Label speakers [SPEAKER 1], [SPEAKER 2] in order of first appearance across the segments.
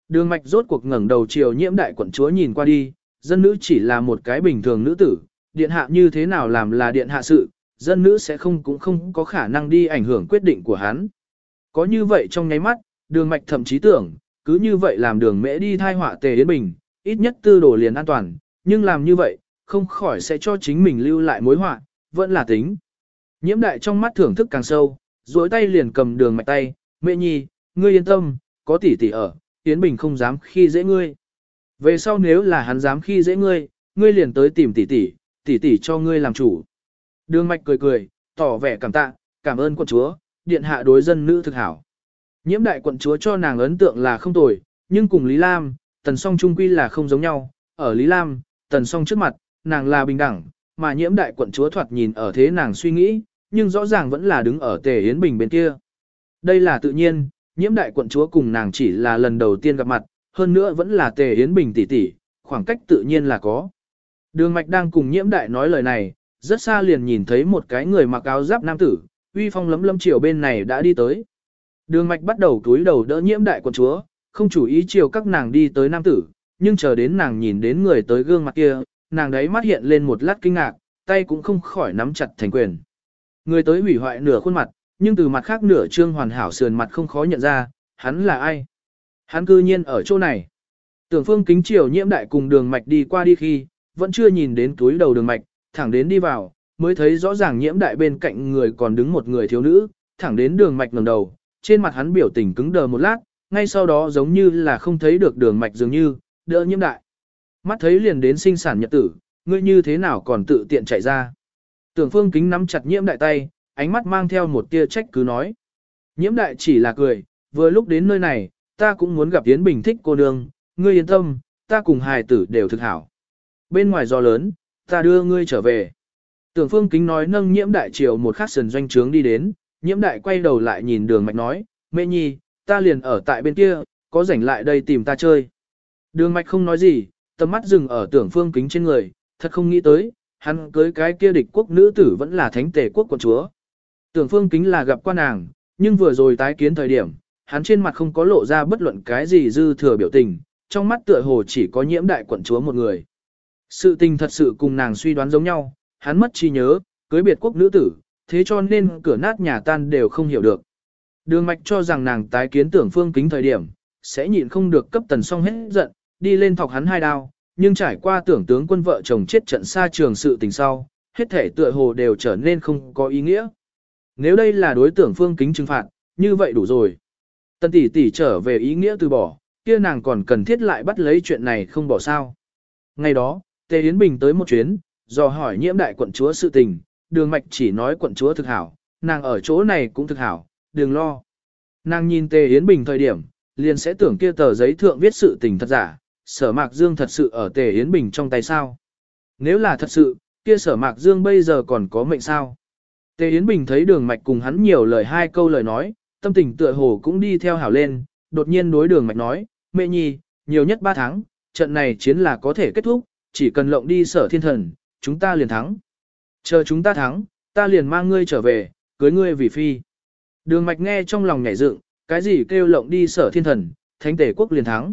[SPEAKER 1] Đường Mạch rốt cuộc ngẩng đầu chiều Nhiễm đại quận chúa nhìn qua đi, dân nữ chỉ là một cái bình thường nữ tử, điện hạ như thế nào làm là điện hạ sự, dân nữ sẽ cũng không có khả năng đi ảnh hưởng quyết định của hắn. Có như vậy trong nháy mắt, Đường Mạch thậm chí tưởng, cứ như vậy làm Đường Mễ đi thai họa Tề Yến Bình, ít nhất tư đồ liền an toàn, nhưng làm như vậy, không khỏi sẽ cho chính mình lưu lại mối họa, vẫn là tính. Nhiễm đại trong mắt thưởng thức càng sâu, duỗi tay liền cầm Đường Mạch tay, "Mẹ nhi, ngươi yên tâm, có tỷ tỷ ở, Yến Bình không dám khi dễ ngươi. Về sau nếu là hắn dám khi dễ ngươi, ngươi liền tới tìm tỷ tỷ cho ngươi làm chủ." Đường Mạch cười cười, tỏ vẻ cảm tạ, "Cảm ơn quận chúa, điện hạ đối dân nữ thực hảo." Nhiễm đại quận chúa cho nàng ấn tượng là không tồi, nhưng cùng Lý Lam, Tần Song trung quy là không giống nhau, ở Lý Lam, Tần Song trước mặt, nàng là bình đẳng, mà Nhiễm đại quận chúa thoạt nhìn ở thế nàng suy nghĩ, nhưng rõ ràng vẫn là đứng ở Tề Yến Bình bên kia. Đây là tự nhiên, Nhiễm đại quận chúa cùng nàng chỉ là lần đầu tiên gặp mặt, hơn nữa vẫn là Tề Yến Bình tỷ tỷ, khoảng cách tự nhiên là có. Đường Mạch đang cùng Nhiễm đại nói lời này, rất xa liền nhìn thấy một cái người mặc áo giáp nam tử, uy phong lấm lấm chiều bên này đã đi tới. Đường Mạch bắt đầu túi đầu đỡ Nhiễm đại quận chúa, không chủ ý chiều các nàng đi tới nam tử, nhưng chờ đến nàng nhìn đến người tới gương mặt kia, nàng đấy mắt hiện lên một lát kinh ngạc, tay cũng không khỏi nắm chặt thành quyền. Người tới hủy hoại nửa khuôn mặt, nhưng từ mặt khác nửa trương hoàn hảo sườn mặt không khó nhận ra, hắn là ai? Hắn cư nhiên ở chỗ này. Tưởng Phương kính chiều Nhiễm đại cùng Đường Mạch đi qua đi khi, vẫn chưa nhìn đến túi đầu Đường Mạch, thẳng đến đi vào, mới thấy rõ ràng Nhiễm đại bên cạnh người còn đứng một người thiếu nữ, thẳng đến Đường Mạch ngẩng đầu, trên mặt hắn biểu tình cứng đờ một lát, ngay sau đó giống như là không thấy được Đường Mạch dường như, đỡ Nhiễm đại. Mắt thấy liền đến sinh sản nhật tử, ngươi như thế nào còn tự tiện chạy ra? Tưởng Phương kính nắm chặt Nhiễm đại tay, ánh mắt mang theo một tia trách cứ nói. Nhiễm đại chỉ là cười, vừa lúc đến nơi này, ta cũng muốn gặp Yến Bình thích cô nương, ngươi yên tâm, ta cùng hài tử đều thực hảo. Bên ngoài gió lớn, ta đưa ngươi trở về. Tưởng Phương kính nói nâng Nhiễm đại chiều một khắc sườn doanh trướng đi đến, Nhiễm đại quay đầu lại nhìn Đường Mạch nói, "Mẹ nhi, ta liền ở tại bên kia, có rảnh lại đây tìm ta chơi." Đường Mạch không nói gì, tầm mắt dừng ở Tưởng Phương kính trên người, thật không nghĩ tới, hắn cưới cái kia địch quốc nữ tử vẫn là thánh tề quốc quận chúa. Tưởng Phương kính là gặp qua nàng, nhưng vừa rồi tái kiến thời điểm, hắn trên mặt không có lộ ra bất luận cái gì dư thừa biểu tình, trong mắt tựa hồ chỉ có Nhiễm đại quận chúa một người. Sự tình thật sự cùng nàng suy đoán giống nhau, hắn mất trí nhớ, cưới biệt quốc nữ tử, thế cho nên cửa nát nhà tan đều không hiểu được. Đường Mạch cho rằng nàng tái kiến Tưởng Phương kính thời điểm, sẽ nhịn không được cấp Tần Song hết giận, đi lên thọc hắn hai đao, nhưng trải qua Tưởng tướng quân vợ chồng chết trận xa trường sự tình sau, hết thể tựa hồ đều trở nên không có ý nghĩa. Nếu đây là đối Tưởng Phương kính trừng phạt, như vậy đủ rồi. Tần tỷ tỷ trở về ý nghĩa từ bỏ, kia nàng còn cần thiết lại bắt lấy chuyện này không bỏ sao. Ngày đó, Tề Yến Bình tới một chuyến, dò hỏi Nhiễm đại quận chúa sự tình, Đường Mạch chỉ nói quận chúa thực hảo, nàng ở chỗ này cũng thực hảo, đừng lo. Nàng nhìn Tề Yến Bình thời điểm, liền sẽ tưởng kia tờ giấy thượng viết sự tình thật giả, Sở Mạc Dương thật sự ở Tề Yến Bình trong tay sao? Nếu là thật sự, kia Sở Mạc Dương bây giờ còn có mệnh sao? Tề Yến Bình thấy Đường Mạch cùng hắn nhiều lời hai câu lời nói, tâm tình tựa hồ cũng đi theo hảo lên, đột nhiên đối Đường Mạch nói, "Mẹ nhi, nhiều nhất 3 tháng, trận này chiến là có thể kết thúc, chỉ cần lộng đi Sở Thiên Thần, chúng ta liền thắng. Chờ chúng ta thắng, ta liền mang ngươi trở về, cưới ngươi vì phi." Đường Mạch nghe trong lòng nhảy dựng, cái gì kêu lộng đi Sở Thiên Thần, thánh tể quốc liền thắng.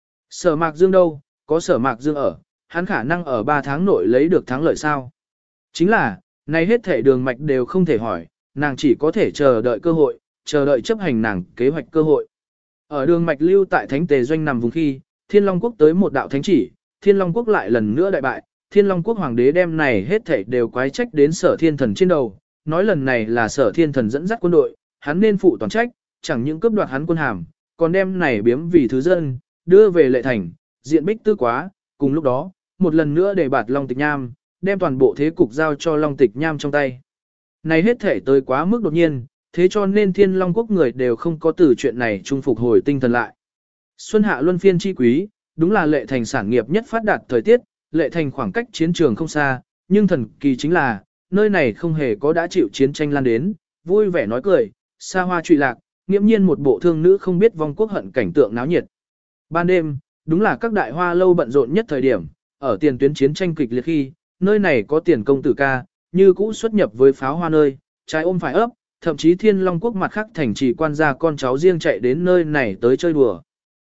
[SPEAKER 1] Sở Mạc Dương đâu, có Sở Mạc Dương ở, hắn khả năng ở 3 tháng nội lấy được thắng lợi sao? Chính là, này hết thể Đường Mạch đều không thể hỏi, nàng chỉ có thể chờ đợi cơ hội, chờ đợi chấp hành nàng kế hoạch cơ hội. Ở Đường Mạch lưu tại thánh tề doanh nằm vùng khi, Thiên Long quốc tới một đạo thánh chỉ, Thiên Long quốc lại lần nữa đại bại, Thiên Long quốc hoàng đế đem này hết thảy đều quái trách đến Sở Thiên Thần trên đầu, nói lần này là Sở Thiên Thần dẫn dắt quân đội, hắn nên phụ toàn trách, chẳng những cướp đoạt hắn quân hàm, còn đem này biếm vì thứ dân, đưa về Lệ Thành, diện bích tư quá, cùng lúc đó, một lần nữa để bạt Long Tịch Nham, đem toàn bộ thế cục giao cho Long Tịch Nham trong tay. Này hết thảy tới quá mức đột nhiên, thế cho nên Thiên Long quốc người đều không có từ chuyện này trung phục hồi tinh thần lại. Xuân hạ luân phiên chi quý, đúng là Lệ Thành sản nghiệp nhất phát đạt thời tiết, Lệ Thành khoảng cách chiến trường không xa, nhưng thần kỳ chính là, nơi này không hề có đã chịu chiến tranh lan đến, vui vẻ nói cười, xa hoa trụy lạc, nghiễm nhiên một bộ thương nữ không biết vong quốc hận cảnh tượng náo nhiệt. Ban đêm, đúng là các đại hoa lâu bận rộn nhất thời điểm, ở tiền tuyến chiến tranh kịch liệt khi, nơi này có tiền công tử ca, như cũ xuất nhập với pháo hoa nơi, trái ôm phải ấp, thậm chí Thiên Long quốc mặt khác thành trì quan gia con cháu riêng chạy đến nơi này tới chơi đùa.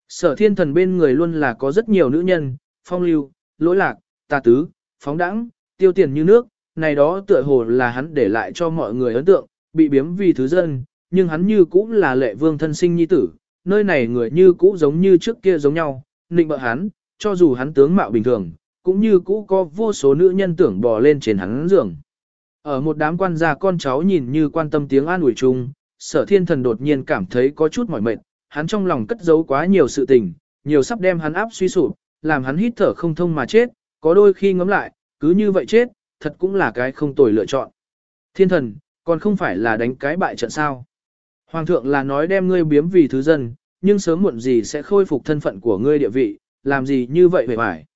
[SPEAKER 1] Sở thiên thần bên người luôn là có rất nhiều nữ nhân, phong lưu, lỗi lạc, tà tứ, phóng đãng, tiêu tiền như nước, này đó tựa hồ là hắn để lại cho mọi người ấn tượng, bị biếm vì thứ dân, nhưng hắn như cũ là lệ vương thân sinh nhi tử, nơi này người như cũ giống như trước kia giống nhau, nịnh bợ hắn, cho dù hắn tướng mạo bình thường, cũng như cũ có vô số nữ nhân tưởng bò lên trên hắn giường. Ở một đám quan gia con cháu nhìn như quan tâm tiếng an ủi chung, sở thiên thần đột nhiên cảm thấy có chút mỏi mệt, hắn trong lòng cất giấu quá nhiều sự tình, nhiều sắp đem hắn áp suy sụp, làm hắn hít thở không thông mà chết, có đôi khi ngẫm lại, cứ như vậy chết, thật cũng là cái không tồi lựa chọn. Thiên thần, còn không phải là đánh cái bại trận sao. Hoàng thượng là nói đem ngươi biếm vì thứ dân, nhưng sớm muộn gì sẽ khôi phục thân phận của ngươi địa vị, làm gì như vậy về phải.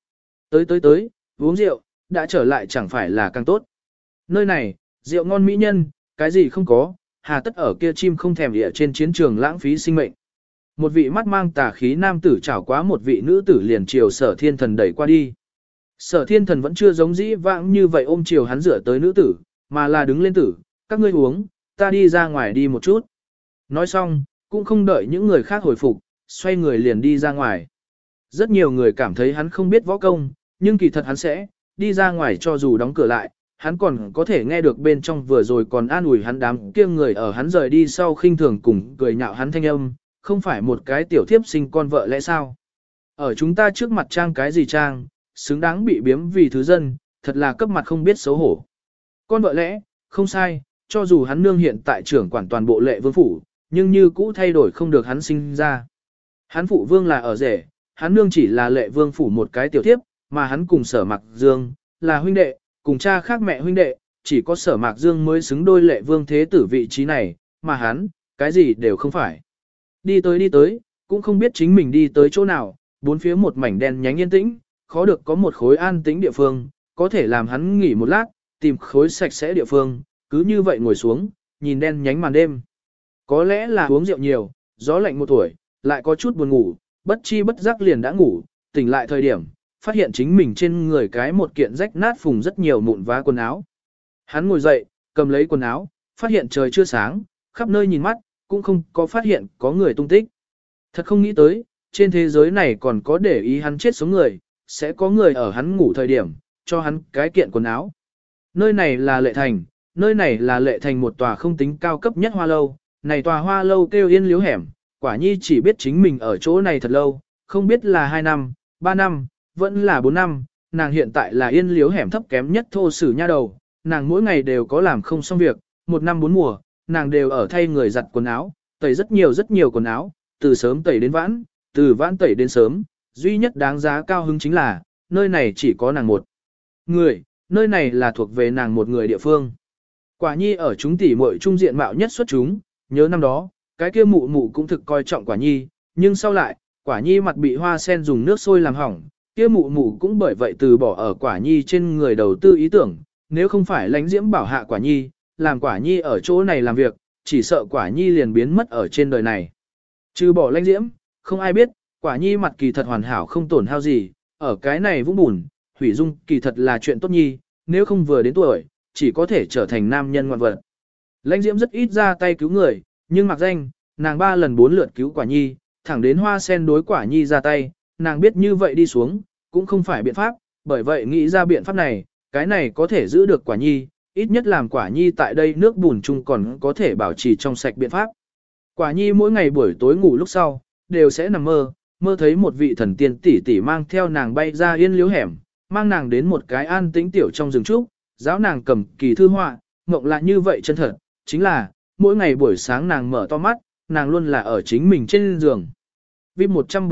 [SPEAKER 1] Tới, uống rượu, đã trở lại chẳng phải là càng tốt. Nơi này, rượu ngon mỹ nhân, cái gì không có, hà tất ở kia chim không thèm địa trên chiến trường lãng phí sinh mệnh. Một vị mắt mang tà khí nam tử chảo quá một vị nữ tử liền chiều sở thiên thần đẩy qua đi. Sở thiên thần vẫn chưa giống dĩ vãng như vậy ôm chiều hắn rửa tới nữ tử, mà là đứng lên tử, các ngươi uống, ta đi ra ngoài đi một chút. Nói xong, cũng không đợi những người khác hồi phục, xoay người liền đi ra ngoài. Rất nhiều người cảm thấy hắn không biết võ công, nhưng kỳ thật hắn sẽ, đi ra ngoài cho dù đóng cửa lại, hắn còn có thể nghe được bên trong vừa rồi còn an ủi hắn đám kia người ở hắn rời đi sau khinh thường cùng cười nhạo hắn thanh âm, không phải một cái tiểu thiếp sinh con vợ lẽ sao. Ở chúng ta trước mặt trang cái gì trang, xứng đáng bị biếm vì thứ dân, thật là cấp mặt không biết xấu hổ. Con vợ lẽ, không sai, cho dù hắn nương hiện tại trưởng quản toàn bộ lệ vương phủ, nhưng như cũ thay đổi không được hắn sinh ra. Hắn phụ vương là ở rể, hắn nương chỉ là lệ vương phủ một cái tiểu thiếp, mà hắn cùng sở mạc dương, là huynh đệ, cùng cha khác mẹ huynh đệ, chỉ có sở mạc dương mới xứng đôi lệ vương thế tử vị trí này, mà hắn, cái gì đều không phải. Đi tới, cũng không biết chính mình đi tới chỗ nào, bốn phía một mảnh đen nhánh yên tĩnh, khó được có một khối an tĩnh địa phương, có thể làm hắn nghỉ một lát, tìm khối sạch sẽ địa phương, cứ như vậy ngồi xuống, nhìn đen nhánh màn đêm. Có lẽ là uống rượu nhiều, gió lạnh một tuổi, lại có chút buồn ngủ, bất chi bất giác liền đã ngủ, tỉnh lại thời điểm, phát hiện chính mình trên người cái một kiện rách nát phùng rất nhiều mụn vá quần áo. Hắn ngồi dậy, cầm lấy quần áo, phát hiện trời chưa sáng, khắp nơi nhìn mắt, cũng không có phát hiện có người tung tích. Thật không nghĩ tới, trên thế giới này còn có để ý hắn chết sống người, sẽ có người ở hắn ngủ thời điểm, cho hắn cái kiện quần áo. Nơi này là Lệ Thành, nơi này là Lệ Thành một tòa không tính cao cấp nhất hoa lâu, này tòa hoa lâu kêu Yên Liếu Hẻm, quả nhi chỉ biết chính mình ở chỗ này thật lâu, không biết là 2 năm, 3 năm, vẫn là 4 năm, nàng hiện tại là Yên Liếu Hẻm thấp kém nhất thô sử nha đầu, nàng mỗi ngày đều có làm không xong việc, 1 năm 4 mùa, nàng đều ở thay người giặt quần áo, tẩy rất nhiều quần áo, từ sớm tẩy đến vãn, từ vãn tẩy đến sớm, duy nhất đáng giá cao hứng chính là, nơi này chỉ có nàng một người, nơi này là thuộc về nàng một người địa phương. Quả nhi ở chúng tỷ muội trung diện mạo nhất xuất chúng, nhớ năm đó, cái kia mụ mụ cũng thực coi trọng quả nhi, nhưng sau lại, quả nhi mặt bị hoa sen dùng nước sôi làm hỏng, kia mụ mụ cũng bởi vậy từ bỏ ở quả nhi trên người đầu tư ý tưởng, nếu không phải lãnh diễm bảo hạ quả nhi, làm quả nhi ở chỗ này làm việc, chỉ sợ quả nhi liền biến mất ở trên đời này. Trừ bỏ lãnh diễm, không ai biết, quả nhi mặt kỳ thật hoàn hảo không tổn hao gì, ở cái này vũng bùn, hủy dung kỳ thật là chuyện tốt nhi, nếu không vừa đến tuổi, chỉ có thể trở thành nam nhân ngoan vật. Lãnh diễm rất ít ra tay cứu người, nhưng mặc danh, nàng 3 lần 4 lượt cứu quả nhi, thẳng đến hoa sen đối quả nhi ra tay, nàng biết như vậy đi xuống, cũng không phải biện pháp, bởi vậy nghĩ ra biện pháp này, cái này có thể giữ được quả nhi, ít nhất làm quả nhi tại đây nước bùn chung còn có thể bảo trì trong sạch biện pháp. Quả nhi mỗi ngày buổi tối ngủ lúc sau, đều sẽ nằm mơ, mơ thấy một vị thần tiên tỷ tỷ mang theo nàng bay ra Yên Liếu Hẻm, mang nàng đến một cái an tĩnh tiểu trong rừng trúc, giáo nàng cầm kỳ thư họa, mộng lại như vậy chân thật, chính là, mỗi ngày buổi sáng nàng mở to mắt, nàng luôn là ở chính mình trên giường. Vì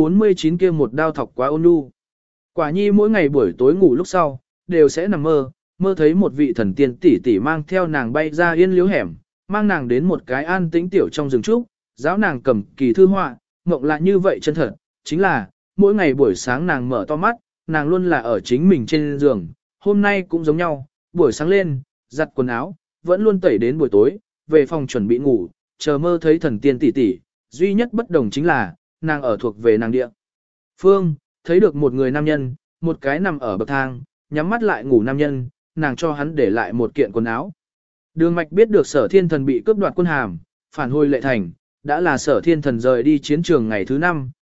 [SPEAKER 1] 149 kia một đao thọc quá ôn nhu. Quả nhi mỗi ngày buổi tối ngủ lúc sau, đều sẽ nằm mơ, mơ thấy một vị thần tiên tỷ tỷ mang theo nàng bay ra Yên Liếu Hẻm, mang nàng đến một cái an tĩnh tiểu trong rừng trúc, giáo nàng cầm kỳ thư họa, mộng lại như vậy chân thật, chính là, mỗi ngày buổi sáng nàng mở to mắt, nàng luôn là ở chính mình trên giường, hôm nay cũng giống nhau, buổi sáng lên, giặt quần áo, vẫn luôn tẩy đến buổi tối, về phòng chuẩn bị ngủ, chờ mơ thấy thần tiên tỷ tỷ, duy nhất bất đồng chính là, nàng ở thuộc về nàng địa. Phương, thấy được một người nam nhân, một cái nằm ở bậc thang, nhắm mắt lại ngủ nam nhân, nàng cho hắn để lại một kiện quần áo. Đường mạch biết được sở thiên thần bị cướp đoạt quân hàm, phản hồi Lệ Thành, đã là sở thiên thần rời đi chiến trường ngày thứ 5,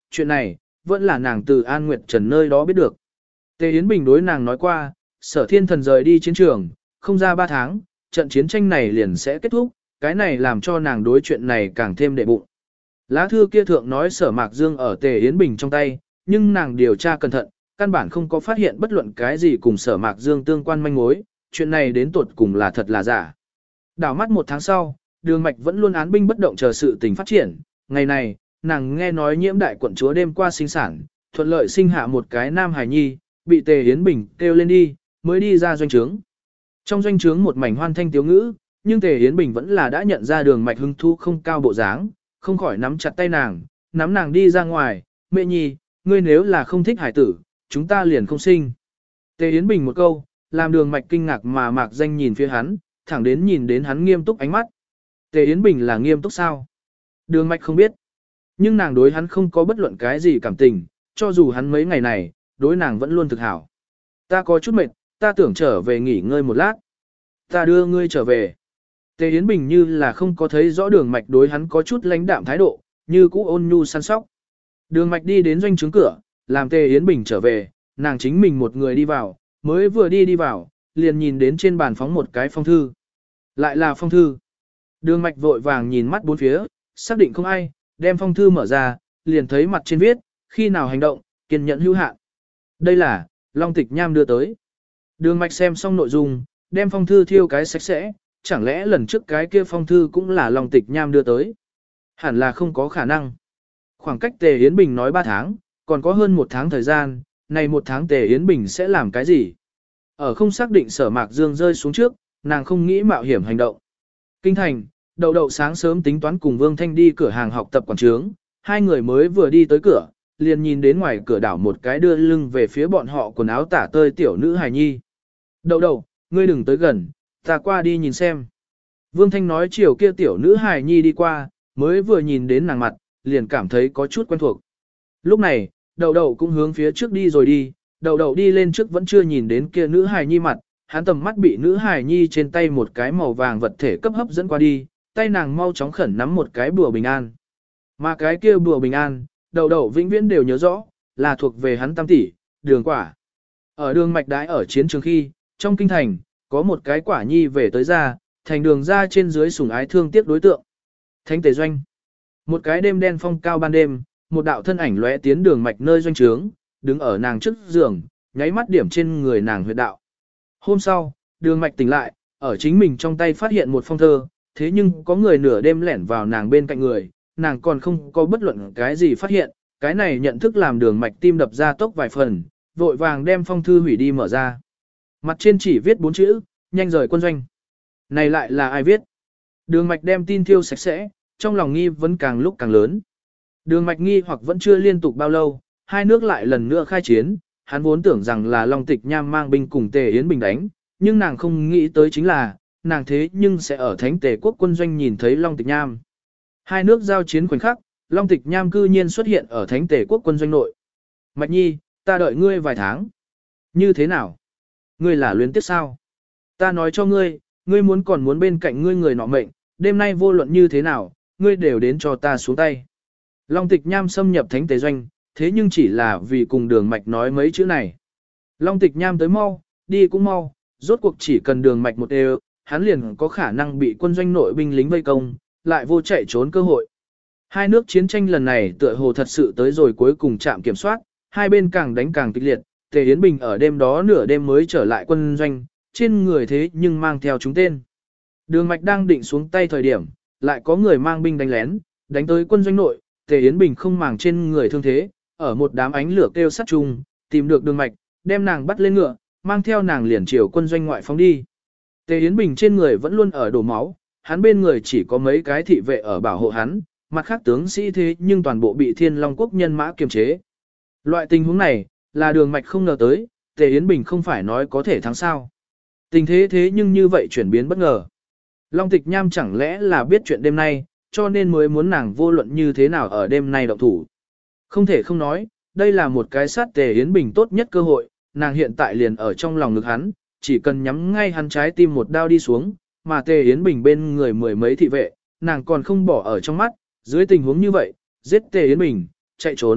[SPEAKER 1] chuyện này, vẫn là nàng từ An Nguyệt Trần nơi đó biết được. Tề Yến Bình đối nàng nói qua, Sở Thiên Thần rời đi chiến trường, không ra 3 tháng, trận chiến tranh này liền sẽ kết thúc, cái này làm cho nàng đối chuyện này càng thêm đệ bụng. Lá thư kia thượng nói Sở Mạc Dương ở Tề Yến Bình trong tay, nhưng nàng điều tra cẩn thận, căn bản không có phát hiện bất luận cái gì cùng Sở Mạc Dương tương quan manh mối, chuyện này đến tuột cùng là thật là giả. Đảo mắt 1 tháng sau, Đường Mạch vẫn luôn án binh bất động chờ sự tình phát triển, ngày này, nàng nghe nói Nhiễm đại quận chúa đêm qua sinh sản, thuận lợi sinh hạ một cái nam hài nhi, bị Tề Yến Bình kêu lên đi, mới đi ra doanh trướng. Trong doanh trướng một mảnh hoan thanh tiếu ngữ, nhưng Tề Yến Bình vẫn là đã nhận ra Đường Mạch hứng thú không cao bộ dáng, không khỏi nắm chặt tay nàng, nắm nàng đi ra ngoài, "Mẹ nhi, ngươi nếu là không thích hải tử, chúng ta liền không sinh." Tề Yến Bình một câu, làm Đường Mạch kinh ngạc mà mạc danh nhìn phía hắn, thẳng đến nhìn đến hắn nghiêm túc ánh mắt. Tề Yến Bình là nghiêm túc sao? Đường Mạch không biết. Nhưng nàng đối hắn không có bất luận cái gì cảm tình, cho dù hắn mấy ngày này, đối nàng vẫn luôn thực hảo. "Ta có chút mệt, ta tưởng trở về nghỉ ngơi một lát. Ta đưa ngươi trở về." Tề Yến Bình như là không có thấy rõ Đường Mạch đối hắn có chút lãnh đạm thái độ, như cũ ôn nhu săn sóc. Đường Mạch đi đến doanh trướng cửa, làm Tề Yến Bình trở về, nàng chính mình một người đi vào, mới vừa đi vào, liền nhìn đến trên bàn phóng một cái phong thư. Lại là phong thư. Đường Mạch vội vàng nhìn mắt bốn phía, xác định không ai, đem phong thư mở ra, liền thấy mặt trên viết, "Khi nào hành động, kiên nhẫn hữu hạn." Đây là Long Tịch Nham đưa tới. Đường Mạch xem xong nội dung, đem phong thư thiêu cái sạch sẽ, chẳng lẽ lần trước cái kia phong thư cũng là Long Tịch Nham đưa tới? Hẳn là không có khả năng. Khoảng cách Tề Yến Bình nói 3 tháng, còn có hơn 1 tháng thời gian, này 1 tháng Tề Yến Bình sẽ làm cái gì? Ở không xác định Sở Mạc Dương rơi xuống trước, nàng không nghĩ mạo hiểm hành động. Kinh thành, Đậu Đậu sáng sớm tính toán cùng Vương Thanh đi cửa hàng học tập quảng trướng, hai người mới vừa đi tới cửa, liền nhìn đến ngoài cửa đảo một cái đưa lưng về phía bọn họ quần áo tả tơi tiểu nữ hài nhi. "Đậu Đậu, ngươi đừng tới gần, ta qua đi nhìn xem." Vương Thanh nói chiều kia tiểu nữ hài nhi đi qua, mới vừa nhìn đến nàng mặt, liền cảm thấy có chút quen thuộc. Lúc này, Đậu Đậu cũng hướng phía trước đi rồi đi, Đậu Đậu đi lên trước vẫn chưa nhìn đến kia nữ hài nhi mặt, hắn tầm mắt bị nữ hài nhi trên tay một cái màu vàng vật thể cấp hấp dẫn qua đi, tay nàng mau chóng khẩn nắm một cái bùa bình an. Mà cái kia bùa bình an, Đậu Đậu vĩnh viễn đều nhớ rõ, là thuộc về hắn Tam tỷ, Đường Quả. Ở Đường Mạch đái ở chiến trường khi, trong kinh thành, có một cái quả nhi về tới ra, thành Đường ra trên dưới sủng ái thương tiếc đối tượng. Thánh Tề doanh. Một cái đêm đen phong cao ban đêm, một đạo thân ảnh lóe tiến Đường Mạch nơi doanh trướng, đứng ở nàng trước giường, nháy mắt điểm trên người nàng huyệt đạo. Hôm sau, Đường Mạch tỉnh lại, ở chính mình trong tay phát hiện một phong thơ, thế nhưng có người nửa đêm lẻn vào nàng bên cạnh người, nàng còn không có bất luận cái gì phát hiện, cái này nhận thức làm Đường Mạch tim đập ra tốc vài phần, vội vàng đem phong thư hủy đi mở ra. Mặt trên chỉ viết 4 chữ, "Nhanh rời quân doanh." Này lại là ai viết? Đường Mạch đem tin thiêu sạch sẽ, trong lòng nghi vẫn càng lúc càng lớn. Đường Mạch nghi hoặc vẫn chưa liên tục bao lâu, hai nước lại lần nữa khai chiến, hắn vốn tưởng rằng là Long Tịch Nham mang binh cùng Tề Yến Bình đánh, nhưng nàng không nghĩ tới chính là, nàng thế nhưng sẽ ở Thánh Tề quốc quân doanh nhìn thấy Long Tịch Nham. Hai nước giao chiến khoảnh khắc, Long Tịch Nham cư nhiên xuất hiện ở Thánh Tề quốc quân doanh nội. "Mạch nhi, ta đợi ngươi vài tháng." "Như thế nào? Ngươi là luyến tiếc sao? Ta nói cho ngươi, ngươi còn muốn bên cạnh ngươi người nọ mệnh, đêm nay vô luận như thế nào, ngươi đều đến cho ta xuống tay." Long Tịch Nham xâm nhập Thánh Tề doanh, thế nhưng chỉ là vì cùng Đường Mạch nói mấy chữ này. Long Tịch Nham tới mau, đi cũng mau, rốt cuộc chỉ cần Đường Mạch một đều, hắn liền có khả năng bị quân doanh nội binh lính vây công, lại vô chạy trốn cơ hội. Hai nước chiến tranh lần này tựa hồ thật sự tới rồi cuối cùng trạm kiểm soát, hai bên càng đánh càng kịch liệt, Tề Yến Bình ở đêm đó nửa đêm mới trở lại quân doanh, trên người thế nhưng mang theo chúng tên. Đường Mạch đang định xuống tay thời điểm, lại có người mang binh đánh lén, đánh tới quân doanh nội, Tề Yến Bình không màng trên người thương thế, ở một đám ánh lửa kêu sát chung, tìm được Đường Mạch, đem nàng bắt lên ngựa, mang theo nàng liền chiều quân doanh ngoại phóng đi. Tề Yến Bình trên người vẫn luôn ở đổ máu, hắn bên người chỉ có mấy cái thị vệ ở bảo hộ hắn, mặt khác tướng sĩ thế nhưng toàn bộ bị Thiên Long quốc nhân mã kiềm chế. Loại tình huống này, là Đường Mạch không ngờ tới, Tề Yến Bình không phải nói có thể thắng sao. Tình thế nhưng như vậy chuyển biến bất ngờ. Long Tịch Nham chẳng lẽ là biết chuyện đêm nay, cho nên mới muốn nàng vô luận như thế nào ở đêm nay động thủ. Không thể không nói, đây là một cái sát Tề Yến Bình tốt nhất cơ hội, nàng hiện tại liền ở trong lòng ngực hắn, chỉ cần nhắm ngay hắn trái tim một đao đi xuống, mà Tề Yến Bình bên người mười mấy thị vệ, nàng còn không bỏ ở trong mắt, dưới tình huống như vậy, giết Tề Yến Bình, chạy trốn,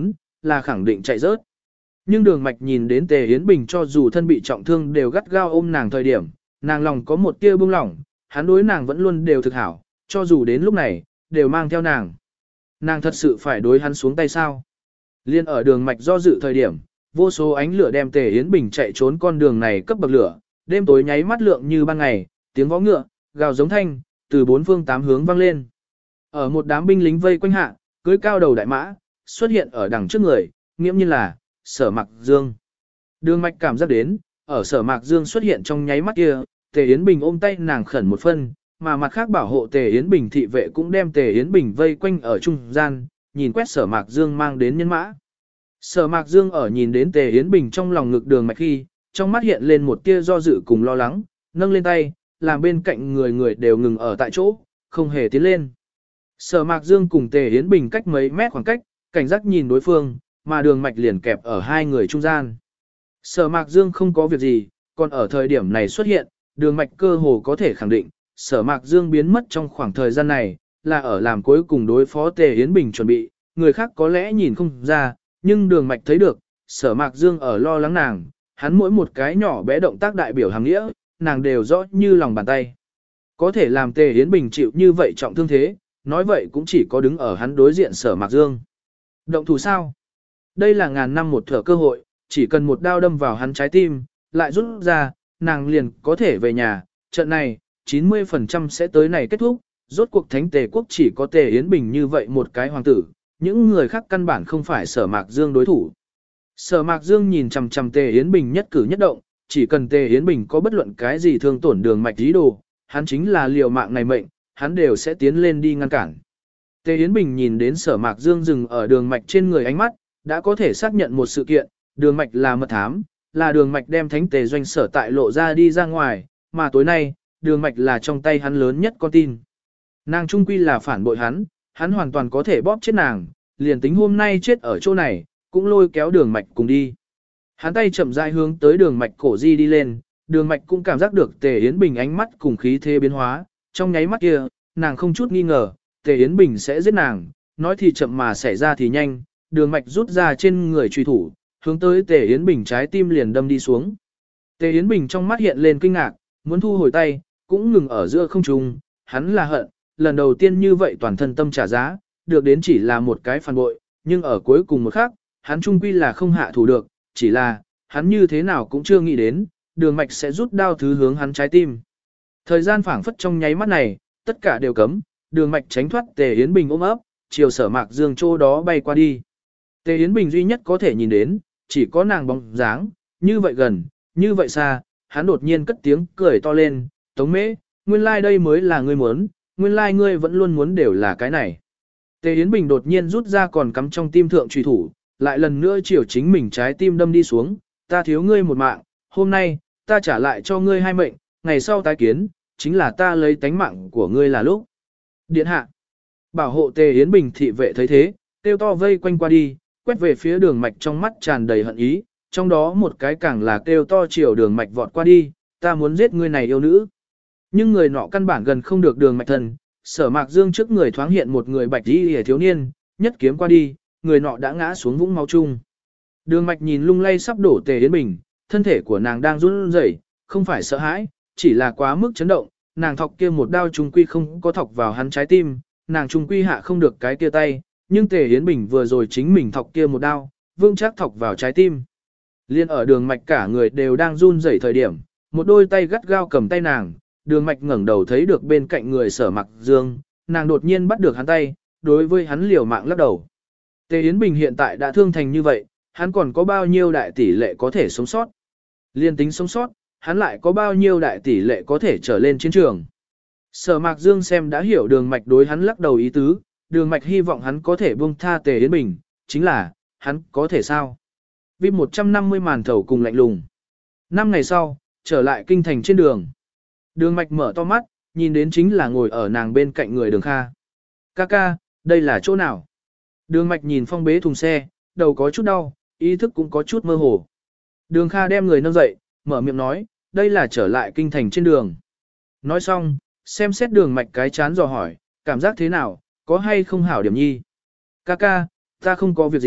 [SPEAKER 1] là khẳng định chạy rớt. Nhưng đường mạch nhìn đến Tề Yến Bình cho dù thân bị trọng thương đều gắt gao ôm nàng thời điểm, nàng lòng có một tia buông lỏng, hắn đối nàng vẫn luôn đều thực hảo, cho dù đến lúc này, đều mang theo nàng. Nàng thật sự phải đối hắn xuống tay sao? Liên ở đường mạch do dự thời điểm, vô số ánh lửa đem Tề Yến Bình chạy trốn con đường này cấp bậc lửa, đêm tối nháy mắt lượng như ban ngày, tiếng vó ngựa, gào giống thanh, từ bốn phương tám hướng vang lên. Ở một đám binh lính vây quanh hạ, cưỡi cao đầu đại mã, xuất hiện ở đằng trước người, nghiễm nhiên là Sở Mạc Dương. Đường mạch cảm giác đến, ở Sở Mạc Dương xuất hiện trong nháy mắt kia, Tề Yến Bình ôm tay nàng khẩn một phân, mà mặt khác bảo hộ Tề Yến Bình thị vệ cũng đem Tề Yến Bình vây quanh ở trung gian, nhìn quét Sở Mạc Dương mang đến nhân mã. Sở Mạc Dương ở nhìn đến Tề Yến Bình trong lòng ngực đường mạch khi, trong mắt hiện lên một tia do dự cùng lo lắng, nâng lên tay, làm bên cạnh người đều ngừng ở tại chỗ, không hề tiến lên. Sở Mạc Dương cùng Tề Yến Bình cách mấy mét khoảng cách, cảnh giác nhìn đối phương, mà đường mạch liền kẹp ở hai người trung gian. Sở Mạc Dương không có việc gì, còn ở thời điểm này xuất hiện, đường mạch cơ hồ có thể khẳng định, Sở Mạc Dương biến mất trong khoảng thời gian này, là ở làm cuối cùng đối phó Tề Yến Bình chuẩn bị, người khác có lẽ nhìn không ra, nhưng đường mạch thấy được, Sở Mạc Dương ở lo lắng nàng, hắn mỗi một cái nhỏ bé động tác đại biểu hàng nghĩa, nàng đều rõ như lòng bàn tay. Có thể làm Tề Yến Bình chịu như vậy trọng thương thế, nói vậy cũng chỉ có đứng ở hắn đối diện Sở Mạc Dương. Động thủ sao? Đây là ngàn năm một thở cơ hội, chỉ cần một đao đâm vào hắn trái tim, lại rút ra, nàng liền có thể về nhà, trận này, 90% sẽ tới này kết thúc, rốt cuộc thánh Tề quốc chỉ có Tề Yến Bình như vậy một cái hoàng tử, những người khác căn bản không phải Sở Mạc Dương đối thủ. Sở Mạc Dương nhìn chằm chằm Tề Yến Bình nhất cử nhất động, chỉ cần Tề Yến Bình có bất luận cái gì thương tổn đường mạch ý đồ, hắn chính là liều mạng này mệnh, hắn đều sẽ tiến lên đi ngăn cản. Tề Yến Bình nhìn đến Sở Mạc Dương dừng ở đường mạch trên người ánh mắt, đã có thể xác nhận một sự kiện, đường mạch là mật thám, là đường mạch đem thánh Tề doanh sở tại lộ ra đi ra ngoài, mà tối nay, đường mạch là trong tay hắn lớn nhất con tin. Nàng trung quy là phản bội hắn, hắn hoàn toàn có thể bóp chết nàng, liền tính hôm nay chết ở chỗ này, cũng lôi kéo đường mạch cùng đi. Hắn tay chậm rãi hướng tới đường mạch cổ di đi lên, đường mạch cũng cảm giác được Tề Yến Bình ánh mắt cùng khí thế biến hóa, trong nháy mắt kia, nàng không chút nghi ngờ, Tề Yến Bình sẽ giết nàng, nói thì chậm mà xảy ra thì nhanh, đường mạch rút ra trên người truy thủ, hướng tới Tề Yến Bình trái tim liền đâm đi xuống. Tề Yến Bình trong mắt hiện lên kinh ngạc, muốn thu hồi tay, cũng ngừng ở giữa không trung, hắn là hận, lần đầu tiên như vậy toàn thân tâm trả giá, được đến chỉ là một cái phản bội, nhưng ở cuối cùng một khắc, hắn trung quy là không hạ thủ được, chỉ là, hắn như thế nào cũng chưa nghĩ đến, đường mạch sẽ rút đao thứ hướng hắn trái tim. Thời gian phảng phất trong nháy mắt này, tất cả đều cấm, đường mạch tránh thoát Tề Yến Bình ôm ấp, chiều Sở Mạc Dương chỗ đó bay qua đi. Tề Yến Bình duy nhất có thể nhìn đến, chỉ có nàng bóng dáng, như vậy gần, như vậy xa, hắn đột nhiên cất tiếng cười to lên, Tống Mễ, nguyên lai đây mới là ngươi muốn, nguyên lai ngươi vẫn luôn muốn đều là cái này. Tề Yến Bình đột nhiên rút ra còn cắm trong tim thượng truy thủ, lại lần nữa chiều chính mình trái tim đâm đi xuống, ta thiếu ngươi một mạng, hôm nay, ta trả lại cho ngươi hai mệnh, ngày sau tái kiến, chính là ta lấy tánh mạng của ngươi là lúc. Điện hạ, bảo hộ Tề Yến Bình thị vệ thấy thế, tiêu to vây quanh qua đi, quét về phía đường mạch trong mắt tràn đầy hận ý, trong đó một cái càng là kêu to chiều đường mạch vọt qua đi, ta muốn giết ngươi này yêu nữ. Nhưng người nọ căn bản gần không được đường mạch thần, Sở Mạc Dương trước người thoáng hiện một người bạch y hề thiếu niên, nhất kiếm qua đi, người nọ đã ngã xuống vũng máu chung. Đường mạch nhìn lung lay sắp đổ Tề Yến Bình, thân thể của nàng đang run rẩy, không phải sợ hãi, chỉ là quá mức chấn động, nàng thọc kia một đao trung quy không có thọc vào hắn trái tim, nàng trung quy hạ không được cái kia tay, nhưng Tề Yến Bình vừa rồi chính mình thọc kia một đao, vương chắc thọc vào trái tim. Liên ở đường mạch cả người đều đang run rẩy thời điểm, một đôi tay gắt gao cầm tay nàng, đường mạch ngẩng đầu thấy được bên cạnh người Sở Mạc Dương, nàng đột nhiên bắt được hắn tay, đối với hắn liều mạng lắc đầu. Tề Yến Bình hiện tại đã thương thành như vậy, hắn còn có bao nhiêu đại tỷ lệ có thể sống sót? Liên tính sống sót, hắn lại có bao nhiêu đại tỷ lệ có thể trở lên chiến trường? Sở Mạc Dương xem đã hiểu đường mạch đối hắn lắc đầu ý tứ, đường mạch hy vọng hắn có thể buông tha Tề Yến Bình, chính là, hắn có thể sao? Vì 150 màn thầu cùng lạnh lùng. 5 ngày sau, trở lại kinh thành trên đường. Đường mạch mở to mắt, nhìn đến chính là ngồi ở nàng bên cạnh người Đường Kha. Ca, đây là chỗ nào? Đường mạch nhìn phong bế thùng xe, đầu có chút đau, ý thức cũng có chút mơ hồ. Đường Kha đem người nâng dậy, mở miệng nói, đây là trở lại kinh thành trên đường. Nói xong, xem xét đường mạch cái chán dò hỏi, cảm giác thế nào, có hay không hảo điểm nhi? Ca, ta không có việc gì,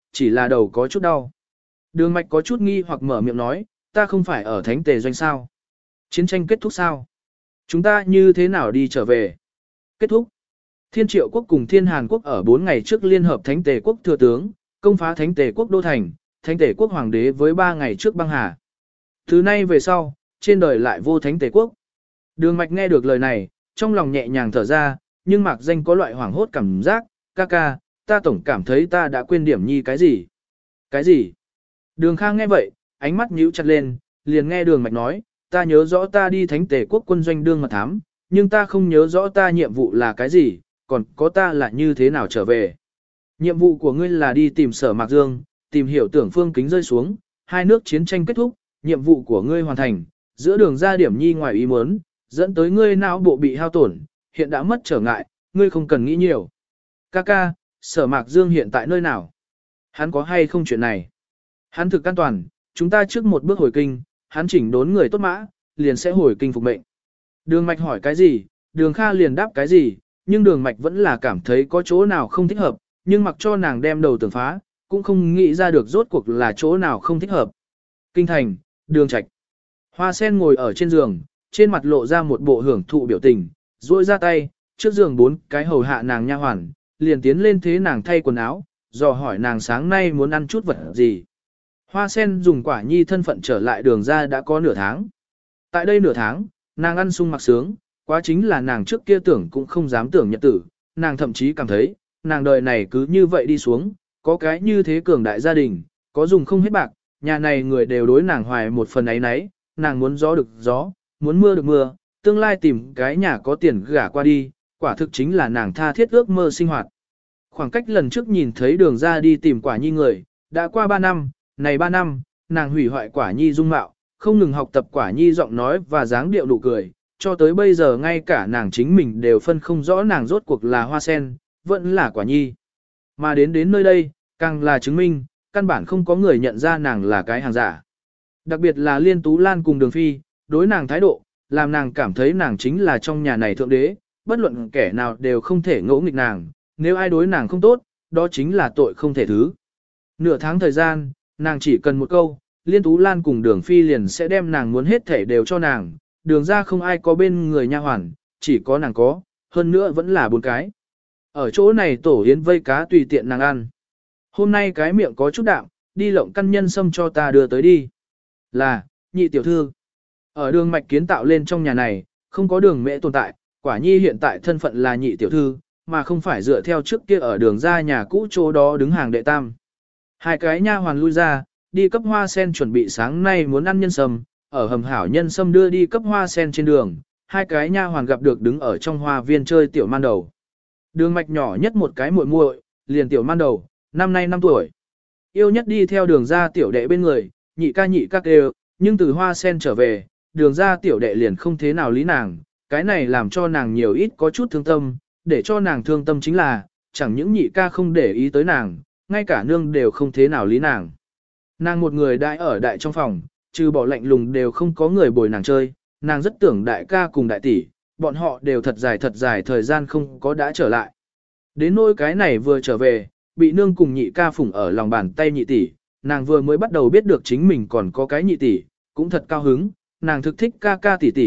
[SPEAKER 1] chỉ là đầu có chút đau. Đường mạch có chút nghi hoặc mở miệng nói, ta không phải ở thánh tề doanh sao? Chiến tranh kết thúc sao? Chúng ta như thế nào đi trở về? Kết thúc. Thiên Triệu quốc cùng Thiên Hàn quốc ở 4 ngày trước liên hợp thánh tề quốc thừa tướng, công phá thánh tề quốc đô thành, thánh tề quốc hoàng đế với 3 ngày trước băng hà. Từ nay về sau, trên đời lại vô thánh tề quốc. Đường mạch nghe được lời này, trong lòng nhẹ nhàng thở ra, nhưng mạc danh có loại hoảng hốt cảm giác, ca ca, ta tổng cảm thấy ta đã quên điểm nhi cái gì. Cái gì? Đường Khang nghe vậy, ánh mắt nhíu chặt lên, liền nghe đường mạch nói, ta nhớ rõ ta đi thánh tề quốc quân doanh đương mật thám, nhưng ta không nhớ rõ ta nhiệm vụ là cái gì, còn có ta là như thế nào trở về. Nhiệm vụ của ngươi là đi tìm Sở Mạc Dương, tìm hiểu tưởng phương kính rơi xuống, hai nước chiến tranh kết thúc, nhiệm vụ của ngươi hoàn thành, giữa đường ra điểm nhi ngoài ý muốn, dẫn tới ngươi não bộ bị hao tổn, hiện đã mất trở ngại, ngươi không cần nghĩ nhiều. Kaka, Sở Mạc Dương hiện tại nơi nào? Hắn có hay không chuyện này? Hắn thực an toàn, chúng ta trước một bước hồi kinh, hắn chỉnh đốn người tốt mã, liền sẽ hồi kinh phục mệnh. Đường Mạch hỏi cái gì, Đường Kha liền đáp cái gì, nhưng Đường Mạch vẫn là cảm thấy có chỗ nào không thích hợp, nhưng mặc cho nàng đem đầu tưởng phá, cũng không nghĩ ra được rốt cuộc là chỗ nào không thích hợp. Kinh thành, Đường Trạch. Hoa Sen ngồi ở trên giường, trên mặt lộ ra một bộ hưởng thụ biểu tình, duỗi ra tay, trước giường 4 cái hầu hạ nàng nha hoàn, liền tiến lên thế nàng thay quần áo, dò hỏi nàng sáng nay muốn ăn chút vật gì. Hoa Sen dùng Quả Nhi thân phận trở lại Đường ra đã có nửa tháng. Tại đây nửa tháng, nàng ăn sung mặc sướng, quá chính là nàng trước kia tưởng cũng không dám tưởng nhật tử, nàng thậm chí cảm thấy, nàng đời này cứ như vậy đi xuống, có cái như thế cường đại gia đình, có dùng không hết bạc, nhà này người đều đối nàng hoài một phần ấy nấy, nàng muốn gió được gió, muốn mưa được mưa, tương lai tìm cái nhà có tiền gả qua đi, quả thực chính là nàng tha thiết ước mơ sinh hoạt. Khoảng cách lần trước nhìn thấy Đường ra đi tìm Quả Nhi người, đã qua 3 năm, này 3 năm, nàng hủy hoại Quả Nhi dung mạo, không ngừng học tập Quả Nhi giọng nói và dáng điệu nụ cười, cho tới bây giờ ngay cả nàng chính mình đều phân không rõ nàng rốt cuộc là Hoa Sen, vẫn là Quả Nhi. Mà đến nơi đây, càng là chứng minh, căn bản không có người nhận ra nàng là cái hàng giả. Đặc biệt là Liên Tú Lan cùng Đường Phi, đối nàng thái độ, làm nàng cảm thấy nàng chính là trong nhà này thượng đế, bất luận kẻ nào đều không thể ngỗ nghịch nàng, nếu ai đối nàng không tốt, đó chính là tội không thể thứ. Nửa tháng thời gian, nàng chỉ cần một câu, Liên Tú Lan cùng Đường Phi liền sẽ đem nàng muốn hết thể đều cho nàng, Đường ra không ai có bên người nha hoàn, chỉ có nàng có, hơn nữa vẫn là 4 cái. Ở chỗ này tổ yến vây cá tùy tiện nàng ăn. Hôm nay cái miệng có chút đạm, đi lộng căn nhân sâm cho ta đưa tới đi. Là, nhị tiểu thư. Ở Đường Mạch kiến tạo lên trong nhà này, không có Đường Mễ tồn tại, Quả Nhi hiện tại thân phận là nhị tiểu thư, mà không phải dựa theo trước kia ở Đường ra nhà cũ chỗ đó đứng hàng đệ tam. Hai cái nha hoàn lui ra, đi cấp Hoa Sen chuẩn bị sáng nay muốn ăn nhân sâm, ở hầm hảo nhân sâm đưa đi cấp Hoa Sen trên đường, hai cái nha hoàn gặp được đứng ở trong hoa viên chơi tiểu man đầu. Đường Mạch nhỏ nhất một cái muội muội, liền tiểu man đầu, năm nay 5 tuổi. Yêu nhất đi theo Đường ra tiểu đệ bên người, nhị ca kêu, nhưng từ Hoa Sen trở về, Đường ra tiểu đệ liền không thế nào lý nàng, cái này làm cho nàng nhiều ít có chút thương tâm, để cho nàng thương tâm chính là, chẳng những nhị ca không để ý tới nàng, ngay cả nương đều không thế nào lý nàng. Nàng một người đại ở đại trong phòng, trừ bỏ lạnh lùng đều không có người bồi nàng chơi, nàng rất tưởng đại ca cùng đại tỷ, bọn họ đều thật dài thời gian không có đã trở lại. Đến nỗi cái này vừa trở về, bị nương cùng nhị ca phủng ở lòng bàn tay nhị tỷ, nàng vừa mới bắt đầu biết được chính mình còn có cái nhị tỷ, cũng thật cao hứng, nàng thực thích ca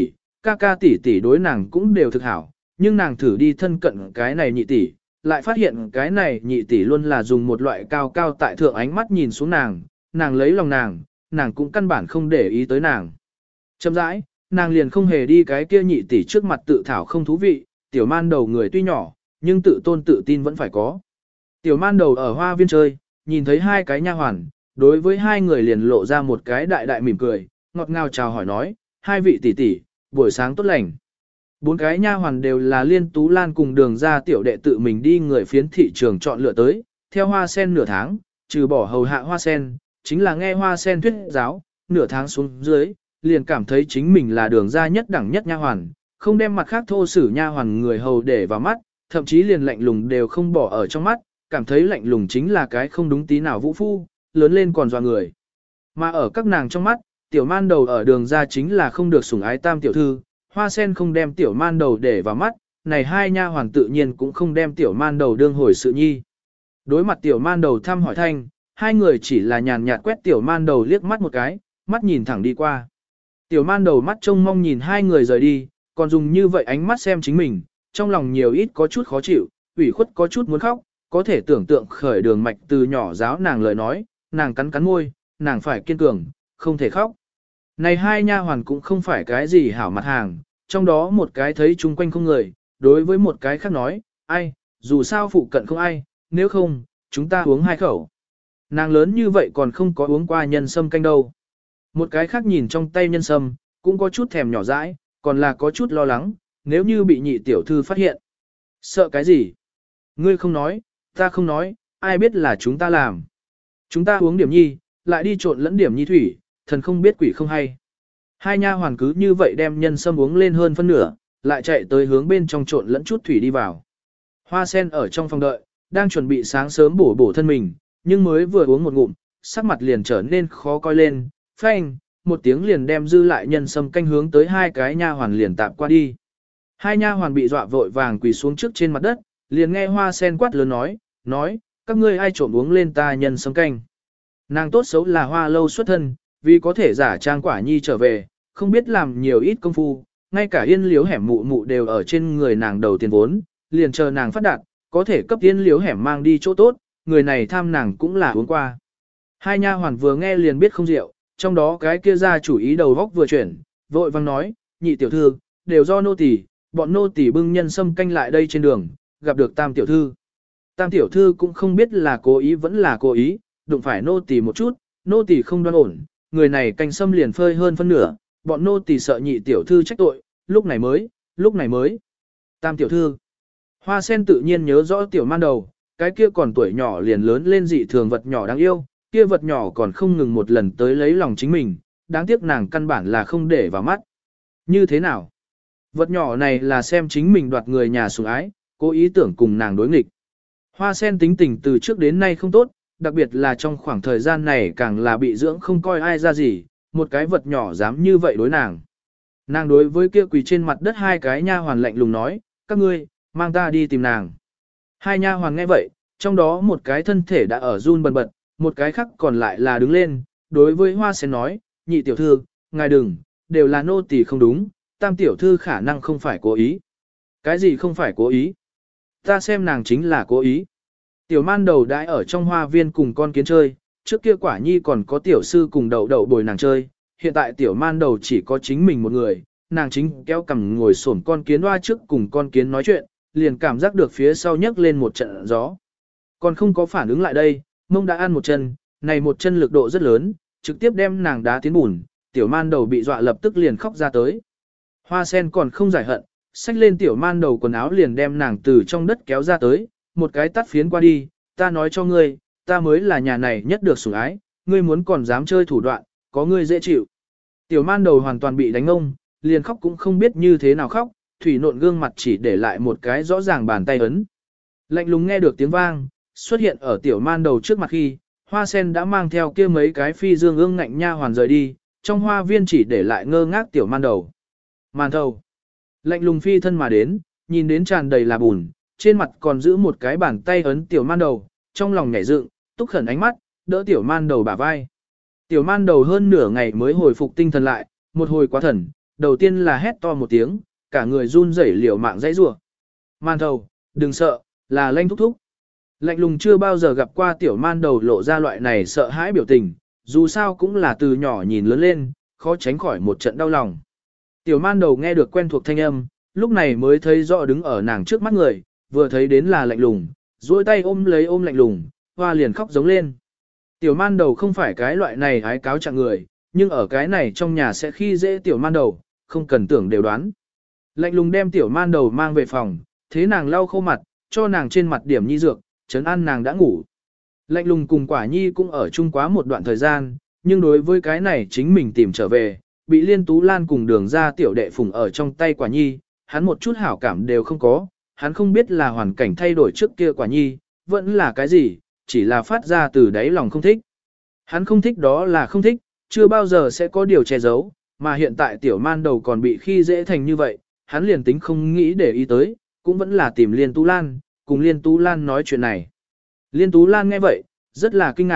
[SPEAKER 1] ca tỷ tỷ đối nàng cũng đều thực hảo, nhưng nàng thử đi thân cận cái này nhị tỷ, lại phát hiện cái này nhị tỷ luôn là dùng một loại cao cao tại thượng ánh mắt nhìn xuống nàng lấy lòng nàng cũng căn bản không để ý tới nàng. Chậm rãi, nàng liền không hề đi cái kia nhị tỷ trước mặt tự thảo không thú vị, tiểu man đầu người tuy nhỏ, nhưng tự tôn tự tin vẫn phải có. Tiểu man đầu ở hoa viên chơi, nhìn thấy hai cái nha hoàn, đối với hai người liền lộ ra một cái đại đại mỉm cười, ngọt ngào chào hỏi nói, hai vị tỷ tỷ, buổi sáng tốt lành. 4 cái nha hoàn đều là Liên Tú Lan cùng Đường ra tiểu đệ tự mình đi người phiến thị trường chọn lựa tới, theo Hoa Sen nửa tháng, trừ bỏ hầu hạ Hoa Sen, chính là nghe Hoa Sen thuyết giáo, nửa tháng xuống dưới, liền cảm thấy chính mình là Đường ra nhất đẳng nhất nha hoàn, không đem mặt khác thô sử nha hoàn người hầu để vào mắt, thậm chí liền lạnh lùng đều không bỏ ở trong mắt, cảm thấy lạnh lùng chính là cái không đúng tí nào vũ phu, lớn lên còn dọa người. Mà ở các nàng trong mắt, tiểu man đầu ở Đường ra chính là không được sủng ái tam tiểu thư, Hoa Sen không đem tiểu man đầu để vào mắt, này hai nha hoàn tự nhiên cũng không đem tiểu man đầu đương hồi sự nhi. Đối mặt tiểu man đầu thăm hỏi thanh, Hai người chỉ là nhàn nhạt quét tiểu man đầu liếc mắt một cái, mắt nhìn thẳng đi qua. Tiểu man đầu mắt trông mong nhìn hai người rời đi, còn dùng như vậy ánh mắt xem chính mình, trong lòng nhiều ít có chút khó chịu, ủy khuất có chút muốn khóc, có thể tưởng tượng khởi đường mạch từ nhỏ giáo nàng lời nói, nàng cắn cắn môi, nàng phải kiên cường, không thể khóc. Này hai nha hoàn cũng không phải cái gì hảo mặt hàng, trong đó một cái thấy chung quanh không người, đối với một cái khác nói, ai, dù sao phụ cận không ai, nếu không, chúng ta uống hai khẩu. Nàng lớn như vậy còn không có uống qua nhân sâm canh đâu. Một cái khác nhìn trong tay nhân sâm, cũng có chút thèm nhỏ dãi, còn là có chút lo lắng, nếu như bị nhị tiểu thư phát hiện. Sợ cái gì? Ngươi không nói, ta không nói, ai biết là chúng ta làm. Chúng ta uống điểm nhi, lại đi trộn lẫn điểm nhi thủy, thần không biết quỷ không hay. Hai nha hoàn cứ như vậy đem nhân sâm uống lên hơn phân nửa, lại chạy tới hướng bên trong trộn lẫn chút thủy đi vào. Hoa sen ở trong phòng đợi, đang chuẩn bị sáng sớm bổ thân mình, nhưng mới vừa uống một ngụm, sắc mặt liền trở nên khó coi lên, phanh, một tiếng liền đem dư lại nhân sâm canh hướng tới hai cái nha hoàn liền tạm qua đi. Hai nha hoàn bị dọa vội vàng quỳ xuống trước trên mặt đất, liền nghe hoa sen quát lớn nói, các ngươi ai trộm uống lên ta nhân sâm canh. Nàng tốt xấu là hoa lâu xuất thân, vì có thể giả trang quả nhi trở về, không biết làm nhiều ít công phu, ngay cả yên liếu hẻm mụ mụ đều ở trên người nàng đầu tiền vốn, liền chờ nàng phát đạt, có thể cấp yên liếu hẻm mang đi chỗ tốt, người này tham nàng cũng là uống qua. Hai nha hoàn vừa nghe liền biết không rượu, trong đó cái kia ra chủ ý đầu góc vừa chuyển, vội vang nói, nhị tiểu thư, đều do nô tỳ, bọn nô tỳ bưng nhân sâm canh lại đây trên đường, gặp được tam tiểu thư. Tam tiểu thư cũng không biết là cố ý vẫn là cố ý, đụng phải nô tỳ một chút, nô tỳ không đoan ổn, người này canh sâm liền phơi hơn phân nửa, bọn nô tỳ sợ nhị tiểu thư trách tội, lúc này mới. Tam tiểu thư. Hoa sen tự nhiên nhớ rõ tiểu man đầu, cái kia còn tuổi nhỏ liền lớn lên dị thường vật nhỏ đáng yêu, kia vật nhỏ còn không ngừng một lần tới lấy lòng chính mình, đáng tiếc nàng căn bản là không để vào mắt. Như thế nào? Vật nhỏ này là xem chính mình đoạt người nhà sủng ái, cố ý tưởng cùng nàng đối nghịch. Hoa sen tính tình từ trước đến nay không tốt, đặc biệt là trong khoảng thời gian này càng là bị dưỡng không coi ai ra gì, một cái vật nhỏ dám như vậy đối nàng. Nàng đối với kia quỳ trên mặt đất hai cái nha hoàn lạnh lùng nói, các ngươi, mang ta đi tìm nàng. Hai nha hoàn nghe vậy, trong đó một cái thân thể đã ở run bần bật, một cái khác còn lại là đứng lên, đối với hoa sen nói, nhị tiểu thư, ngài đừng, đều là nô tỳ không đúng, tam tiểu thư khả năng không phải cố ý. Cái gì không phải cố ý? Ta xem nàng chính là cố ý. Tiểu man đầu đãi ở trong hoa viên cùng con kiến chơi, trước kia quả nhi còn có tiểu sư cùng đậu đậu bồi nàng chơi, hiện tại tiểu man đầu chỉ có chính mình một người, nàng chính kéo cằm ngồi xổm con kiến hoa trước cùng con kiến nói chuyện, liền cảm giác được phía sau nhấc lên một trận gió. Còn không có phản ứng lại đây, mông đã ăn một chân, này một chân lực độ rất lớn, trực tiếp đem nàng đá tiến bùn, tiểu man đầu bị dọa lập tức liền khóc ra tới. Hoa sen còn không giải hận, xách lên tiểu man đầu quần áo liền đem nàng từ trong đất kéo ra tới, một cái tắt phiến qua đi, ta nói cho ngươi, ta mới là nhà này nhất được sủng ái, ngươi muốn còn dám chơi thủ đoạn, có ngươi dễ chịu. Tiểu man đầu hoàn toàn bị đánh ông, liền khóc cũng không biết như thế nào khóc, thủy nộn gương mặt chỉ để lại một cái rõ ràng bàn tay ấn. Lạnh lùng nghe được tiếng vang, xuất hiện ở tiểu man đầu trước mặt khi, hoa sen đã mang theo kia mấy cái phi dương ương ngạnh nha hoàn rời đi, trong hoa viên chỉ để lại ngơ ngác tiểu man đầu. Màn thầu. Lạnh lùng phi thân mà đến, nhìn đến tràn đầy là bùn, trên mặt còn giữ một cái bàn tay ấn tiểu man đầu, trong lòng nhảy dựng, túc khẩn ánh mắt, đỡ tiểu man đầu bả vai. Tiểu man đầu hơn nửa ngày mới hồi phục tinh thần lại, một hồi quá thần, đầu tiên là hét to một tiếng, cả người run rẩy liều mạng dãy rủa. Man thầu, đừng sợ, là lanh thúc thúc. Lạnh lùng chưa bao giờ gặp qua tiểu man đầu lộ ra loại này sợ hãi biểu tình, dù sao cũng là từ nhỏ nhìn lớn lên, khó tránh khỏi một trận đau lòng. Tiểu man đầu nghe được quen thuộc thanh âm, lúc này mới thấy rõ đứng ở nàng trước mắt người, vừa thấy đến là lạnh lùng, duỗi tay ôm lạnh lùng, hoa liền khóc giống lên. Tiểu man đầu không phải cái loại này hái cáo trạng người, nhưng ở cái này trong nhà sẽ khi dễ tiểu man đầu, không cần tưởng đều đoán. Lạnh lùng đem tiểu man đầu mang về phòng, thế nàng lau khô mặt, cho nàng trên mặt điểm nhi dược, trấn an nàng đã ngủ. Lạnh lùng cùng quả nhi cũng ở chung quá một đoạn thời gian, nhưng đối với cái này chính mình tìm trở về, bị Liên Tú Lan cùng đường ra tiểu đệ phùng ở trong tay quả nhi, hắn một chút hảo cảm đều không có, hắn không biết là hoàn cảnh thay đổi trước kia quả nhi, vẫn là cái gì, chỉ là phát ra từ đáy lòng không thích. Hắn không thích đó là không thích, chưa bao giờ sẽ có điều che giấu, mà hiện tại tiểu man đầu còn bị khi dễ thành như vậy, hắn liền tính không nghĩ để ý tới, cũng vẫn là tìm Liên Tú Lan, cùng Liên Tú Lan nói chuyện này. Liên Tú Lan nghe vậy, rất là kinh ngạc,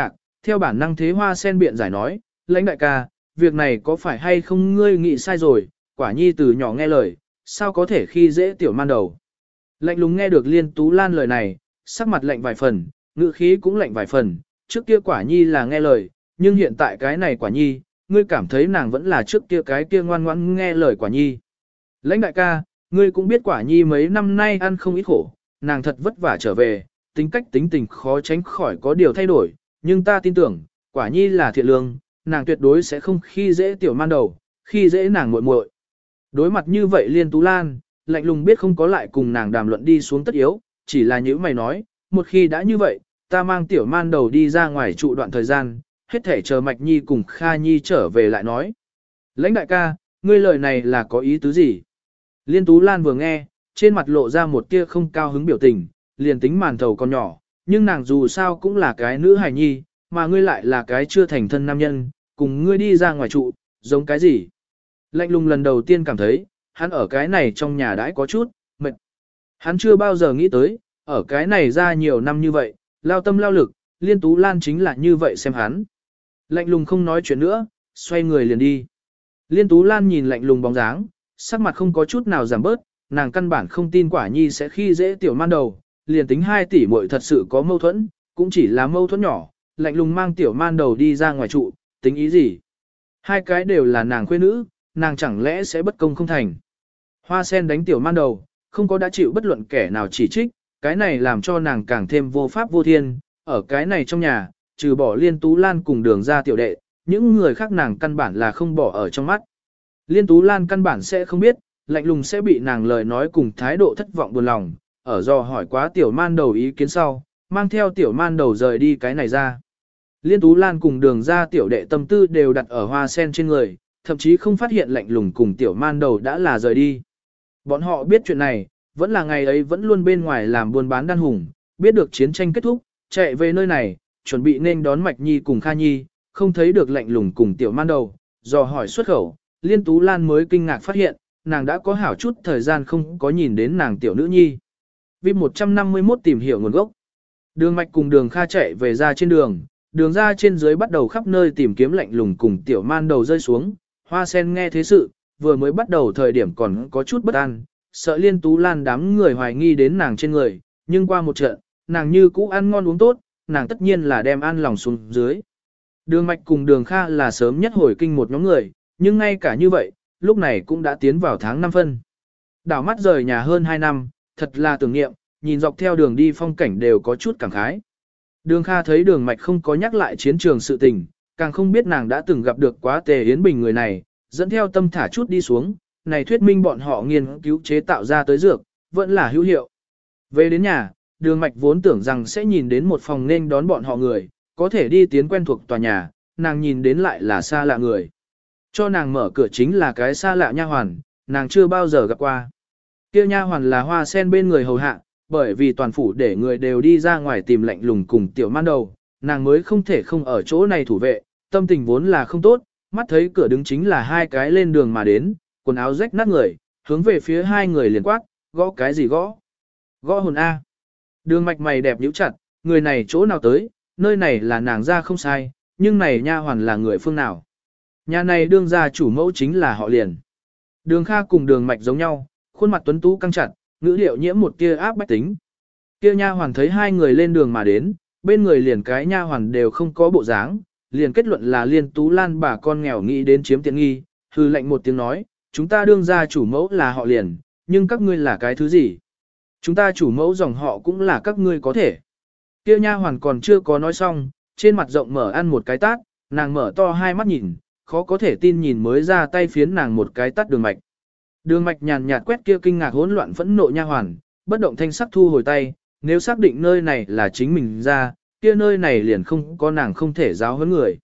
[SPEAKER 1] theo bản năng thế Hoa Sen biện giải nói, lãnh đại ca, việc này có phải hay không ngươi nghĩ sai rồi, quả nhi từ nhỏ nghe lời, sao có thể khi dễ tiểu man đầu. Lạnh lùng nghe được Liên Tú Lan lời này, sắc mặt lạnh vài phần, ngữ khí cũng lạnh vài phần, trước kia quả nhi là nghe lời, nhưng hiện tại cái này quả nhi, ngươi cảm thấy nàng vẫn là trước kia cái kia ngoan ngoãn nghe lời quả nhi. Lãnh đại ca, ngươi cũng biết quả nhi mấy năm nay ăn không ít khổ, nàng thật vất vả trở về, tính cách tính tình khó tránh khỏi có điều thay đổi, nhưng ta tin tưởng, quả nhi là thiện lương, nàng tuyệt đối sẽ không khi dễ tiểu man đầu, khi dễ nàng muội muội. Đối mặt như vậy Liên Tú Lan, lạnh lùng biết không có lại cùng nàng đàm luận đi xuống tất yếu, chỉ là những mày nói, một khi đã như vậy, ta mang tiểu man đầu đi ra ngoài trụ đoạn thời gian, hết thể chờ Mạch Nhi cùng Kha Nhi trở về lại nói. Lãnh đại ca, ngươi lời này là có ý tứ gì? Liên Tú Lan vừa nghe, trên mặt lộ ra một tia không cao hứng biểu tình, liền tính màn thầu còn nhỏ, nhưng nàng dù sao cũng là cái nữ hài nhi, mà ngươi lại là cái chưa thành thân nam nhân, cùng ngươi đi ra ngoài trụ, giống cái gì? Lạnh lùng lần đầu tiên cảm thấy, hắn ở cái này trong nhà đãi có chút, mệt. Hắn chưa bao giờ nghĩ tới, ở cái này ra nhiều năm như vậy, lao tâm lao lực, Liên Tú Lan chính là như vậy xem hắn. Lạnh lùng không nói chuyện nữa, xoay người liền đi. Liên Tú Lan nhìn lạnh lùng bóng dáng, sắc mặt không có chút nào giảm bớt, nàng căn bản không tin quả nhi sẽ khi dễ tiểu man đầu, liền tính 2 tỷ muội thật sự có mâu thuẫn, cũng chỉ là mâu thuẫn nhỏ, lạnh lùng mang tiểu man đầu đi ra ngoài trụ, tính ý gì. Hai cái đều là nàng khuê nữ, nàng chẳng lẽ sẽ bất công không thành. Hoa Sen đánh tiểu man đầu, không có đã chịu bất luận kẻ nào chỉ trích, cái này làm cho nàng càng thêm vô pháp vô thiên, ở cái này trong nhà, trừ bỏ Liên Tú Lan cùng Đường ra tiểu đệ, những người khác nàng căn bản là không bỏ ở trong mắt. Liên Tú Lan căn bản sẽ không biết, lạnh lùng sẽ bị nàng lời nói cùng thái độ thất vọng buồn lòng, ở do hỏi quá tiểu man đầu ý kiến sau, mang theo tiểu man đầu rời đi cái này ra. Liên Tú Lan cùng Đường ra tiểu đệ tâm tư đều đặt ở Hoa Sen trên người, thậm chí không phát hiện lạnh lùng cùng tiểu man đầu đã là rời đi. Bọn họ biết chuyện này, vẫn là ngày ấy vẫn luôn bên ngoài làm buôn bán đan hùng, biết được chiến tranh kết thúc, chạy về nơi này, chuẩn bị nên đón Mạch Nhi cùng Kha Nhi, không thấy được lạnh lùng cùng tiểu man đầu, dò hỏi xuất khẩu, Liên Tú Lan mới kinh ngạc phát hiện, nàng đã có hảo chút thời gian không có nhìn đến nàng tiểu nữ nhi. VIP 151 tìm hiểu nguồn gốc. Đường Mạch cùng Đường Kha chạy về ra trên đường, đường ra trên dưới bắt đầu khắp nơi tìm kiếm lạnh lùng cùng tiểu man đầu rơi xuống. Hoa Sen nghe thế sự, vừa mới bắt đầu thời điểm còn có chút bất an, sợ Liên Tú Lan đám người hoài nghi đến nàng trên người, nhưng qua một trận, nàng như cũ ăn ngon uống tốt, nàng tất nhiên là đem an lòng xuống dưới. Đường Mạch cùng Đường Kha là sớm nhất hồi kinh một nhóm người, nhưng ngay cả như vậy, lúc này cũng đã tiến vào tháng 5 phân. Đảo mắt rời nhà hơn 2 năm, thật là tưởng niệm, nhìn dọc theo đường đi phong cảnh đều có chút cảm khái. Đường Kha thấy Đường Mạch không có nhắc lại chiến trường sự tình, càng không biết nàng đã từng gặp được quá Tề Yến Bình người này, dẫn theo tâm thả chút đi xuống, này thuyết minh bọn họ nghiên cứu chế tạo ra tới dược, vẫn là hữu hiệu. Về đến nhà, Đường Mạch vốn tưởng rằng sẽ nhìn đến một phòng nên đón bọn họ người, có thể đi tiến quen thuộc tòa nhà, nàng nhìn đến lại là xa lạ người. Cho nàng mở cửa chính là cái xa lạ nha hoàn, nàng chưa bao giờ gặp qua. Kia nha hoàn là Hoa Sen bên người hầu hạ, bởi vì toàn phủ để người đều đi ra ngoài tìm lạnh lùng cùng tiểu man đầu, nàng mới không thể không ở chỗ này thủ vệ, tâm tình vốn là không tốt, mắt thấy cửa đứng chính là 2 cái lên đường mà đến, quần áo rách nát người, hướng về phía 2 người liền quát, gõ cái gì gõ? Gõ hồn A. Đường Mạch mày đẹp nhíu chặt, người này chỗ nào tới, nơi này là nàng ra không sai, nhưng này nha hoàn là người phương nào? Nhà này đương gia chủ mẫu chính là họ Liền. Đường Kha cùng Đường Mạch giống nhau, khuôn mặt tuấn tú căng chặt, ngữ điệu nhiễm một tia áp bách tính. Kia nha hoàn thấy 2 người lên đường mà đến, bên người liền cái nha hoàn đều không có bộ dáng, liền kết luận là Liên Tú Lan bà con nghèo nghĩ đến chiếm tiện nghi, hư lệnh một tiếng nói, chúng ta đương gia chủ mẫu là họ Liền, nhưng các ngươi là cái thứ gì? Chúng ta chủ mẫu dòng họ cũng là các ngươi có thể. Kia nha hoàn còn chưa có nói xong, trên mặt rộng mở ăn một cái tát, nàng mở to 2 mắt nhìn, khó có thể tin nhìn mới ra tay phiến nàng một cái tát Đường Mạch. Đường Mạch nhàn nhạt quét kia kinh ngạc hỗn loạn phẫn nộ nha hoàn, bất động thanh sắc thu hồi tay, nếu xác định nơi này là chính mình ra, kia nơi này liền không có nàng không thể giáo huấn người.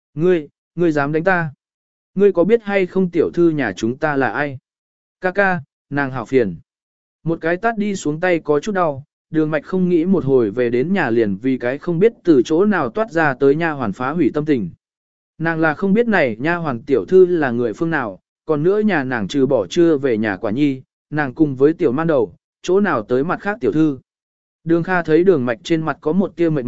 [SPEAKER 1] Ngươi dám đánh ta? Ngươi có biết hay không tiểu thư nhà chúng ta là ai? Ca, nàng hảo phiền. Một cái tát đi xuống tay có chút đau, Đường Mạch không nghĩ một hồi về đến nhà liền vì cái không biết từ chỗ nào toát ra tới nha hoàn phá hủy tâm tình. Nàng là không biết này nha hoàn tiểu thư là người phương nào, còn nữa nhà nàng trừ bỏ chưa về nhà quả nhi, nàng cùng với tiểu man đầu, chỗ nào tới mặt khác tiểu thư. Đường Kha thấy Đường Mạch trên mặt có một tia mệt mỏi,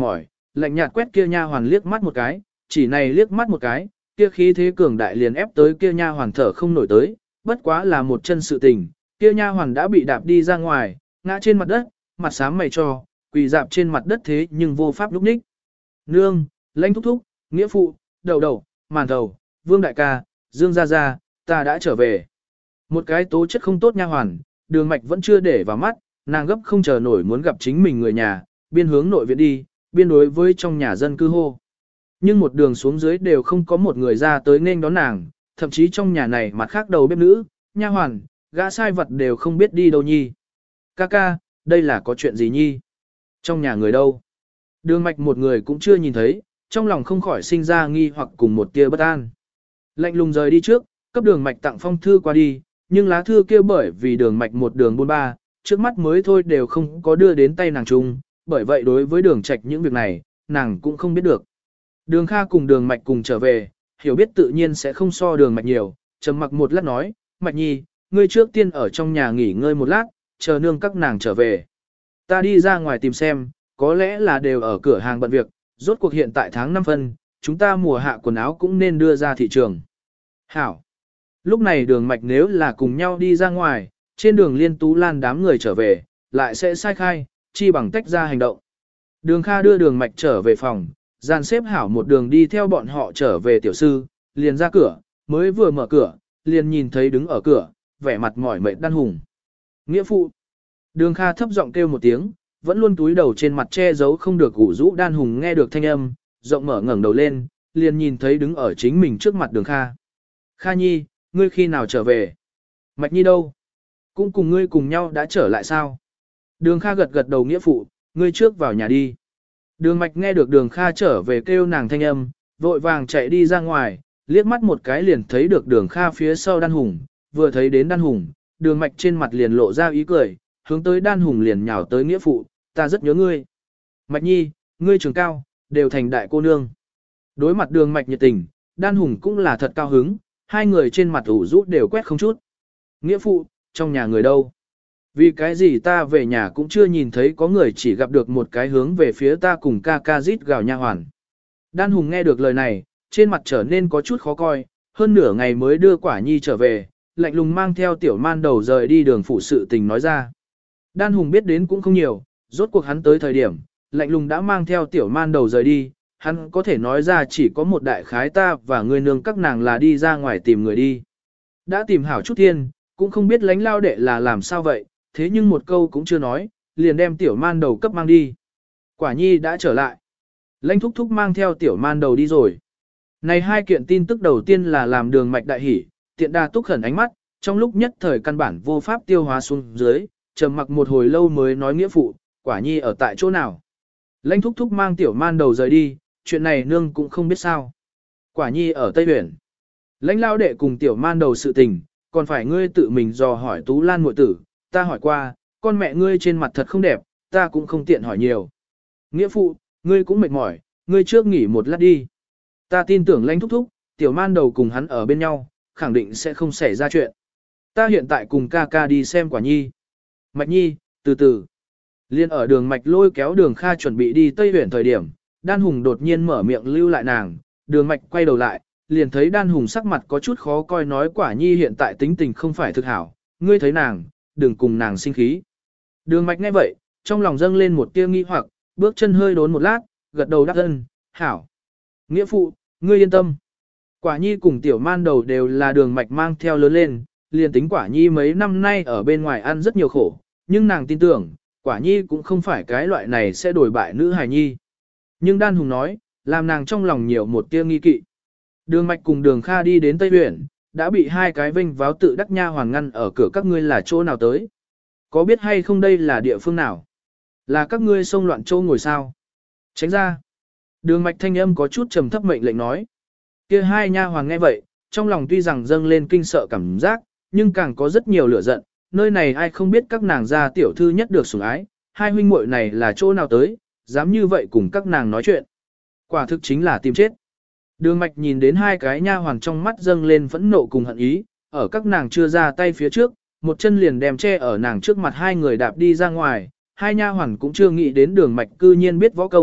[SPEAKER 1] lạnh nhạt quét kia nha hoàn liếc mắt một cái, chỉ này liếc mắt một cái, kia khí thế cường đại liền ép tới kia nha hoàn thở không nổi tới, bất quá là một chân sự tình, kia nha hoàn đã bị đạp đi ra ngoài, ngã trên mặt đất, mặt xám mày cho, quỳ dạp trên mặt đất thế nhưng vô pháp lúc ních. Nương, Lãnh thúc thúc, nghĩa phụ, đầu đầu, màn đầu, vương đại ca, dương gia gia, ta đã trở về. Một cái tố chất không tốt nha hoàn, Đường Mạch vẫn chưa để vào mắt, nàng gấp không chờ nổi muốn gặp chính mình người nhà, biên hướng nội viện đi, biên đối với trong nhà dân cư hô. Nhưng một đường xuống dưới đều không có một người ra tới nên đón nàng, thậm chí trong nhà này mặt khác đầu bếp nữ, nha hoàn, gã sai vật đều không biết đi đâu nhi. Ca, đây là có chuyện gì nhi? Trong nhà người đâu? Đường Mạch một người cũng chưa nhìn thấy, trong lòng không khỏi sinh ra nghi hoặc cùng một tia bất an. Lạnh lùng rời đi trước, cấp Đường Mạch tặng phong thư qua đi, nhưng lá thư kia bởi vì Đường Mạch một đường buôn ba, trước mắt mới thôi đều không có đưa đến tay nàng chung, bởi vậy đối với Đường Trạch những việc này, nàng cũng không biết được. Đường Kha cùng Đường Mạch cùng trở về, hiểu biết tự nhiên sẽ không so Đường Mạch nhiều, trầm mặc một lát nói, Mạch Nhi, ngươi trước tiên ở trong nhà nghỉ ngơi một lát, chờ nương các nàng trở về. Ta đi ra ngoài tìm xem, có lẽ là đều ở cửa hàng bận việc, rốt cuộc hiện tại tháng 5 phân, chúng ta mùa hạ quần áo cũng nên đưa ra thị trường. Hảo. Lúc này Đường Mạch nếu là cùng nhau đi ra ngoài, trên đường Liên Tú Lan đám người trở về, lại sẽ sai khai, chi bằng tách ra hành động. Đường Kha đưa Đường Mạch trở về phòng, dàn xếp hảo một đường đi theo bọn họ trở về tiểu sư, liền ra cửa, mới vừa mở cửa, liền nhìn thấy đứng ở cửa, vẻ mặt mỏi mệt Đan Hùng. Nghĩa phụ. Đường Kha thấp giọng kêu một tiếng, vẫn luôn túi đầu trên mặt che giấu không được ủ rũ. Đan Hùng nghe được thanh âm, rộng mở ngẩng đầu lên, liền nhìn thấy đứng ở chính mình trước mặt Đường Kha. Kha Nhi, ngươi khi nào trở về? Mạch Nhi đâu? Cũng cùng ngươi cùng nhau đã trở lại sao? Đường Kha gật gật đầu nghĩa phụ, ngươi trước vào nhà đi. Đường Mạch nghe được Đường Kha trở về kêu nàng thanh âm, vội vàng chạy đi ra ngoài, liếc mắt một cái liền thấy được Đường Kha phía sau Đan Hùng, vừa thấy đến Đan Hùng, Đường Mạch trên mặt liền lộ ra ý cười, hướng tới Đan Hùng liền nhào tới nghĩa phụ, ta rất nhớ ngươi. Mạch Nhi, ngươi trường cao, đều thành đại cô nương. Đối mặt Đường Mạch nhiệt tình, Đan Hùng cũng là thật cao hứng, hai người trên mặt ủ rũ đều quét không chút. Nghĩa phụ, trong nhà người đâu? Vì cái gì ta về nhà cũng chưa nhìn thấy có người, chỉ gặp được một cái hướng về phía ta cùng ca rít gào nha hoàn. Đan Hùng nghe được lời này, trên mặt trở nên có chút khó coi, hơn nửa ngày mới đưa Quả Nhi trở về, lạnh lùng mang theo Tiểu Man Đầu rời đi Đường phụ sự tình nói ra. Đan Hùng biết đến cũng không nhiều, rốt cuộc hắn tới thời điểm, lạnh lùng đã mang theo Tiểu Man Đầu rời đi, hắn có thể nói ra chỉ có một đại khái ta và người nương các nàng là đi ra ngoài tìm người đi. Đã tìm hảo chút thiên, cũng không biết Lãnh lao đệ là làm sao vậy, thế nhưng một câu cũng chưa nói, liền đem Tiểu Man Đầu cấp mang đi. Quả Nhi đã trở lại. Lãnh thúc thúc mang theo Tiểu Man Đầu đi rồi. Này hai kiện tin tức đầu tiên là làm Đường Mạch đại hỉ, tiện đa túc khẩn ánh mắt, trong lúc nhất thời căn bản vô pháp tiêu hóa xuống dưới, trầm mặc một hồi lâu mới nói nghĩa phụ, Quả Nhi ở tại chỗ nào. Lãnh thúc thúc mang Tiểu Man Đầu rời đi, chuyện này nương cũng không biết sao. Quả Nhi ở Tây Huyền. Lãnh lao đệ cùng Tiểu Man Đầu sự tình, còn phải ngươi tự mình dò hỏi Tú Lan muội tử, ta hỏi qua, con mẹ ngươi trên mặt thật không đẹp, ta cũng không tiện hỏi nhiều. Nghĩa phụ, ngươi cũng mệt mỏi, ngươi trước nghỉ một lát đi. Ta tin tưởng Lãnh thúc thúc, Tiểu Man Đầu cùng hắn ở bên nhau, khẳng định sẽ không xảy ra chuyện. Ta hiện tại cùng ca đi xem Quả Nhi. Mạch Nhi, từ từ. Liên ở Đường Mạch lôi kéo Đường Kha chuẩn bị đi Tây Huyền thời điểm, Đan Hùng đột nhiên mở miệng lưu lại nàng, Đường Mạch quay đầu lại, liền thấy Đan Hùng sắc mặt có chút khó coi nói Quả Nhi hiện tại tính tình không phải thực hảo, ngươi thấy nàng, đừng cùng nàng sinh khí. Đường Mạch nghe vậy, trong lòng dâng lên một tia nghi hoặc, bước chân hơi đốn một lát, gật đầu đáp ân, hảo. Nghĩa phụ, ngươi yên tâm. Quả Nhi cùng Tiểu Man Đầu đều là Đường Mạch mang theo lớn lên, liền tính Quả Nhi mấy năm nay ở bên ngoài ăn rất nhiều khổ, nhưng nàng tin tưởng, Quả Nhi cũng không phải cái loại này sẽ đổi bại nữ hài nhi. Nhưng Đan Hùng nói, làm nàng trong lòng nhiều một tia nghi kỵ. Đường Mạch cùng Đường Kha đi đến Tây Huyện, đã bị hai cái vinh váo tự đắc nha hoàn ngăn ở cửa các ngươi là chỗ nào tới. Có biết hay không đây là địa phương nào? Là các ngươi xông loạn châu ngồi sao? Tránh ra. Đường Mạch thanh âm có chút trầm thấp mệnh lệnh nói. Kia hai nha hoàn nghe vậy, trong lòng tuy rằng dâng lên kinh sợ cảm giác, nhưng càng có rất nhiều lửa giận. Nơi này ai không biết các nàng gia tiểu thư nhất được sủng ái, hai huynh muội này là chỗ nào tới, dám như vậy cùng các nàng nói chuyện. Quả thực chính là tìm chết. Đường Mạch nhìn đến hai cái nha hoàn trong mắt dâng lên phẫn nộ cùng hận ý, ở các nàng chưa ra tay phía trước, một chân liền đem che ở nàng trước mặt hai người đạp đi ra ngoài, hai nha hoàn cũng chưa nghĩ đến Đường Mạch cư nhiên biết võ công,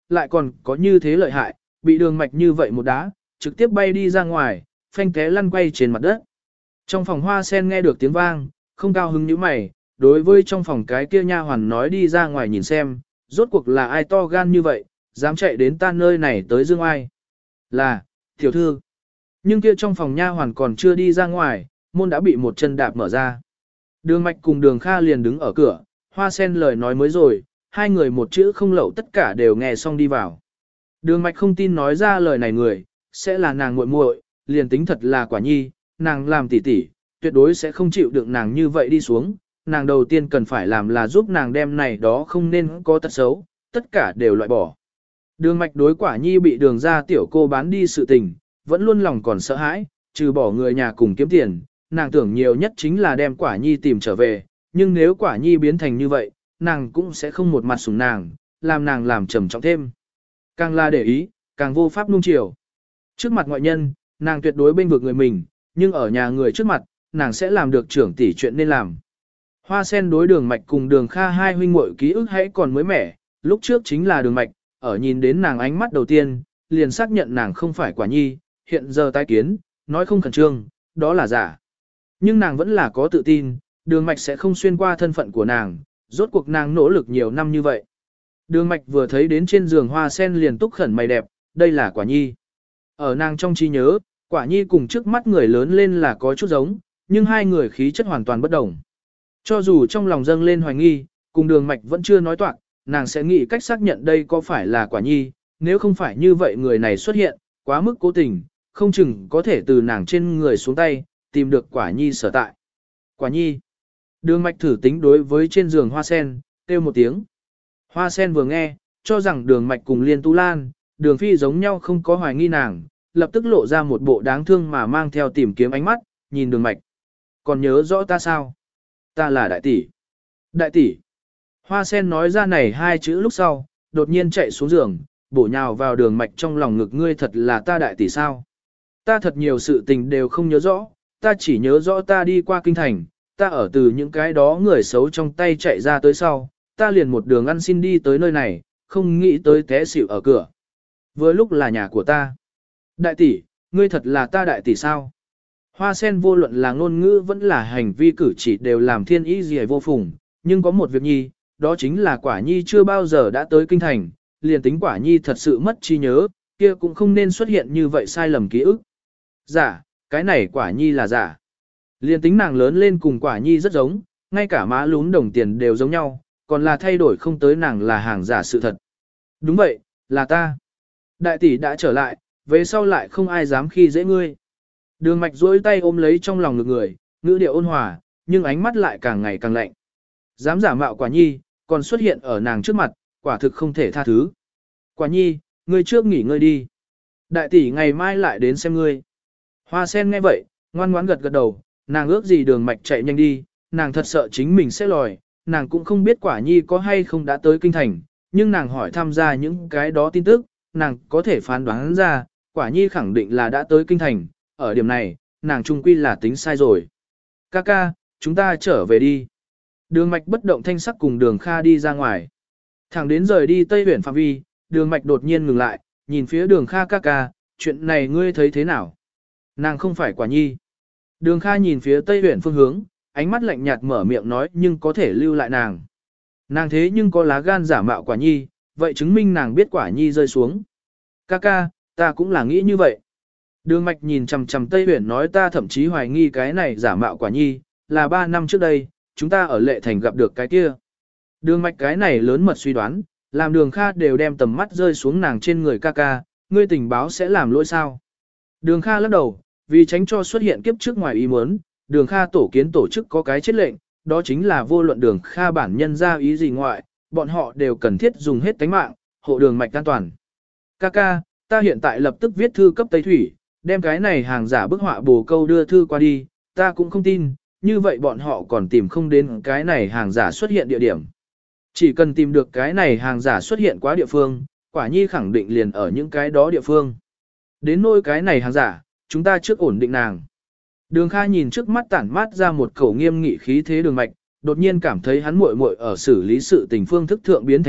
[SPEAKER 1] lại còn có như thế lợi hại, bị đường mạch như vậy một đá, trực tiếp bay đi ra ngoài, phanh té lăn quay trên mặt đất. Trong phòng hoa sen nghe được tiếng vang, không cao hứng như mày, đối với trong phòng cái kia nha hoàn nói đi ra ngoài nhìn xem, rốt cuộc là ai to gan như vậy, dám chạy đến ta nơi này tới dương ai. Là, tiểu thư. Nhưng kia trong phòng nha hoàn còn chưa đi ra ngoài, môn đã bị một chân đạp mở ra. Đường mạch cùng đường Kha liền đứng ở cửa, hoa sen lời nói mới rồi, hai người một chữ không lậu tất cả đều nghe xong đi vào. Đường mạch không tin nói ra lời này người, sẽ là nàng muội muội, liền tính thật là quả nhi, nàng làm tỉ tỉ, tuyệt đối sẽ không chịu đựng nàng như vậy đi xuống. Nàng đầu tiên cần phải làm là giúp nàng đem này đó không nên có tật xấu, tất cả đều loại bỏ. Đường mạch đối quả nhi bị đường ra tiểu cô bán đi sự tình, vẫn luôn lòng còn sợ hãi, trừ bỏ người nhà cùng kiếm tiền, nàng tưởng nhiều nhất chính là đem quả nhi tìm trở về, nhưng nếu quả nhi biến thành như vậy, nàng cũng sẽ không một mặt sủng nàng, làm làm trầm trọng thêm. Càng là để ý, càng vô pháp nuông chiều. Trước mặt ngoại nhân, nàng tuyệt đối bên vực người mình, nhưng ở nhà người trước mặt, nàng sẽ làm được trưởng tỷ chuyện nên làm. Hoa sen đối đường mạch cùng đường Kha hai huynh muội ký ức hãy còn mới mẻ, lúc trước chính là đường mạch, ở nhìn đến nàng ánh mắt đầu tiên, liền xác nhận nàng không phải quả nhi, hiện giờ tái kiến, nói không khẩn trương, đó là giả. Nhưng nàng vẫn là có tự tin, đường mạch sẽ không xuyên qua thân phận của nàng, rốt cuộc nàng nỗ lực nhiều năm như vậy. Đường mạch vừa thấy đến trên giường hoa sen liền túc khẩn mày đẹp, đây là quả nhi. Ở nàng trong trí nhớ, quả nhi cùng trước mắt người lớn lên là có chút giống, nhưng hai người khí chất hoàn toàn bất đồng. Cho dù trong lòng dâng lên hoài nghi, cùng đường mạch vẫn chưa nói toạc, nàng sẽ nghĩ cách xác nhận đây có phải là quả nhi, nếu không phải như vậy người này xuất hiện, quá mức cố tình, không chừng có thể từ nàng trên người xuống tay, tìm được quả nhi sở tại. Quả nhi. Đường mạch thử tính đối với trên giường hoa sen, kêu một tiếng. Hoa sen vừa nghe, cho rằng đường mạch cùng Liên Tu Lan, đường phi giống nhau không có hoài nghi nàng, lập tức lộ ra một bộ đáng thương mà mang theo tìm kiếm ánh mắt, nhìn đường mạch. Còn nhớ rõ ta sao? Ta là đại tỷ. Đại tỷ. Hoa sen nói ra này hai chữ lúc sau, đột nhiên chạy xuống giường, bổ nhào vào đường mạch trong lòng ngực, ngươi thật là ta đại tỷ sao? Ta thật nhiều sự tình đều không nhớ rõ, ta chỉ nhớ rõ ta đi qua kinh thành, ta ở từ những cái đó người xấu trong tay chạy ra tới sau, ta liền một đường ăn xin đi tới nơi này, không nghĩ tới té xỉu ở cửa. Vừa lúc là nhà của ta. Đại tỷ, ngươi thật là ta đại tỷ sao? Hoa sen vô luận là ngôn ngữ vẫn là hành vi cử chỉ đều làm thiên ý gì vô phùng, nhưng có một việc nhi, đó chính là quả nhi chưa bao giờ đã tới kinh thành, liền tính quả nhi thật sự mất trí nhớ, kia cũng không nên xuất hiện như vậy sai lầm ký ức. Giả, cái này quả nhi là giả. Liền tính nàng lớn lên cùng quả nhi rất giống, ngay cả má lún đồng tiền đều giống nhau, còn là thay đổi không tới nàng là hàng giả sự thật. Đúng vậy, là ta. Đại tỷ đã trở lại, về sau lại không ai dám khi dễ ngươi. Đường mạch duỗi tay ôm lấy trong lòng ngực người, ngữ điệu ôn hòa, nhưng ánh mắt lại càng ngày càng lạnh. Dám giả mạo quả nhi, còn xuất hiện ở nàng trước mặt, quả thực không thể tha thứ. Quả nhi, ngươi trước nghỉ ngơi đi. Đại tỷ ngày mai lại đến xem ngươi. Hoa sen nghe vậy, ngoan ngoãn gật gật đầu, nàng ước gì đường mạch chạy nhanh đi, nàng thật sợ chính mình sẽ lòi, nàng cũng không biết quả nhi có hay không đã tới kinh thành, nhưng nàng hỏi tham gia những cái đó tin tức, nàng có thể phán đoán ra, quả nhi khẳng định là đã tới kinh thành, ở điểm này, nàng trung quy là tính sai rồi. Kaka, chúng ta trở về đi. Đường mạch bất động thanh sắc cùng đường Kha đi ra ngoài. Thẳng đến rời đi Tây Huyển phạm vi, đường mạch đột nhiên ngừng lại, nhìn phía đường Kha Kaka, chuyện này ngươi thấy thế nào? Nàng không phải quả nhi. Đường Kha nhìn phía Tây Huyển phương hướng, ánh mắt lạnh nhạt mở miệng nói, nhưng có thể lưu lại nàng. Nàng thế nhưng có lá gan giả mạo quả nhi, vậy chứng minh nàng biết quả nhi rơi xuống. Kaka, ta cũng là nghĩ như vậy. Đường mạch nhìn chằm chằm Tây Huyển nói, ta thậm chí hoài nghi cái này giả mạo quả nhi, là 3 năm trước đây, chúng ta ở Lệ Thành gặp được cái kia. Đường mạch cái này lớn mật suy đoán, làm đường Kha đều đem tầm mắt rơi xuống nàng trên người Kaka, ngươi tình báo sẽ làm lỗi sao? Đường Kha lắc đầu, vì tránh cho xuất hiện kiếp trước ngoài ý muốn, đường Kha tổ kiến tổ chức có cái chết lệnh, đó chính là vô luận đường Kha bản nhân ra ý gì ngoại, bọn họ đều cần thiết dùng hết tánh mạng, hộ đường mạch an toàn. Kaka, ta hiện tại lập tức viết thư cấp Tây Thủy, đem cái này hàng giả bức họa bồ câu đưa thư qua đi, ta cũng không tin, như vậy bọn họ còn tìm không đến cái này hàng giả xuất hiện địa điểm. Chỉ cần tìm được cái này hàng giả xuất hiện quá địa phương, quả nhi khẳng định liền ở những cái đó địa phương. Đến nỗi cái này hàng giả, chúng ta trước ổn định nàng. Đường Kha nhìn trước mắt tản mát ra một khẩu nghiêm nghị khí thế đường mạch, đột nhiên cảm thấy hắn muội muội ở xử lý sự tình phương thức thượng biến thành thục,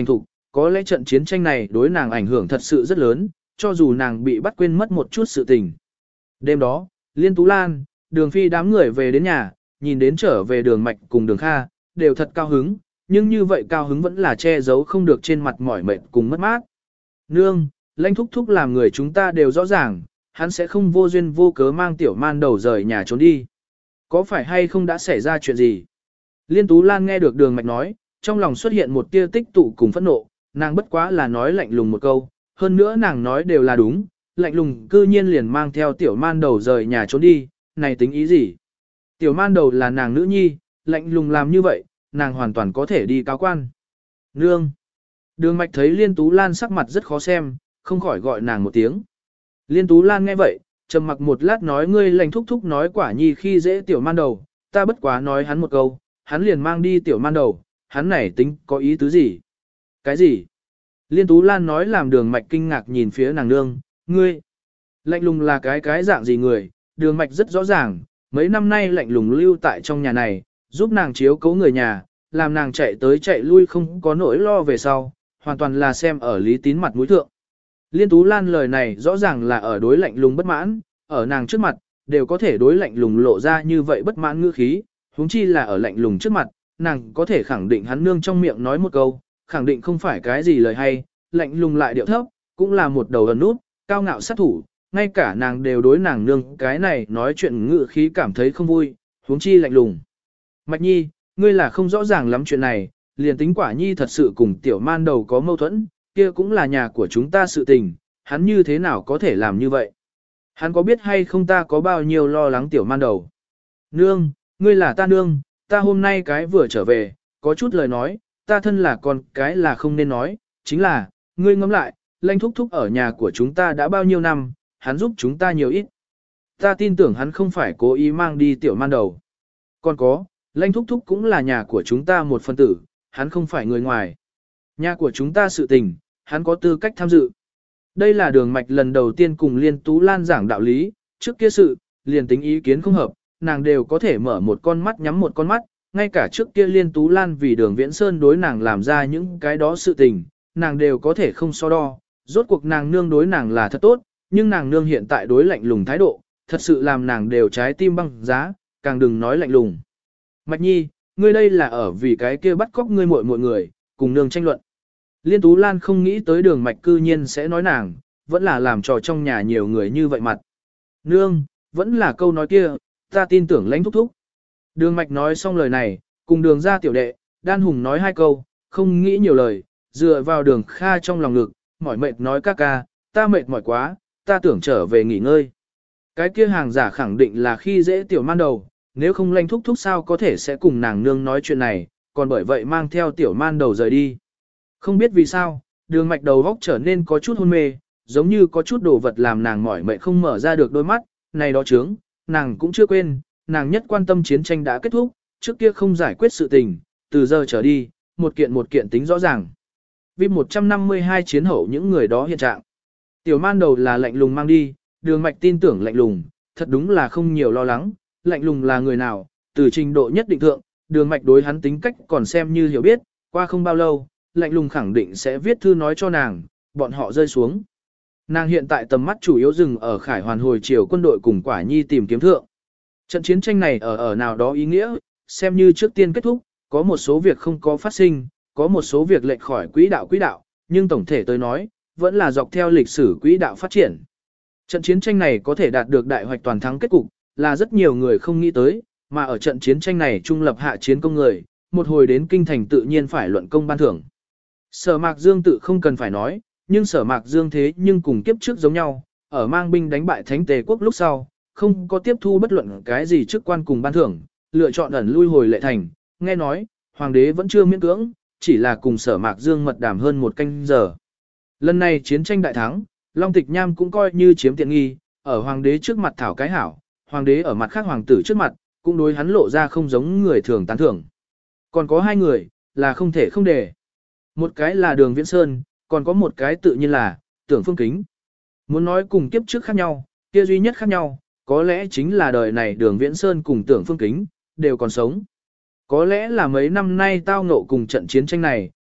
[SPEAKER 1] có lẽ trận chiến tranh này đối nàng ảnh hưởng thật sự rất lớn, cho dù nàng bị bắt quên mất một chút sự tình. Đêm đó, Liên Tú Lan, Đường Phi đám người về đến nhà, nhìn đến trở về Đường Mạch cùng Đường Kha, đều thật cao hứng, nhưng như vậy cao hứng vẫn là che giấu không được trên mặt mỏi mệt cùng mất mát. Nương, Lãnh thúc thúc làm người chúng ta đều rõ ràng, hắn sẽ không vô duyên vô cớ mang tiểu man đầu rời nhà trốn đi. Có phải hay không đã xảy ra chuyện gì? Liên Tú Lan nghe được Đường Mạch nói, trong lòng xuất hiện một tia tích tụ cùng phẫn nộ, nàng bất quá là nói lạnh lùng một câu, hơn nữa nàng nói đều là đúng, lạnh lùng cư nhiên liền mang theo tiểu man đầu rời nhà trốn đi, này tính ý gì? Tiểu man đầu là nàng nữ nhi, lạnh lùng làm như vậy, nàng hoàn toàn có thể đi cáo quan. Nương! Đường Mạch thấy Liên Tú Lan sắc mặt rất khó xem, không khỏi gọi nàng một tiếng. Liên Tú Lan nghe vậy, trầm mặc một lát nói ngươi lành thúc thúc nói quả nhi khi dễ tiểu man đầu, ta bất quá nói hắn một câu, hắn liền mang đi tiểu man đầu, hắn này tính có ý tứ gì? Cái gì? Liên Tú Lan nói làm Đường Mạch kinh ngạc nhìn phía nàng nương, ngươi, lạnh lùng là cái dạng gì người? Đường Mạch rất rõ ràng, mấy năm nay lạnh lùng lưu tại trong nhà này, giúp nàng chiếu cố người nhà, làm nàng chạy tới chạy lui không có nỗi lo về sau, hoàn toàn là xem ở Lý Tín mặt mũi thượng. Liên Tú Lan lời này rõ ràng là ở đối lạnh lùng bất mãn, ở nàng trước mặt, đều có thể đối lạnh lùng lộ ra như vậy bất mãn ngữ khí, huống chi là ở lạnh lùng trước mặt, nàng có thể khẳng định hắn nương trong miệng nói một câu, khẳng định không phải cái gì lời hay, lạnh lùng lại điệu thấp, cũng là một đầu ẩn nút, cao ngạo sát thủ, ngay cả nàng đều đối nàng nương cái này nói chuyện ngữ khí cảm thấy không vui, huống chi lạnh lùng. Mạch Nhi, ngươi là không rõ ràng lắm chuyện này, liền tính quả Nhi thật sự cùng tiểu man đầu có mâu thuẫn, kia cũng là nhà của chúng ta sự tình, hắn như thế nào có thể làm như vậy? Hắn có biết hay không ta có bao nhiêu lo lắng tiểu man đầu? Nương, ngươi là ta nương, ta hôm nay cái vừa trở về, có chút lời nói, ta thân là con cái là không nên nói, chính là, ngươi ngẫm lại, Lãnh thúc thúc ở nhà của chúng ta đã bao nhiêu năm, hắn giúp chúng ta nhiều ít. Ta tin tưởng hắn không phải cố ý mang đi tiểu man đầu. Còn có, Lãnh thúc thúc cũng là nhà của chúng ta một phần tử, hắn không phải người ngoài. Nhà của chúng ta sự tình, hắn có tư cách tham dự. Đây là Đường Mạch lần đầu tiên cùng Liên Tú Lan giảng đạo lý, trước kia sự, liền tính ý kiến không hợp, nàng đều có thể mở một con mắt nhắm một con mắt, ngay cả trước kia Liên Tú Lan vì Đường Viễn Sơn đối nàng làm ra những cái đó sự tình, nàng đều có thể không so đo, rốt cuộc nàng nương đối nàng là thật tốt, nhưng nàng nương hiện tại đối lạnh lùng thái độ, thật sự làm nàng đều trái tim băng giá, càng đừng nói lạnh lùng. Mạch Nhi, ngươi đây là ở vì cái kia bắt cóc ngươi muội người, cùng nương tranh luận. Liên Tú Lan không nghĩ tới Đường Mạch cư nhiên sẽ nói nàng, vẫn là làm trò trong nhà nhiều người như vậy mặt. Nương, vẫn là câu nói kia, ta tin tưởng Lãnh thúc thúc. Đường Mạch nói xong lời này, cùng Đường ra tiểu đệ, Đan Hùng nói hai câu, không nghĩ nhiều lời, dựa vào Đường Kha trong lòng ngực, mỏi mệt nói ca ca, ta mệt mỏi quá, ta tưởng trở về nghỉ ngơi. Cái kia hàng giả khẳng định là khi dễ tiểu man đầu, nếu không Lãnh thúc thúc sao có thể sẽ cùng nàng nương nói chuyện này, còn bởi vậy mang theo tiểu man đầu rời đi. Không biết vì sao, Đường Mạch đầu góc trở nên có chút hôn mê, giống như có chút đồ vật làm nàng mỏi mệt không mở ra được đôi mắt, này đó chướng, nàng cũng chưa quên, nàng nhất quan tâm chiến tranh đã kết thúc, trước kia không giải quyết sự tình, từ giờ trở đi, một kiện tính rõ ràng. Vì 152 chiến hậu những người đó hiện trạng. Tiểu man đầu là lạnh lùng mang đi, Đường Mạch tin tưởng lạnh lùng, thật đúng là không nhiều lo lắng, lạnh lùng là người nào, từ trình độ nhất định thượng, Đường Mạch đối hắn tính cách còn xem như hiểu biết, qua không bao lâu, lạnh lùng khẳng định sẽ viết thư nói cho nàng, bọn họ rơi xuống. Nàng hiện tại tầm mắt chủ yếu dừng ở Khải Hoàn hồi chiều quân đội cùng Quả Nhi tìm kiếm thượng. Trận chiến tranh này ở nào đó ý nghĩa, xem như trước tiên kết thúc, có một số việc không có phát sinh, có một số việc lệch khỏi quỹ đạo, nhưng tổng thể tôi nói, vẫn là dọc theo lịch sử quỹ đạo phát triển. Trận chiến tranh này có thể đạt được đại hoạch toàn thắng kết cục, là rất nhiều người không nghĩ tới, mà ở trận chiến tranh này trung lập hạ chiến công người, một hồi đến kinh thành tự nhiên phải luận công ban thưởng. Sở Mạc Dương tự không cần phải nói, nhưng Sở Mạc Dương thế nhưng cùng kiếp trước giống nhau, ở mang binh đánh bại Thánh Tề quốc lúc sau, không có tiếp thu bất luận cái gì chức quan cùng ban thưởng, lựa chọn ẩn lui hồi Lệ Thành, nghe nói, hoàng đế vẫn chưa miễn cưỡng, chỉ là cùng Sở Mạc Dương mật đàm hơn một canh giờ. Lần này chiến tranh đại thắng, Long Tịch Nham cũng coi như chiếm tiện nghi, ở hoàng đế trước mặt thảo cái hảo, hoàng đế ở mặt khác hoàng tử trước mặt, cũng đối hắn lộ ra không giống người thường tán thưởng. Còn có hai người, là không thể không để. Một cái là Đường Viễn Sơn, còn có một cái tự nhiên là Tưởng Phương Kính. Muốn nói cùng kiếp trước khác nhau, kia duy nhất khác nhau, có lẽ chính là đời này Đường Viễn Sơn cùng Tưởng Phương Kính, đều còn sống. Có lẽ là mấy năm nay tao ngộ cùng trận chiến tranh này,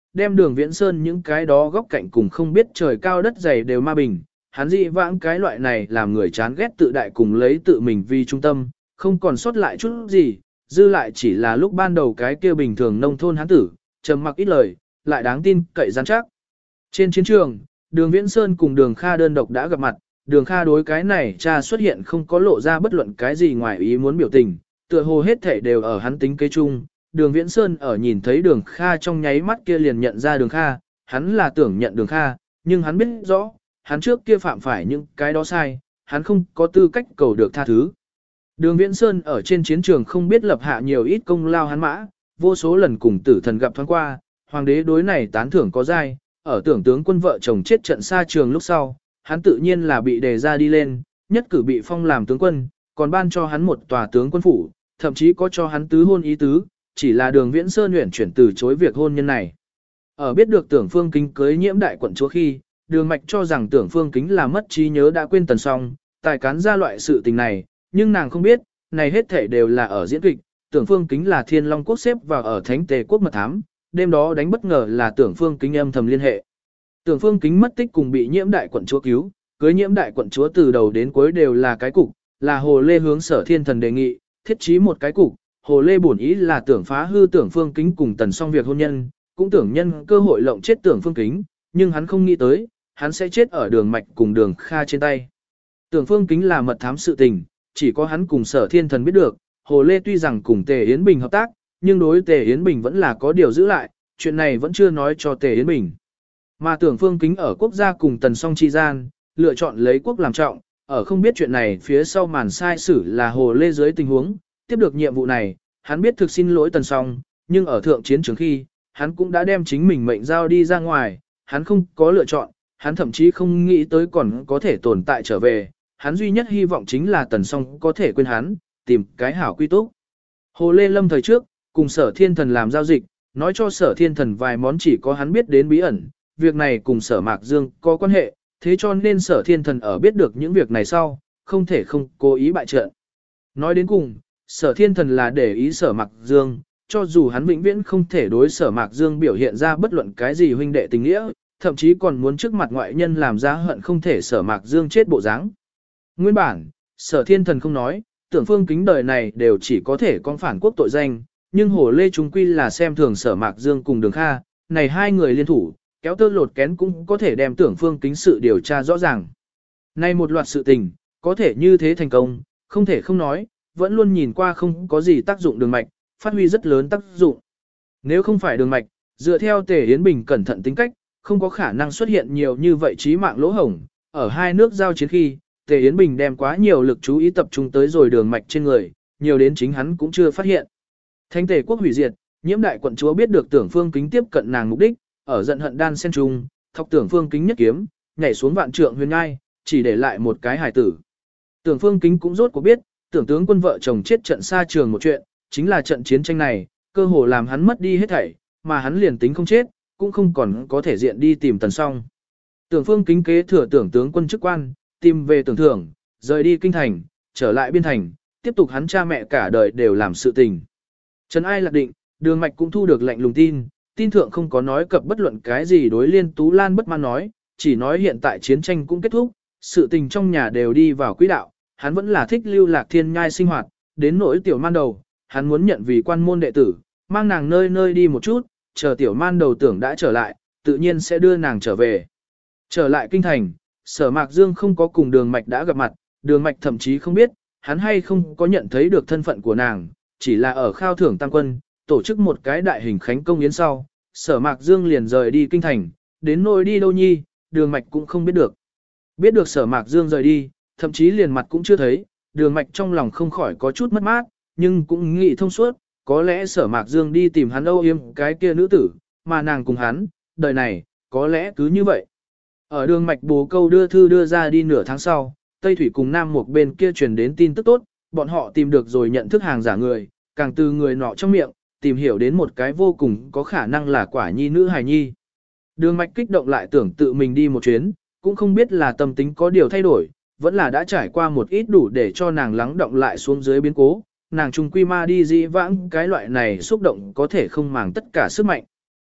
[SPEAKER 1] đem Đường Viễn Sơn những cái đó góc cạnh cùng không biết trời cao đất dày đều ma bình. Hắn dị vãng cái loại này làm người chán ghét tự đại cùng lấy tự mình vì trung tâm, không còn sót lại chút gì, dư lại chỉ là lúc ban đầu cái kia bình thường nông thôn hắn tử, trầm mặc ít lời, lại đáng tin cậy rắn chắc. Trên chiến trường, Đường Viễn Sơn cùng Đường Kha đơn độc đã gặp mặt, Đường Kha đối cái này cha xuất hiện không có lộ ra bất luận cái gì ngoài ý muốn biểu tình, tựa hồ hết thể đều ở hắn tính kế chung. Đường Viễn Sơn ở nhìn thấy Đường Kha trong nháy mắt kia liền nhận ra Đường Kha, hắn là tưởng nhận Đường Kha, nhưng hắn biết rõ, hắn trước kia phạm phải những cái đó sai, hắn không có tư cách cầu được tha thứ. Đường Viễn Sơn ở trên chiến trường không biết lập hạ nhiều ít công lao hắn mã, vô số lần cùng tử thần gặp thoáng qua, hoàng đế đối này tán thưởng có dai, ở tưởng tướng quân vợ chồng chết trận xa trường lúc sau, hắn tự nhiên là bị đề ra đi lên, nhất cử bị phong làm tướng quân, còn ban cho hắn một tòa tướng quân phủ, thậm chí có cho hắn tứ hôn ý tứ, chỉ là Đường Viễn Sơn uyển chuyển từ chối việc hôn nhân này. Ở biết được Tưởng Phương Kính cưới Nhiễm đại quận chúa khi, Đường Mạch cho rằng Tưởng Phương Kính là mất trí nhớ đã quên Tần Song, tài cán ra loại sự tình này, nhưng nàng không biết, này hết thảy đều là ở diễn kịch. Tưởng Phương Kính là Thiên Long quốc xếp vào ở Thánh Tề quốc mật thám, đêm đó đánh bất ngờ là Tưởng Phương Kính âm thầm liên hệ. Tưởng Phương Kính mất tích cùng bị Nhiễm đại quận chúa cứu, cưới Nhiễm đại quận chúa từ đầu đến cuối đều là cái cục, là Hồ Lê hướng Sở Thiên Thần đề nghị, thiết trí một cái cục. Hồ Lê bổn ý là tưởng phá hư Tưởng Phương Kính cùng Tần Song việc hôn nhân, cũng tưởng nhân cơ hội lộng chết Tưởng Phương Kính, nhưng hắn không nghĩ tới, hắn sẽ chết ở Đường Mạch cùng Đường Kha trên tay. Tưởng Phương Kính là mật thám sự tình, chỉ có hắn cùng Sở Thiên Thần biết được, Hồ Lê tuy rằng cùng Tề Yến Bình hợp tác, nhưng đối Tề Yến Bình vẫn là có điều giữ lại, chuyện này vẫn chưa nói cho Tề Yến Bình. Mà Tưởng Phương Kính ở quốc gia cùng Tần Song chi gian, lựa chọn lấy quốc làm trọng, ở không biết chuyện này phía sau màn sai sử là Hồ Lê dưới tình huống, tiếp được nhiệm vụ này, hắn biết thực xin lỗi Tần Song, nhưng ở thượng chiến trường khi, hắn cũng đã đem chính mình mệnh giao đi ra ngoài, hắn không có lựa chọn, hắn thậm chí không nghĩ tới còn có thể tồn tại trở về, hắn duy nhất hy vọng chính là Tần Song có thể quên hắn, tìm cái hảo quy túc. Hồ Lê Lâm thời trước, cùng Sở Thiên Thần làm giao dịch, nói cho Sở Thiên Thần vài món chỉ có hắn biết đến bí ẩn, việc này cùng Sở Mạc Dương có quan hệ, thế cho nên Sở Thiên Thần ở biết được những việc này sau, không thể không cố ý bại trận. Nói đến cùng, Sở Thiên Thần là để ý Sở Mạc Dương, cho dù hắn vĩnh viễn không thể đối Sở Mạc Dương biểu hiện ra bất luận cái gì huynh đệ tình nghĩa, thậm chí còn muốn trước mặt ngoại nhân làm ra hận không thể Sở Mạc Dương chết bộ dáng. Nguyên bản, Sở Thiên Thần không nói, Tưởng Phương Kính đời này đều chỉ có thể con phản quốc tội danh, nhưng Hồ Lê chúng quy là xem thường Sở Mạc Dương cùng Đường Kha, này hai người liên thủ, kéo tơ lột kén cũng có thể đem Tưởng Phương Kính sự điều tra rõ ràng. Nay một loạt sự tình, có thể như thế thành công, không thể không nói, vẫn luôn nhìn qua không có gì tác dụng Đường Mạch, phát huy rất lớn tác dụng. Nếu không phải Đường Mạch, dựa theo Tề Yến Bình cẩn thận tính cách, không có khả năng xuất hiện nhiều như vậy chí mạng lỗ hổng, ở hai nước giao chiến khi, Tề Yến Bình đem quá nhiều lực chú ý tập trung tới rồi Đường Mạch trên người, nhiều đến chính hắn cũng chưa phát hiện. Thánh Tề quốc hủy diệt, Nhiễm đại quận chúa biết được Tưởng Phương Kính tiếp cận nàng mục đích, ở giận hận đan sen trung, thọc Tưởng Phương Kính nhất kiếm, nhảy xuống vạn trượng huyền ngai, chỉ để lại một cái hài tử. Tưởng Phương Kính cũng rốt cuộc biết, Tưởng tướng quân vợ chồng chết trận xa trường một chuyện, chính là trận chiến tranh này, cơ hồ làm hắn mất đi hết thảy, mà hắn liền tính không chết, cũng không còn có thể diện đi tìm Tần Song. Tưởng Phương Kính kế thừa Tưởng tướng quân chức quan, tìm về Tưởng thưởng, rời đi kinh thành, trở lại biên thành, tiếp tục hắn cha mẹ cả đời đều làm sự tình. Trần Ai lạc định, Đường Mạch cũng thu được lệnh lùng tin, tin thượng không có nói cập bất luận cái gì đối Liên Tú Lan bất mãn nói, chỉ nói hiện tại chiến tranh cũng kết thúc, sự tình trong nhà đều đi vào quỹ đạo, hắn vẫn là thích lưu lạc thiên nhai sinh hoạt, đến nỗi tiểu man đầu, hắn muốn nhận vì quan môn đệ tử, mang nàng nơi nơi đi một chút, chờ tiểu man đầu tưởng đã trở lại, tự nhiên sẽ đưa nàng trở về. Trở lại kinh thành, Sở Mạc Dương không có cùng Đường Mạch đã gặp mặt, Đường Mạch thậm chí không biết, hắn hay không có nhận thấy được thân phận của nàng, chỉ là ở khao thưởng tăng quân, tổ chức một cái đại hình khánh công yến sau, Sở Mạc Dương liền rời đi kinh thành, đến nỗi đi đâu nhi, Đường Mạch cũng không biết được. Biết được Sở Mạc Dương rời đi, thậm chí liền mặt cũng chưa thấy, Đường Mạch trong lòng không khỏi có chút mất mát, nhưng cũng nghĩ thông suốt, có lẽ Sở Mạc Dương đi tìm hắn âu yếm cái kia nữ tử, mà nàng cùng hắn, đời này, có lẽ cứ như vậy. Ở Đường Mạch bố câu đưa thư đưa ra đi nửa tháng sau, Tây Thủy cùng Nam một bên kia truyền đến tin tức tốt, bọn họ tìm được rồi nhận thức hàng giả người, càng từ người nọ trong miệng, tìm hiểu đến một cái vô cùng có khả năng là quả nhi nữ hài nhi. Đường Mạch kích động lại tưởng tự mình đi một chuyến, cũng không biết là tâm tính có điều thay đổi, vẫn là đã trải qua một ít đủ để cho nàng lắng động lại xuống dưới biến cố, nàng trung quy ma đi dĩ vãng cái loại này xúc động có thể không màng tất cả sức mạnh.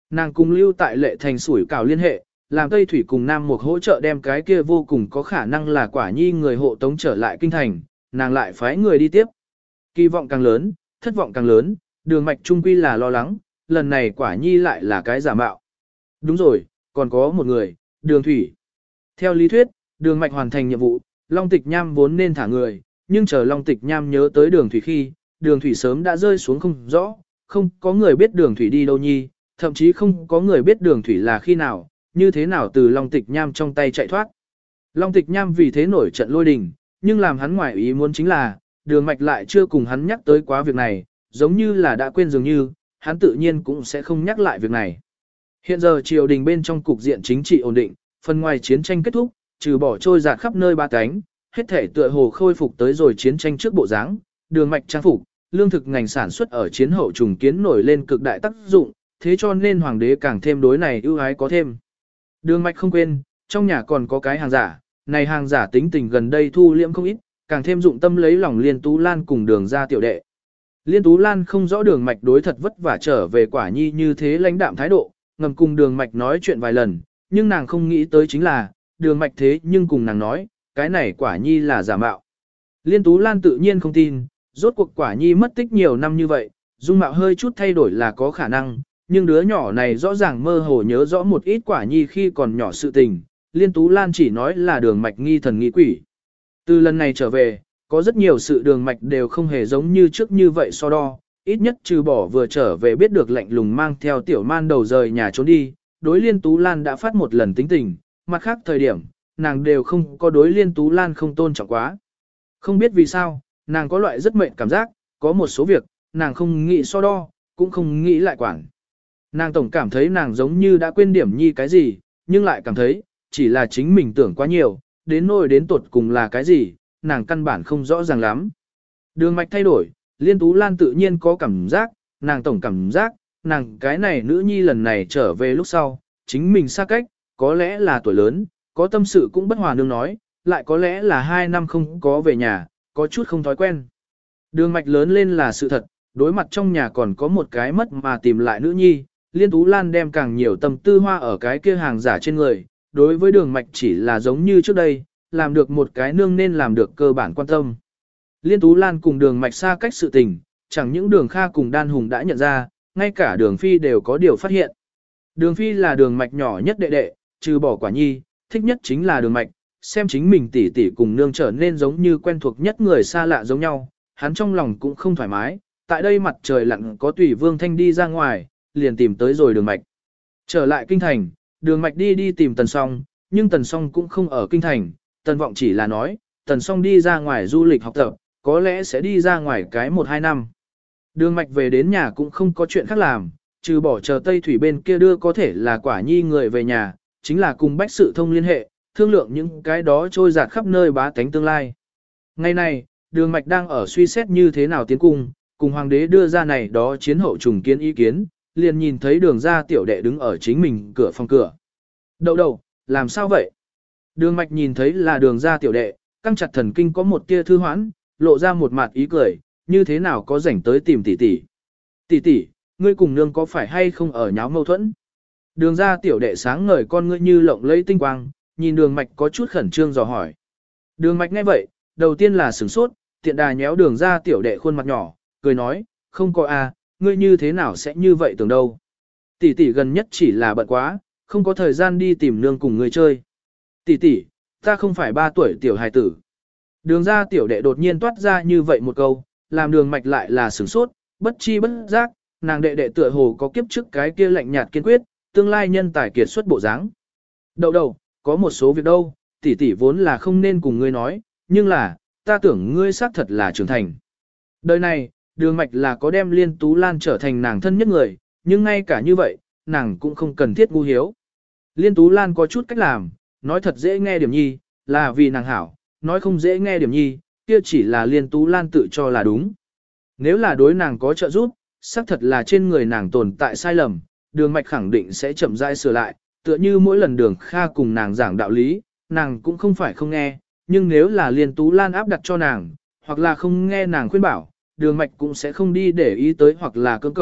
[SPEAKER 1] nàng cùng lưu tại Lệ Thành sủi cảo liên hệ, làm Tây Thủy cùng Nam Mục hỗ trợ đem cái kia vô cùng có khả năng là Quả Nhi người hộ tống trở lại kinh thành, nàng lại phái người đi tiếp. Kỳ vọng càng lớn, thất vọng càng lớn, Đường Mạch trung quy là lo lắng, lần này Quả Nhi lại là cái giả mạo. Đúng rồi, còn có một người, Đường Thủy. Theo lý thuyết, Đường Mạch hoàn thành nhiệm vụ, Long Tịch Nham vốn nên thả người, nhưng chờ Long Tịch Nham nhớ tới Đường Thủy khi, Đường Thủy sớm đã rơi xuống không rõ, không có người biết Đường Thủy đi đâu nhi, thậm chí không có người biết Đường Thủy là khi nào, như thế nào từ Long Tịch Nham trong tay chạy thoát. Long Tịch Nham vì thế nổi trận lôi đình, nhưng làm hắn ngoài ý muốn chính là, Đường Mạch lại chưa cùng hắn nhắc tới quá việc này, giống như là đã quên dường như, hắn tự nhiên cũng sẽ không nhắc lại việc này. Hiện giờ triều đình bên trong cục diện chính trị ổn định, phần ngoài chiến tranh kết thúc, trừ bỏ trôi dạt khắp nơi ba cánh, hết thể tựa hồ khôi phục tới rồi chiến tranh trước bộ dáng, Đường Mạch trang phục, lương thực ngành sản xuất ở chiến hậu trùng kiến nổi lên cực đại tác dụng, thế cho nên hoàng đế càng thêm đối này ưu ái có thêm. Đường Mạch không quên, trong nhà còn có cái hàng giả, này hàng giả tính tình gần đây thu liễm không ít, càng thêm dụng tâm lấy lòng Liên Tú Lan cùng Đường gia tiểu đệ. Liên Tú Lan không rõ Đường Mạch đối thật vất vả trở về Quả Nhi như thế lãnh đạm thái độ, ngầm cùng Đường Mạch nói chuyện vài lần, nhưng nàng không nghĩ tới chính là, Đường Mạch thế nhưng cùng nàng nói, cái này Quả Nhi là giả mạo. Liên Tú Lan tự nhiên không tin, rốt cuộc Quả Nhi mất tích nhiều năm như vậy, dung mạo hơi chút thay đổi là có khả năng, nhưng đứa nhỏ này rõ ràng mơ hồ nhớ rõ một ít Quả Nhi khi còn nhỏ sự tình, Liên Tú Lan chỉ nói là Đường Mạch nghi thần nghi quỷ. Từ lần này trở về, có rất nhiều sự Đường Mạch đều không hề giống như trước như vậy so đo, ít nhất trừ bỏ vừa trở về biết được lạnh lùng mang theo tiểu man đầu rời nhà trốn đi, đối Liên Tú Lan đã phát một lần tính tình, mặt khác thời điểm, nàng đều không có đối Liên Tú Lan không tôn trọng quá. Không biết vì sao, nàng có loại rất mệnh cảm giác, có một số việc, nàng không nghĩ so đo, cũng không nghĩ lại quản. Nàng tổng cảm thấy nàng giống như đã quên điểm nhi cái gì, nhưng lại cảm thấy, chỉ là chính mình tưởng quá nhiều, đến nỗi đến tuột cùng là cái gì, nàng căn bản không rõ ràng lắm. Đường Mạch thay đổi, Liên Tú Lan tự nhiên có cảm giác, nàng tổng cảm giác, nàng cái này nữ nhi lần này trở về lúc sau, chính mình xa cách, có lẽ là tuổi lớn, có tâm sự cũng bất hòa nương nói, lại có lẽ là 2 năm không có về nhà, có chút không thói quen. Đường Mạch lớn lên là sự thật, đối mặt trong nhà còn có một cái mất mà tìm lại nữ nhi, Liên Tú Lan đem càng nhiều tâm tư hoa ở cái kia hàng giả trên người, đối với Đường Mạch chỉ là giống như trước đây, làm được một cái nương nên làm được cơ bản quan tâm. Liên Tú Lan cùng Đường Mạch xa cách sự tình, chẳng những Đường Kha cùng Đan Hùng đã nhận ra, ngay cả Đường Phi đều có điều phát hiện. Đường Phi là Đường Mạch nhỏ nhất đệ đệ, trừ bỏ Quả Nhi, thích nhất chính là Đường Mạch, xem chính mình tỷ tỷ cùng nương trở nên giống như quen thuộc nhất người xa lạ giống nhau, hắn trong lòng cũng không thoải mái, tại đây mặt trời lặn có Tùy Vương Thanh đi ra ngoài, liền tìm tới rồi Đường Mạch. Trở lại kinh thành, Đường Mạch đi tìm Tần Song, nhưng Tần Song cũng không ở kinh thành, Tần Vọng chỉ là nói, Tần Song đi ra ngoài du lịch học tập, có lẽ sẽ đi ra ngoài cái 1-2 năm. Đường Mạch về đến nhà cũng không có chuyện khác làm, trừ bỏ chờ Tây Thủy bên kia đưa có thể là Quả Nhi người về nhà, chính là cùng Bách Sự Thông liên hệ, thương lượng những cái đó trôi dạt khắp nơi bá tánh tương lai. Ngày này, Đường Mạch đang ở suy xét như thế nào tiến cung, cùng hoàng đế đưa ra này đó chiến hậu trùng kiến ý kiến, liền nhìn thấy Đường gia tiểu đệ đứng ở chính mình cửa phòng cửa. Đậu đậu, làm sao vậy? Đường Mạch nhìn thấy là Đường gia tiểu đệ, căng chặt thần kinh có một tia thư hoãn, lộ ra một mặt ý cười, như thế nào có rảnh tới tìm tỷ tỷ. Tỷ tỷ, ngươi cùng nương có phải hay không ở nháo mâu thuẫn? Đường gia tiểu đệ sáng ngời con ngươi như lộng lẫy tinh quang, nhìn Đường Mạch có chút khẩn trương dò hỏi. Đường Mạch nghe vậy, đầu tiên là sửng sốt, tiện đà nhéo Đường gia tiểu đệ khuôn mặt nhỏ, cười nói, không có à, ngươi như thế nào sẽ như vậy tưởng đâu. Tỷ tỷ gần nhất chỉ là bận quá, không có thời gian đi tìm nương cùng ngươi chơi. Tỷ tỷ, ta không phải 3 tuổi tiểu hài tử. Đường gia tiểu đệ đột nhiên toát ra như vậy một câu, làm Đường Mạch lại là sửng sốt, bất chi bất giác, nàng đệ đệ tựa hồ có kiếp trước cái kia lạnh nhạt kiên quyết, tương lai nhân tài kiệt xuất bộ dáng. Đậu đậu, có một số việc đâu, tỷ tỷ vốn là không nên cùng ngươi nói, nhưng là, ta tưởng ngươi xác thật là trưởng thành. Đời này, Đường Mạch là có đem Liên Tú Lan trở thành nàng thân nhất người, nhưng ngay cả như vậy, nàng cũng không cần thiết ngu hiếu. Liên Tú Lan có chút cách làm, nói thật dễ nghe điểm nhi, là vì nàng hảo, nói không dễ nghe điểm nhi, kia chỉ là Liên Tú Lan tự cho là đúng. Nếu là đối nàng có trợ giúp, xác thật là trên người nàng tồn tại sai lầm, Đường Mạch khẳng định sẽ chậm rãi sửa lại, tựa như mỗi lần Đường Kha cùng nàng giảng đạo lý, nàng cũng không phải không nghe, nhưng nếu là Liên Tú Lan áp đặt cho nàng, hoặc là không nghe nàng khuyên bảo, Đường Mạch cũng sẽ không đi để ý tới hoặc là cưỡng cầu,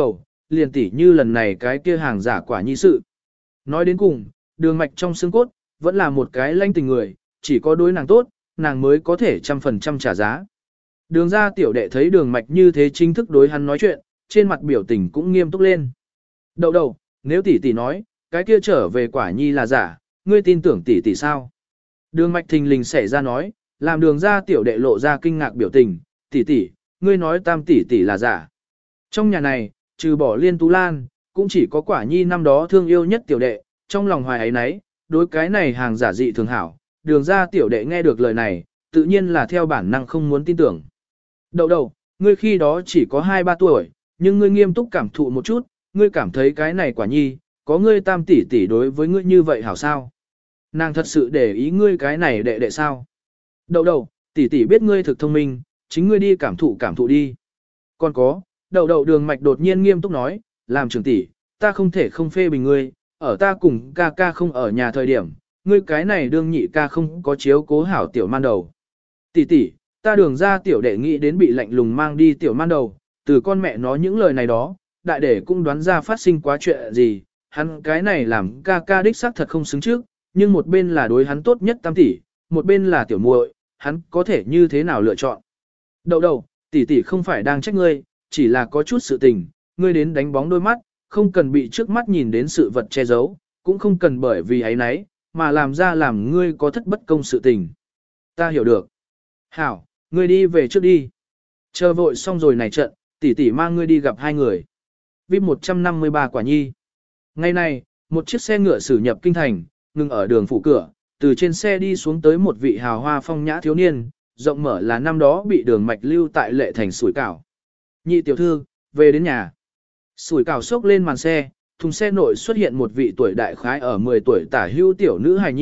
[SPEAKER 1] liền tỉ như lần này cái kia hàng giả quả nhi sự. Nói đến cùng, đường mạch trong xương cốt, vẫn là một cái lanh tình người, chỉ có đối nàng tốt, nàng mới có thể 100% trả giá. Đường ra tiểu đệ thấy đường mạch như thế chính thức đối hắn nói chuyện, trên mặt biểu tình cũng nghiêm túc lên. Đậu đầu, nếu tỷ tỷ nói, cái kia trở về quả nhi là giả, ngươi tin tưởng tỷ tỷ sao? Đường mạch thình lình xảy ra nói, làm đường ra tiểu đệ lộ ra kinh ngạc biểu tình, tỷ tỷ, ngươi nói tam tỷ tỷ là giả. Trong nhà này, trừ bỏ Liên Tú Lan, cũng chỉ có quả nhi năm đó thương yêu nhất tiểu đệ, trong lòng hoài ấy nấy, đối cái này hàng giả dị thường hảo, đường ra tiểu đệ nghe được lời này, tự nhiên là theo bản năng không muốn tin tưởng. Đậu đầu, ngươi khi đó chỉ có 2-3 tuổi, nhưng ngươi nghiêm túc cảm thụ một chút, ngươi cảm thấy cái này quả nhi, có ngươi tam tỷ tỷ đối với ngươi như vậy hảo sao? Nàng thật sự để ý ngươi cái này đệ đệ sao? Đậu đầu, tỷ tỷ biết ngươi thực thông minh, chính ngươi đi cảm thụ đi. Còn có, đậu đường mạch đột nhiên nghiêm túc nói, làm trưởng tỷ, ta không thể không phê bình ngươi, ở ta cùng ca ca không ở nhà thời điểm, ngươi cái này đương nhị ca không có chiếu cố hảo tiểu man đầu. Tỷ tỷ, ta đường ra tiểu đệ nghĩ đến bị lạnh lùng mang đi tiểu man đầu, từ con mẹ nói những lời này đó, đại đệ cũng đoán ra phát sinh quá chuyện gì, hắn cái này làm ca ca đích xác thật không xứng trước, nhưng một bên là đối hắn tốt nhất tam tỷ, một bên là tiểu muội, hắn có thể như thế nào lựa chọn. Đậu, tỷ tỷ không phải đang trách ngươi, chỉ là có chút sự tình, ngươi đến đánh bóng đôi mắt, không cần bị trước mắt nhìn đến sự vật che giấu, cũng không cần bởi vì ấy nấy, mà làm ra làm ngươi có thất bất công sự tình. Ta hiểu được. Hảo, ngươi đi về trước đi. Chờ vội xong rồi này trận, tỷ tỷ mang ngươi đi gặp hai người. VIP 153 quả nhi. Ngày này, một chiếc xe ngựa xử nhập kinh thành, ngừng ở đường phủ cửa, từ trên xe đi xuống tới một vị hào hoa phong nhã thiếu niên, rộng mở là năm đó bị đường mạch lưu tại Lệ Thành sủi cảo. Nhị tiểu thư, về đến nhà. Sủi cảo xốc lên màn xe, thùng xe nội xuất hiện một vị tuổi đại khái ở 10 tuổi tả hưu tiểu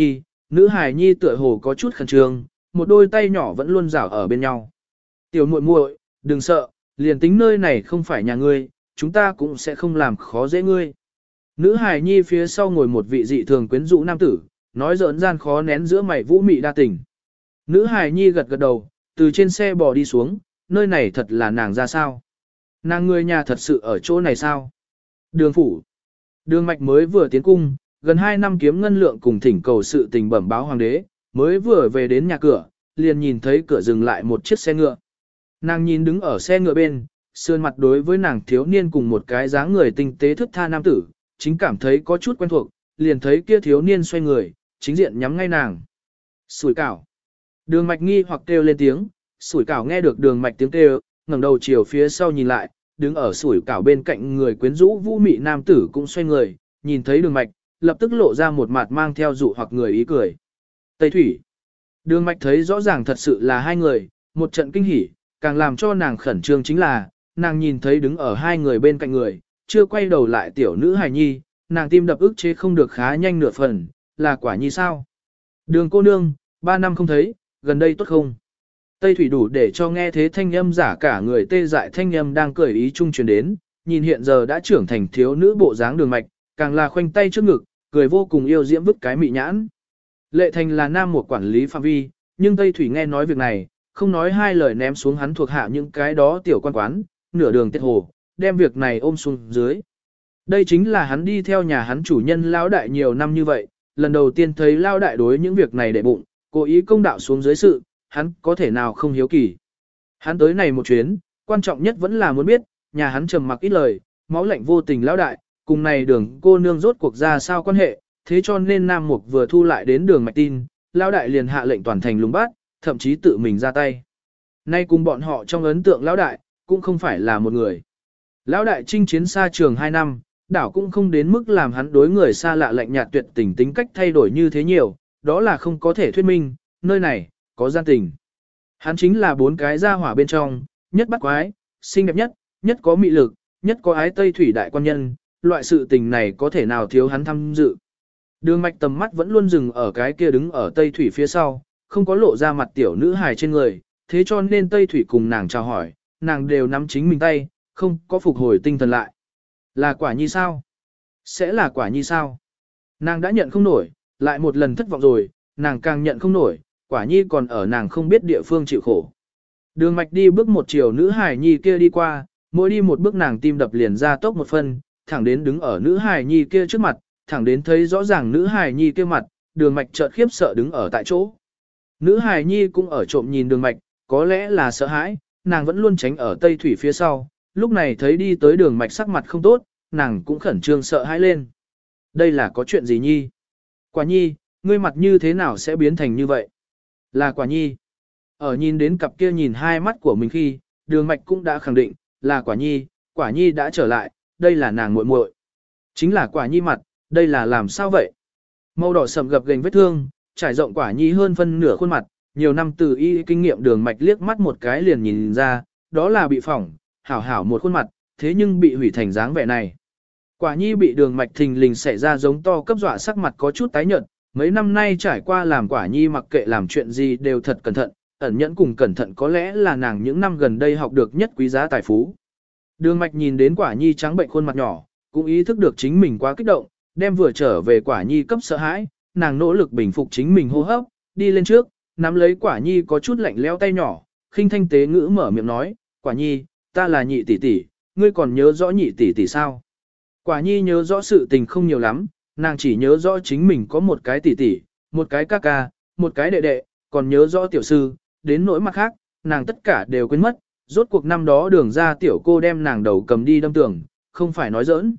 [SPEAKER 1] nữ hài nhi tựa hồ có chút khẩn trương, một đôi tay nhỏ vẫn luôn rảo ở bên nhau. Tiểu muội muội, đừng sợ, liền tính nơi này không phải nhà ngươi, chúng ta cũng sẽ không làm khó dễ ngươi. Nữ hài nhi phía sau ngồi một vị dị thường quyến rũ nam tử, nói giỡn gian khó nén giữa mày vũ mị đa tình. Nữ hài nhi gật gật đầu, từ trên xe bò đi xuống, nơi này thật là nàng ra sao? Nàng người nhà thật sự ở chỗ này sao? Đường phủ. Đường mạch mới vừa tiến cung, gần 2 năm kiếm ngân lượng cùng thỉnh cầu sự tình bẩm báo hoàng đế, mới vừa về đến nhà cửa, liền nhìn thấy cửa dừng lại một chiếc xe ngựa. Nàng nhìn đứng ở xe ngựa bên, sườn mặt đối với nàng thiếu niên cùng một cái dáng người tinh tế thức tha nam tử, chính cảm thấy có chút quen thuộc, liền thấy kia thiếu niên xoay người, chính diện nhắm ngay nàng. Sủi cảo. Đường mạch nghi hoặc kêu lên tiếng, sủi cảo nghe được đường mạch tiếng kêu, ngẩng đầu chiều phía sau nhìn lại, đứng ở sủi cảo bên cạnh người quyến rũ vũ mị nam tử cũng xoay người, nhìn thấy đường mạch, lập tức lộ ra một mặt mang theo dụ hoặc người ý cười. Tây Thủy. Đường mạch thấy rõ ràng thật sự là hai người, một trận kinh hỉ, càng làm cho nàng khẩn trương chính là, nàng nhìn thấy đứng ở hai người bên cạnh người, chưa quay đầu lại tiểu nữ hài nhi, nàng tim đập ức chế không được khá nhanh nửa phần, là quả nhi sao? Đường cô nương, 3 năm không thấy, gần đây tốt không? Tây Thủy đủ để cho nghe thế thanh âm giả cả người tê dại thanh âm đang cười ý trung truyền đến, nhìn hiện giờ đã trưởng thành thiếu nữ bộ dáng đường mạch, càng là khoanh tay trước ngực, cười vô cùng yêu diễm vứt cái mị nhãn. Lệ Thành là nam một quản lý phạm vi, nhưng Tây Thủy nghe nói việc này, không nói hai lời ném xuống hắn thuộc hạ những cái đó tiểu quan quán, nửa đường tiết hồ, đem việc này ôm xuống dưới. Đây chính là hắn đi theo nhà hắn chủ nhân lão đại nhiều năm như vậy, lần đầu tiên thấy lão đại đối những việc này để bụng, cố ý công đạo xuống dưới sự, hắn có thể nào không hiếu kỳ. Hắn tới này một chuyến, quan trọng nhất vẫn là muốn biết, nhà hắn trầm mặc ít lời, máu lạnh vô tình lão đại, cùng này đường cô nương rốt cuộc ra sao quan hệ, thế cho nên Nam Mục vừa thu lại đến đường mạch tin, lão đại liền hạ lệnh toàn thành lùng bắt, thậm chí tự mình ra tay. Nay cùng bọn họ trong ấn tượng lão đại, cũng không phải là một người. Lão đại chinh chiến xa trường 2 năm, đảo cũng không đến mức làm hắn đối người xa lạ lạnh nhạt tuyệt tình tính cách thay đổi như thế nhiều, đó là không có thể thuyết minh, nơi này, có gian tình. Hắn chính là 4 cái gia hỏa bên trong, nhất bắt quái, xinh đẹp nhất, nhất có mị lực, nhất có ái Tây Thủy đại quan nhân, loại sự tình này có thể nào thiếu hắn tham dự. Đường mạch tầm mắt vẫn luôn dừng ở cái kia đứng ở Tây Thủy phía sau, không có lộ ra mặt tiểu nữ hài trên người, thế cho nên Tây Thủy cùng nàng chào hỏi, nàng đều nắm chính mình tay, không có phục hồi tinh thần lại. Là quả nhi sao? Sẽ là quả nhi sao? Nàng đã nhận không nổi, lại một lần thất vọng rồi, nàng càng nhận không nổi, quả nhi còn ở nàng không biết địa phương chịu khổ. Đường mạch đi bước một chiều nữ hài nhi kia đi qua, Mỗi đi một bước nàng tim đập liền ra tốc một phân, thẳng đến đứng ở nữ hài nhi kia trước mặt, thẳng đến thấy rõ ràng nữ hài nhi kia mặt, Đường Mạch chợt khiếp sợ đứng ở tại chỗ. Nữ hài nhi cũng ở trộm nhìn Đường Mạch, có lẽ là sợ hãi, nàng vẫn luôn tránh ở Tây Thủy phía sau, lúc này thấy đi tới Đường Mạch sắc mặt không tốt, nàng cũng khẩn trương sợ hãi lên. Đây là có chuyện gì nhi? Quả nhi, ngươi mặt như thế nào sẽ biến thành như vậy? Là Quả nhi. Ở nhìn đến cặp kia nhìn hai mắt của mình khi, Đường Mạch cũng đã khẳng định, là Quả nhi đã trở lại, đây là nàng muội muội. Chính là Quả nhi mặt, đây là làm sao vậy? Màu đỏ sầm gập ghềnh vết thương, trải rộng Quả nhi hơn phân nửa khuôn mặt, nhiều năm từ y kinh nghiệm Đường Mạch liếc mắt một cái liền nhìn ra, đó là bị phỏng, hảo hảo một khuôn mặt, thế nhưng bị hủy thành dáng vẻ này. Quả nhi bị Đường Mạch thình lình xảy ra giống to cấp dọa sắc mặt có chút tái nhợt, mấy năm nay trải qua làm Quả nhi mặc kệ làm chuyện gì đều thật cẩn thận, ẩn nhẫn cùng cẩn thận có lẽ là nàng những năm gần đây học được nhất quý giá tài phú. Đường Mạch nhìn đến Quả nhi trắng bệnh khuôn mặt nhỏ, cũng ý thức được chính mình quá kích động, đem vừa trở về Quả nhi cấp sợ hãi, nàng nỗ lực bình phục chính mình hô hấp, đi lên trước, nắm lấy Quả nhi có chút lạnh lẽo tay nhỏ, khinh thanh tế ngữ mở miệng nói, Quả nhi, ta là nhị tỷ tỷ, ngươi còn nhớ rõ nhị tỷ tỷ sao? Quả nhi nhớ rõ sự tình không nhiều lắm, nàng chỉ nhớ rõ chính mình có một cái tỷ tỷ, một cái ca ca, một cái đệ đệ, còn nhớ rõ tiểu sư, đến nỗi mặt khác, nàng tất cả đều quên mất, rốt cuộc năm đó Đường ra tiểu cô đem nàng đầu cầm đi đâm tường, không phải nói giỡn.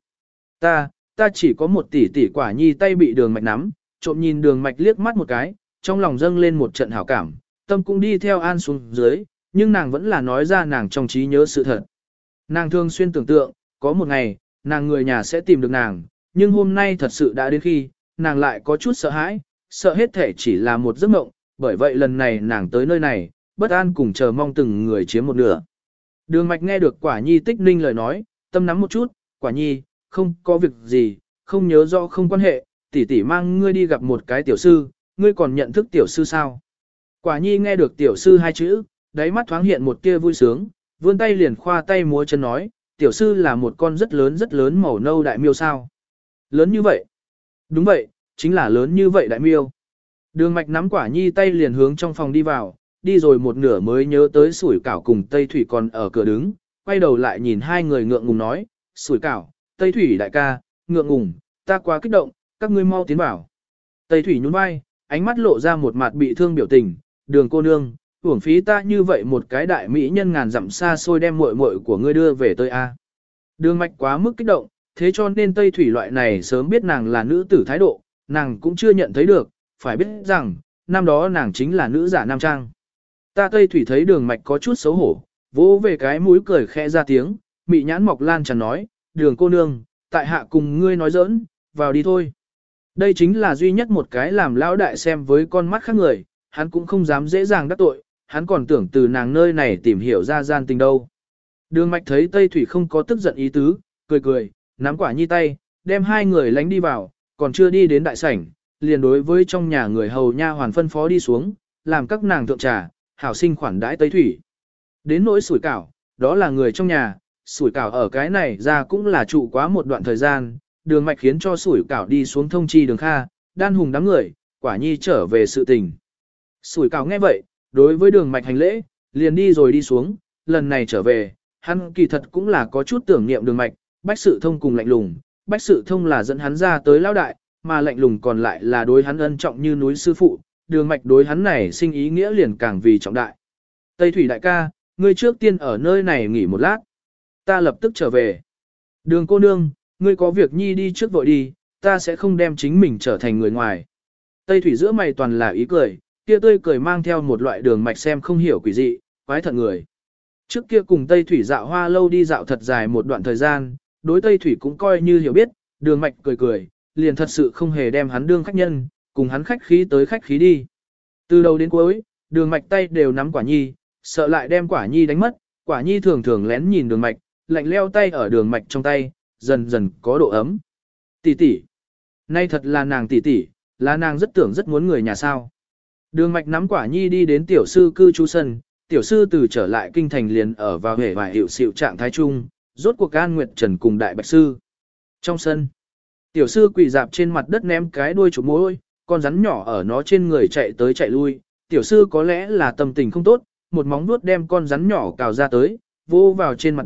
[SPEAKER 1] Ta chỉ có một tỷ tỷ. Quả nhi tay bị Đường Mạch nắm, trộm nhìn Đường Mạch liếc mắt một cái, trong lòng dâng lên một trận hảo cảm, tâm cũng đi theo an xuống dưới, nhưng nàng vẫn là nói ra nàng trong trí nhớ sự thật. Nàng thường xuyên tưởng tượng, có một ngày, nàng người nhà sẽ tìm được nàng, nhưng hôm nay thật sự đã đến khi, nàng lại có chút sợ hãi, sợ hết thể chỉ là một giấc mộng, bởi vậy lần này nàng tới nơi này, bất an cùng chờ mong từng người chiếm một nửa. Đường Mạch nghe được Quả nhi tích ninh lời nói, tâm nắm một chút, Quả nhi, không có việc gì, không nhớ rõ không quan hệ, tỷ tỷ mang ngươi đi gặp một cái tiểu sư, ngươi còn nhận thức tiểu sư sao? Quả nhi nghe được tiểu sư hai chữ, đáy mắt thoáng hiện một tia vui sướng, vươn tay liền khoa tay múa chân nói, tiểu sư là một con rất lớn màu nâu đại miêu sao? Lớn như vậy? Đúng vậy, chính là lớn như vậy đại miêu. Đường Mạch nắm Quả nhi tay liền hướng trong phòng đi vào, đi rồi một nửa mới nhớ tới Sủi Cảo cùng Tây Thủy còn ở cửa đứng, quay đầu lại nhìn hai người ngượng ngùng nói, Sủi Cảo, Tây Thủy đại ca, ngượng ngùng, ta quá kích động, các ngươi mau tiến vào. Tây Thủy nhún vai, ánh mắt lộ ra một mặt bị thương biểu tình, Đường cô nương, uổng phí ta như vậy một cái đại mỹ nhân ngàn dặm xa xôi đem muội muội của ngươi đưa về tới a. Đường Mạch quá mức kích động, thế cho nên Tây Thủy loại này sớm biết nàng là nữ tử thái độ, nàng cũng chưa nhận thấy được, phải biết rằng, năm đó nàng chính là nữ giả nam trang. Ta Tây Thủy thấy Đường Mạch có chút xấu hổ, vỗ về cái mũi cười khẽ ra tiếng, mị nhãn mọc lan tràn nói, Đường cô nương, tại hạ cùng ngươi nói giỡn, vào đi thôi. Đây chính là duy nhất một cái làm lão đại xem với con mắt khác người, hắn cũng không dám dễ dàng đắc tội, hắn còn tưởng từ nàng nơi này tìm hiểu ra gian tình đâu. Đường Mạch thấy Tây Thủy không có tức giận ý tứ, cười cười, nắm Quả nhi tay, đem hai người lánh đi vào, còn chưa đi đến đại sảnh, liền đối với trong nhà người hầu nha hoàn phân phó đi xuống, làm các nàng thượng trà, hảo sinh khoản đãi Tây Thủy. Đến nỗi Sủi Cảo, đó là người trong nhà, Sủi Cảo ở cái này ra cũng là trụ quá một đoạn thời gian, Đường Mạch khiến cho Sủi Cảo đi xuống thông chi Đường Kha, Đan Hùng đám người, Quả nhi trở về sự tình. Sủi Cảo nghe vậy, đối với Đường Mạch hành lễ, liền đi rồi đi xuống, lần này trở về, hắn kỳ thật cũng là có chút tưởng niệm Đường Mạch, Bách Sự Thông cùng Lạnh Lùng, Bách Sự Thông là dẫn hắn ra tới lão đại, mà Lạnh Lùng còn lại là đối hắn ân trọng như núi sư phụ, Đường Mạch đối hắn này sinh ý nghĩa liền càng vì trọng đại. Tây Thủy đại ca, ngươi trước tiên ở nơi này nghỉ một lát, ta lập tức trở về. Đường cô nương, ngươi có việc nhi đi trước vội đi, ta sẽ không đem chính mình trở thành người ngoài. Tây Thủy giữa mày toàn là ý cười, kia tươi cười mang theo một loại Đường Mạch xem không hiểu quỷ dị, quái thật người. Trước kia cùng Tây Thủy dạo hoa lâu đi dạo thật dài một đoạn thời gian, đối Tây Thủy cũng coi như hiểu biết, Đường Mạch cười cười, liền thật sự không hề đem hắn đương khách nhân, cùng hắn khách khí tới khách khí đi. Từ đầu đến cuối, Đường Mạch tay đều nắm Quả nhi, sợ lại đem Quả nhi đánh mất, Quả nhi thường thường lén nhìn Đường Mạch, lạnh leo tay ở Đường Mạch trong tay, dần dần có độ ấm. Tỷ tỷ, nay thật là nàng tỷ tỷ, là nàng rất tưởng rất muốn người nhà sao. Đường Mạch nắm Quả nhi đi đến tiểu sư cư trú sân, tiểu sư từ trở lại kinh thành liền ở vào hệ và hiệu xịu trạng thái trung, rốt cuộc An Nguyệt Trần cùng đại bạch sư. Trong sân, tiểu sư quỳ dạp trên mặt đất ném cái đuôi chụp môi, con rắn nhỏ ở nó trên người chạy tới chạy lui, tiểu sư có lẽ là tâm tình không tốt, một móng vuốt đem con rắn nhỏ cào ra tới, vô vào trên mặt đất,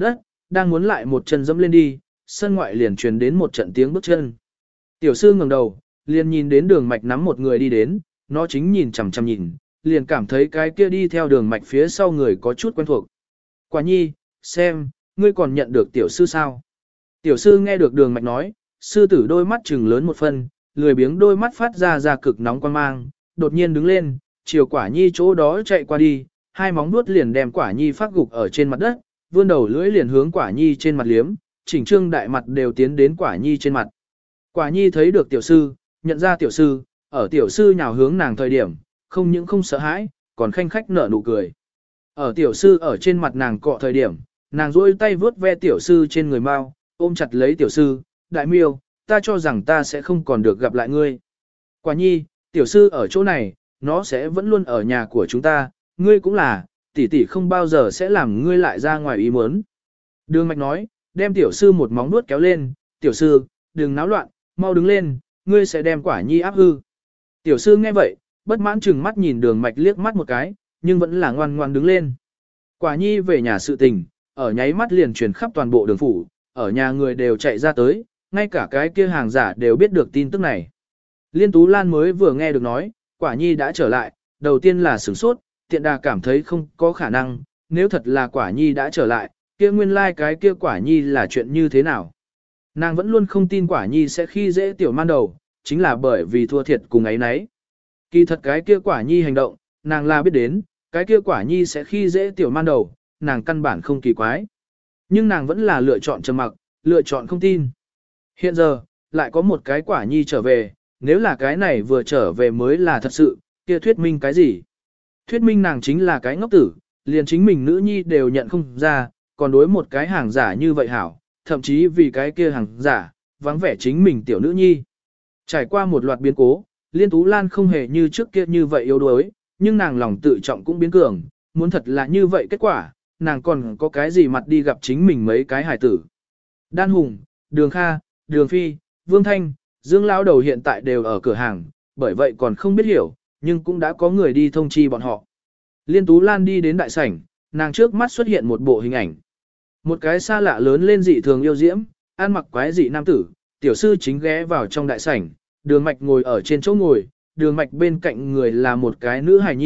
[SPEAKER 1] đang muốn lại một chân dẫm lên đi, sân ngoại liền truyền đến một trận tiếng bước chân. Tiểu sư ngẩng đầu, liền nhìn đến đường mạch nắm một người đi đến, nó chính nhìn chằm chằm nhìn, liền cảm thấy cái kia đi theo đường mạch phía sau người có chút quen thuộc. Quả nhi, xem, ngươi còn nhận được tiểu sư sao? Tiểu sư nghe được đường mạch nói, sư tử đôi mắt trừng lớn một phân, lười biếng đôi mắt phát ra cực nóng quan mang, đột nhiên đứng lên, chiều quả nhi chỗ đó chạy qua đi, hai móng vuốt liền đem quả nhi phát gục ở trên mặt đất, vươn đầu lưỡi liền hướng quả nhi trên mặt liếm, chỉnh trương đại mặt đều tiến đến quả nhi trên mặt. Quả nhi thấy được tiểu sư, nhận ra tiểu sư, ở tiểu sư nhào hướng nàng thời điểm, không những không sợ hãi, còn khanh khách nở nụ cười. Ở tiểu sư ở trên mặt nàng cọ thời điểm, nàng duỗi tay vướt ve tiểu sư trên người mau, ôm chặt lấy tiểu sư, đại miêu, ta cho rằng ta sẽ không còn được gặp lại ngươi. Quả nhi, tiểu sư ở chỗ này, nó sẽ vẫn luôn ở nhà của chúng ta, ngươi cũng là, tỷ tỷ không bao giờ sẽ làm ngươi lại ra ngoài ý muốn. Đường mạch nói, đem tiểu sư một móng nuốt kéo lên, tiểu sư, đừng náo loạn, mau đứng lên, ngươi sẽ đem quả nhi áp hư. Tiểu sư nghe vậy, bất mãn chừng mắt nhìn đường mạch liếc mắt một cái, nhưng vẫn là ngoan ngoan đứng lên. Quả nhi về nhà sự tình, ở nháy mắt liền truyền khắp toàn bộ đường phủ, ở nhà người đều chạy ra tới, ngay cả cái kia hàng giả đều biết được tin tức này. Liên Tú Lan mới vừa nghe được nói, quả nhi đã trở lại, đầu tiên là sửng sốt, tiện đà cảm thấy không có khả năng, nếu thật là quả nhi đã trở lại, kia nguyên lai cái kia quả nhi là chuyện như thế nào. Nàng vẫn luôn không tin quả nhi sẽ khi dễ tiểu man đầu, chính là bởi vì thua thiệt cùng ấy nấy. Kỳ thật cái kia quả nhi hành động, nàng là biết đến, cái kia quả nhi sẽ khi dễ tiểu man đầu, nàng căn bản không kỳ quái. Nhưng nàng vẫn là lựa chọn trầm mặc, lựa chọn không tin. Hiện giờ, lại có một cái quả nhi trở về, nếu là cái này vừa trở về mới là thật sự, kia thuyết minh cái gì? Thuyết minh nàng chính là cái ngốc tử, liền chính mình nữ nhi đều nhận không ra, còn đối một cái hàng giả như vậy hảo, thậm chí vì cái kia hàng giả, vắng vẻ chính mình tiểu nữ nhi. Trải qua một loạt biến cố, Liên Tú Lan không hề như trước kia như vậy yếu đuối, nhưng nàng lòng tự trọng cũng biến cường, muốn thật là như vậy kết quả, nàng còn có cái gì mặt đi gặp chính mình mấy cái hài tử. Đan Hùng, Đường Kha, Đường Phi, Vương Thanh, Dương Lão Đầu hiện tại đều ở cửa hàng, bởi vậy còn không biết hiểu, nhưng cũng đã có người đi thông chi bọn họ. Liên Tú Lan đi đến đại sảnh, nàng trước mắt xuất hiện một bộ hình ảnh. Một cái xa lạ lớn lên dị thường yêu diễm, ăn mặc quái dị nam tử, tiểu sư chính ghé vào trong đại sảnh, Đường Mạch ngồi ở trên chỗ ngồi, Đường Mạch bên cạnh người là một cái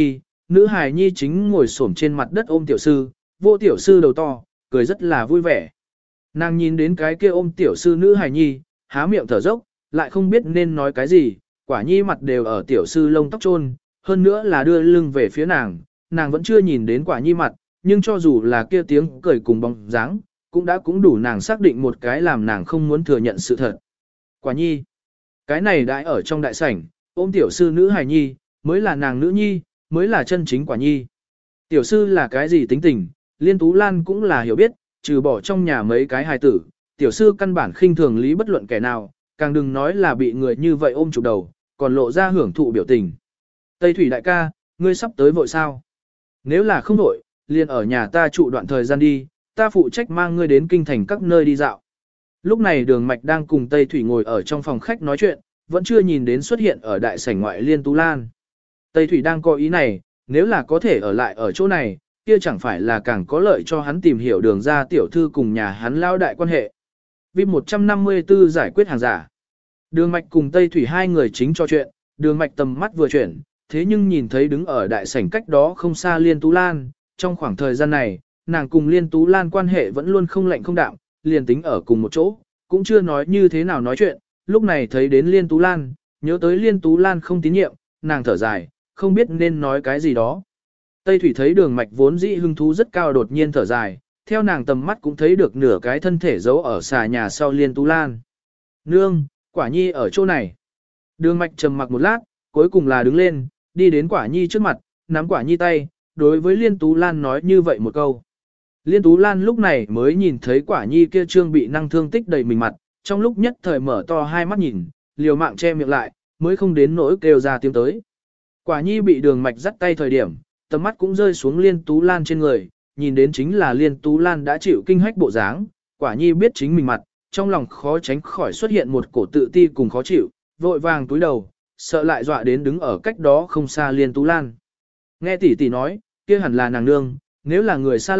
[SPEAKER 1] nữ hài nhi chính ngồi xổm trên mặt đất ôm tiểu sư, vô tiểu sư đầu to, cười rất là vui vẻ. Nàng nhìn đến cái kia ôm tiểu sư nữ hài nhi, há miệng thở dốc, lại không biết nên nói cái gì, quả nhi mặt đều ở tiểu sư lông tóc trôn, hơn nữa là đưa lưng về phía nàng, nàng vẫn chưa nhìn đến quả nhi mặt, nhưng cho dù là kia tiếng cười cùng bóng dáng, cũng đủ nàng xác định một cái làm nàng không muốn thừa nhận sự thật. Quả nhi, cái này đãi ở trong đại sảnh, ôm tiểu sư nữ hài nhi, mới là nàng nữ nhi, mới là chân chính quả nhi. Tiểu sư là cái gì tính tình, Liên Tú Lan cũng là hiểu biết, trừ bỏ trong nhà mấy cái hài tử, tiểu sư căn bản khinh thường lý bất luận kẻ nào, càng đừng nói là bị người như vậy ôm chụp đầu, còn lộ ra hưởng thụ biểu tình. Tây Thủy đại ca, ngươi sắp tới vội sao? Nếu là không vội, liền ở nhà ta trụ đoạn thời gian đi, ta phụ trách mang ngươi đến kinh thành các nơi đi dạo. Lúc này Đường Mạch đang cùng Tây Thủy ngồi ở trong phòng khách nói chuyện, vẫn chưa nhìn đến xuất hiện ở đại sảnh ngoại Liên Tú Lan. Tây Thủy đang có ý này, nếu là có thể ở lại ở chỗ này, kia chẳng phải là càng có lợi cho hắn tìm hiểu Đường ra tiểu thư cùng nhà hắn lao đại quan hệ. Vip 154 giải quyết hàng giả. Đường Mạch cùng Tây Thủy hai người chính trò chuyện, Đường Mạch tầm mắt vừa chuyển, thế nhưng nhìn thấy đứng ở đại sảnh cách đó không xa Liên Tú Lan, trong khoảng thời gian này, nàng cùng Liên Tú Lan quan hệ vẫn luôn không lạnh không đạm, liền tính ở cùng một chỗ, cũng chưa nói như thế nào nói chuyện, lúc này thấy đến Liên Tú Lan, nhớ tới Liên Tú Lan không tín nhiệm, nàng thở dài, không biết nên nói cái gì đó. Tây Thủy thấy Đường Mạch vốn dĩ hứng thú rất cao đột nhiên thở dài, theo nàng tầm mắt cũng thấy được nửa cái thân thể giấu ở xà nhà sau Liên Tú Lan. Nương, Quả Nhi ở chỗ này. Đường Mạch trầm mặc một lát, cuối cùng là đứng lên, đi đến Quả Nhi trước mặt, nắm Quả Nhi tay, đối với Liên Tú Lan nói như vậy một câu. Liên Tú Lan lúc này mới nhìn thấy Quả Nhi kia trương bị năng thương tích đầy mình mặt, trong lúc nhất thời mở to hai mắt nhìn, liều mạng che miệng lại, mới không đến nỗi kêu ra tiếng tới. Quả Nhi bị Đường Mạch dắt tay thời điểm, tầm mắt cũng rơi xuống Liên Tú Lan trên người, nhìn đến chính là Liên Tú Lan đã chịu kinh hách bộ dáng, Quả Nhi biết chính mình mặt, trong lòng khó tránh khỏi xuất hiện một cổ tự ti cùng khó chịu, vội vàng túi đầu, sợ lại dọa đến đứng ở cách đó không xa Liên Tú Lan. Nghe tỷ tỷ nói, kia hẳn là nàng nương, nếu là người xa lạ,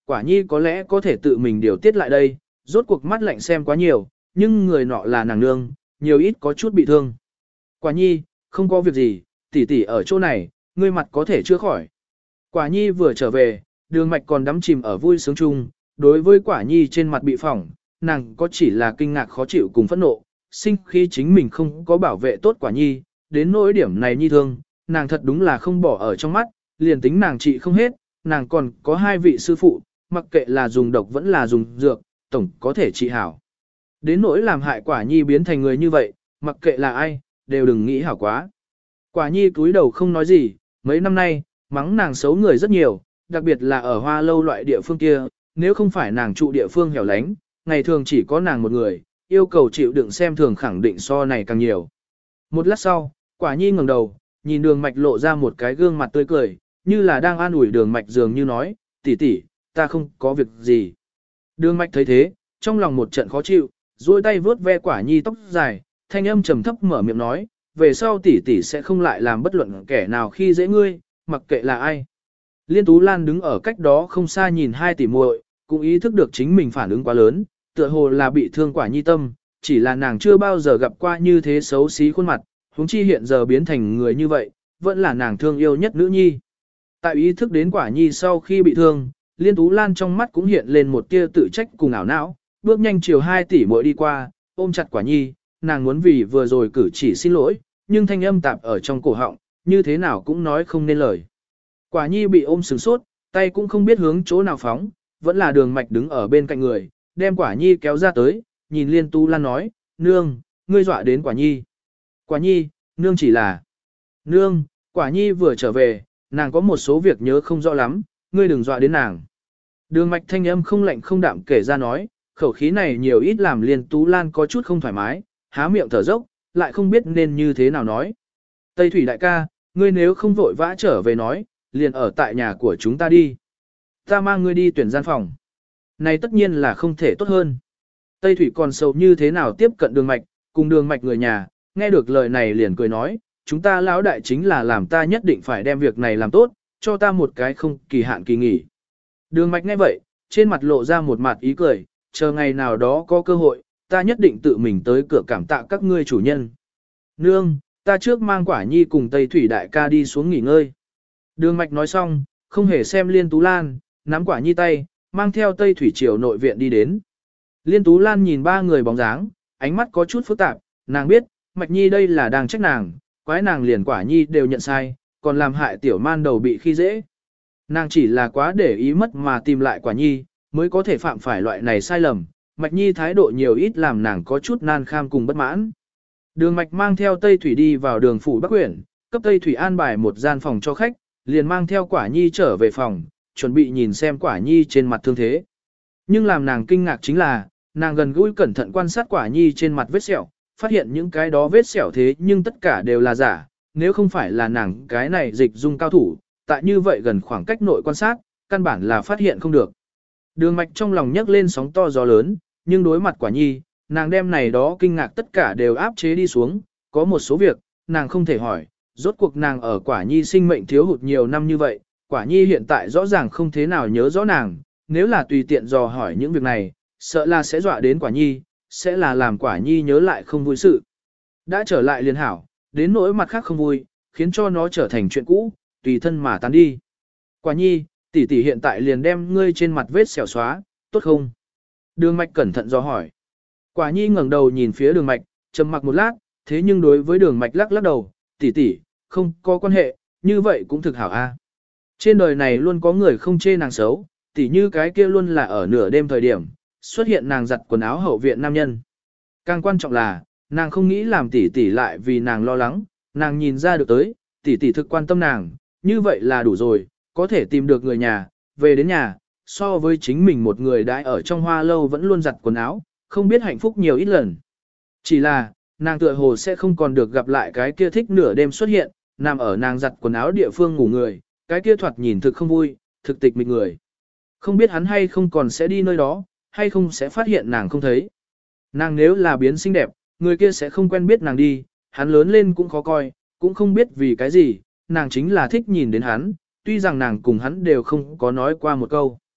[SPEAKER 1] quả nhi có lẽ có thể tự mình điều tiết lại đây, rốt cuộc mắt lạnh xem quá nhiều, nhưng người nọ là nàng nương, nhiều ít có chút bị thương. Quả nhi, không có việc gì, tỷ tỷ ở chỗ này, ngươi mặt có thể chữa khỏi. Quả nhi vừa trở về, đường mạch còn đắm chìm ở vui sướng chung, đối với quả nhi trên mặt bị phỏng, nàng có chỉ là kinh ngạc khó chịu cùng phẫn nộ, sinh khi chính mình không có bảo vệ tốt quả nhi, đến nỗi điểm này nhi thương, nàng thật đúng là không bỏ ở trong mắt, liền tính nàng trị không hết, nàng còn có hai vị sư phụ, mặc kệ là dùng độc vẫn là dùng dược, tổng có thể trị hảo. Đến nỗi làm hại quả nhi biến thành người như vậy, mặc kệ là ai, đều đừng nghĩ hảo quá. Quả nhi cúi đầu không nói gì, mấy năm nay, mắng nàng xấu người rất nhiều, đặc biệt là ở Hoa Lâu loại địa phương kia, nếu không phải nàng trụ địa phương hẻo lánh, ngày thường chỉ có nàng một người, yêu cầu chịu đựng xem thường khẳng định so này càng nhiều. Một lát sau, quả nhi ngẩng đầu, nhìn đường mạch lộ ra một cái gương mặt tươi cười, như là đang an ủi đường mạch dường như nói, tỷ tỷ, ta không có việc gì. Đường mạch thấy thế, trong lòng một trận khó chịu, duỗi tay vướt ve quả nhi tóc dài, thanh âm trầm thấp mở miệng nói, về sau tỷ tỷ sẽ không lại làm bất luận kẻ nào khi dễ ngươi, mặc kệ là ai. Liên Tú Lan đứng ở cách đó không xa nhìn hai tỷ muội, cũng ý thức được chính mình phản ứng quá lớn, tựa hồ là bị thương quả nhi tâm, chỉ là nàng chưa bao giờ gặp qua như thế xấu xí khuôn mặt, huống chi hiện giờ biến thành người như vậy, vẫn là nàng thương yêu nhất nữ nhi. Tại ý thức đến quả nhi sau khi bị thương, Liên Tú Lan trong mắt cũng hiện lên một tia tự trách cùng ảo não, bước nhanh chiều 2 tỷ muội đi qua, ôm chặt quả nhi, nàng muốn vì vừa rồi cử chỉ xin lỗi, nhưng thanh âm tạp ở trong cổ họng, như thế nào cũng nói không nên lời. Quả nhi bị ôm sừng sốt, tay cũng không biết hướng chỗ nào phóng, vẫn là đường mạch đứng ở bên cạnh người, đem quả nhi kéo ra tới, nhìn Liên Tú Lan nói, nương, ngươi dọa đến quả nhi. Quả nhi, nương chỉ là... Nương, quả nhi vừa trở về, nàng có một số việc nhớ không rõ lắm, ngươi đừng dọa đến nàng. Đường mạch thanh âm không lạnh không đạm kể ra nói, khẩu khí này nhiều ít làm Liên Tú Lan có chút không thoải mái, há miệng thở dốc, lại không biết nên như thế nào nói. Tây Thủy đại ca, ngươi nếu không vội vã trở về nói, liền ở tại nhà của chúng ta đi. Ta mang ngươi đi tuyển gian phòng. Này tất nhiên là không thể tốt hơn. Tây Thủy còn sầu như thế nào tiếp cận đường mạch, cùng đường mạch người nhà, nghe được lời này liền cười nói, chúng ta lão đại chính là làm ta nhất định phải đem việc này làm tốt, cho ta một cái không kỳ hạn kỳ nghỉ. Đường mạch nghe vậy, trên mặt lộ ra một mặt ý cười, chờ ngày nào đó có cơ hội, ta nhất định tự mình tới cửa cảm tạ các ngươi chủ nhân. Nương, ta trước mang quả nhi cùng Tây Thủy đại ca đi xuống nghỉ ngơi. Đường mạch nói xong, không hề xem Liên Tú Lan, nắm quả nhi tay, mang theo Tây Thủy triều nội viện đi đến. Liên Tú Lan nhìn ba người bóng dáng, ánh mắt có chút phức tạp, nàng biết, mạch nhi đây là đang trách nàng, quái nàng liền quả nhi đều nhận sai, còn làm hại tiểu man đầu bị khi dễ. Nàng chỉ là quá để ý mất mà tìm lại quả nhi, mới có thể phạm phải loại này sai lầm, mạch nhi thái độ nhiều ít làm nàng có chút nan kham cùng bất mãn. Đường mạch mang theo Tây Thủy đi vào đường phủ Bắc Quyển, cấp Tây Thủy an bài một gian phòng cho khách, liền mang theo quả nhi trở về phòng, chuẩn bị nhìn xem quả nhi trên mặt thương thế. Nhưng làm nàng kinh ngạc chính là, nàng gần gũi cẩn thận quan sát quả nhi trên mặt vết sẹo, phát hiện những cái đó vết sẹo thế nhưng tất cả đều là giả, nếu không phải là nàng cái này dịch dung cao thủ, tại như vậy gần khoảng cách nội quan sát, căn bản là phát hiện không được. Đường mạch trong lòng nhấc lên sóng to gió lớn, nhưng đối mặt quả nhi, nàng đem này đó kinh ngạc tất cả đều áp chế đi xuống, có một số việc, nàng không thể hỏi, rốt cuộc nàng ở quả nhi sinh mệnh thiếu hụt nhiều năm như vậy, quả nhi hiện tại rõ ràng không thế nào nhớ rõ nàng, nếu là tùy tiện dò hỏi những việc này, sợ là sẽ dọa đến quả nhi, sẽ là làm quả nhi nhớ lại không vui sự. Đã trở lại liền hảo, đến nỗi mặt khác không vui, khiến cho nó trở thành chuyện cũ, tùy thân mà tan đi. Quả nhi, tỷ tỷ hiện tại liền đem ngươi trên mặt vết xẻo xóa, tốt không? Đường mạch cẩn thận dò hỏi. Quả nhi ngẩng đầu nhìn phía đường mạch, trầm mặc một lát, thế nhưng đối với đường mạch lắc lắc đầu, tỷ tỷ, không có quan hệ, như vậy cũng thực hảo a. Trên đời này luôn có người không chê nàng xấu, tỷ như cái kia luôn là ở nửa đêm thời điểm, xuất hiện nàng giặt quần áo hậu viện nam nhân. Càng quan trọng là, nàng không nghĩ làm tỷ tỷ lại vì nàng lo lắng, nàng nhìn ra được tới, tỷ tỷ thực quan tâm nàng, như vậy là đủ rồi, có thể tìm được người nhà, về đến nhà, so với chính mình một người đãi ở trong Hoa Lâu vẫn luôn giặt quần áo, không biết hạnh phúc nhiều ít lần. Chỉ là, nàng tựa hồ sẽ không còn được gặp lại cái kia thích nửa đêm xuất hiện, nằm ở nàng giặt quần áo địa phương ngủ người, cái kia thoạt nhìn thực không vui, thực tịch mịch người. Không biết hắn hay không còn sẽ đi nơi đó, hay không sẽ phát hiện nàng không thấy. Nàng nếu là biến xinh đẹp, người kia sẽ không quen biết nàng đi, hắn lớn lên cũng khó coi, cũng không biết vì cái gì, nàng chính là thích nhìn đến hắn, tuy rằng nàng cùng hắn đều không có nói qua một câu.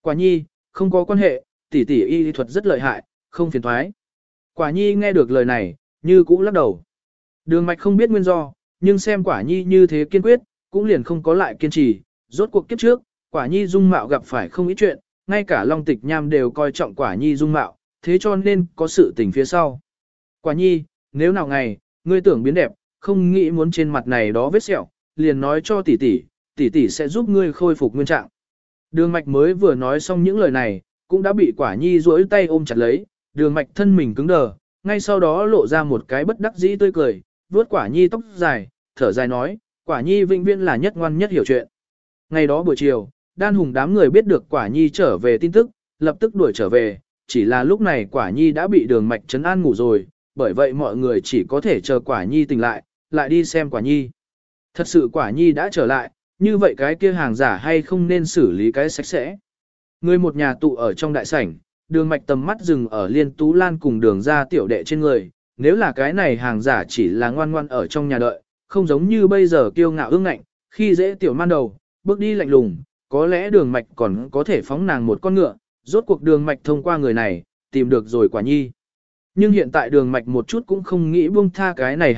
[SPEAKER 1] Quả nhi, không có quan hệ, tỷ tỷ y lý thuật rất lợi hại, không phiền thoái. Quả nhi nghe được lời này, như cũ lắc đầu. Đường mạch không biết nguyên do, nhưng xem quả nhi như thế kiên quyết, cũng liền không có lại kiên trì. Rốt cuộc kiếp trước, quả nhi dung mạo gặp phải không ít chuyện, ngay cả Long Tịch Nham đều coi trọng quả nhi dung mạo, thế cho nên có sự tình phía sau. Quả nhi, nếu nào ngày, ngươi tưởng biến đẹp, không nghĩ muốn trên mặt này đó vết sẹo, liền nói cho tỷ tỷ, tỷ tỷ sẽ giúp ngươi khôi phục nguyên trạng. Đường mạch mới vừa nói xong những lời này, cũng đã bị quả nhi duỗi tay ôm chặt lấy, đường mạch thân mình cứng đờ, ngay sau đó lộ ra một cái bất đắc dĩ tươi cười, vuốt quả nhi tóc dài, thở dài nói, quả nhi vĩnh viễn là nhất ngoan nhất hiểu chuyện. Ngày đó buổi chiều, Đan Hùng đám người biết được quả nhi trở về tin tức, lập tức đuổi trở về, chỉ là lúc này quả nhi đã bị đường mạch trấn an ngủ rồi, bởi vậy mọi người chỉ có thể chờ quả nhi tỉnh lại, lại đi xem quả nhi. Thật sự quả nhi đã trở lại, như vậy cái kia hàng giả hay không nên xử lý cái sạch sẽ. Người một nhà tụ ở trong đại sảnh, đường mạch tầm mắt dừng ở Liên Tú Lan cùng đường ra tiểu đệ trên người, nếu là cái này hàng giả chỉ là ngoan ngoan ở trong nhà đợi, không giống như bây giờ kiêu ngạo ương ngạnh, khi dễ tiểu man đầu, bước đi lạnh lùng, có lẽ đường mạch còn có thể phóng nàng một con ngựa, rốt cuộc đường mạch thông qua người này, tìm được rồi quả nhi. Nhưng hiện tại đường mạch một chút cũng không nghĩ buông tha cái này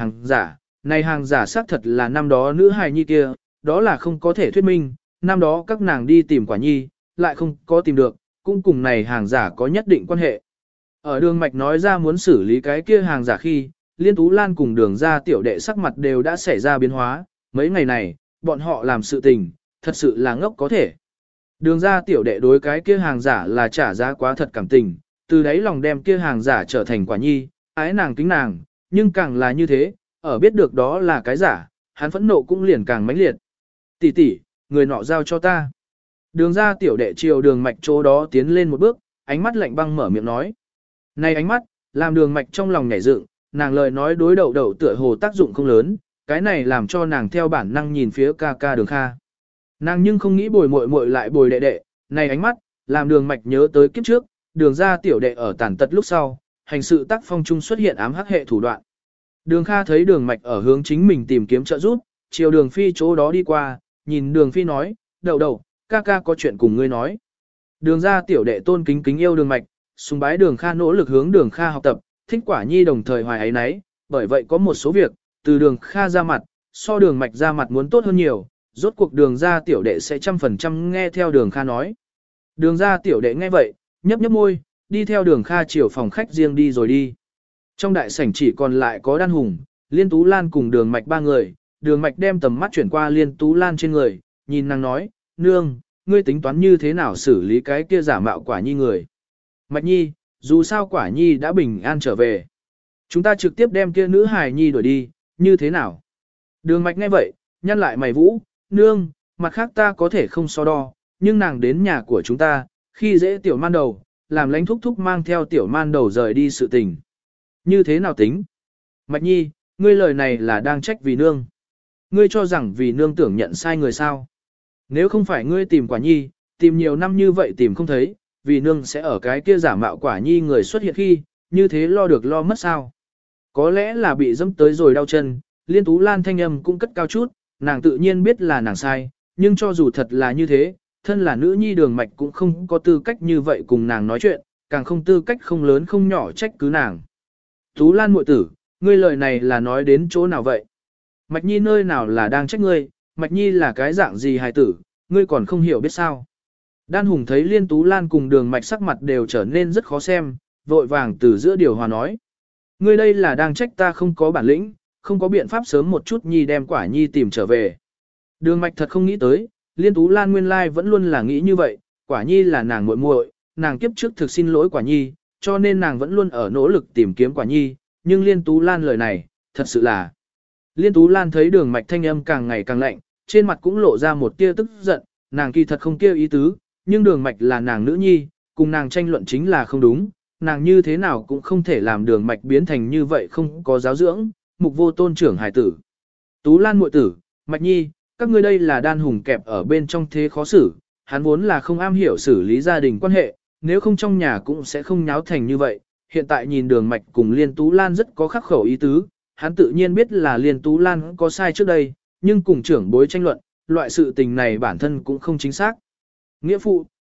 [SPEAKER 1] hàng giả xác thật là năm đó nữ hài nhi kia, đó là không có thể thuyết minh, năm đó các nàng đi tìm quả nhi, lại không có tìm được, cũng cùng này hàng giả có nhất định quan hệ. Ở đường mạch nói ra muốn xử lý cái kia hàng giả khi, Liên Tú Lan cùng đường ra tiểu đệ sắc mặt đều đã xảy ra biến hóa, mấy ngày này, bọn họ làm sự tình, thật sự là ngốc có thể. Đường ra tiểu đệ đối cái kia hàng giả là trả giá quá thật cảm tình, từ đấy lòng đem kia hàng giả trở thành quả nhi, ái nàng kính nàng, nhưng càng là như thế, ở biết được đó là cái giả, hắn phẫn nộ cũng liền càng mãnh liệt. Tỷ tỷ, người nọ giao cho ta. Đường ra tiểu đệ chiều đường mạch chỗ đó tiến lên một bước, ánh mắt lạnh băng mở miệng nói. Này ánh mắt, làm đường mạch trong lòng nhảy dựng, nàng lời nói đối đầu đầu tựa hồ tác dụng không lớn, cái này làm cho nàng theo bản năng nhìn phía ca ca đường Kha. Nàng nhưng không nghĩ bồi muội muội lại bồi đệ đệ, này ánh mắt, làm đường mạch nhớ tới kiếp trước, đường ra tiểu đệ ở tàn tật lúc sau, hành sự tác phong trung xuất hiện ám hắc hệ thủ đoạn. Đường Kha thấy đường mạch ở hướng chính mình tìm kiếm trợ giúp, chiều đường phi chỗ đó đi qua, nhìn đường phi nói, đầu đầu, ca ca có chuyện cùng ngươi nói. Đường ra tiểu đệ tôn kính kính yêu đường mạch, sùng bái đường Kha nỗ lực hướng đường Kha học tập, thích quả nhi đồng thời hoài ấy nấy, bởi vậy có một số việc, từ đường Kha ra mặt, so đường mạch ra mặt muốn tốt hơn nhiều, rốt cuộc đường ra tiểu đệ sẽ 100% nghe theo đường Kha nói. Đường ra tiểu đệ nghe vậy, nhấp nhấp môi, đi theo đường Kha chiều phòng khách riêng đi rồi đi. Trong đại sảnh chỉ còn lại có Đan Hùng, Liên Tú Lan cùng đường mạch ba người, đường mạch đem tầm mắt chuyển qua Liên Tú Lan trên người, nhìn nàng nói, nương, ngươi tính toán như thế nào xử lý cái kia giả mạo quả nhi người. Mạch nhi, dù sao quả nhi đã bình an trở về. Chúng ta trực tiếp đem kia nữ hài nhi đuổi đi, như thế nào? Đường mạch nghe vậy, nhăn lại mày vũ, nương, mặt khác ta có thể không so đo, nhưng nàng đến nhà của chúng ta, khi dễ tiểu man đầu, làm lánh thúc thúc mang theo tiểu man đầu rời đi sự tình. Như thế nào tính? Mạch nhi, ngươi lời này là đang trách vì nương. Ngươi cho rằng vì nương tưởng nhận sai người sao? Nếu không phải ngươi tìm quả nhi, tìm nhiều năm như vậy tìm không thấy, vì nương sẽ ở cái kia giả mạo quả nhi người xuất hiện khi, như thế lo được lo mất sao? Có lẽ là bị dẫm tới rồi đau chân, Liên Tú Lan thanh âm cũng cất cao chút, nàng tự nhiên biết là nàng sai, nhưng cho dù thật là như thế, thân là nữ nhi đường mạch cũng không có tư cách như vậy cùng nàng nói chuyện, càng không tư cách không lớn không nhỏ trách cứ nàng. Tú Lan muội tử, ngươi lời này là nói đến chỗ nào vậy? Mạch nhi nơi nào là đang trách ngươi, Mạch nhi là cái dạng gì hài tử, ngươi còn không hiểu biết sao? Đan Hùng thấy Liên Tú Lan cùng đường mạch sắc mặt đều trở nên rất khó xem, vội vàng từ giữa điều hòa nói. Ngươi đây là đang trách ta không có bản lĩnh, không có biện pháp sớm một chút nhi đem quả nhi tìm trở về. Đường mạch thật không nghĩ tới, Liên Tú Lan nguyên lai vẫn luôn là nghĩ như vậy, quả nhi là nàng muội muội, nàng kiếp trước thực xin lỗi quả nhi, cho nên nàng vẫn luôn ở nỗ lực tìm kiếm quả nhi, nhưng Liên Tú Lan lời này, thật sự là. Liên Tú Lan thấy đường mạch thanh âm càng ngày càng lạnh, trên mặt cũng lộ ra một tia tức giận, nàng kỳ thật không kia ý tứ, nhưng đường mạch là nàng nữ nhi, cùng nàng tranh luận chính là không đúng, nàng như thế nào cũng không thể làm đường mạch biến thành như vậy không có giáo dưỡng, mục vô tôn trưởng hải tử. Tú Lan muội tử, Mạch nhi, các ngươi đây là Đan Hùng kẹp ở bên trong thế khó xử, hắn vốn là không am hiểu xử lý gia đình quan hệ, nếu không trong nhà cũng sẽ không nháo thành như vậy, hiện tại nhìn đường mạch cùng Liên Tú Lan rất có khắc khẩu ý tứ, hắn tự nhiên biết là Liên Tú Lan có sai trước đây, nhưng cùng trưởng bối tranh luận, loại sự tình này bản thân cũng không chính xác. Nghĩa phụ,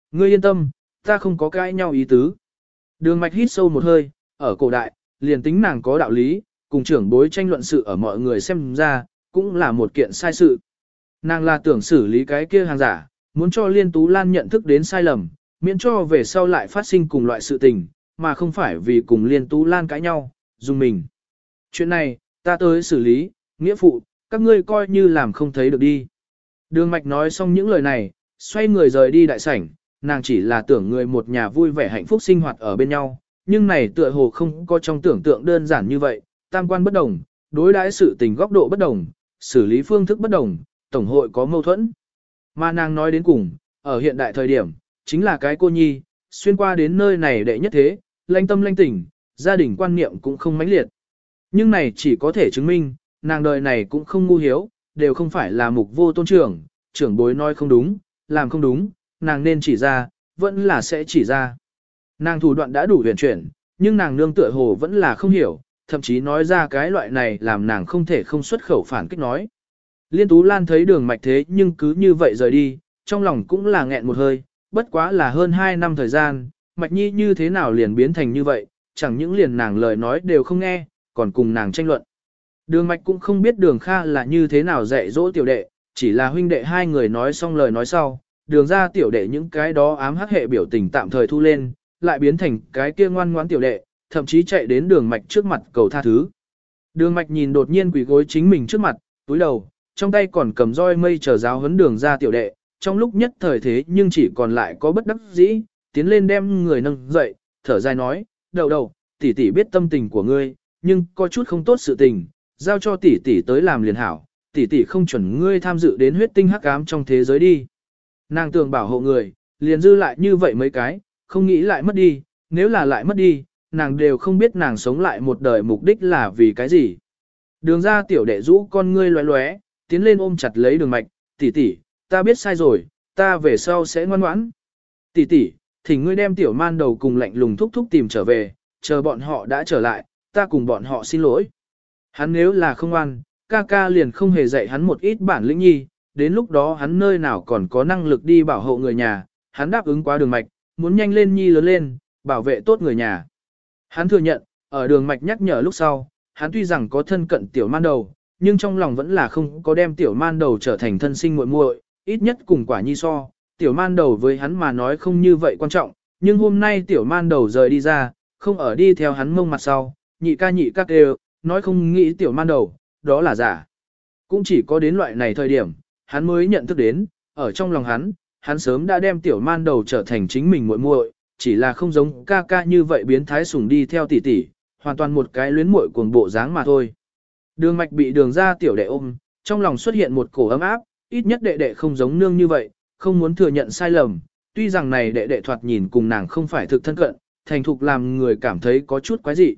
[SPEAKER 1] ngươi yên tâm, ta không có cãi nhau ý tứ. Đường mạch hít sâu một hơi, ở cổ đại, liền tính nàng có đạo lý, cùng trưởng bối tranh luận sự ở mọi người xem ra, cũng là một kiện sai sự. Nàng là tưởng xử lý cái kia hàng giả, muốn cho Liên Tú Lan nhận thức đến sai lầm, miễn cho về sau lại phát sinh cùng loại sự tình, mà không phải vì cùng Liên Tú Lan cãi nhau, dùng mình. Chuyện này, ta tới xử lý, nghĩa phụ, các ngươi coi như làm không thấy được đi. Đường mạch nói xong những lời này, xoay người rời đi đại sảnh, nàng chỉ là tưởng người một nhà vui vẻ hạnh phúc sinh hoạt ở bên nhau, nhưng này tựa hồ không có trong tưởng tượng đơn giản như vậy, tam quan bất đồng, đối đãi sự tình góc độ bất đồng, xử lý phương thức bất đồng, tổng hội có mâu thuẫn. Mà nàng nói đến cùng, ở hiện đại thời điểm, chính là cái cô nhi, xuyên qua đến nơi này đệ nhất thế, lanh tâm lanh tỉnh, gia đình quan niệm cũng không mãnh liệt. Nhưng này chỉ có thể chứng minh, nàng đời này cũng không ngu hiếu, đều không phải là mục vô tôn trưởng, trưởng bối nói không đúng, làm không đúng, nàng nên chỉ ra, vẫn là sẽ chỉ ra. Nàng thủ đoạn đã đủ huyền chuyển, nhưng nàng nương tựa hồ vẫn là không hiểu, thậm chí nói ra cái loại này làm nàng không thể không xuất khẩu phản kích nói. Liên Tú Lan thấy đường mạch thế nhưng cứ như vậy rời đi, trong lòng cũng là nghẹn một hơi, bất quá là hơn 2 năm thời gian, mạch nhi như thế nào liền biến thành như vậy, chẳng những liền nàng lời nói đều không nghe, còn cùng nàng tranh luận. Đường mạch cũng không biết đường Kha là như thế nào dạy dỗ tiểu đệ, chỉ là huynh đệ hai người nói xong lời nói sau, đường ra tiểu đệ những cái đó ám hắc hệ biểu tình tạm thời thu lên, lại biến thành cái kia ngoan ngoãn tiểu đệ, thậm chí chạy đến đường mạch trước mặt cầu tha thứ. Đường mạch nhìn đột nhiên quỳ gối chính mình trước mặt, túi đầu, trong tay còn cầm roi mây chờ giáo huấn đường ra tiểu đệ, trong lúc nhất thời thế nhưng chỉ còn lại có bất đắc dĩ, tiến lên đem người nâng dậy, thở dài nói, đầu đầu, tỷ tỷ biết tâm tình của ngươi, nhưng có chút không tốt sự tình, giao cho tỷ tỷ tới làm liền hảo, tỷ tỷ không chuẩn ngươi tham dự đến huyết tinh hắc ám trong thế giới đi. Nàng tưởng bảo hộ người, liền dư lại như vậy mấy cái, không nghĩ lại mất đi, nếu là lại mất đi, nàng đều không biết nàng sống lại một đời mục đích là vì cái gì. Đường ra tiểu đệ rũ con ngươi loé loé, tiến lên ôm chặt lấy đường mạch, tỷ tỷ, ta biết sai rồi, ta về sau sẽ ngoan ngoãn. Tỷ tỷ, thỉnh ngươi đem tiểu man đầu cùng lạnh lùng thúc thúc tìm trở về, chờ bọn họ đã trở lại, ta cùng bọn họ xin lỗi. Hắn nếu là không ngoan, ca ca liền không hề dạy hắn một ít bản lĩnh nhi, đến lúc đó hắn nơi nào còn có năng lực đi bảo hộ người nhà, hắn đáp ứng quá đường mạch, muốn nhanh lên nhi lớn lên, bảo vệ tốt người nhà. Hắn thừa nhận, ở đường mạch nhắc nhở lúc sau, hắn tuy rằng có thân cận tiểu man đầu, nhưng trong lòng vẫn là không có đem tiểu man đầu trở thành thân sinh muội muội, ít nhất cùng quả nhi so, tiểu man đầu với hắn mà nói không như vậy quan trọng, nhưng hôm nay tiểu man đầu rời đi ra, không ở đi theo hắn mông mặt sau, nhị ca kêu, nói không nghĩ tiểu man đầu, đó là giả. Cũng chỉ có đến loại này thời điểm, hắn mới nhận thức đến, ở trong lòng hắn sớm đã đem tiểu man đầu trở thành chính mình muội muội, chỉ là không giống ca ca như vậy biến thái sủng đi theo tỷ tỷ, hoàn toàn một cái luyến muội cuồng bộ dáng mà thôi. Đường mạch bị đường ra tiểu đệ ôm, trong lòng xuất hiện một cổ ấm áp, ít nhất đệ đệ không giống nương như vậy, không muốn thừa nhận sai lầm, tuy rằng này đệ đệ thoạt nhìn cùng nàng không phải thực thân cận, thành thục làm người cảm thấy có chút quái dị.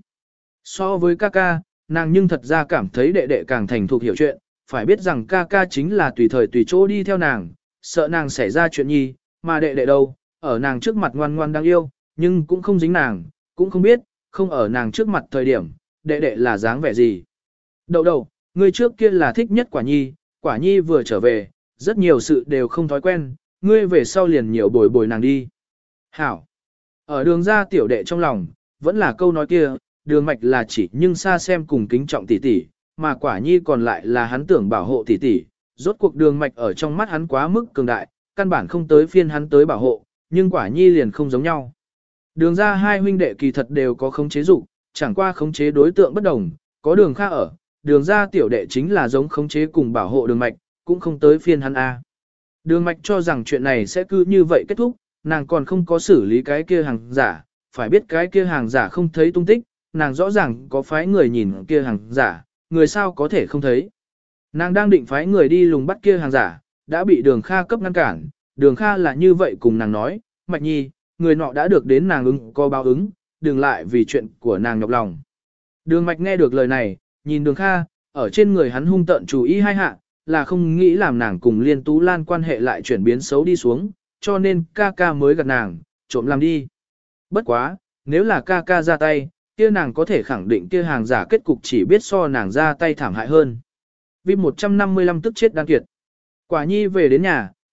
[SPEAKER 1] So với ca ca, nàng nhưng thật ra cảm thấy đệ đệ càng thành thục hiểu chuyện, phải biết rằng ca ca chính là tùy thời tùy chỗ đi theo nàng, sợ nàng xảy ra chuyện nhi, mà đệ đệ đâu, ở nàng trước mặt ngoan ngoan đáng yêu, nhưng cũng không dính nàng, cũng không biết, không ở nàng trước mặt thời điểm, đệ đệ là dáng vẻ gì. Đậu đậu, ngươi trước kia là thích nhất quả nhi vừa trở về, rất nhiều sự đều không thói quen, ngươi về sau liền nhiều bồi bồi nàng đi. Hảo. Ở đường ra tiểu đệ trong lòng, vẫn là câu nói kia, đường mạch là chỉ nhưng xa xem cùng kính trọng tỷ tỷ, mà quả nhi còn lại là hắn tưởng bảo hộ tỷ tỷ. Rốt cuộc đường mạch ở trong mắt hắn quá mức cường đại, căn bản không tới phiên hắn tới bảo hộ, nhưng quả nhi liền không giống nhau. Đường ra hai huynh đệ kỳ thật đều có khống chế dục, chẳng qua khống chế đối tượng bất đồng, có đường khác ở, đường ra tiểu đệ chính là giống khống chế cùng bảo hộ đường mạch, cũng không tới phiên hắn A. Đường mạch cho rằng chuyện này sẽ cứ như vậy kết thúc, nàng còn không có xử lý cái kia hàng giả, phải biết cái kia hàng giả không thấy tung tích, nàng rõ ràng có phái người nhìn kia hàng giả, người sao có thể không thấy. Nàng đang định phái người đi lùng bắt kia hàng giả, đã bị đường Kha cấp ngăn cản, đường Kha là như vậy cùng nàng nói, Mạch Nhi, người nọ đã được đến nàng ứng có báo ứng, đừng lại vì chuyện của nàng nhọc lòng. Đường Mạch nghe được lời này, nhìn đường Kha, ở trên người hắn hung tợn chú ý hai hạ, là không nghĩ làm nàng cùng Liên Tú Lan quan hệ lại chuyển biến xấu đi xuống, cho nên ca ca mới gạt nàng, trộm làm đi. Bất quá, nếu là ca ca ra tay, kia nàng có thể khẳng định kia hàng giả kết cục chỉ biết so nàng ra tay thảm hại hơn. Vì 155 tức chết đan kiệt. Quả nhi về đến nhà,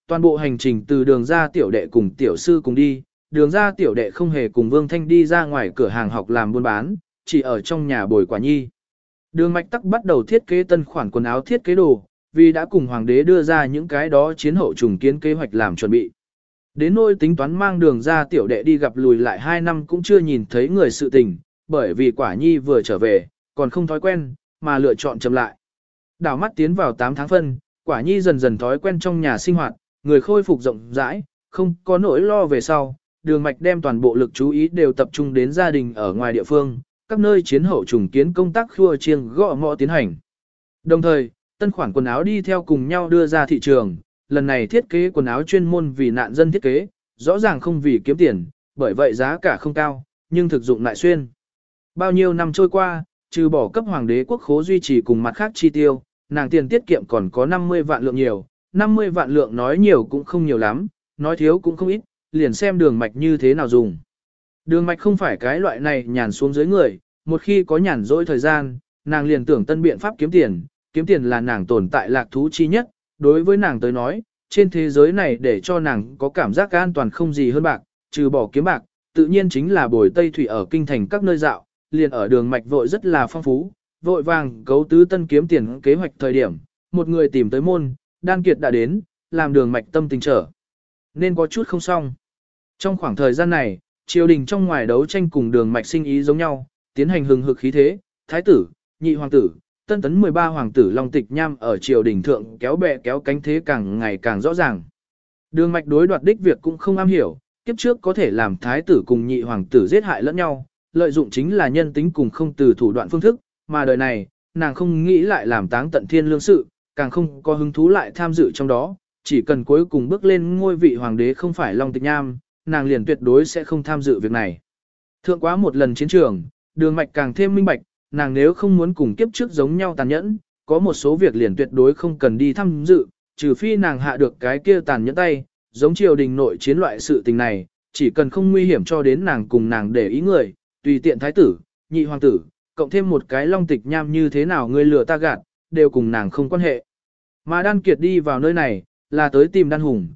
[SPEAKER 1] toàn bộ hành trình từ đường ra tiểu đệ cùng tiểu sư cùng đi, đường ra tiểu đệ không hề cùng Vương Thanh đi ra ngoài cửa hàng học làm buôn bán, chỉ ở trong nhà bồi quả nhi. Đường Mạch Tắc bắt đầu thiết kế tân khoản quần áo thiết kế đồ, vì đã cùng hoàng đế đưa ra những cái đó chiến hậu trùng kiến kế hoạch làm chuẩn bị. Đến nỗi tính toán mang đường ra tiểu đệ đi gặp lùi lại 2 năm cũng chưa nhìn thấy người sự tình, bởi vì quả nhi vừa trở về, còn không thói quen, mà lựa chọn chậm lại. Đảo mắt tiến vào 8 tháng phân, quả nhi dần dần thói quen trong nhà sinh hoạt, người khôi phục rộng rãi, không có nỗi lo về sau. Đường Mạch đem toàn bộ lực chú ý đều tập trung đến gia đình ở ngoài địa phương, các nơi chiến hậu trùng kiến công tác khua chiêng gõ mõ tiến hành. Đồng thời, tân khoản quần áo đi theo cùng nhau đưa ra thị trường, lần này thiết kế quần áo chuyên môn vì nạn dân thiết kế, rõ ràng không vì kiếm tiền, bởi vậy giá cả không cao, nhưng thực dụng lại xuyên. Bao nhiêu năm trôi qua, trừ bỏ cấp hoàng đế quốc khố duy trì cùng mặt khác chi tiêu, nàng tiền tiết kiệm còn có 50 vạn lượng nhiều, 50 vạn lượng nói nhiều cũng không nhiều lắm, nói thiếu cũng không ít, liền xem đường mạch như thế nào dùng. Đường mạch không phải cái loại này nhàn xuống dưới người, một khi có nhàn rỗi thời gian, nàng liền tưởng tân biện pháp kiếm tiền là nàng tồn tại lạc thú chi nhất, đối với nàng tới nói, trên thế giới này để cho nàng có cảm giác an toàn không gì hơn bạc, trừ bỏ kiếm bạc, tự nhiên chính là bồi Tây Thủy ở kinh thành các nơi dạo, liền ở đường mạch vội rất là phong phú, vội vàng cấu tứ tân kiếm tiền kế hoạch thời điểm, một người tìm tới môn, Đan Kiệt đã đến, làm đường mạch tâm tình trở nên có chút không xong. Trong khoảng thời gian này, triều đình trong ngoài đấu tranh cùng đường mạch sinh ý giống nhau, tiến hành hừng hực khí thế, thái tử, nhị hoàng tử, tân tấn 13 hoàng tử Long Tịch Nham ở triều đình thượng kéo bè kéo cánh thế càng ngày càng rõ ràng. Đường mạch đối đoạt đích việc cũng không am hiểu, kiếp trước có thể làm thái tử cùng nhị hoàng tử giết hại lẫn nhau, lợi dụng chính là nhân tính cùng không từ thủ đoạn phương thức, mà đời này, nàng không nghĩ lại làm táng tận thiên lương sự, càng không có hứng thú lại tham dự trong đó, chỉ cần cuối cùng bước lên ngôi vị hoàng đế không phải Long Tịch Nham, nàng liền tuyệt đối sẽ không tham dự việc này. Thượng quá một lần chiến trường, đường mạch càng thêm minh bạch, nàng nếu không muốn cùng kiếp trước giống nhau tàn nhẫn, có một số việc liền tuyệt đối không cần đi tham dự, trừ phi nàng hạ được cái kia tàn nhẫn tay, giống triều đình nội chiến loại sự tình này, chỉ cần không nguy hiểm cho đến nàng cùng nàng để ý người, tùy tiện thái tử, nhị hoàng tử, cộng thêm một cái Long Tịch Nham như thế nào ngươi lừa ta gạt, đều cùng nàng không quan hệ. Mà Đan Kiệt đi vào nơi này, là tới tìm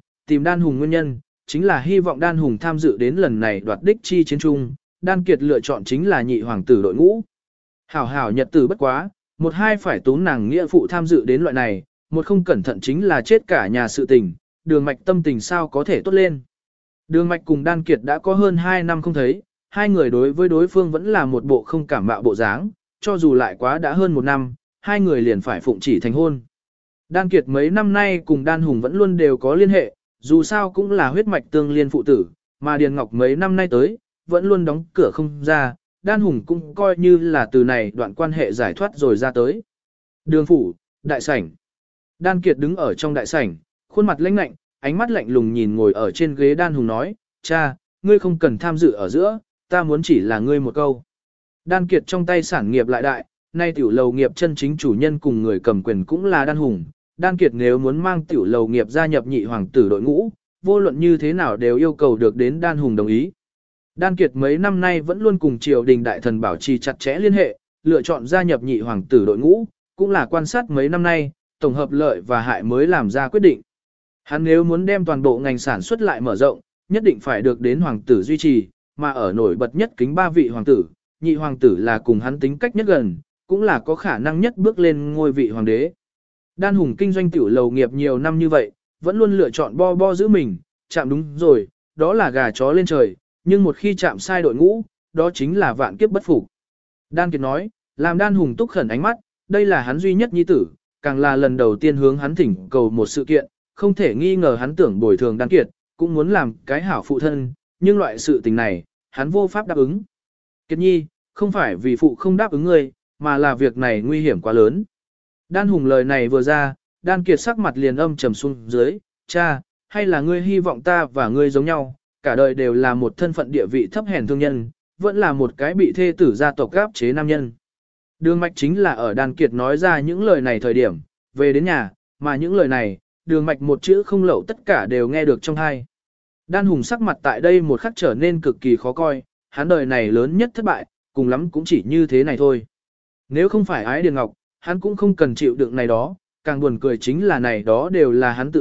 [SPEAKER 1] Đan Hùng nguyên nhân, chính là hy vọng Đan Hùng tham dự đến lần này đoạt đích chi chiến trung, Đan Kiệt lựa chọn chính là nhị hoàng tử đội ngũ. Hảo hảo nhật tử bất quá, một hai phải tốn nàng nghĩa phụ tham dự đến loại này, một không cẩn thận chính là chết cả nhà sự tình, đường mạch tâm tình sao có thể tốt lên. Đường mạch cùng Đan Kiệt đã có hơn 2 năm không thấy, hai người đối với đối phương vẫn là một bộ không cảm mạo bộ dáng, cho dù lại quá đã hơn 1 năm, hai người liền phải phụng chỉ thành hôn. Đan Kiệt mấy năm nay cùng Đan Hùng vẫn luôn đều có liên hệ, dù sao cũng là huyết mạch tương liên phụ tử, mà Điền Ngọc mấy năm nay tới, vẫn luôn đóng cửa không ra, Đan Hùng cũng coi như là từ này đoạn quan hệ giải thoát rồi ra tới. Đường phủ, đại sảnh. Đan Kiệt đứng ở trong đại sảnh, khuôn mặt lãnh lạnh, ánh mắt lạnh lùng nhìn ngồi ở trên ghế Đan Hùng nói, cha, ngươi không cần tham dự ở giữa, ta muốn chỉ là ngươi một câu. Đan Kiệt trong tay sản nghiệp lại đại, nay tiểu lầu nghiệp chân chính chủ nhân cùng người cầm quyền cũng là Đan Hùng. Đan Kiệt nếu muốn mang tiểu lầu nghiệp gia nhập nhị hoàng tử đội ngũ, vô luận như thế nào đều yêu cầu được đến Đan Hùng đồng ý. Đan Kiệt mấy năm nay vẫn luôn cùng triều đình đại thần bảo trì chặt chẽ liên hệ, lựa chọn gia nhập nhị hoàng tử đội ngũ, cũng là quan sát mấy năm nay, tổng hợp lợi và hại mới làm ra quyết định. Hắn nếu muốn đem toàn bộ ngành sản xuất lại mở rộng, nhất định phải được đến hoàng tử duy trì, mà ở nổi bật nhất kính 3 vị hoàng tử, nhị hoàng tử là cùng hắn tính cách nhất gần, cũng là có khả năng nhất bước lên ngôi vị hoàng đế. Đan Hùng kinh doanh tiểu lầu nghiệp nhiều năm như vậy, vẫn luôn lựa chọn bo giữ mình, chạm đúng rồi, đó là gà chó lên trời, nhưng một khi chạm sai đội ngũ, đó chính là vạn kiếp bất phục. Đan Kiệt nói, làm Đan Hùng túc khẩn ánh mắt, đây là hắn duy nhất nhi tử, càng là lần đầu tiên hướng hắn thỉnh cầu một sự kiện, không thể nghi ngờ hắn tưởng bồi thường Đan Kiệt, cũng muốn làm cái hảo phụ thân, nhưng loại sự tình này, hắn vô pháp đáp ứng. Kiệt nhi, không phải vì phụ không đáp ứng ngươi, mà là việc này nguy hiểm quá lớn. Đan Hùng lời này vừa ra, Đan Kiệt sắc mặt liền âm trầm xuống dưới, cha, hay là ngươi hy vọng ta và ngươi giống nhau, cả đời đều là một thân phận địa vị thấp hèn thương nhân, vẫn là một cái bị thê tử gia tộc áp chế nam nhân. Đường Mạch chính là ở Đan Kiệt nói ra những lời này thời điểm, về đến nhà, mà những lời này, Đường Mạch một chữ không lậu tất cả đều nghe được trong tai. Đan Hùng sắc mặt tại đây một khắc trở nên cực kỳ khó coi, hắn đời này lớn nhất thất bại, cùng lắm cũng chỉ như thế này thôi. Nếu không phải ái Điền Ngọc, hắn cũng không cần chịu đựng này đó, càng buồn cười chính là này đó đều là hắn tự nguyện,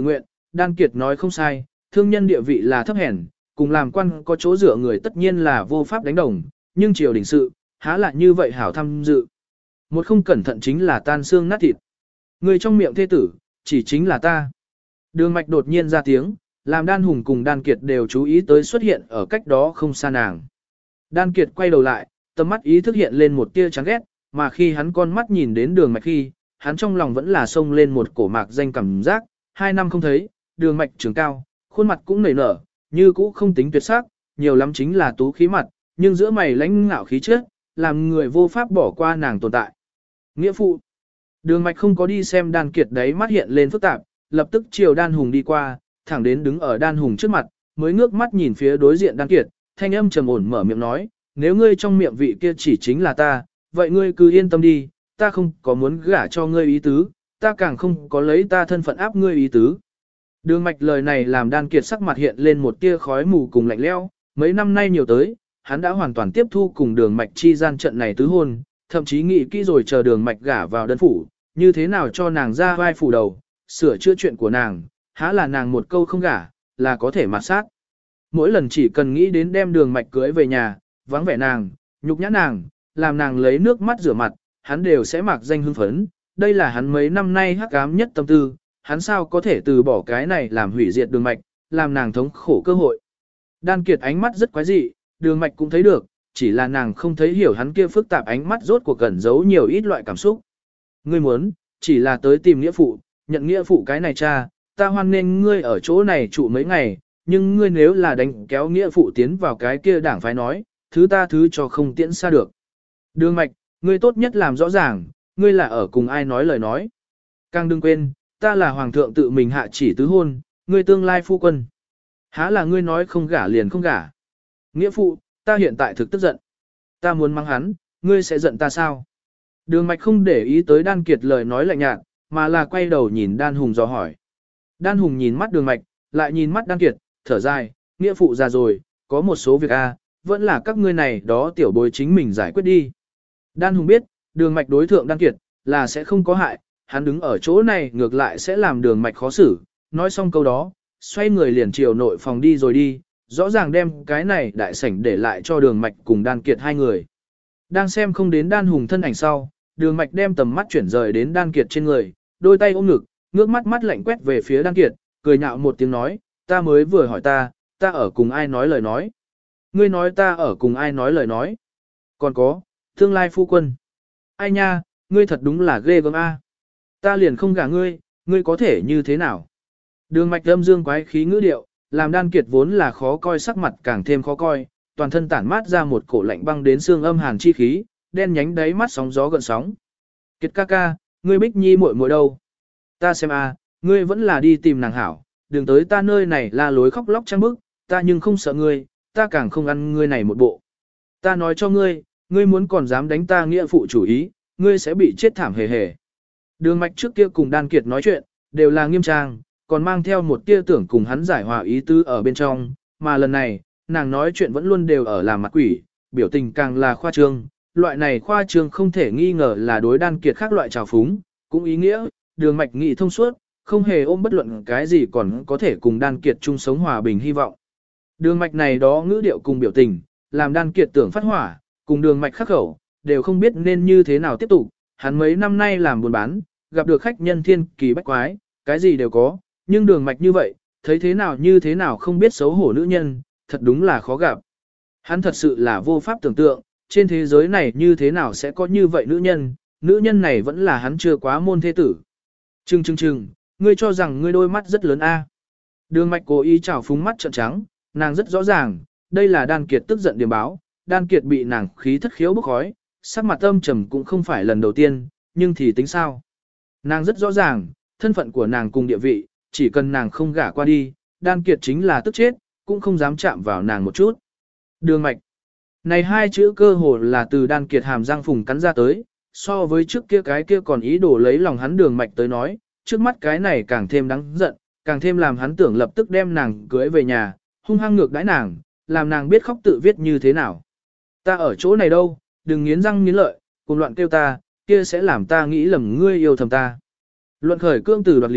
[SPEAKER 1] Đan Kiệt nói không sai, thương nhân địa vị là thấp hèn, cùng làm quan có chỗ dựa người tất nhiên là vô pháp đánh đồng, nhưng triều đình sự, há lại như vậy hảo tham dự. Một không cẩn thận chính là tan xương nát thịt. Người trong miệng thê tử, chỉ chính là ta. Đường Mạch đột nhiên ra tiếng, làm Đan Hùng cùng Đan Kiệt đều chú ý tới xuất hiện ở cách đó không xa nàng. Đan Kiệt quay đầu lại, tầm mắt ý thức hiện lên một tia chán ghét, mà khi hắn con mắt nhìn đến Đường Mạch khi, hắn trong lòng vẫn là xông lên một cổ mạc danh cảm giác, 2 năm không thấy, Đường Mạch trưởng cao, khuôn mặt cũng nảy nở, như cũ không tính tuyệt sắc, nhiều lắm chính là tú khí mặt, nhưng giữa mày lãnh ngạo khí chất, làm người vô pháp bỏ qua nàng tồn tại. Nghĩa phụ. Đường Mạch không có đi xem Đan Kiệt đấy, mắt hiện lên phức tạp, lập tức chiều Đan Hùng đi qua, thẳng đến đứng ở Đan Hùng trước mặt, mới ngước mắt nhìn phía đối diện Đan Kiệt, thanh âm trầm ổn mở miệng nói, nếu ngươi trong miệng vị kia chỉ chính là ta, vậy ngươi cứ yên tâm đi, ta không có muốn gả cho ngươi ý tứ, ta càng không có lấy ta thân phận áp ngươi ý tứ. Đường Mạch lời này làm Đan Kiệt sắc mặt hiện lên một tia khói mù cùng lạnh lẽo, mấy năm nay nhiều tới, hắn đã hoàn toàn tiếp thu cùng Đường Mạch chi gian trận này tứ hôn, thậm chí nghĩ kỹ rồi chờ Đường Mạch gả vào đơn phủ, như thế nào cho nàng ra vai phủ đầu, sửa chữa chuyện của nàng, há là nàng một câu không gả, là có thể mạt sát. Mỗi lần chỉ cần nghĩ đến đem Đường Mạch cưới về nhà, vắng vẻ nàng, nhục nhã nàng, làm nàng lấy nước mắt rửa mặt, hắn đều sẽ mạc danh hưng phấn, đây là hắn mấy năm nay hắc ám nhất tâm tư, hắn sao có thể từ bỏ cái này làm hủy diệt Đường Mạch, làm nàng thống khổ cơ hội. Đan Kiệt ánh mắt rất quái dị, Đường Mạch cũng thấy được, chỉ là nàng không thấy hiểu hắn kia phức tạp ánh mắt rốt cuộc cẩn giấu nhiều ít loại cảm xúc. Ngươi muốn, chỉ là tới tìm nghĩa phụ, nhận nghĩa phụ cái này cha, ta hoan nên ngươi ở chỗ này trụ mấy ngày, nhưng ngươi nếu là đánh kéo nghĩa phụ tiến vào cái kia đảng phái nói, thứ ta thứ cho không tiễn xa được. Đường Mạch, ngươi tốt nhất làm rõ ràng, ngươi là ở cùng ai nói lời nói. Càng đừng quên, ta là hoàng thượng tự mình hạ chỉ tứ hôn, ngươi tương lai phu quân. Há là ngươi nói không gả liền không gả. Nghĩa phụ, ta hiện tại thực tức giận. Ta muốn mắng hắn, ngươi sẽ giận ta sao? Đường Mạch không để ý tới Đan Kiệt lời nói lạnh nhạt, mà là quay đầu nhìn Đan Hùng dò hỏi. Đan Hùng nhìn mắt Đường Mạch, lại nhìn mắt Đan Kiệt, thở dài, nghĩa phụ già rồi, có một số việc vẫn là các ngươi này đó tiểu bối chính mình giải quyết đi. Đan Hùng biết, Đường Mạch đối thượng Đan Kiệt, là sẽ không có hại, hắn đứng ở chỗ này ngược lại sẽ làm Đường Mạch khó xử, nói xong câu đó, xoay người liền chiều nội phòng đi rồi đi, rõ ràng đem cái này đại sảnh để lại cho Đường Mạch cùng Đan Kiệt hai người. Đang xem không đến Đan Hùng thân ảnh sau, Đường Mạch đem tầm mắt chuyển rời đến Đan Kiệt trên người, đôi tay ôm ngực, ngước mắt mắt lạnh quét về phía Đan Kiệt, cười nhạo một tiếng nói, ta mới vừa hỏi ta ở cùng ai nói lời nói. Ngươi nói ta ở cùng ai nói lời nói. Còn có, tương lai phu quân. Ai nha, ngươi thật đúng là ghê gớm a. Ta liền không gả ngươi, ngươi có thể như thế nào? Đường Mạch âm dương quái khí ngữ điệu, làm Đan Kiệt vốn là khó coi sắc mặt càng thêm khó coi, toàn thân tản mát ra một cổ lạnh băng đến xương âm hàn chi khí, đen nhánh đáy mắt sóng gió gợn sóng. Kiệt ca ca, ngươi Bích Nhi muội muội đâu? Ta xem ngươi vẫn là đi tìm nàng hảo, đừng tới ta nơi này la lối khóc lóc trăng bức, ta nhưng không sợ ngươi, ta càng không ăn ngươi này một bộ. Ta nói cho ngươi, ngươi muốn còn dám đánh ta nghĩa phụ chủ ý, ngươi sẽ bị chết thảm hề hề. Đường Mạch trước kia cùng Đan Kiệt nói chuyện, đều là nghiêm trang, còn mang theo một tia tưởng cùng hắn giải hòa ý tứ ở bên trong, mà lần này, nàng nói chuyện vẫn luôn đều ở làm mặt quỷ, biểu tình càng là khoa trương, loại này khoa trương không thể nghi ngờ là đối Đan Kiệt khác loại trào phúng, cũng ý nghĩa, Đường Mạch nghị thông suốt, không hề ôm bất luận cái gì còn có thể cùng Đan Kiệt chung sống hòa bình hy vọng. Đường Mạch này đó ngữ điệu cùng biểu tình, làm Đan Kiệt tưởng phát hỏa, cùng Đường Mạch khắc khẩu, đều không biết nên như thế nào tiếp tục, hắn mấy năm nay làm buôn bán, gặp được khách nhân thiên kỳ bách quái, cái gì đều có, nhưng Đường Mạch như vậy, thấy thế nào như thế nào không biết xấu hổ nữ nhân, thật đúng là khó gặp. Hắn thật sự là vô pháp tưởng tượng, trên thế giới này như thế nào sẽ có như vậy nữ nhân này vẫn là hắn chưa quá môn thế tử. Chừng, ngươi cho rằng ngươi đôi mắt rất lớn a? Đường Mạch cố ý trào phúng mắt trợn trắng, nàng rất rõ ràng, đây là Đan Kiệt tức giận điểm báo, Đan Kiệt bị nàng khí thất khiếu bốc khói, sắc mặt âm trầm cũng không phải lần đầu tiên, nhưng thì tính sao? Nàng rất rõ ràng, thân phận của nàng cùng địa vị, chỉ cần nàng không gả qua đi, Đan Kiệt chính là tức chết, cũng không dám chạm vào nàng một chút. Đường Mạch. Này hai chữ cơ hồ là từ Đan Kiệt hàm răng phùng cắn ra tới, so với trước kia cái kia còn ý đồ lấy lòng hắn Đường Mạch tới nói, trước mắt cái này càng thêm đáng giận, càng thêm làm hắn tưởng lập tức đem nàng cưới về nhà, hung hăng ngược đãi nàng, làm nàng biết khóc tự viết như thế nào. Ta ở chỗ này đâu, đừng nghiến răng nghiến lợi, cùng loạn kêu ta, kia sẽ làm ta nghĩ lầm ngươi yêu thầm ta. Luận khởi cương từ đoạt lý,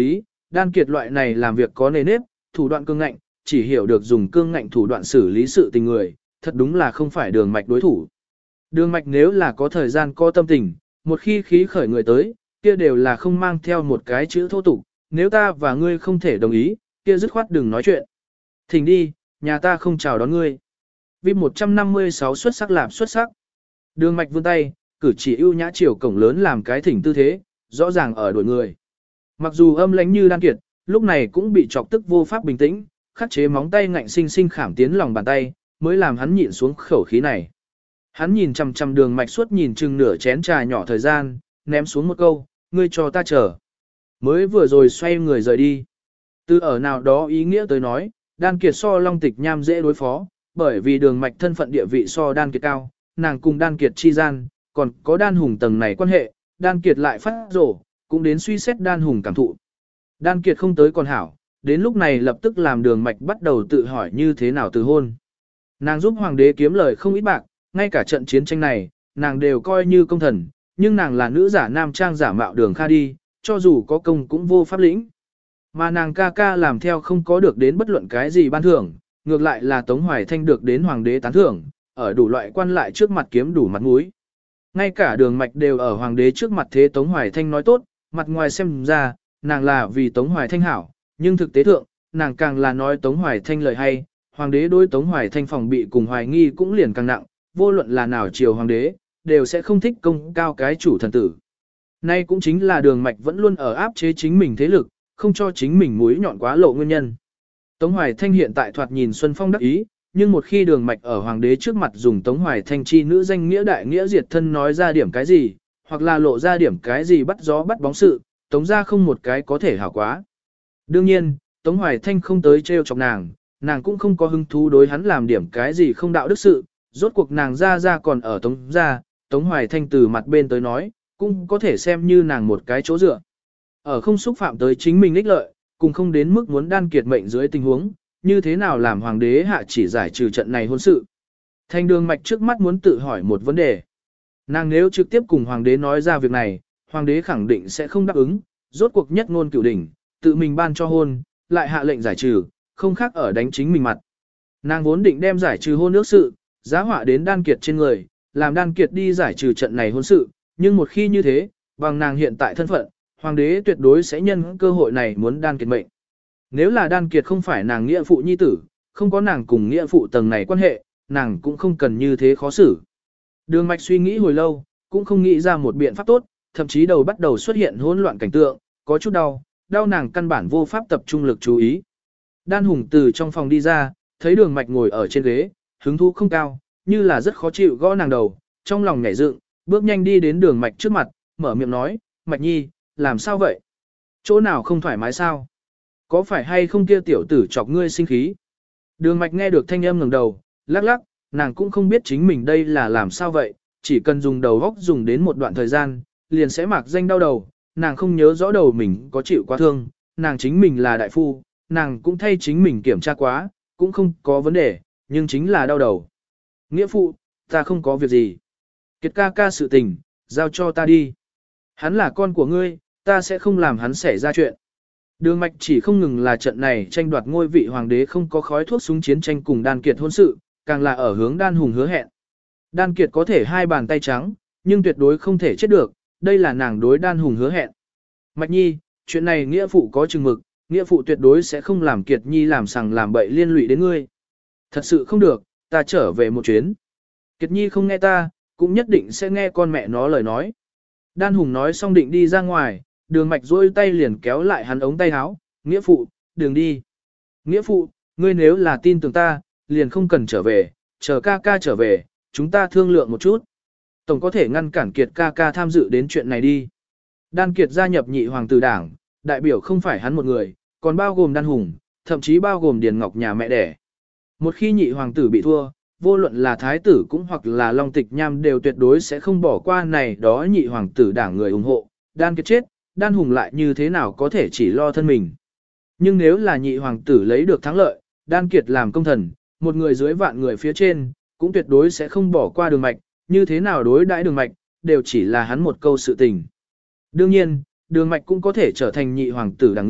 [SPEAKER 1] Đan Kiệt loại này làm việc có nề nếp, thủ đoạn cương ngạnh, chỉ hiểu được dùng cương ngạnh thủ đoạn xử lý sự tình người, thật đúng là không phải Đường Mạch đối thủ. Đường Mạch nếu là có thời gian có tâm tình, một khi khí khởi người tới, kia đều là không mang theo một cái chữ thô tục, nếu ta và ngươi không thể đồng ý, kia dứt khoát đừng nói chuyện. Thỉnh đi, nhà ta không chào đón ngươi. VIP 156 xuất sắc làm xuất sắc. Đường Mạch vươn tay, cử chỉ ưu nhã chiều cổng lớn làm cái thỉnh tư thế, rõ ràng ở đuổi người. Mặc dù âm lãnh như Đan Kiệt, lúc này cũng bị chọc tức vô pháp bình tĩnh, khắc chế móng tay ngạnh sinh sinh khảm tiến lòng bàn tay, mới làm hắn nhịn xuống khẩu khí này. Hắn nhìn chằm chằm Đường Mạch suốt nhìn chừng nửa chén trà nhỏ thời gian, ném xuống một câu, ngươi cho ta chờ. Mới vừa rồi xoay người rời đi. Từ ở nào đó ý nghĩa tới nói, Đan Kiệt so Long Tịch Nham dễ đối phó, bởi vì Đường Mạch thân phận địa vị so Đan Kiệt cao, nàng cùng Đan Kiệt chi gian, còn có Đan Hùng tầng này quan hệ, Đan Kiệt lại phát rổ, cũng đến suy xét Đan Hùng cảm thụ. Đan Kiệt không tới còn hảo, đến lúc này lập tức làm Đường Mạch bắt đầu tự hỏi như thế nào từ hôn. Nàng giúp hoàng đế kiếm lời không ít bạc, ngay cả trận chiến tranh này, nàng đều coi như công thần, nhưng nàng là nữ giả nam trang giả mạo Đường Kha đi, cho dù có công cũng vô pháp lĩnh. Mà nàng ca ca làm theo không có được đến bất luận cái gì ban thưởng, ngược lại là Tống Hoài Thanh được đến hoàng đế tán thưởng, ở đủ loại quan lại trước mặt kiếm đủ mặt mũi. Ngay cả Đường Mạch đều ở hoàng đế trước mặt thế Tống Hoài Thanh nói tốt, mặt ngoài xem ra, nàng là vì Tống Hoài Thanh hảo, nhưng thực tế thượng, nàng càng là nói Tống Hoài Thanh lời hay, hoàng đế đối Tống Hoài Thanh phòng bị cùng hoài nghi cũng liền càng nặng, vô luận là nào triều hoàng đế, đều sẽ không thích công cao cái chủ thần tử. Nay cũng chính là Đường Mạch vẫn luôn ở áp chế chính mình thế lực, không cho chính mình mũi nhọn quá lộ nguyên nhân. Tống Hoài Thanh hiện tại thoạt nhìn Xuân Phong đắc ý, nhưng một khi Đường Mạch ở hoàng đế trước mặt dùng Tống Hoài Thanh chi nữ danh nghĩa đại nghĩa diệt thân nói ra điểm cái gì, hoặc là lộ ra điểm cái gì bắt gió bắt bóng sự, Tống ra không một cái có thể hảo quá. Đương nhiên, Tống Hoài Thanh không tới trêu chọc nàng, nàng cũng không có hứng thú đối hắn làm điểm cái gì không đạo đức sự, rốt cuộc nàng ra còn ở Tống ra, Tống Hoài Thanh từ mặt bên tới nói, cũng có thể xem như nàng một cái chỗ dựa. Ở không xúc phạm tới chính mình ích lợi, cùng không đến mức muốn Đan Kiệt mệnh dưới tình huống, như thế nào làm hoàng đế hạ chỉ giải trừ trận này hôn sự. Thanh Đường Mạch trước mắt muốn tự hỏi một vấn đề. Nàng nếu trực tiếp cùng hoàng đế nói ra việc này, hoàng đế khẳng định sẽ không đáp ứng, rốt cuộc nhất ngôn cửu đỉnh, tự mình ban cho hôn, lại hạ lệnh giải trừ, không khác ở đánh chính mình mặt. Nàng vốn định đem giải trừ hôn ước sự, giá họa đến Đan Kiệt trên người, làm Đan Kiệt đi giải trừ trận này hôn sự, nhưng một khi như thế, bằng nàng hiện tại thân phận, hoàng đế tuyệt đối sẽ nhân cơ hội này muốn Đan Kiệt mệnh. Nếu là Đan Kiệt không phải nàng nghĩa phụ nhi tử, không có nàng cùng nghĩa phụ tầng này quan hệ, nàng cũng không cần như thế khó xử. Đường Mạch suy nghĩ hồi lâu, cũng không nghĩ ra một biện pháp tốt, thậm chí đầu bắt đầu xuất hiện hỗn loạn cảnh tượng, có chút đau nàng căn bản vô pháp tập trung lực chú ý. Đan Hùng từ trong phòng đi ra, thấy Đường Mạch ngồi ở trên ghế, hứng thú không cao, như là rất khó chịu gõ nàng đầu, trong lòng nhảy dựng, bước nhanh đi đến Đường Mạch trước mặt, mở miệng nói, Mạch Nhi, làm sao vậy? Chỗ nào không thoải mái sao? Có phải hay không kia tiểu tử chọc ngươi sinh khí? Đường Mạch nghe được thanh âm ngẩng đầu, lắc lắc, nàng cũng không biết chính mình đây là làm sao vậy, chỉ cần dùng đầu góc dùng đến một đoạn thời gian, liền sẽ mạc danh đau đầu, nàng không nhớ rõ đầu mình có chịu quá thương, nàng chính mình là đại phu, nàng cũng thay chính mình kiểm tra quá, cũng không có vấn đề, nhưng chính là đau đầu. Nghĩa phụ, ta không có việc gì. Kiệt ca ca sự tình, giao cho ta đi. Hắn là con của ngươi, ta sẽ không làm hắn xảy ra chuyện. Đường Mạch chỉ không ngừng là trận này tranh đoạt ngôi vị hoàng đế không có khói thuốc súng chiến tranh cùng Đan Kiệt hôn sự, càng là ở hướng Đan Hùng hứa hẹn. Đan Kiệt có thể hai bàn tay trắng, nhưng tuyệt đối không thể chết được, đây là nàng đối Đan Hùng hứa hẹn. Mạch Nhi, chuyện này nghĩa phụ có chừng mực, nghĩa phụ tuyệt đối sẽ không làm Kiệt Nhi làm sằng làm bậy liên lụy đến ngươi. Thật sự không được, ta trở về một chuyến. Kiệt Nhi không nghe ta, cũng nhất định sẽ nghe con mẹ nó lời nói. Đan Hùng nói xong định đi ra ngoài, Đường Mạch duỗi tay liền kéo lại hắn ống tay áo, nghĩa phụ, đừng đi. Nghĩa phụ, ngươi nếu là tin tưởng ta, liền không cần trở về, chờ ca ca trở về, chúng ta thương lượng một chút. Tổng có thể ngăn cản Kiệt ca ca tham dự đến chuyện này đi. Đan Kiệt gia nhập nhị hoàng tử đảng, đại biểu không phải hắn một người, còn bao gồm Đan Hùng, thậm chí bao gồm Điền Ngọc nhà mẹ đẻ. Một khi nhị hoàng tử bị thua, vô luận là thái tử cũng hoặc là Long Tịch Nham đều tuyệt đối sẽ không bỏ qua này đó nhị hoàng tử đảng người ủng hộ. Đan Kiệt chết, Đan Hùng lại như thế nào có thể chỉ lo thân mình. Nhưng nếu là nhị hoàng tử lấy được thắng lợi, Đan Kiệt làm công thần, một người dưới vạn người phía trên, cũng tuyệt đối sẽ không bỏ qua Đường Mạch, như thế nào đối đãi Đường Mạch, đều chỉ là hắn một câu sự tình. Đương nhiên, Đường Mạch cũng có thể trở thành nhị hoàng tử đảng người,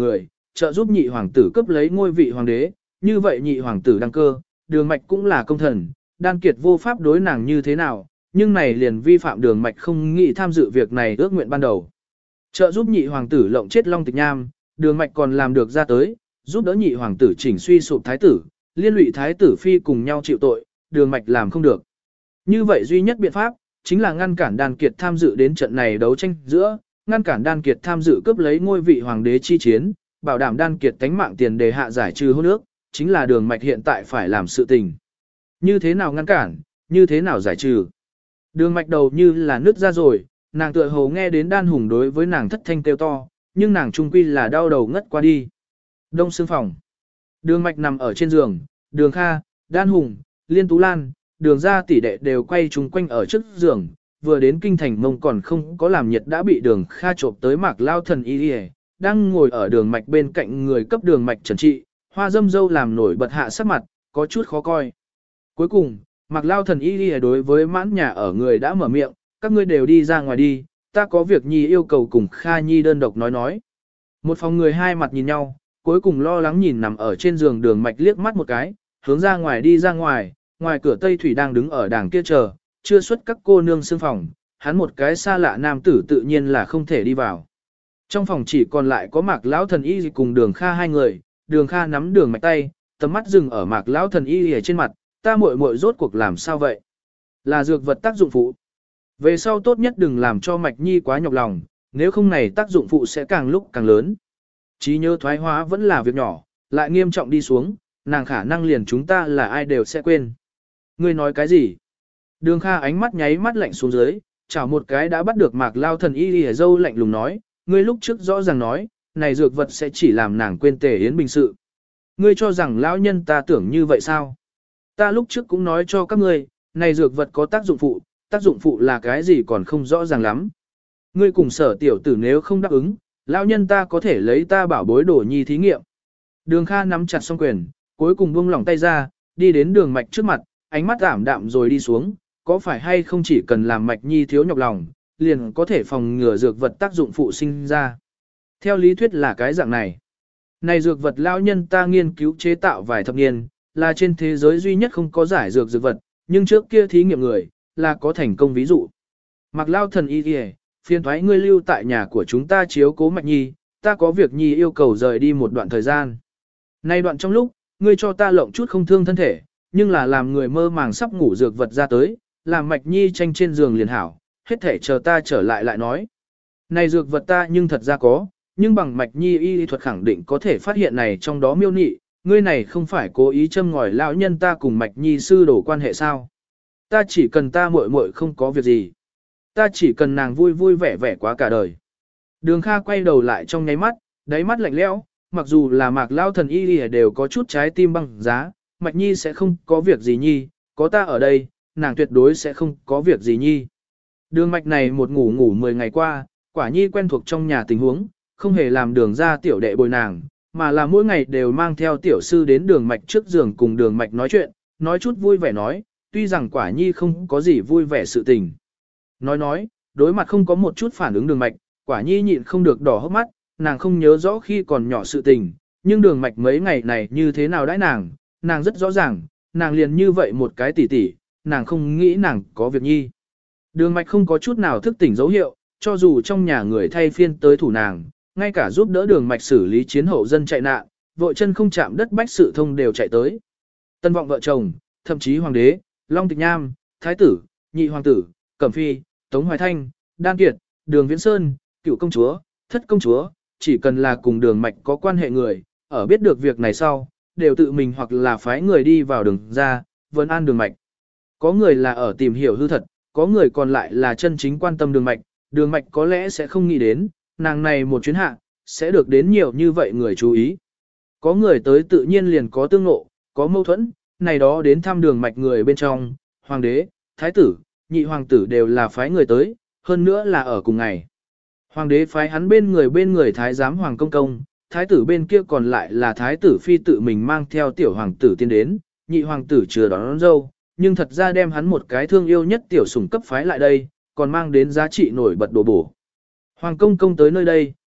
[SPEAKER 1] trợ giúp nhị hoàng tử cướp lấy ngôi vị hoàng đế, như vậy nhị hoàng tử đăng cơ, Đường Mạch cũng là công thần, Đan Kiệt vô pháp đối nàng như thế nào, nhưng này liền vi phạm Đường Mạch không nghĩ tham dự việc này ước nguyện ban đầu. Trợ giúp nhị hoàng tử lộng chết Long Tịch Nham, Đường Mạch còn làm được ra tới, giúp đỡ nhị hoàng tử chỉnh suy sụp thái tử, liên lụy thái tử phi cùng nhau chịu tội, Đường Mạch làm không được. Như vậy duy nhất biện pháp, chính là ngăn cản Đan Kiệt tham dự đến trận này đấu tranh giữa, ngăn cản Đan Kiệt tham dự cướp lấy ngôi vị hoàng đế chi chiến, bảo đảm Đan Kiệt tánh mạng tiền đề hạ giải trừ hôn ước, chính là Đường Mạch hiện tại phải làm sự tình. Như thế nào ngăn cản, như thế nào giải trừ. Đường Mạch đầu như là nứt ra rồi, nàng tựa hồ nghe đến Đan Hùng đối với nàng thất thanh kêu to, nhưng nàng trung quy là đau đầu ngất qua đi. Đông xương phòng. Đường Mạch nằm ở trên giường, Đường Kha, Đan Hùng, Liên Tú Lan, Đường gia tỷ đệ đều quay chung quanh ở trước giường, vừa đến kinh thành mông còn không có làm nhiệt đã bị Đường Kha trộm tới Mạc Lao Thần Y, đang ngồi ở Đường Mạch bên cạnh người cấp Đường Mạch trần trị, hoa dâm dâu làm nổi bật hạ sắc mặt, có chút khó coi. Cuối cùng, Mạc Lao Thần Y đối với mãn nhà ở người đã mở miệng, các ngươi đều đi ra ngoài đi, ta có việc nhi yêu cầu cùng Kha Nhi đơn độc nói. Một phòng người hai mặt nhìn nhau, cuối cùng lo lắng nhìn nằm ở trên giường Đường Mạch liếc mắt một cái, hướng ra ngoài đi ra ngoài, ngoài cửa Tây Thủy đang đứng ở đàng kia chờ, chưa xuất các cô nương xương phòng, hắn một cái xa lạ nam tử tự nhiên là không thể đi vào. Trong phòng chỉ còn lại có Mạc Lão Thần Y cùng Đường Kha hai người, Đường Kha nắm Đường Mạch tay, tầm mắt dừng ở Mạc Lão Thần Y ở trên mặt, ta muội muội rốt cuộc làm sao vậy? Là dược vật tác dụng phụ. Về sau tốt nhất đừng làm cho Mạch Nhi quá nhọc lòng, nếu không này tác dụng phụ sẽ càng lúc càng lớn. Trí nhớ thoái hóa vẫn là việc nhỏ, lại nghiêm trọng đi xuống, nàng khả năng liền chúng ta là ai đều sẽ quên. Ngươi nói cái gì? Đường Kha ánh mắt nháy mắt lạnh xuống dưới, chảo một cái đã bắt được Mạc Lao Thần Y ở dâu lạnh lùng nói, ngươi lúc trước rõ ràng nói, này dược vật sẽ chỉ làm nàng quên Tề Yến Bình sự. Ngươi cho rằng lão nhân ta tưởng như vậy sao? Ta lúc trước cũng nói cho các ngươi, này dược vật có tác dụng phụ là cái gì còn không rõ ràng lắm. Ngươi cùng Sở tiểu tử nếu không đáp ứng, lão nhân ta có thể lấy ta bảo bối đổ nhi thí nghiệm. Đường Kha nắm chặt song quyền, cuối cùng buông lỏng tay ra, đi đến Đường Mạch trước mặt, ánh mắt ảm đạm rồi đi xuống, có phải hay không chỉ cần làm Mạch Nhi thiếu nhọc lòng, liền có thể phòng ngừa dược vật tác dụng phụ sinh ra. Theo lý thuyết là cái dạng này. Này dược vật lão nhân ta nghiên cứu chế tạo vài thập niên, là trên thế giới duy nhất không có giải dược vật, nhưng trước kia thí nghiệm người, là có thành công ví dụ. Mạc Lao Thần Y kìa, phiền thoái ngươi lưu tại nhà của chúng ta chiếu cố Mạch Nhi, ta có việc Nhi yêu cầu rời đi một đoạn thời gian. Nay đoạn trong lúc, ngươi cho ta lộng chút không thương thân thể, nhưng là làm người mơ màng sắp ngủ dược vật ra tới, làm Mạch Nhi tranh trên giường liền hảo, hết thể chờ ta trở lại nói. Này dược vật ta nhưng thật ra có, nhưng bằng Mạch Nhi y thuật khẳng định có thể phát hiện này trong đó miêu nị, ngươi này không phải cố ý châm ngòi lão nhân ta cùng Mạch Nhi sư đổ quan hệ sao. Ta chỉ cần ta muội muội không có việc gì. Ta chỉ cần nàng vui vui vẻ vẻ quá cả đời. Đường Kha quay đầu lại trong nháy mắt, đáy mắt lạnh lẽo, mặc dù là Mạc Lao Thần Y đều có chút trái tim băng giá, Mạch Nhi sẽ không có việc gì nhi, có ta ở đây, nàng tuyệt đối sẽ không có việc gì nhi. Đường Mạch này một ngủ 10 ngày qua, quả nhi quen thuộc trong nhà tình huống, không hề làm Đường ra tiểu đệ bồi nàng, mà là mỗi ngày đều mang theo tiểu sư đến Đường Mạch trước giường cùng Đường Mạch nói chuyện, nói chút vui vẻ nói, tuy rằng quả nhi không có gì vui vẻ sự tình. Nói, đối mặt không có một chút phản ứng Đường Mạch, quả nhi nhịn không được đỏ hốc mắt, nàng không nhớ rõ khi còn nhỏ sự tình, nhưng Đường Mạch mấy ngày này như thế nào đãi nàng rất rõ ràng, nàng liền như vậy một cái tỉ tỉ, nàng không nghĩ nàng có việc nhi. Đường Mạch không có chút nào thức tỉnh dấu hiệu, cho dù trong nhà người thay phiên tới thủ nàng, ngay cả giúp đỡ Đường Mạch xử lý chiến hậu dân chạy nạn, vội chân không chạm đất bách sự thông đều chạy tới. Tân vọng vợ chồng, thậm chí hoàng đế, Long Tịch Nham, thái tử, nhị hoàng tử, Cẩm Phi, Tống Hoài Thanh, Đan Kiệt, Đường Viễn Sơn, cựu công chúa, thất công chúa, chỉ cần là cùng Đường Mạch có quan hệ người, ở biết được việc này sau, đều tự mình hoặc là phái người đi vào Đường ra, vấn an Đường Mạch. Có người là ở tìm hiểu hư thật, có người còn lại là chân chính quan tâm Đường Mạch có lẽ sẽ không nghĩ đến, nàng này một chuyến hạ, sẽ được đến nhiều như vậy người chú ý. Có người tới tự nhiên liền có tương ngộ, có mâu thuẫn, này đó đến thăm Đường Mạch người bên trong, hoàng đế, thái tử, nhị hoàng tử đều là phái người tới, hơn nữa là ở cùng ngày. Hoàng đế phái hắn bên người thái giám hoàng công công, thái tử bên kia còn lại là thái tử phi tự mình mang theo tiểu hoàng tử tiến đến, nhị hoàng tử chưa đón dâu, nhưng thật ra đem hắn một cái thương yêu nhất tiểu sủng cấp phái lại đây, còn mang đến giá trị nổi bật đồ bổ. Hoàng công công tới nơi đây,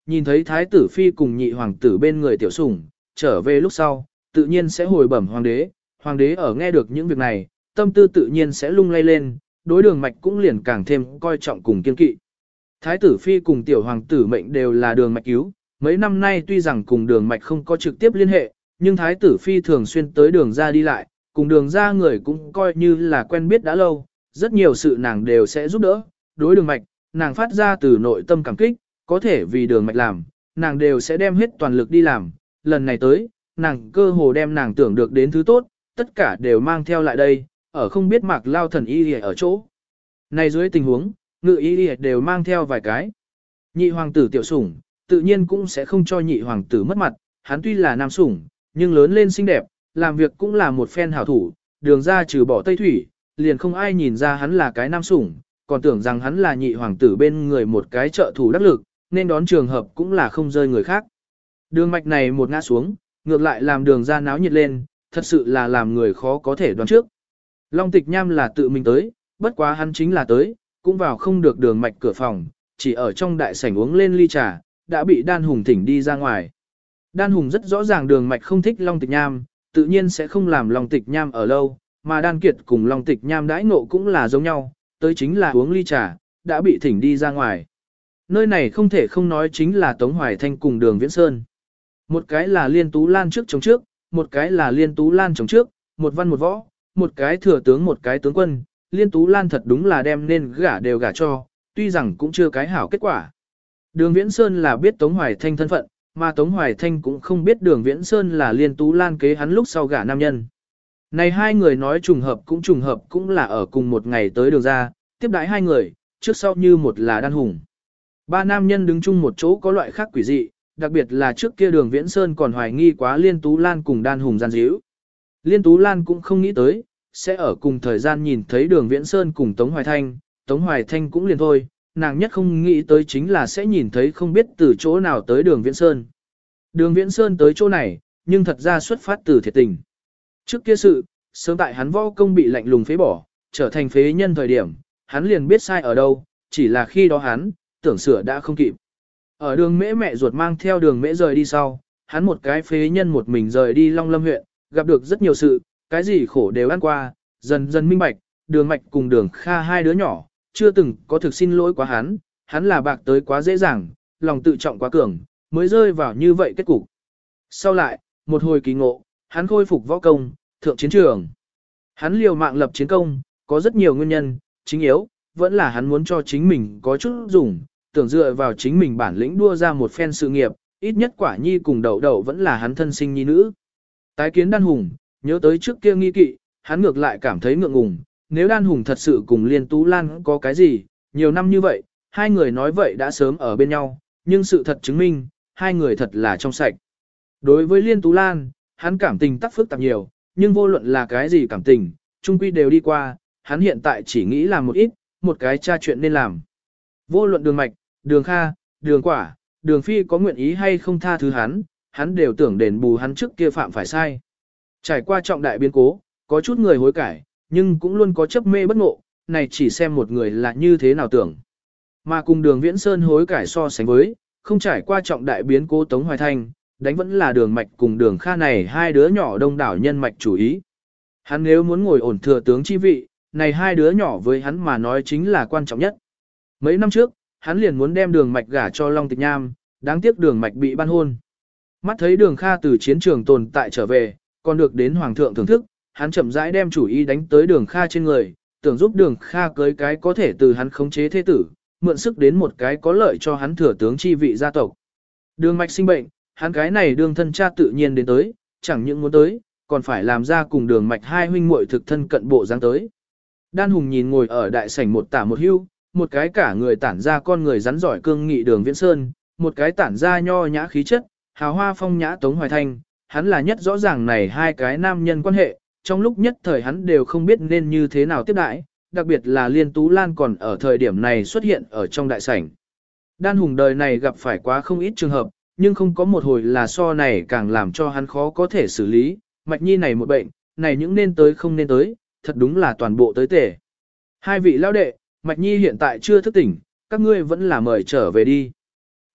[SPEAKER 1] nhìn thấy thái tử phi cùng nhị hoàng tử bên người tiểu sủng, trở về lúc sau, tự nhiên sẽ hồi bẩm hoàng đế ở nghe được những việc này, tâm tư tự nhiên sẽ lung lay lên, đối đường mạch cũng liền càng thêm coi trọng cùng kiên kỵ. Thái tử phi cùng tiểu hoàng tử mệnh đều là đường mạch cứu, mấy năm nay tuy rằng cùng đường mạch không có trực tiếp liên hệ, nhưng thái tử phi thường xuyên tới đường ra đi lại, cùng đường ra người cũng coi như là quen biết đã lâu, rất nhiều sự nàng đều sẽ giúp đỡ, đối đường mạch, nàng phát ra từ nội tâm cảm kích, có thể vì đường mạch làm, nàng đều sẽ đem hết toàn lực đi làm, lần này tới, nàng cơ hồ đem nàng tưởng được đến thứ tốt, tất cả đều mang theo lại đây, ở không biết Mạc Lao thần y ở chỗ. Này dưới tình huống, ngự y đều mang theo vài cái. Nhị hoàng tử tiểu sủng, tự nhiên cũng sẽ không cho nhị hoàng tử mất mặt, hắn tuy là nam sủng, nhưng lớn lên xinh đẹp, làm việc cũng là một phen hảo thủ, đường ra trừ bỏ Tây Thủy, liền không ai nhìn ra hắn là cái nam sủng, còn tưởng rằng hắn là nhị hoàng tử bên người một cái trợ thủ đắc lực, nên đón trường hợp cũng là không rơi người khác. Đường mạch này một ngã xuống, ngược lại làm đường ra náo nhiệt lên, thật sự là làm người khó có thể đoán trước. Long Tịch Nham là tự mình tới, bất quá hắn chính là tới, cũng vào không được đường mạch cửa phòng, chỉ ở trong đại sảnh uống lên ly trà, đã bị Đan Hùng thỉnh đi ra ngoài. Đan Hùng rất rõ ràng đường mạch không thích Long Tịch Nham, tự nhiên sẽ không làm Long Tịch Nham ở lâu, mà Đan Kiệt cùng Long Tịch Nham đãi ngộ cũng là giống nhau, tới chính là uống ly trà, đã bị thỉnh đi ra ngoài. Nơi này không thể không nói chính là Tống Hoài Thanh cùng Đường Viễn Sơn. Một cái là Liên Tú Lan trước chống trước, một cái là Liên Tú Lan chống trước, một văn một võ, một cái thừa tướng một cái tướng quân, Liên Tú Lan thật đúng là đem nên gả đều gả cho, tuy rằng cũng chưa cái hảo kết quả. Đường Viễn Sơn là biết Tống Hoài Thanh thân phận, mà Tống Hoài Thanh cũng không biết Đường Viễn Sơn là Liên Tú Lan kế hắn lúc sau gả nam nhân. Này hai người nói trùng hợp cũng là ở cùng một ngày tới đường ra, tiếp đãi hai người, trước sau như một là Đan Hùng. Ba nam nhân đứng chung một chỗ có loại khác quỷ dị, đặc biệt là trước kia Đường Viễn Sơn còn hoài nghi quá Liên Tú Lan cùng Đan Hùng gian díu. Liên Tú Lan cũng không nghĩ tới, sẽ ở cùng thời gian nhìn thấy Đường Viễn Sơn cùng Tống Hoài Thanh cũng liền thôi, nàng nhất không nghĩ tới chính là sẽ nhìn thấy không biết từ chỗ nào tới Đường Viễn Sơn. Đường Viễn Sơn tới chỗ này, nhưng thật ra xuất phát từ thiệt tình. Trước kia sự, sớm tại hắn võ công bị lạnh lùng phế bỏ, trở thành phế nhân thời điểm, hắn liền biết sai ở đâu, chỉ là khi đó hắn, tưởng sửa đã không kịp. Ở đường mễ mẹ ruột mang theo đường mễ rời đi sau, hắn một cái phế nhân một mình rời đi Long Lâm huyện, gặp được rất nhiều sự, cái gì khổ đều ăn qua, dần dần minh bạch, đường mạch cùng đường kha hai đứa nhỏ, chưa từng có thực xin lỗi quá hắn là bạc tới quá dễ dàng, lòng tự trọng quá cường, mới rơi vào như vậy kết cục. Sau lại, một hồi kỳ ngộ, hắn khôi phục võ công, thượng chiến trường. Hắn liều mạng lập chiến công, có rất nhiều nguyên nhân, chính yếu, vẫn là hắn muốn cho chính mình có chút dùng, tưởng dựa vào chính mình bản lĩnh đua ra một phen sự nghiệp, ít nhất Quả Nhi cùng Đậu Đậu vẫn là hắn thân sinh nhi nữ. Tái kiến Đan Hùng, nhớ tới trước kia nghi kỵ, hắn ngược lại cảm thấy ngượng ngùng, nếu Đan Hùng thật sự cùng Liên Tú Lan có cái gì, nhiều năm như vậy, hai người nói vậy đã sớm ở bên nhau, nhưng sự thật chứng minh, hai người thật là trong sạch. Đối với Liên Tú Lan, hắn cảm tình tắc phức tạp nhiều, nhưng vô luận là cái gì cảm tình, chung quy đều đi qua, hắn hiện tại chỉ nghĩ làm một ít, một cái tra chuyện nên làm. Vô luận đường mạch, đường kha, đường quả, đường phi có nguyện ý hay không tha thứ hắn đều tưởng đền bù hắn trước kia phạm phải sai. Trải qua trọng đại biến cố, có chút người hối cải, nhưng cũng luôn có chấp mê bất ngộ, này chỉ xem một người là như thế nào tưởng. Mà cùng đường Viễn Sơn hối cải so sánh với, không trải qua trọng đại biến cố Tống Hoài Thanh, đánh vẫn là đường mạch cùng đường kha này hai đứa nhỏ đông đảo nhân mạch chủ ý. Hắn nếu muốn ngồi ổn thừa tướng chi vị, này hai đứa nhỏ với hắn mà nói chính là quan trọng nhất. Mấy năm trước, hắn liền muốn đem đường mạch gả cho Long Tịch Nham, đáng tiếc đường mạch bị ban hôn. Mắt thấy đường kha từ chiến trường tồn tại trở về, còn được đến hoàng thượng thưởng thức, hắn chậm rãi đem chủ ý đánh tới đường kha trên người, tưởng giúp đường kha cưới cái có thể từ hắn khống chế thế tử, mượn sức đến một cái có lợi cho hắn thừa tướng chi vị gia tộc. Đường mạch sinh bệnh, hắn cái này đường thân cha tự nhiên đến tới, chẳng những muốn tới, còn phải làm ra cùng đường mạch hai huynh muội thực thân cận bộ dáng tới. Đan Hùng nhìn ngồi ở đại sảnh một tả một hưu, một cái cả người tản ra con người rắn giỏi cương nghị Đường Viễn Sơn, một cái tản ra nho nhã khí chất, hào hoa phong nhã Tống Hoài Thanh, hắn là nhất rõ ràng này hai cái nam nhân quan hệ, trong lúc nhất thời hắn đều không biết nên như thế nào tiếp đãi, đặc biệt là Liên Tú Lan còn ở thời điểm này xuất hiện ở trong đại sảnh. Đan Hùng đời này gặp phải quá không ít trường hợp, nhưng không có một hồi là so này càng làm cho hắn khó có thể xử lý, Mạch Nhi này một bệnh, này những nên tới không nên tới, thật đúng là toàn bộ tới tể. Hai vị lão đệ, Mạch Nhi hiện tại chưa thức tỉnh, các ngươi vẫn là mời trở về đi.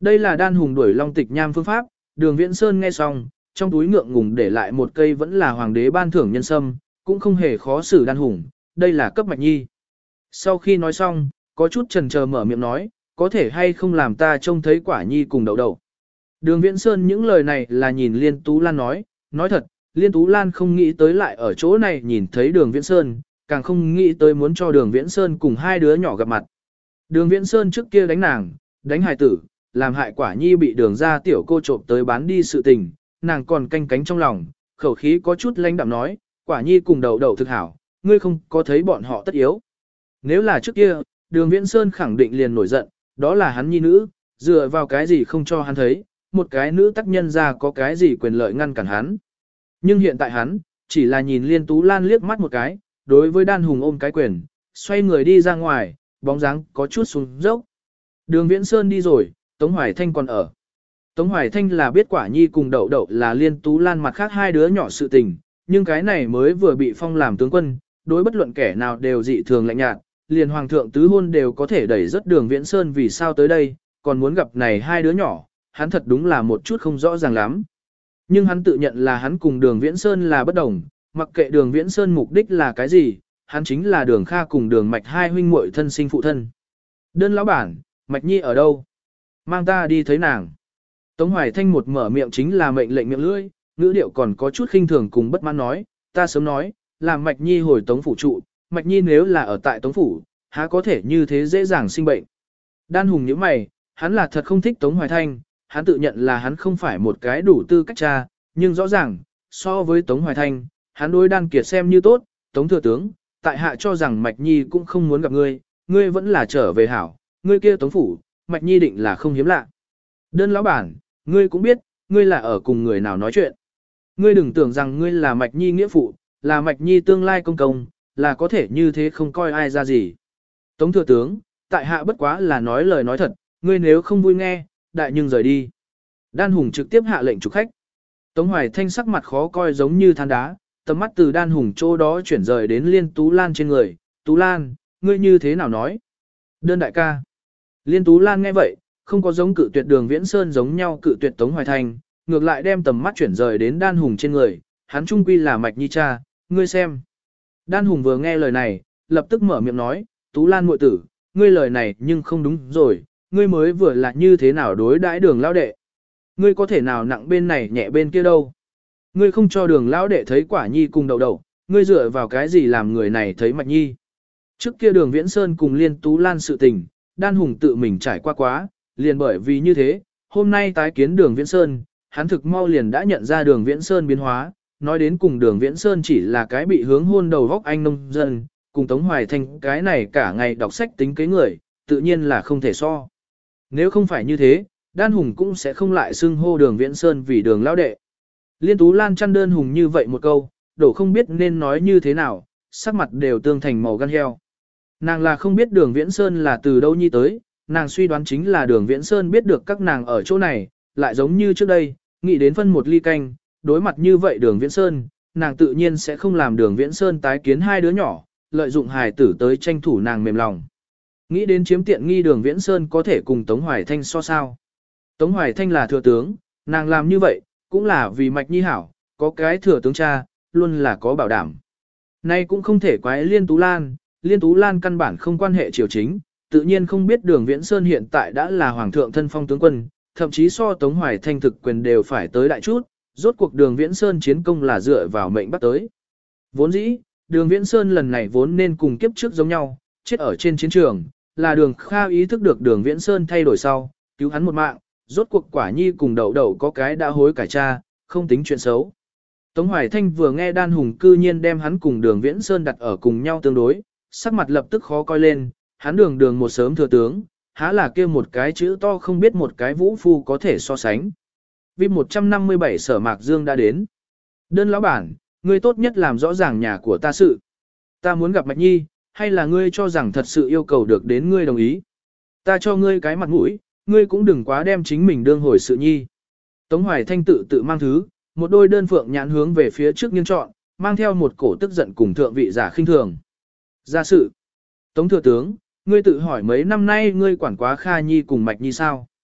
[SPEAKER 1] Đây là Đan Hùng đuổi Long Tịch Nham phương pháp, Đường Viễn Sơn nghe xong, trong túi ngượng ngùng để lại một cây vẫn là hoàng đế ban thưởng nhân sâm, cũng không hề khó xử Đan Hùng, đây là cấp Mạch Nhi. Sau khi nói xong, có chút chần chờ mở miệng nói, có thể hay không làm ta trông thấy Quả Nhi cùng đậu đậu. Đường Viễn Sơn những lời này là nhìn Liên Tú Lan nói thật, Liên Tú Lan không nghĩ tới lại ở chỗ này nhìn thấy Đường Viễn Sơn, càng không nghĩ tới muốn cho Đường Viễn Sơn cùng hai đứa nhỏ gặp mặt. Đường Viễn Sơn trước kia đánh nàng, đánh hài tử, làm hại Quả Nhi bị đường ra tiểu cô trộm tới bán đi sự tình, nàng còn canh cánh trong lòng, khẩu khí có chút lãnh đạm nói, Quả Nhi cùng đậu đậu thực hảo, ngươi không có thấy bọn họ tất yếu. Nếu là trước kia, Đường Viễn Sơn khẳng định liền nổi giận, đó là hắn nhi nữ, dựa vào cái gì không cho hắn thấy, một cái nữ tác nhân ra có cái gì quyền lợi ngăn cản hắn. Nhưng hiện tại hắn, chỉ là nhìn Liên Tú Lan liếc mắt một cái, đối với Đan Hùng ôm cái quyền, xoay người đi ra ngoài, bóng dáng có chút xuống dốc. Đường Viễn Sơn đi rồi, Tống Hoài Thanh còn ở. Tống Hoài Thanh là biết Quả Nhi cùng đậu đậu là Liên Tú Lan mặt khác hai đứa nhỏ sự tình, nhưng cái này mới vừa bị phong làm tướng quân, đối bất luận kẻ nào đều dị thường lạnh nhạt, liền hoàng thượng tứ hôn đều có thể đẩy rất Đường Viễn Sơn vì sao tới đây, còn muốn gặp này hai đứa nhỏ, hắn thật đúng là một chút không rõ ràng lắm. Nhưng hắn tự nhận là hắn cùng Đường Viễn Sơn là bất đồng, mặc kệ Đường Viễn Sơn mục đích là cái gì, hắn chính là Đường Kha cùng Đường Mạch hai huynh muội thân sinh phụ thân. Đơn lão bản, Mạch Nhi ở đâu? Mang ta đi thấy nàng. Tống Hoài Thanh một mở miệng chính là mệnh lệnh miệng lưỡi, ngữ điệu còn có chút khinh thường cùng bất mãn nói, ta sớm nói, làm Mạch Nhi hồi Tống phủ trụ, Mạch Nhi nếu là ở tại Tống phủ, há có thể như thế dễ dàng sinh bệnh. Đan Hùng nhíu mày, hắn là thật không thích Tống Hoài Thanh, hắn tự nhận là hắn không phải một cái đủ tư cách cha, nhưng rõ ràng, so với Tống Hoài Thanh, hắn đối Đan Kiệt xem như tốt, Tống thừa tướng, tại hạ cho rằng Mạch Nhi cũng không muốn gặp ngươi, ngươi vẫn là trở về hảo, ngươi kia Tống phủ, Mạch Nhi định là không hiếm lạ. Đơn lão bản, ngươi cũng biết, ngươi là ở cùng người nào nói chuyện. Ngươi đừng tưởng rằng ngươi là Mạch Nhi nghĩa phụ, là Mạch Nhi tương lai công công, là có thể như thế không coi ai ra gì. Tống thừa tướng, tại hạ bất quá là nói lời nói thật, ngươi nếu không vui nghe, đại nhưng rời đi. Đan Hùng trực tiếp hạ lệnh chủ khách. Tống Hoài Thanh sắc mặt khó coi giống như than đá, tầm mắt từ Đan Hùng chỗ đó chuyển rời đến Liên Tú Lan trên người. Tú Lan, ngươi như thế nào nói? Đơn đại ca. Liên Tú Lan nghe vậy, không có giống cự tuyệt Đường Viễn Sơn giống nhau cự tuyệt Tống Hoài Thanh, ngược lại đem tầm mắt chuyển rời đến Đan Hùng trên người, hắn trung quy là Mạch Nhi cha, ngươi xem. Đan Hùng vừa nghe lời này, lập tức mở miệng nói, Tú Lan muội tử, ngươi lời này nhưng không đúng rồi, ngươi mới vừa là như thế nào đối đãi Đường lão đệ. Ngươi có thể nào nặng bên này nhẹ bên kia đâu. Ngươi không cho Đường lão đệ thấy Quả Nhi cùng đậu đậu, ngươi dựa vào cái gì làm người này thấy Mạch Nhi. Trước kia Đường Viễn Sơn cùng Liên Tú Lan sự tình, Đan Hùng tự mình trải qua quá, liền bởi vì như thế, hôm nay tái kiến Đường Viễn Sơn, hắn thực mau liền đã nhận ra Đường Viễn Sơn biến hóa, nói đến cùng Đường Viễn Sơn chỉ là cái bị hướng hôn đầu góc anh nông dân, cùng Tống Hoài Thanh cái này cả ngày đọc sách tính kế người, tự nhiên là không thể so. Nếu không phải như thế, Đan Hùng cũng sẽ không lại xưng hô Đường Viễn Sơn vì Đường lão đệ. Liên Tú Lan chăn đơn Hùng như vậy một câu, đổ không biết nên nói như thế nào, sắc mặt đều tương thành màu gan heo. Nàng là không biết Đường Viễn Sơn là từ đâu nhi tới, nàng suy đoán chính là Đường Viễn Sơn biết được các nàng ở chỗ này, lại giống như trước đây, nghĩ đến phân một ly canh, đối mặt như vậy Đường Viễn Sơn, nàng tự nhiên sẽ không làm Đường Viễn Sơn tái kiến hai đứa nhỏ, lợi dụng hài tử tới tranh thủ nàng mềm lòng. Nghĩ đến chiếm tiện nghi Đường Viễn Sơn có thể cùng Tống Hoài Thanh so sao. Tống Hoài Thanh là thừa tướng, nàng làm như vậy, cũng là vì Mạch Nhi hảo, có cái thừa tướng cha, luôn là có bảo đảm. Nay cũng không thể quái Liên Tú Lan, Liên Tú Lan căn bản không quan hệ triều chính, tự nhiên không biết Đường Viễn Sơn hiện tại đã là hoàng thượng thân phong tướng quân, thậm chí so Tống Hoài Thanh thực quyền đều phải tới đại chút, rốt cuộc Đường Viễn Sơn chiến công là dựa vào mệnh bắt tới. Vốn dĩ, Đường Viễn Sơn lần này vốn nên cùng kiếp trước giống nhau, chết ở trên chiến trường, là Đường Kha ý thức được Đường Viễn Sơn thay đổi sau, cứu hắn một mạng, rốt cuộc Quả Nhi cùng đậu đậu có cái đã hối cải cha, không tính chuyện xấu. Tống Hoài Thanh vừa nghe Đan Hùng cư nhiên đem hắn cùng Đường Viễn Sơn đặt ở cùng nhau tương đối, sắc mặt lập tức khó coi lên, hắn đường một sớm thừa tướng, há là kia một cái chữ to không biết một cái vũ phu có thể so sánh. Vì 157 Sở Mạc Dương đã đến. Đơn lão bản, ngươi tốt nhất làm rõ ràng nhà của ta sự. Ta muốn gặp Mạch Nhi, hay là ngươi cho rằng thật sự yêu cầu được đến ngươi đồng ý. Ta cho ngươi cái mặt mũi, ngươi cũng đừng quá đem chính mình đương hồi sự nhi. Tống Hoài Thanh tự mang thứ, một đôi đơn phượng nhãn hướng về phía trước nghiêng trọn, mang theo một cổ tức giận cùng thượng vị giả khinh thường. Ra sự. Tống thừa tướng, ngươi tự hỏi mấy năm nay ngươi quản quá Kha Nhi cùng Mạch Nhi sao?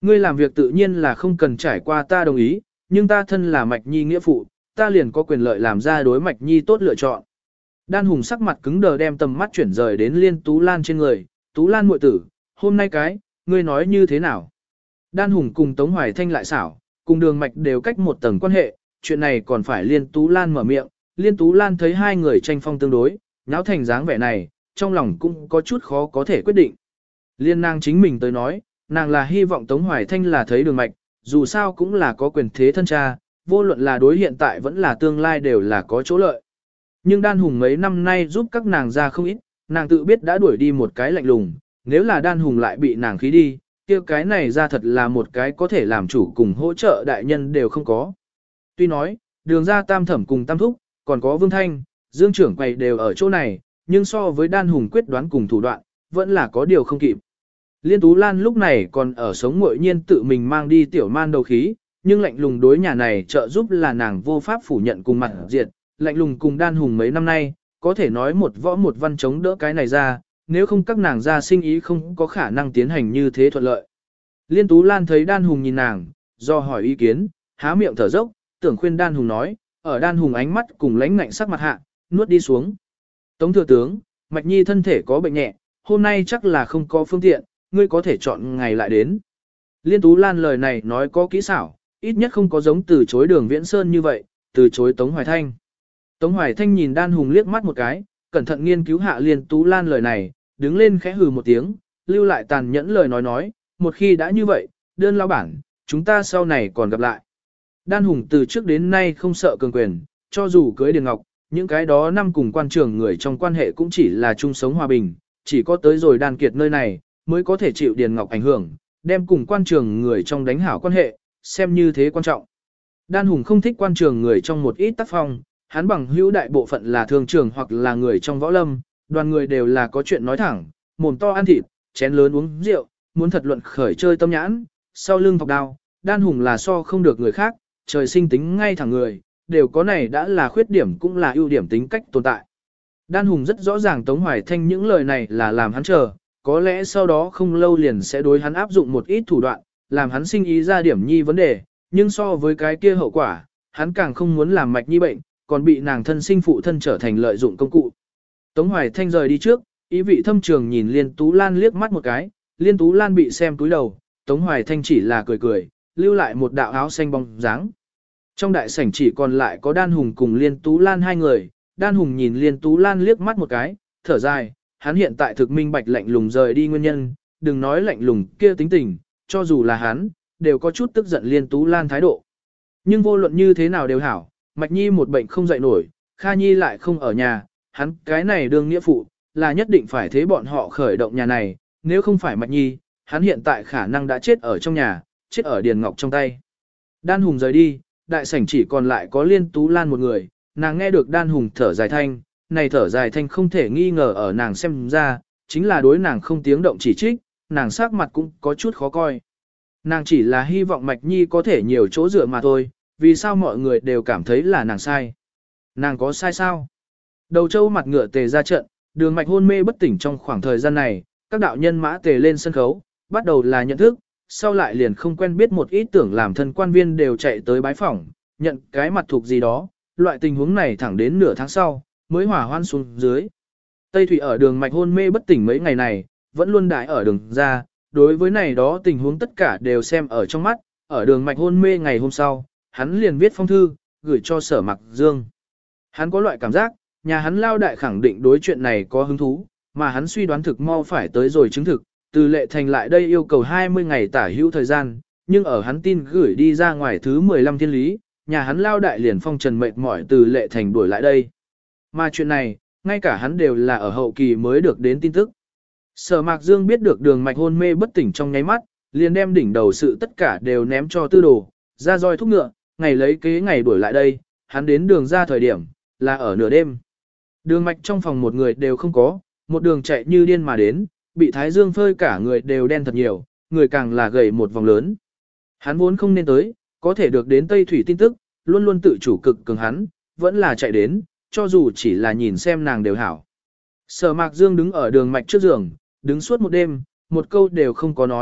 [SPEAKER 1] Ngươi làm việc tự nhiên là không cần trải qua ta đồng ý, nhưng ta thân là Mạch Nhi nghĩa phụ, ta liền có quyền lợi làm ra đối Mạch Nhi tốt lựa chọn. Đan Hùng sắc mặt cứng đờ đem tầm mắt chuyển rời đến Liên Tú Lan trên người, Tú Lan muội tử, hôm nay ngươi nói như thế nào? Đan Hùng cùng Tống Hoài Thanh lại xảo, cùng Đường Mạch đều cách một tầng quan hệ, chuyện này còn phải Liên Tú Lan mở miệng, Liên Tú Lan thấy hai người tranh phong tương đối, nháo thành dáng vẻ này, trong lòng cũng có chút khó có thể quyết định. Liên nàng chính mình tới nói, nàng là hy vọng Tống Hoài Thanh là thấy Đường Mạch, dù sao cũng là có quyền thế thân cha, vô luận là đối hiện tại vẫn là tương lai đều là có chỗ lợi. Nhưng Đan Hùng mấy năm nay giúp các nàng ra không ít, nàng tự biết đã đuổi đi một cái lạnh lùng, nếu là Đan Hùng lại bị nàng khí đi, kia cái này ra thật là một cái có thể làm chủ cùng hỗ trợ đại nhân đều không có. Tuy nói, Đường ra Tam Thẩm cùng Tam Thúc, còn có Vương Thanh, Dương trưởng quầy đều ở chỗ này, nhưng so với Đan Hùng quyết đoán cùng thủ đoạn, vẫn là có điều không kịp. Liên Tú Lan lúc này còn ở sống ngội nhiên tự mình mang đi tiểu man đầu khí, nhưng lạnh lùng đối nhà này trợ giúp là nàng vô pháp phủ nhận cùng mặt diệt, lạnh lùng cùng Đan Hùng mấy năm nay, có thể nói một võ một văn chống đỡ cái này ra, nếu không các nàng ra sinh ý không có khả năng tiến hành như thế thuận lợi. Liên Tú Lan thấy Đan Hùng nhìn nàng, do hỏi ý kiến, há miệng thở dốc, tưởng khuyên Đan Hùng nói, ở Đan Hùng ánh mắt cùng lãnh ngạnh sắc mặt hạ, nuốt đi xuống. Tống thừa tướng, Mạch Nhi thân thể có bệnh nhẹ, hôm nay chắc là không có phương tiện, ngươi có thể chọn ngày lại đến. Liên Tú Lan lời này nói có kỹ xảo, ít nhất không có giống từ chối Đường Viễn Sơn như vậy, từ chối Tống Hoài Thanh. Tống Hoài Thanh nhìn Đan Hùng liếc mắt một cái, cẩn thận nghiên cứu hạ Liên Tú Lan lời này, đứng lên khẽ hừ một tiếng, lưu lại tàn nhẫn lời nói, một khi đã như vậy, đơn lao bản, chúng ta sau này còn gặp lại. Đan Hùng từ trước đến nay không sợ cường quyền, cho dù cưới Điền Ngọc, những cái đó năm cùng quan trường người trong quan hệ cũng chỉ là chung sống hòa bình, chỉ có tới rồi Đan Kiệt nơi này, mới có thể chịu Điền Ngọc ảnh hưởng, đem cùng quan trường người trong đánh hảo quan hệ, xem như thế quan trọng. Đan Hùng không thích quan trường người trong một ít tác phong, hắn bằng hữu đại bộ phận là thương trường hoặc là người trong võ lâm, đoàn người đều là có chuyện nói thẳng, mồm to ăn thịt, chén lớn uống rượu, muốn thật luận khởi chơi tâm nhãn, sau lưng thọc đao, Đan Hùng là so không được người khác, trời sinh tính ngay thẳng người, đều có này đã là khuyết điểm cũng là ưu điểm tính cách tồn tại. Đan Hùng rất rõ ràng Tống Hoài Thanh những lời này là làm hắn chờ, có lẽ sau đó không lâu liền sẽ đối hắn áp dụng một ít thủ đoạn, làm hắn sinh ý ra điểm nhi vấn đề, nhưng so với cái kia hậu quả, hắn càng không muốn làm Mạch Nhi bệnh, còn bị nàng thân sinh phụ thân trở thành lợi dụng công cụ. Tống Hoài Thanh rời đi trước, ý vị thâm trường nhìn Liên Tú Lan liếc mắt một cái, Liên Tú Lan bị xem túi đầu, Tống Hoài Thanh chỉ là cười cười, lưu lại một đạo áo xanh bóng dáng. Trong đại sảnh chỉ còn lại có Đan Hùng cùng Liên Tú Lan hai người, Đan Hùng nhìn Liên Tú Lan liếc mắt một cái, thở dài, hắn hiện tại thực minh bạch lạnh lùng rời đi nguyên nhân, đừng nói lạnh lùng kia tính tình, cho dù là hắn, đều có chút tức giận Liên Tú Lan thái độ. Nhưng vô luận như thế nào đều hảo, Mạch Nhi một bệnh không dậy nổi, Kha Nhi lại không ở nhà, hắn cái này đương nghĩa phụ, là nhất định phải thế bọn họ khởi động nhà này, nếu không phải Mạch Nhi, hắn hiện tại khả năng đã chết ở trong nhà, chết ở Điền Ngọc trong tay. Đan Hùng rời đi, đại sảnh chỉ còn lại có Liên Tú Lan một người, nàng nghe được Đan Hùng thở dài thanh, này thở dài thanh không thể nghi ngờ ở nàng xem ra, chính là đối nàng không tiếng động chỉ trích, nàng sắc mặt cũng có chút khó coi. Nàng chỉ là hy vọng Mạch Nhi có thể nhiều chỗ dựa mà thôi, vì sao mọi người đều cảm thấy là nàng sai. Nàng có sai sao? Đầu châu mặt ngựa tề ra trận, Đường Mạch hôn mê bất tỉnh trong khoảng thời gian này, các đạo nhân mã tề lên sân khấu, bắt đầu là nhận thức, sau lại liền không quen biết một ít tưởng làm thân quan viên đều chạy tới bái phỏng, nhận cái mặt thuộc gì đó, loại tình huống này thẳng đến nửa tháng sau, mới hỏa hoan xuống dưới. Tây Thủy ở Đường Mạch hôn mê bất tỉnh mấy ngày này, vẫn luôn đại ở đường ra, đối với này đó tình huống tất cả đều xem ở trong mắt, ở Đường Mạch hôn mê ngày hôm sau, hắn liền viết phong thư, gửi cho Sở Mặc Dương. Hắn có loại cảm giác, nhà hắn lao đại khẳng định đối chuyện này có hứng thú, mà hắn suy đoán thực mau phải tới rồi chứng thực, từ Lệ Thành lại đây yêu cầu 20 ngày tả hữu thời gian, nhưng ở hắn tin gửi đi ra ngoài thứ 15 thiên lý, nhà hắn lao đại liền phong trần mệt mỏi từ Lệ Thành đuổi lại đây. Mà chuyện này, ngay cả hắn đều là ở hậu kỳ mới được đến tin tức. Sở Mạc Dương biết được Đường Mạch hôn mê bất tỉnh trong nháy mắt, liền đem đỉnh đầu sự tất cả đều ném cho Tư Đồ, ra roi thúc ngựa, ngày lấy kế ngày đuổi lại đây, hắn đến đường ra thời điểm, là ở nửa đêm. Đường Mạch trong phòng một người đều không có, một đường chạy như điên mà đến, bị Thái Dương phơi cả người đều đen thật nhiều, người càng là gầy một vòng lớn. Hắn vốn không nên tới, có thể được đến Tây Thủy tin tức, luôn luôn tự chủ cực cường hắn, vẫn là chạy đến, cho dù chỉ là nhìn xem nàng đều hảo. Sở Mạc Dương đứng ở Đường Mạch trước giường, đứng suốt một đêm, một câu đều không có nói,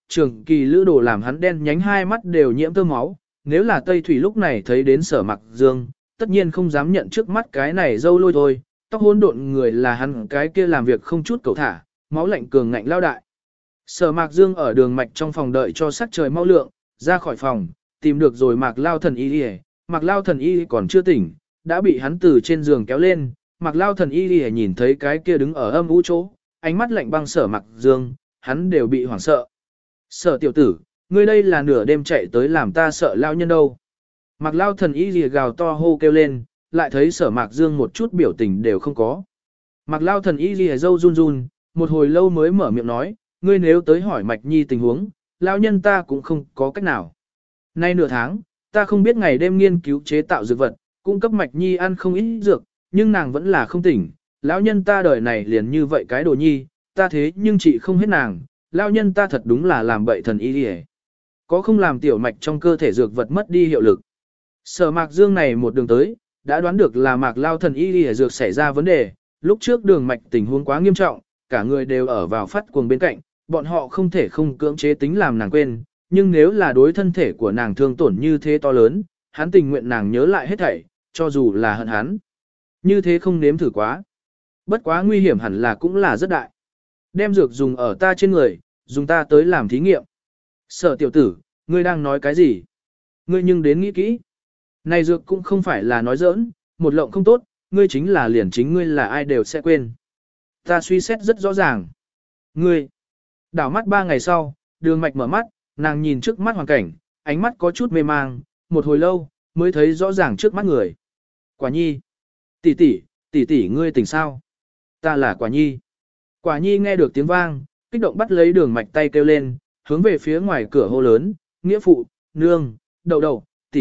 [SPEAKER 1] trường kỳ lữ đồ làm hắn đen nhánh hai mắt đều nhiễm tơ máu, nếu là Tây Thủy lúc này thấy đến Sở Mạc Dương, tất nhiên không dám nhận trước mắt cái này dâu lôi thôi, tóc hỗn độn người là hắn cái kia làm việc không chút cầu thả, máu lạnh cường ngạnh lao đại. Sở Mạc Dương ở đường mạch trong phòng đợi cho sắc trời mau lượng, ra khỏi phòng, tìm được rồi Mạc Lao Thần Y. Mạc Lao Thần Y còn chưa tỉnh, đã bị hắn từ trên giường kéo lên. Mạc Lao Thần Y nhìn thấy cái kia đứng ở âm u chỗ, ánh mắt lạnh băng Sở Mạc Dương, hắn đều bị hoảng sợ. Sở tiểu tử, ngươi đây là nửa đêm chạy tới làm ta sợ lao nhân đâu. Mạc Lao Thần Y gào to hô kêu lên, lại thấy Sở Mạc Dương một chút biểu tình đều không có. Mạc Lao Thần Y râu run run, một hồi lâu mới mở miệng nói, ngươi nếu tới hỏi Mạch Nhi tình huống, lao nhân ta cũng không có cách nào. Nay nửa tháng, ta không biết ngày đêm nghiên cứu chế tạo dược vật, cung cấp Mạch Nhi ăn không ít dược, nhưng nàng vẫn là không tỉnh. Lão nhân ta đời này liền như vậy cái đồ nhi, ta thế nhưng chị không hết nàng, lão nhân ta thật đúng là làm bậy thần y đi. Có không làm tiểu mạch trong cơ thể dược vật mất đi hiệu lực. Sở Mạc Dương này một đường tới, đã đoán được là Mạc Lao Thần y đi dược xảy ra vấn đề, lúc trước đường mạch tình huống quá nghiêm trọng, cả người đều ở vào phát cuồng bên cạnh, bọn họ không thể không cưỡng chế tính làm nàng quên, nhưng nếu là đối thân thể của nàng thương tổn như thế to lớn, hắn tình nguyện nàng nhớ lại hết thảy, cho dù là hận hắn. Như thế không nếm thử quá. Bất quá nguy hiểm hẳn là cũng là rất đại. Đem dược dùng ở ta trên người, dùng ta tới làm thí nghiệm. Sở tiểu tử, ngươi đang nói cái gì? Ngươi nhưng đến nghĩ kỹ. Này dược cũng không phải là nói giỡn, một lộng không tốt, ngươi chính là liền chính ngươi là ai đều sẽ quên. Ta suy xét rất rõ ràng. Ngươi, đảo mắt 3 ngày sau, đường mạch mở mắt, nàng nhìn trước mắt hoàn cảnh, ánh mắt có chút mê mang, một hồi lâu, mới thấy rõ ràng trước mắt người. Quả nhi, tỷ tỷ ngươi tỉnh sao? Ta là Quả nhi. Quả nhi nghe được tiếng vang, kích động bắt lấy đường mạch tay kêu lên, hướng về phía ngoài cửa hô lớn, nghĩa phụ, nương, đậu, tỷ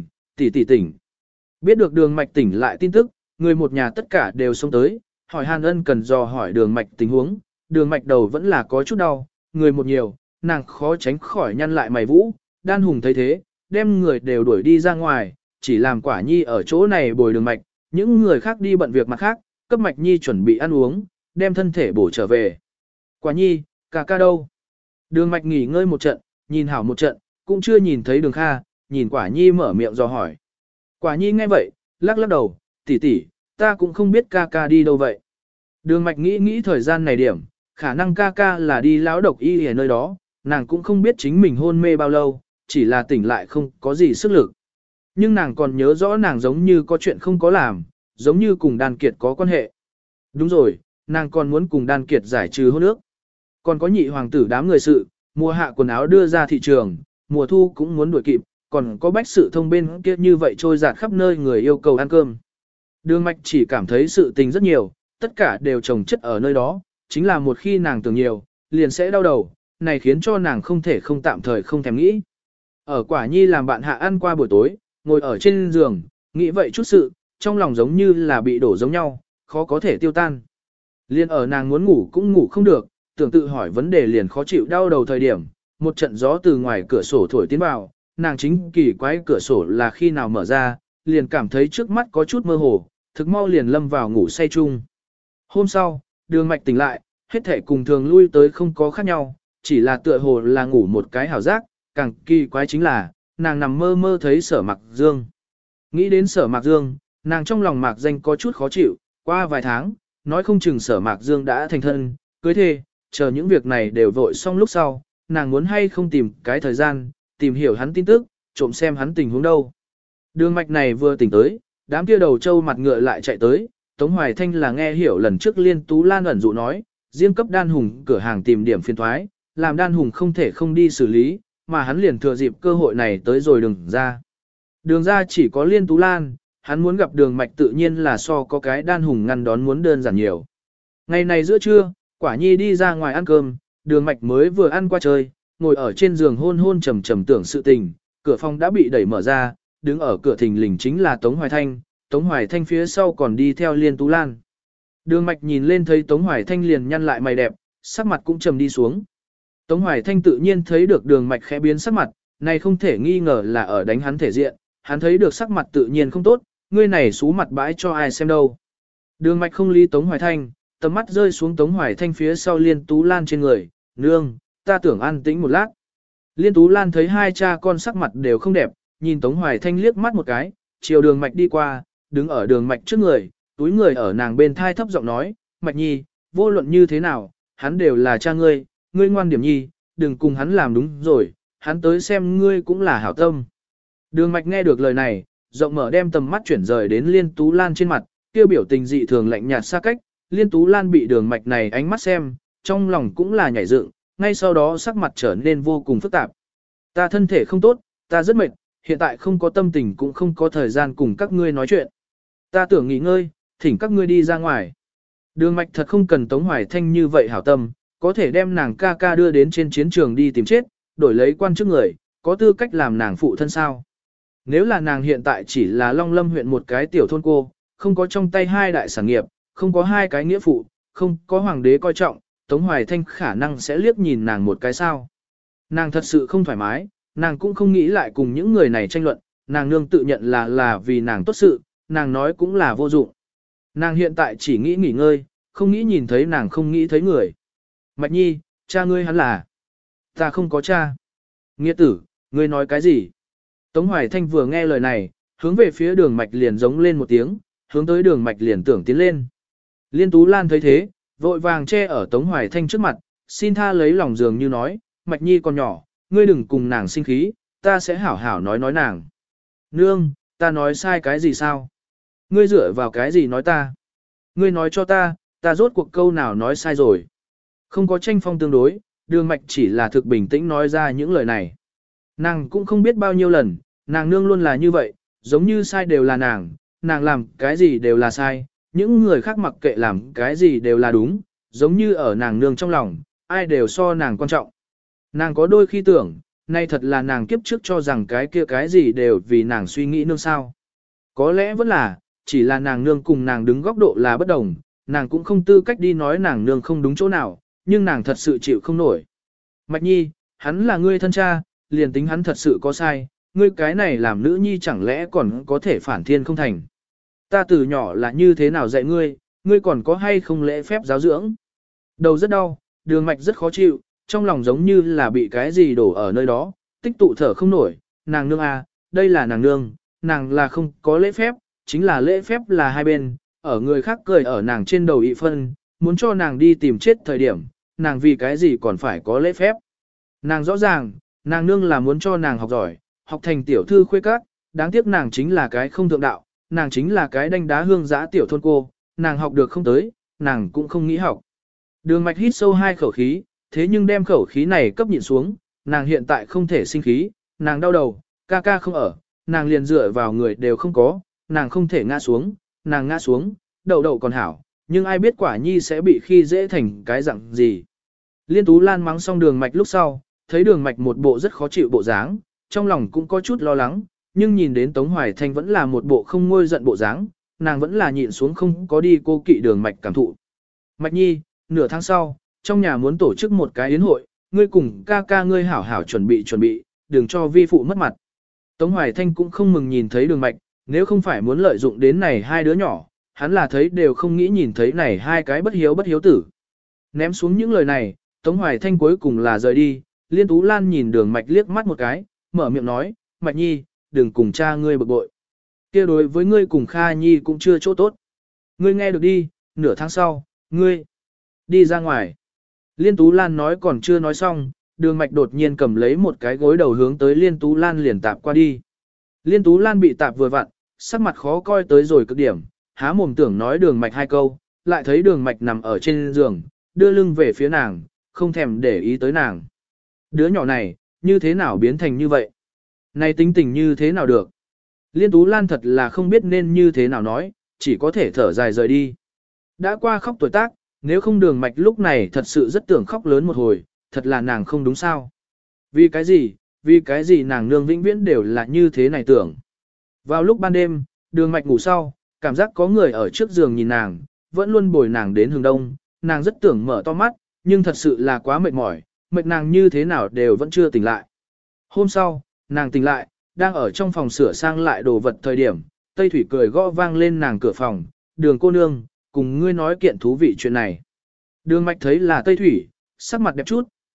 [SPEAKER 1] tỷ tỉnh. Biết được đường mạch tỉnh lại tin tức, người một nhà tất cả đều xông tới, hỏi Hàn Ân cần dò hỏi đường mạch tình huống, đường mạch đầu vẫn là có chút đau, người một nhiều, nàng khó tránh khỏi nhăn lại mày vũ, Đan Hùng thấy thế, đem người đều đuổi đi ra ngoài, chỉ làm Quả nhi ở chỗ này bồi đường mạch, những người khác đi bận việc mặt khác, cấp mạch nhi chuẩn bị ăn uống, đem thân thể bổ trở về. Quả nhi, ca đâu? Đường mạch nghỉ ngơi một trận, nhìn hảo một trận, cũng chưa nhìn thấy đường Kha, nhìn Quả nhi mở miệng dò hỏi. Quả nhi nghe vậy, lắc lắc đầu, tỷ, ta cũng không biết ca đi đâu vậy. Đường mạch nghĩ thời gian này điểm, khả năng ca là đi lão độc y ở nơi đó, nàng cũng không biết chính mình hôn mê bao lâu, chỉ là tỉnh lại không có gì sức lực. Nhưng nàng còn nhớ rõ nàng giống như có chuyện không có làm, giống như cùng Đan Kiệt có quan hệ. Đúng rồi, nàng còn muốn cùng Đan Kiệt giải trừ hôn ước. Còn có nhị hoàng tử đám người sự, mùa hạ quần áo đưa ra thị trường, mùa thu cũng muốn đuổi kịp, còn có bách sự thông bên kia như vậy trôi dạt khắp nơi người yêu cầu ăn cơm. Đường mạch chỉ cảm thấy sự tình rất nhiều, tất cả đều chồng chất ở nơi đó, chính là một khi nàng tưởng nhiều, liền sẽ đau đầu, này khiến cho nàng không thể không tạm thời không thèm nghĩ. Ở Quả nhi làm bạn hạ ăn qua buổi tối, ngồi ở trên giường, nghĩ vậy chút sự, trong lòng giống như là bị đổ giống nhau, khó có thể tiêu tan. Liên ở nàng muốn ngủ cũng ngủ không được, tưởng tự hỏi vấn đề liền khó chịu đau đầu thời điểm, một trận gió từ ngoài cửa sổ thổi tiến vào, nàng chính kỳ quái cửa sổ là khi nào mở ra, liền cảm thấy trước mắt có chút mơ hồ, thực mau liền lâm vào ngủ say chung. Hôm sau, đường mạch tỉnh lại, hết thể cùng thường lui tới không có khác nhau, chỉ là tựa hồ là ngủ một cái hảo giác, càng kỳ quái chính là, nàng nằm mơ thấy Sở Mạc Dương. Nghĩ đến Sở Mạc Dương, nàng trong lòng Mạc Danh có chút khó chịu, qua vài tháng, nói không chừng Sở Mạc Dương đã thành thân, cưới thê, chờ những việc này đều vội xong lúc sau, nàng muốn hay không tìm cái thời gian, tìm hiểu hắn tin tức, trộm xem hắn tình huống đâu. Đường mạch này vừa tỉnh tới, đám kia đầu trâu mặt ngựa lại chạy tới, Tống Hoài Thanh là nghe hiểu lần trước Liên Tú Lan ẩn dụ nói, riêng cấp Đan Hùng cửa hàng tìm điểm phiền thoái, làm Đan Hùng không thể không đi xử lý, mà hắn liền thừa dịp cơ hội này tới rồi đường ra. Đường ra chỉ có Liên Tú Lan, hắn muốn gặp đường mạch tự nhiên là so có cái Đan Hùng ngăn đón muốn đơn giản nhiều. Ngày này giữa trưa, Quả nhi đi ra ngoài ăn cơm, đường mạch mới vừa ăn qua chơi, ngồi ở trên giường hôn trầm trầm tưởng sự tình, cửa phòng đã bị đẩy mở ra, đứng ở cửa thình lình chính là Tống Hoài Thanh phía sau còn đi theo Liên Tú Lan. Đường mạch nhìn lên thấy Tống Hoài Thanh liền nhăn lại mày đẹp, sắc mặt cũng trầm đi xuống. Tống Hoài Thanh tự nhiên thấy được đường mạch khẽ biến sắc mặt, này không thể nghi ngờ là ở đánh hắn thể diện, hắn thấy được sắc mặt tự nhiên không tốt, ngươi này xú mặt bãi cho ai xem đâu. Đường mạch không lý Tống Hoài Thanh, tầm mắt rơi xuống Tống Hoài Thanh phía sau Liên Tú Lan trên người, nương, ta tưởng an tĩnh một lát. Liên Tú Lan thấy hai cha con sắc mặt đều không đẹp, nhìn Tống Hoài Thanh liếc mắt một cái, chiều đường mạch đi qua, đứng ở đường mạch trước người, túi người ở nàng bên thai thấp giọng nói, Mạch Nhi, vô luận như thế nào, hắn đều là cha ngươi, ngươi ngoan điểm nhi, đừng cùng hắn làm đúng rồi, hắn tới xem ngươi cũng là hảo tâm. Đường mạch nghe được lời này, rộng mở đem tầm mắt chuyển rời đến Liên Tú Lan trên mặt, kêu biểu tình dị thường lạnh nhạt xa cách, Liên Tú Lan bị đường mạch này ánh mắt xem, trong lòng cũng là nhảy dựng, ngay sau đó sắc mặt trở nên vô cùng phức tạp. Ta thân thể không tốt, ta rất mệt, hiện tại không có tâm tình cũng không có thời gian cùng các ngươi nói chuyện. Ta tưởng nghỉ ngơi, thỉnh các ngươi đi ra ngoài. Đường mạch thật không cần Tống Hoài Thanh như vậy hảo tâm, có thể đem nàng ca ca đưa đến trên chiến trường đi tìm chết, đổi lấy quan chức người, có tư cách làm nàng phụ thân sao. Nếu là nàng hiện tại chỉ là Long Lâm huyện một cái tiểu thôn cô, không có trong tay hai đại sản nghiệp, không có hai cái nghĩa phụ, không có hoàng đế coi trọng, Tống Hoài Thanh khả năng sẽ liếc nhìn nàng một cái sao. Nàng thật sự không thoải mái, nàng cũng không nghĩ lại cùng những người này tranh luận, nàng nương tự nhận là vì nàng tốt sự, nàng nói cũng là vô dụng. Nàng hiện tại chỉ nghĩ nghỉ ngơi, không nghĩ nhìn thấy nàng không nghĩ thấy người. Mạch Nhi, cha ngươi hắn là. Ta không có cha. Nghĩa tử, ngươi nói cái gì? Tống Hoài Thanh vừa nghe lời này, hướng về phía đường mạch liền giống lên một tiếng, hướng tới đường mạch liền tưởng tiến lên. Liên Tú Lan thấy thế, vội vàng che ở Tống Hoài Thanh trước mặt, xin tha lấy lòng dường như nói, Mạch Nhi còn nhỏ, ngươi đừng cùng nàng sinh khí, ta sẽ hảo hảo nói nàng. Nương, ta nói sai cái gì sao? Ngươi dựa vào cái gì nói ta? Ngươi nói cho ta rốt cuộc câu nào nói sai rồi. Không có tranh phong tương đối, đường mạch chỉ là thực bình tĩnh nói ra những lời này. Nàng cũng không biết bao nhiêu lần, nàng nương luôn là như vậy, giống như sai đều là nàng làm cái gì đều là sai, những người khác mặc kệ làm cái gì đều là đúng, giống như ở nàng nương trong lòng, ai đều so nàng quan trọng. Nàng có đôi khi tưởng, nay thật là nàng kiếp trước cho rằng cái kia cái gì đều vì nàng suy nghĩ nương sao. Có lẽ vẫn là, chỉ là nàng nương cùng nàng đứng góc độ là bất đồng, nàng cũng không tư cách đi nói nàng nương không đúng chỗ nào, nhưng nàng thật sự chịu không nổi. Mạch Nhi, hắn là ngươi thân cha, liền tính hắn thật sự có sai, ngươi cái này làm nữ nhi chẳng lẽ còn có thể phản thiên không thành. Ta từ nhỏ là như thế nào dạy ngươi, ngươi còn có hay không lễ phép giáo dưỡng. Đầu rất đau, đường mạch rất khó chịu, trong lòng giống như là bị cái gì đổ ở nơi đó, tích tụ thở không nổi, nàng nương à, đây là nàng nương, nàng là không có lễ phép, chính là lễ phép là hai bên, ở người khác cười ở nàng trên đầu ị phân, muốn cho nàng đi tìm chết thời điểm, nàng vì cái gì còn phải có lễ phép. Nàng rõ ràng, nàng nương là muốn cho nàng học giỏi, học thành tiểu thư khuê các, đáng tiếc nàng chính là cái không thượng đạo, nàng chính là cái đanh đá hương giã tiểu thôn cô, nàng học được không tới, nàng cũng không nghĩ học. Đường mạch hít sâu hai khẩu khí, thế nhưng đem khẩu khí này cấp nhịn xuống, nàng hiện tại không thể sinh khí, nàng đau đầu, ca ca không ở, nàng liền dựa vào người đều không có, nàng không thể ngã xuống, nàng ngã xuống, đậu đậu còn hảo, nhưng ai biết quả nhi sẽ bị khi dễ thành cái dạng gì. Liên Tú Lan mắng xong đường mạch lúc sau, thấy đường mạch một bộ rất khó chịu bộ dáng, trong lòng cũng có chút lo lắng, nhưng nhìn đến Tống Hoài Thanh vẫn là một bộ không ngôi giận bộ dáng, nàng vẫn là nhịn xuống không có đi cô kỵ đường mạch cảm thụ. Mạch Nhi, nửa tháng sau, trong nhà muốn tổ chức một cái yến hội, ngươi cùng ca ca ngươi hảo hảo chuẩn bị, đừng cho vi phụ mất mặt. Tống Hoài Thanh cũng không mừng nhìn thấy đường mạch, nếu không phải muốn lợi dụng đến này hai đứa nhỏ, hắn là thấy đều không nghĩ nhìn thấy này hai cái bất hiếu tử. Ném xuống những lời này, Tống Hoài Thanh cuối cùng là rời đi, Liên Tú Lan nhìn đường mạch liếc mắt một cái, mở miệng nói, Mạch Nhi, đừng cùng cha ngươi bực bội. Kia đối với ngươi cùng Kha Nhi cũng chưa chỗ tốt. Ngươi nghe được đi, nửa tháng sau, ngươi đi ra ngoài. Liên Tú Lan nói còn chưa nói xong, đường mạch đột nhiên cầm lấy một cái gối đầu hướng tới Liên Tú Lan liền tạp qua đi. Liên Tú Lan bị tạp vừa vặn, sắc mặt khó coi tới rồi cực điểm, há mồm tưởng nói đường mạch hai câu, lại thấy đường mạch nằm ở trên giường, đưa lưng về phía nàng, không thèm để ý tới nàng. Đứa nhỏ này, như thế nào biến thành như vậy? Này tính tình như thế nào được? Liên Tú Lan thật là không biết nên như thế nào nói, chỉ có thể thở dài rời đi. Đã qua khóc tuổi tác, nếu không đường mạch lúc này thật sự rất tưởng khóc lớn một hồi, thật là nàng không đúng sao. Vì cái gì nàng nương vĩnh viễn đều là như thế này tưởng. Vào lúc ban đêm, đường mạch ngủ sau, cảm giác có người ở trước giường nhìn nàng, vẫn luôn bồi nàng đến hướng đông, nàng rất tưởng mở to mắt, nhưng thật sự là quá mệt mỏi, mệt nàng như thế nào đều vẫn chưa tỉnh lại. Hôm sau, nàng tỉnh lại, đang ở trong phòng sửa sang lại đồ vật thời điểm, Tây Thủy cười gõ vang lên nàng cửa phòng, đường cô nương, cùng ngươi nói kiện thú vị chuyện này. Đường mạch thấy là Tây Thủy, sắc mặt đẹp chút,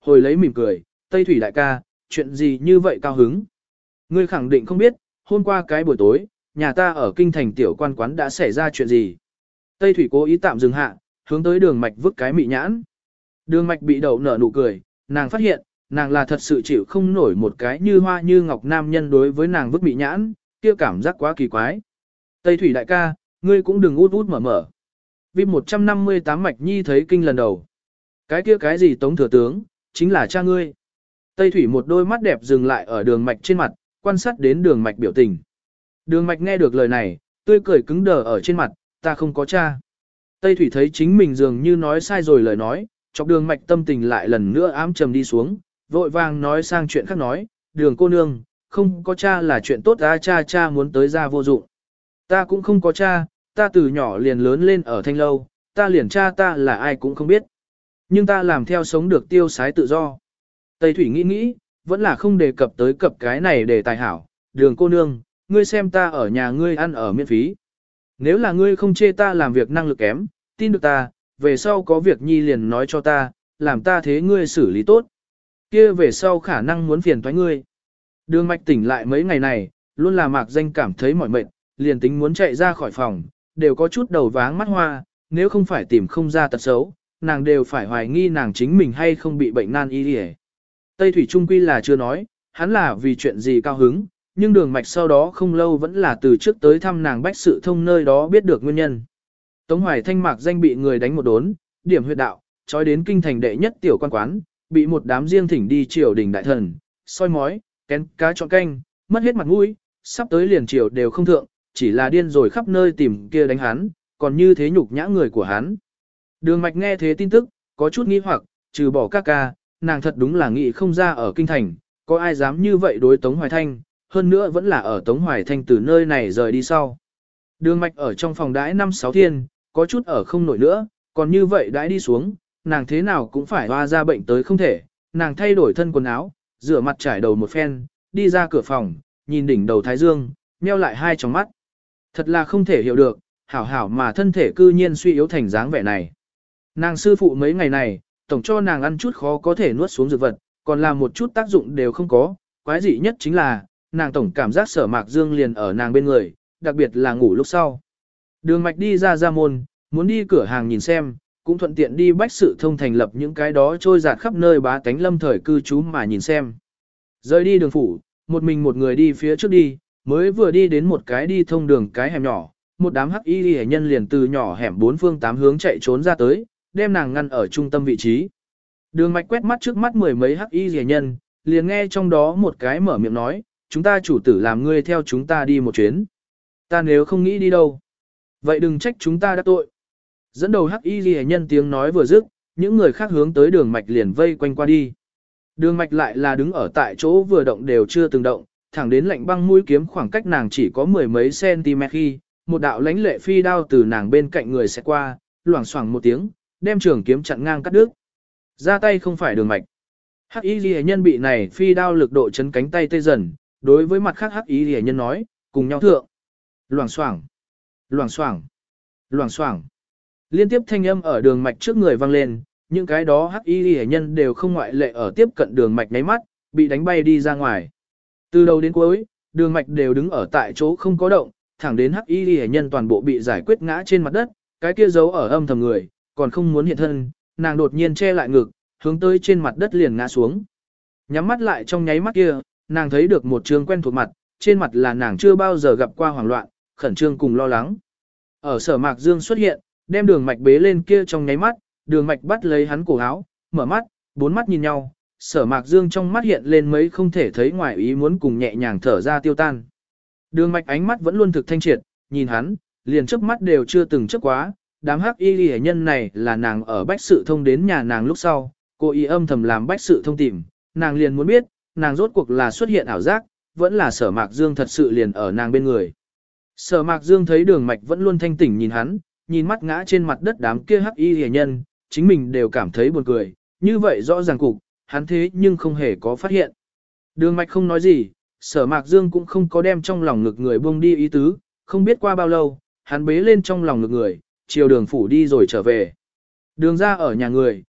[SPEAKER 1] hồi lấy mỉm cười, Tây Thủy đại ca, chuyện gì như vậy cao hứng? Ngươi khẳng định không biết, hôm qua cái buổi tối, nhà ta ở kinh thành tiểu quan quán đã xảy ra chuyện gì. Tây Thủy cố ý tạm dừng hạ, hướng tới đường mạch vứt cái mị nhãn. Đường mạch bị đậu nở nụ cười, nàng phát hiện, nàng là thật sự chịu không nổi một cái như hoa như ngọc nam nhân đối với nàng vứt mị nhãn, kia cảm giác quá kỳ quái. Tây Thủy đại ca, ngươi cũng đừng út út mở mở. Vip 158 Mạch Nhi thấy kinh lần đầu. Cái kia cái gì Tống thừa tướng, chính là cha ngươi. Tây Thủy một đôi mắt đẹp dừng lại ở đường mạch trên mặt, quan sát đến đường mạch biểu tình. Đường mạch nghe được lời này, tươi cười cứng đờ ở trên mặt, ta không có cha. Tây Thủy thấy chính mình dường như nói sai rồi lời nói, chọc đường mạch tâm tình lại lần nữa ám trầm đi xuống, vội vàng nói sang chuyện khác nói, đường cô nương, không có cha là chuyện tốt á, cha muốn tới ra vô dụng. Ta cũng không có cha, ta từ nhỏ liền lớn lên ở Thanh Lâu, ta liền cha ta là ai cũng không biết. Nhưng ta làm theo sống được tiêu sái tự do. Tây Thủy nghĩ, vẫn là không đề cập tới cập cái này để tài hảo, đường cô nương, ngươi xem ta ở nhà ngươi ăn ở miễn phí. Nếu là ngươi không chê ta làm việc năng lực kém, tin được ta, về sau có việc nhi liền nói cho ta, làm ta thế ngươi xử lý tốt. Kia về sau khả năng muốn phiền toái ngươi. Đường mạch tỉnh lại mấy ngày này, luôn là mạc danh cảm thấy mỏi mệt, liền tính muốn chạy ra khỏi phòng, đều có chút đầu váng mắt hoa, nếu không phải tìm không ra tật xấu, nàng đều phải hoài nghi nàng chính mình hay không bị bệnh nan y đi. Tây Thủy Trung Quy là chưa nói, hắn là vì chuyện gì cao hứng, nhưng đường mạch sau đó không lâu vẫn là từ trước tới thăm nàng Bách Sự Thông nơi đó biết được nguyên nhân. Tống Hoài Thanh mạc danh bị người đánh một đốn, điểm huyệt đạo, trói đến kinh thành đệ nhất tiểu quan quán, bị một đám riêng thỉnh đi triều đình đại thần, soi mói, kén cá chọn canh, mất hết mặt mũi, sắp tới liền triều đều không thượng, chỉ là điên rồi khắp nơi tìm kia đánh hắn, còn như thế nhục nhã người của hắn. Đường mạch nghe thế tin tức, có chút nghi hoặc, trừ bỏ ca ca, nàng thật đúng là nghĩ không ra ở kinh thành, có ai dám như vậy đối Tống Hoài Thanh, hơn nữa vẫn là ở Tống Hoài Thanh từ nơi này rời đi sau. Đường mạch ở trong phòng đãi 5-6 thiên, có chút ở không nổi nữa, còn như vậy đãi đi xuống, nàng thế nào cũng phải hoa ra bệnh tới không thể, nàng thay đổi thân quần áo, rửa mặt trải đầu một phen, đi ra cửa phòng, nhìn đỉnh đầu thái dương, nheo lại hai tròng mắt. Thật là không thể hiểu được, hảo hảo mà thân thể cư nhiên suy yếu thành dáng vẻ này. Nàng sư phụ mấy ngày này, tổng cho nàng ăn chút khó có thể nuốt xuống dược vật, còn làm một chút tác dụng đều không có, quái dị nhất chính là, nàng tổng cảm giác Sở Mạc Dương liền ở nàng bên người, đặc biệt là ngủ lúc sau. Đường mạch đi ra môn, muốn đi cửa hàng nhìn xem, cũng thuận tiện đi Bách Sự Thông thành lập những cái đó trôi dạt khắp nơi bá tánh lâm thời cư trú mà nhìn xem. Rời đi đường phủ, một người đi phía trước đi, mới vừa đi đến một cái đi thông đường cái hẻm nhỏ, một đám hắc y liễu nhân liền từ nhỏ hẻm bốn phương tám hướng chạy trốn ra tới, đem nàng ngăn ở trung tâm vị trí. Đường mạch quét mắt trước mắt mười mấy hắc y liễu nhân, liền nghe trong đó một cái mở miệng nói, chúng ta chủ tử làm ngươi theo chúng ta đi một chuyến. Ta nếu không nghĩ đi đâu, vậy đừng trách chúng ta đã tội. Dẫn đầu hắc y liễu nhân tiếng nói vừa dứt, những người khác hướng tới đường mạch liền vây quanh qua đi. Đường mạch lại là đứng ở tại chỗ vừa động đều chưa từng động, thẳng đến lạnh băng mũi kiếm khoảng cách nàng chỉ có mười mấy cm khi, một đạo lãnh lệ phi đao từ nàng bên cạnh người sẽ qua, loảng xoảng một tiếng, đem trường kiếm chặn ngang cắt đứt. Ra tay không phải đường mạch. Hắc y liễu nhân bị này phi đao lực độ chấn cánh tay tê dần, đối với mặt khác hắc y liễu nhân nói, cùng nhau thượng. Loảng xoảng, loảng xoảng, loảng xoảng. Liên tiếp thanh âm ở đường mạch trước người vang lên, những cái đó hắc y liễu nhân đều không ngoại lệ ở tiếp cận đường mạch nháy mắt, bị đánh bay đi ra ngoài. Từ đầu đến cuối, đường mạch đều đứng ở tại chỗ không có động, thẳng đến hắc y liễu nhân toàn bộ bị giải quyết ngã trên mặt đất, cái kia giấu ở âm thầm người, còn không muốn hiện thân, nàng đột nhiên che lại ngực, hướng tới trên mặt đất liền ngã xuống. Nhắm mắt lại trong nháy mắt kia, nàng thấy được một trương quen thuộc mặt, trên mặt là nàng chưa bao giờ gặp qua hoảng loạn, khẩn trương cùng lo lắng. Ở Sở Mạc Dương xuất hiện, đem đường mạch bế lên kia trong nháy mắt, đường mạch bắt lấy hắn cổ áo, mở mắt, bốn mắt nhìn nhau, Sở Mạc Dương trong mắt hiện lên mấy không thể thấy ngoài ý muốn cùng nhẹ nhàng thở ra tiêu tan. Đường mạch ánh mắt vẫn luôn thực thanh triệt, nhìn hắn, liền chớp mắt đều chưa từng chớp quá, đám hắc y liễu nhân này là nàng ở Bách Sự Thông đến nhà nàng lúc sau, cô ý âm thầm làm Bách Sự Thông tìm, nàng liền muốn biết, nàng rốt cuộc là xuất hiện ảo giác, vẫn là Sở Mạc Dương thật sự liền ở nàng bên người. Sở Mạc Dương thấy đường mạch vẫn luôn thanh tỉnh nhìn hắn, nhìn mắt ngã trên mặt đất đám kia hắc y liễu nhân, chính mình đều cảm thấy buồn cười, như vậy rõ ràng cục, hắn thế nhưng không hề có phát hiện. Đường mạch không nói gì, Sở Mạc Dương cũng không có đem trong lòng ngực người buông đi ý tứ, không biết qua bao lâu, hắn bế lên trong lòng ngực người, chiều đường phủ đi rồi trở về. Đường ra ở nhà người,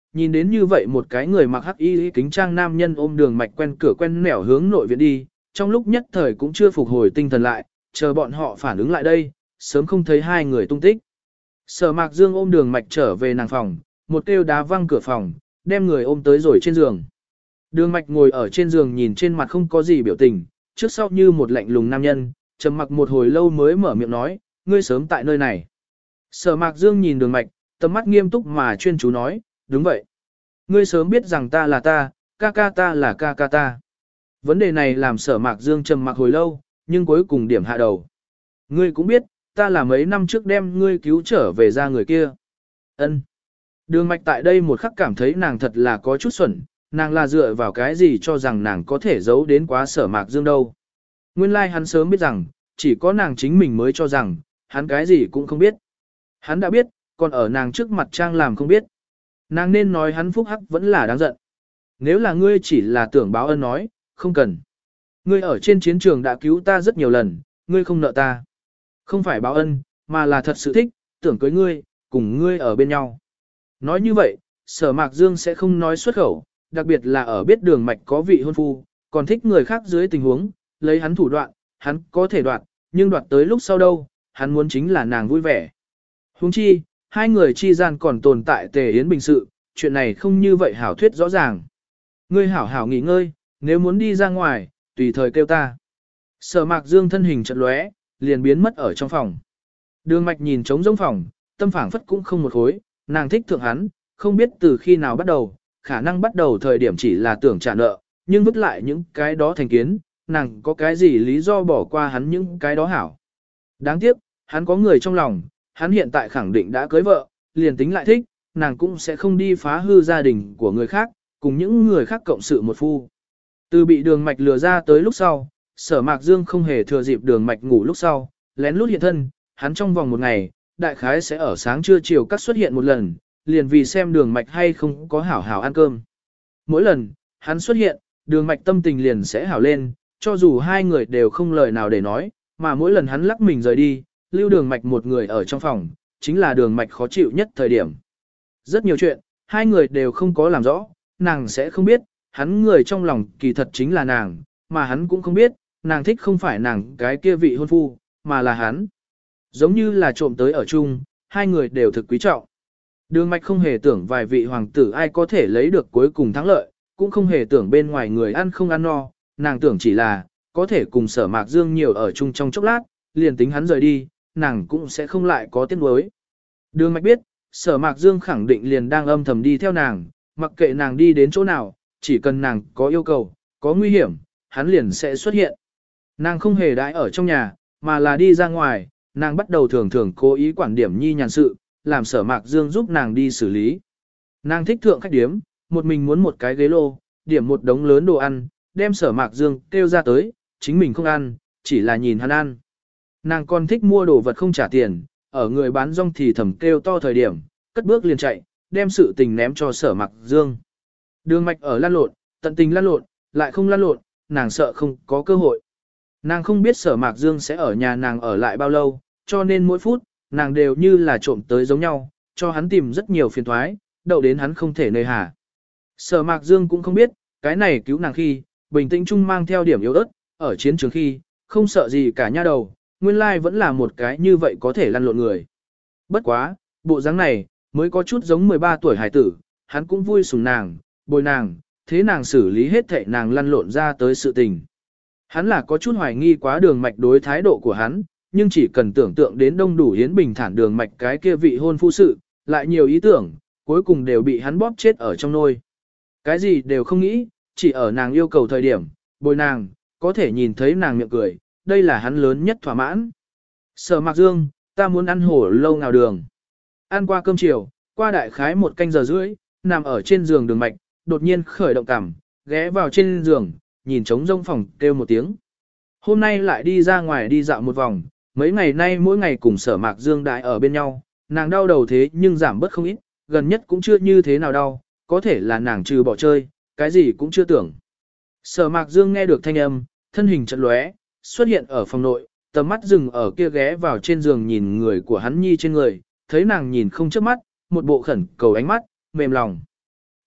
[SPEAKER 1] nhìn đến như vậy một cái người mặc hắc y kính trang nam nhân ôm Đường Mạch quen cửa quen nẻo hướng nội viện đi, trong lúc nhất thời cũng chưa phục hồi tinh thần lại, chờ bọn họ phản ứng lại đây, sớm không thấy hai người tung tích. Sở Mạc Dương ôm Đường Mạch trở về nàng phòng, một kêu đá văng cửa phòng, đem người ôm tới rồi trên giường. Đường Mạch ngồi ở trên giường nhìn trên mặt không có gì biểu tình, trước sau như một lạnh lùng nam nhân, trầm mặc một hồi lâu mới mở miệng nói, ngươi sớm tại nơi này. Sở Mạc Dương nhìn Đường Mạch, tầm mắt nghiêm túc mà chuyên chú nói, đúng vậy. Ngươi sớm biết rằng ta là ta, ca ca ta là ca ca ta. Vấn đề này làm Sở Mạc Dương trầm mặc hồi lâu, nhưng cuối cùng điểm hạ đầu. Ngươi cũng biết, ta là mấy năm trước đem ngươi cứu trở về ra người kia. Ân. Đường Mạch tại đây một khắc cảm thấy nàng thật là có chút xuẩn, nàng là dựa vào cái gì cho rằng nàng có thể giấu đến quá Sở Mạc Dương đâu. Nguyên lai hắn sớm biết rằng, chỉ có nàng chính mình mới cho rằng, hắn cái gì cũng không biết. Hắn đã biết, còn ở nàng trước mặt trang làm không biết. Nàng nên nói hắn phúc hắc vẫn là đáng giận. Nếu là ngươi chỉ là tưởng báo ân nói, không cần. Ngươi ở trên chiến trường đã cứu ta rất nhiều lần, ngươi không nợ ta. Không phải báo ân, mà là thật sự thích, tưởng cưới ngươi, cùng ngươi ở bên nhau. Nói như vậy, Sở Mạc Dương sẽ không nói xuất khẩu, đặc biệt là ở biết Đường Mạch có vị hôn phu, còn thích người khác dưới tình huống, lấy hắn thủ đoạn, hắn có thể đoạt, nhưng đoạt tới lúc sau đâu, hắn muốn chính là nàng vui vẻ. Huống chi, hai người chi gian còn tồn tại tề yến bình sự, chuyện này không như vậy hảo thuyết rõ ràng. Ngươi hảo hảo nghỉ ngơi, nếu muốn đi ra ngoài, tùy thời kêu ta. Sở Mạc Dương thân hình chợt lóe, liền biến mất ở trong phòng. Đường Mạch nhìn trống rỗng phòng, tâm phảng phất cũng không một khối, nàng thích thượng hắn, không biết từ khi nào bắt đầu, khả năng bắt đầu thời điểm chỉ là tưởng trả nợ, nhưng vứt lại những cái đó thành kiến, nàng có cái gì lý do bỏ qua hắn những cái đó hảo. Đáng tiếc, hắn có người trong lòng, hắn hiện tại khẳng định đã cưới vợ, liền tính lại thích, nàng cũng sẽ không đi phá hư gia đình của người khác, cùng những người khác cộng sự một phu. Từ bị Đường Mạch lừa ra tới lúc sau, Sở Mạc Dương không hề thừa dịp Đường Mạch ngủ lúc sau, lén lút hiện thân, hắn trong vòng một ngày, đại khái sẽ ở sáng trưa chiều các xuất hiện một lần, liền vì xem Đường Mạch hay không có hảo hảo ăn cơm. Mỗi lần, hắn xuất hiện, Đường Mạch tâm tình liền sẽ hảo lên, cho dù hai người đều không lời nào để nói, mà mỗi lần hắn lắc mình rời đi, lưu Đường Mạch một người ở trong phòng, chính là Đường Mạch khó chịu nhất thời điểm. Rất nhiều chuyện, hai người đều không có làm rõ, nàng sẽ không biết, hắn người trong lòng kỳ thật chính là nàng, mà hắn cũng không biết, nàng thích không phải nàng cái kia vị hôn phu, mà là hắn. Giống như là trộm tới ở chung, hai người đều thực quý trọng. Đường Mạch không hề tưởng vài vị hoàng tử ai có thể lấy được cuối cùng thắng lợi, cũng không hề tưởng bên ngoài người ăn không ăn no, nàng tưởng chỉ là, có thể cùng Sở Mạc Dương nhiều ở chung trong chốc lát, liền tính hắn rời đi, nàng cũng sẽ không lại có tiếc nuối. Đường Mạch biết, Sở Mạc Dương khẳng định liền đang âm thầm đi theo nàng, mặc kệ nàng đi đến chỗ nào, chỉ cần nàng có yêu cầu, có nguy hiểm, hắn liền sẽ xuất hiện. Nàng không hề đãi ở trong nhà, mà là đi ra ngoài, nàng bắt đầu thường thường cố ý quản điểm nhi nhàn sự, làm Sở Mạc Dương giúp nàng đi xử lý. Nàng thích thượng khách điếm, một mình muốn một cái ghế lô, điểm một đống lớn đồ ăn, đem Sở Mạc Dương kêu ra tới, chính mình không ăn, chỉ là nhìn hắn ăn. Nàng còn thích mua đồ vật không trả tiền, ở người bán rong thì thầm kêu to thời điểm, cất bước liền chạy, đem sự tình ném cho Sở Mạc Dương. Đường Mạch ở lăn lộn, tận tình lăn lộn, lại không lăn lộn, nàng sợ không có cơ hội. Nàng không biết Sở Mạc Dương sẽ ở nhà nàng ở lại bao lâu, cho nên mỗi phút, nàng đều như là trộm tới giống nhau, cho hắn tìm rất nhiều phiền toái, đậu đến hắn không thể nơi hà. Sở Mạc Dương cũng không biết, cái này cứu nàng khi, bình tĩnh chung mang theo điểm yếu ớt, ở chiến trường khi, không sợ gì cả nha đầu, nguyên lai vẫn là một cái như vậy có thể lăn lộn người. Bất quá, bộ dáng này, mới có chút giống 13 tuổi hải tử, hắn cũng vui sủng nàng, bồi nàng, thế nàng xử lý hết thảy nàng lăn lộn ra tới sự tình. Hắn là có chút hoài nghi quá Đường Mạch đối thái độ của hắn, nhưng chỉ cần tưởng tượng đến đông đủ hiến bình thản Đường Mạch cái kia vị hôn phu sự, lại nhiều ý tưởng, cuối cùng đều bị hắn bóp chết ở trong nôi. Cái gì đều không nghĩ, chỉ ở nàng yêu cầu thời điểm, bồi nàng, có thể nhìn thấy nàng miệng cười, đây là hắn lớn nhất thỏa mãn. Sở Mạc Dương, ta muốn ăn hổ lâu nào đường. Ăn qua cơm chiều, qua đại khái 1 canh giờ rưỡi, nằm ở trên giường Đường Mạch, đột nhiên khởi động cảm, ghé vào trên giường, nhìn trống rông phòng kêu một tiếng. Hôm nay lại đi ra ngoài đi dạo một vòng, mấy ngày nay mỗi ngày cùng Sở Mạc Dương đại ở bên nhau, nàng đau đầu thế nhưng giảm bớt không ít, gần nhất cũng chưa như thế nào đau, có thể là nàng trừ bỏ chơi, cái gì cũng chưa tưởng. Sở Mạc Dương nghe được thanh âm, thân hình chợt lóe, xuất hiện ở phòng nội, tầm mắt dừng ở kia ghé vào trên giường nhìn người của hắn nhi trên người, thấy nàng nhìn không chớp mắt, một bộ khẩn cầu ánh mắt, mềm lòng.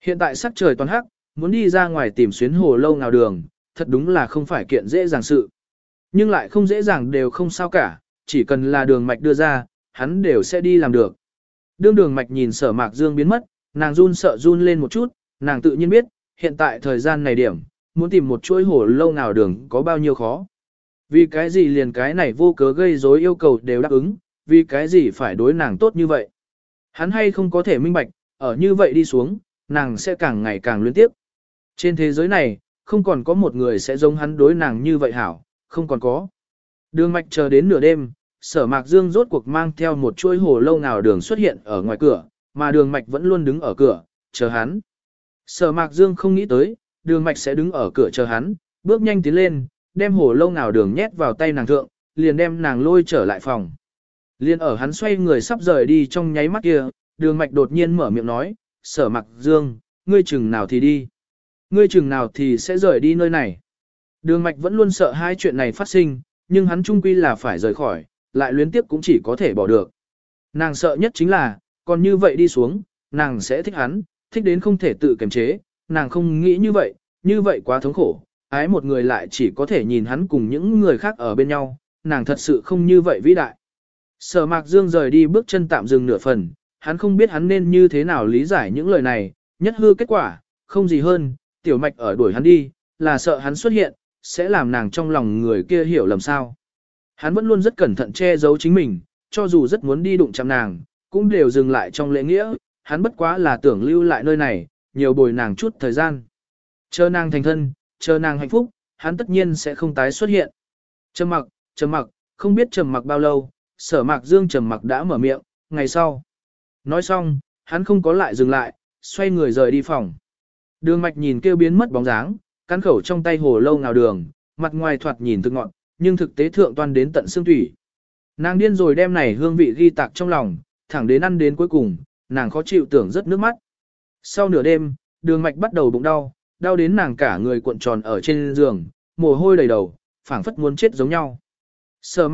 [SPEAKER 1] Hiện tại sắc trời toàn hắc, muốn đi ra ngoài tìm xuyến hồ lâu nào đường, thật đúng là không phải kiện dễ dàng sự. Nhưng lại không dễ dàng đều không sao cả, chỉ cần là đường mạch đưa ra, hắn đều sẽ đi làm được. Đương đường mạch nhìn Sở Mạc Dương biến mất, nàng run sợ run lên một chút, nàng tự nhiên biết, hiện tại thời gian này điểm, muốn tìm một chuỗi hồ lâu nào đường có bao nhiêu khó. Vì cái gì liền cái này vô cớ gây rối yêu cầu đều đáp ứng, vì cái gì phải đối nàng tốt như vậy. Hắn hay không có thể minh bạch, ở như vậy đi xuống, nàng sẽ càng ngày càng luyến tiếp. Trên thế giới này, không còn có một người sẽ giống hắn đối nàng như vậy hảo, không còn có. Đường mạch chờ đến nửa đêm, Sở Mạc Dương rốt cuộc mang theo một chuỗi hồ lâu nào đường xuất hiện ở ngoài cửa, mà đường mạch vẫn luôn đứng ở cửa, chờ hắn. Sở Mạc Dương không nghĩ tới, đường mạch sẽ đứng ở cửa chờ hắn, bước nhanh tiến lên, đem hồ lâu nào đường nhét vào tay nàng thượng, liền đem nàng lôi trở lại phòng. Liên ở hắn xoay người sắp rời đi trong nháy mắt kia, đường mạch đột nhiên mở miệng nói, Sở Mạc Dương, ngươi chừng nào thì đi. Ngươi chừng nào thì sẽ rời đi nơi này. Đường mạch vẫn luôn sợ hai chuyện này phát sinh, nhưng hắn chung quy là phải rời khỏi, lại luyến tiếp cũng chỉ có thể bỏ được. Nàng sợ nhất chính là, còn như vậy đi xuống, nàng sẽ thích hắn, thích đến không thể tự kiềm chế, nàng không nghĩ như vậy quá thống khổ, ái một người lại chỉ có thể nhìn hắn cùng những người khác ở bên nhau, nàng thật sự không như vậy vĩ đại. Sở Mạc Dương rời đi bước chân tạm dừng nửa phần, hắn không biết hắn nên như thế nào lý giải những lời này, nhất hư kết quả, không gì hơn, tiểu mạch ở đuổi hắn đi, là sợ hắn xuất hiện, sẽ làm nàng trong lòng người kia hiểu lầm sao. Hắn vẫn luôn rất cẩn thận che giấu chính mình, cho dù rất muốn đi đụng chạm nàng, cũng đều dừng lại trong lễ nghĩa, hắn bất quá là tưởng lưu lại nơi này, nhiều bồi nàng chút thời gian. Chờ nàng thành thân, chờ nàng hạnh phúc, hắn tất nhiên sẽ không tái xuất hiện. Trầm mặc, không biết trầm mặc bao lâu, Sở Mạc Dương trầm mặc đã mở miệng, ngày sau. Nói xong, hắn không có lại dừng lại, xoay người rời đi phòng. Đường mạch nhìn kêu biến mất bóng dáng, cắn khẩu trong tay hồ lâu nào đường, mặt ngoài thoạt nhìn thực ngọn, nhưng thực tế thượng toan đến tận xương thủy. Nàng điên rồi đem này hương vị ghi tạc trong lòng, thẳng đến ăn đến cuối cùng, nàng khó chịu tưởng rất nước mắt. Sau nửa đêm, đường mạch bắt đầu bụng đau, đau đến nàng cả người cuộn tròn ở trên giường, mồ hôi đầy đầu, phảng phất muốn chết giống nhau. Sở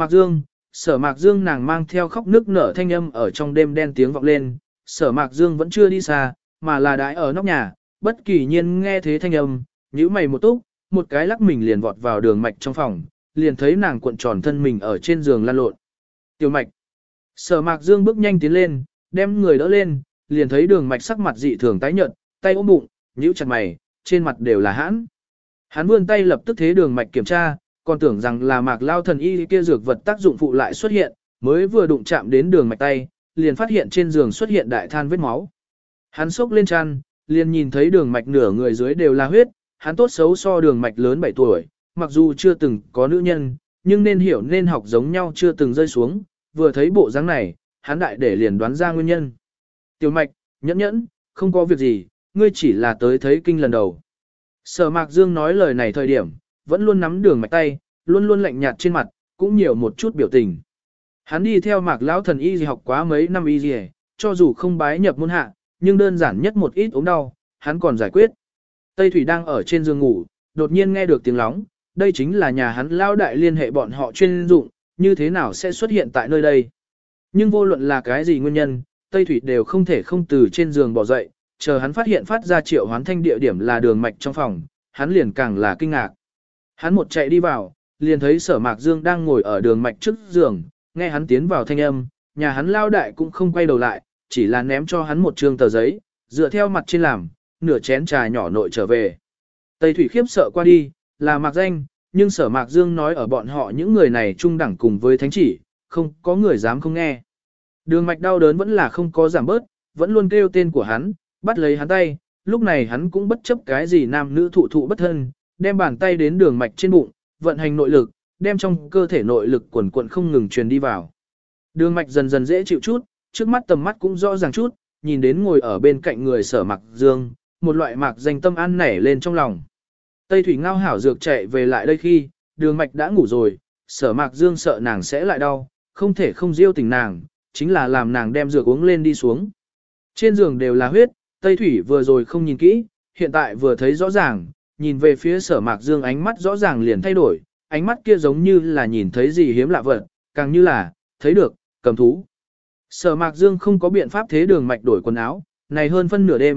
[SPEAKER 1] Mạc Dương nàng mang theo khóc nức nở thanh âm ở trong đêm đen tiếng vọng lên, Sở Mạc Dương vẫn chưa đi xa, mà là đãi ở nóc nhà, bất kỳ nhiên nghe thế thanh âm, nhíu mày một túc, một cái lắc mình liền vọt vào đường mạch trong phòng, liền thấy nàng cuộn tròn thân mình ở trên giường lăn lộn. Tiểu mạch. Sở Mạc Dương bước nhanh tiến lên, đem người đỡ lên, liền thấy đường mạch sắc mặt dị thường tái nhợt, tay ôm bụng, nhíu chặt mày, trên mặt đều là hãn. Hắn vươn tay lập tức thế đường mạch kiểm tra, còn tưởng rằng là Mạc Lao thần y kia dược vật tác dụng phụ lại xuất hiện, mới vừa đụng chạm đến đường mạch tay, liền phát hiện trên giường xuất hiện đại than vết máu. Hắn xốc lên chăn, liền nhìn thấy đường mạch nửa người dưới đều là huyết, hắn tốt xấu so đường mạch lớn 7 tuổi, mặc dù chưa từng có nữ nhân, nhưng nên hiểu nên học giống nhau chưa từng rơi xuống, vừa thấy bộ dáng này, hắn đại để liền đoán ra nguyên nhân. Tiểu mạch, nhẫn, không có việc gì, ngươi chỉ là tới thấy kinh lần đầu. Sở Mạc Dương nói lời này thời điểm, vẫn luôn nắm đường mạch tay, luôn luôn lạnh nhạt trên mặt, cũng nhiều một chút biểu tình. Hắn đi theo Mạc lão thần y học quá mấy năm y gì, cho dù không bái nhập môn hạ, nhưng đơn giản nhất một ít ốm đau, hắn còn giải quyết. Tây Thủy đang ở trên giường ngủ, đột nhiên nghe được tiếng lóng, đây chính là nhà hắn lao đại liên hệ bọn họ chuyên dụng, như thế nào sẽ xuất hiện tại nơi đây. Nhưng vô luận là cái gì nguyên nhân, Tây Thủy đều không thể không từ trên giường bỏ dậy, chờ hắn phát hiện phát ra triệu hoán thanh địa điểm là đường mạch trong phòng, hắn liền càng là kinh ngạc. Hắn một chạy đi vào, liền thấy Sở Mạc Dương đang ngồi ở đường mạch trước giường, nghe hắn tiến vào thanh âm, nhà hắn lao đại cũng không quay đầu lại, chỉ là ném cho hắn một trương tờ giấy, dựa theo mặt trên làm, nửa chén trà nhỏ nội trở về. Tây Thủy khiếp sợ qua đi, là Mạc Danh, nhưng Sở Mạc Dương nói ở bọn họ những người này trung đẳng cùng với thánh chỉ, không có người dám không nghe. Đường mạch đau đớn vẫn là không có giảm bớt, vẫn luôn kêu tên của hắn, bắt lấy hắn tay, lúc này hắn cũng bất chấp cái gì nam nữ thụ bất thân, đem bàn tay đến đường mạch trên bụng, vận hành nội lực, đem trong cơ thể nội lực quần quần không ngừng truyền đi vào. Đường mạch dần dần dễ chịu chút, trước mắt tầm mắt cũng rõ ràng chút, nhìn đến ngồi ở bên cạnh người Sở Mạc Dương, một loại Mạc Danh tâm an nảy lên trong lòng. Tây Thủy ngao hảo dược chạy về lại đây khi, đường mạch đã ngủ rồi, Sở Mạc Dương sợ nàng sẽ lại đau, không thể không diêu tỉnh nàng, chính là làm nàng đem dược uống lên đi xuống. Trên giường đều là huyết, Tây Thủy vừa rồi không nhìn kỹ, hiện tại vừa thấy rõ ràng, nhìn về phía Sở Mạc Dương ánh mắt rõ ràng liền thay đổi, ánh mắt kia giống như là nhìn thấy gì hiếm lạ vật, càng như là, thấy được, cầm thú. Sở Mạc Dương không có biện pháp thế đường mạch đổi quần áo, này hơn phân nửa đêm,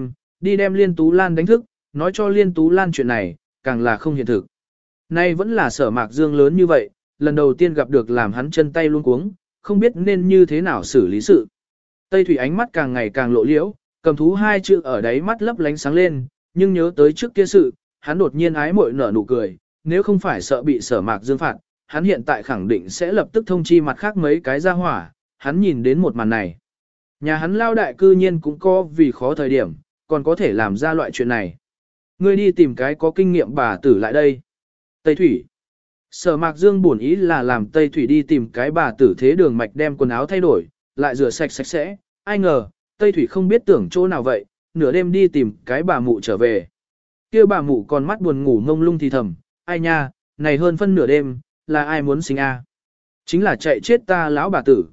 [SPEAKER 1] đi đem Liên Tú Lan đánh thức, nói cho Liên Tú Lan chuyện này, càng là không hiện thực. Nay vẫn là Sở Mạc Dương lớn như vậy, lần đầu tiên gặp được làm hắn chân tay luống cuống, không biết nên như thế nào xử lý sự. Tây Thủy ánh mắt càng ngày càng lộ liễu, cầm thú hai chữ ở đáy mắt lấp lánh sáng lên, nhưng nhớ tới trước kia sự, hắn đột nhiên ái muội nở nụ cười, nếu không phải sợ bị Sở Mạc Dương phạt, hắn hiện tại khẳng định sẽ lập tức thông chi mặt khác mấy cái ra hỏa, hắn nhìn đến một màn này. Nhà hắn lao đại cư nhiên cũng có vì khó thời điểm, còn có thể làm ra loại chuyện này. Ngươi đi tìm cái có kinh nghiệm bà tử lại đây. Tây Thủy. Sở Mạc Dương bổn ý là làm Tây Thủy đi tìm cái bà tử thế đường mạch đem quần áo thay đổi, lại rửa sạch sạch sẽ, ai ngờ, Tây Thủy không biết tưởng chỗ nào vậy, nửa đêm đi tìm cái bà mụ trở về. Kia bà mụ còn mắt buồn ngủ ngông lung thì thầm, ai nha, này hơn phân nửa đêm, là ai muốn sinh a? Chính là chạy chết ta lão bà tử.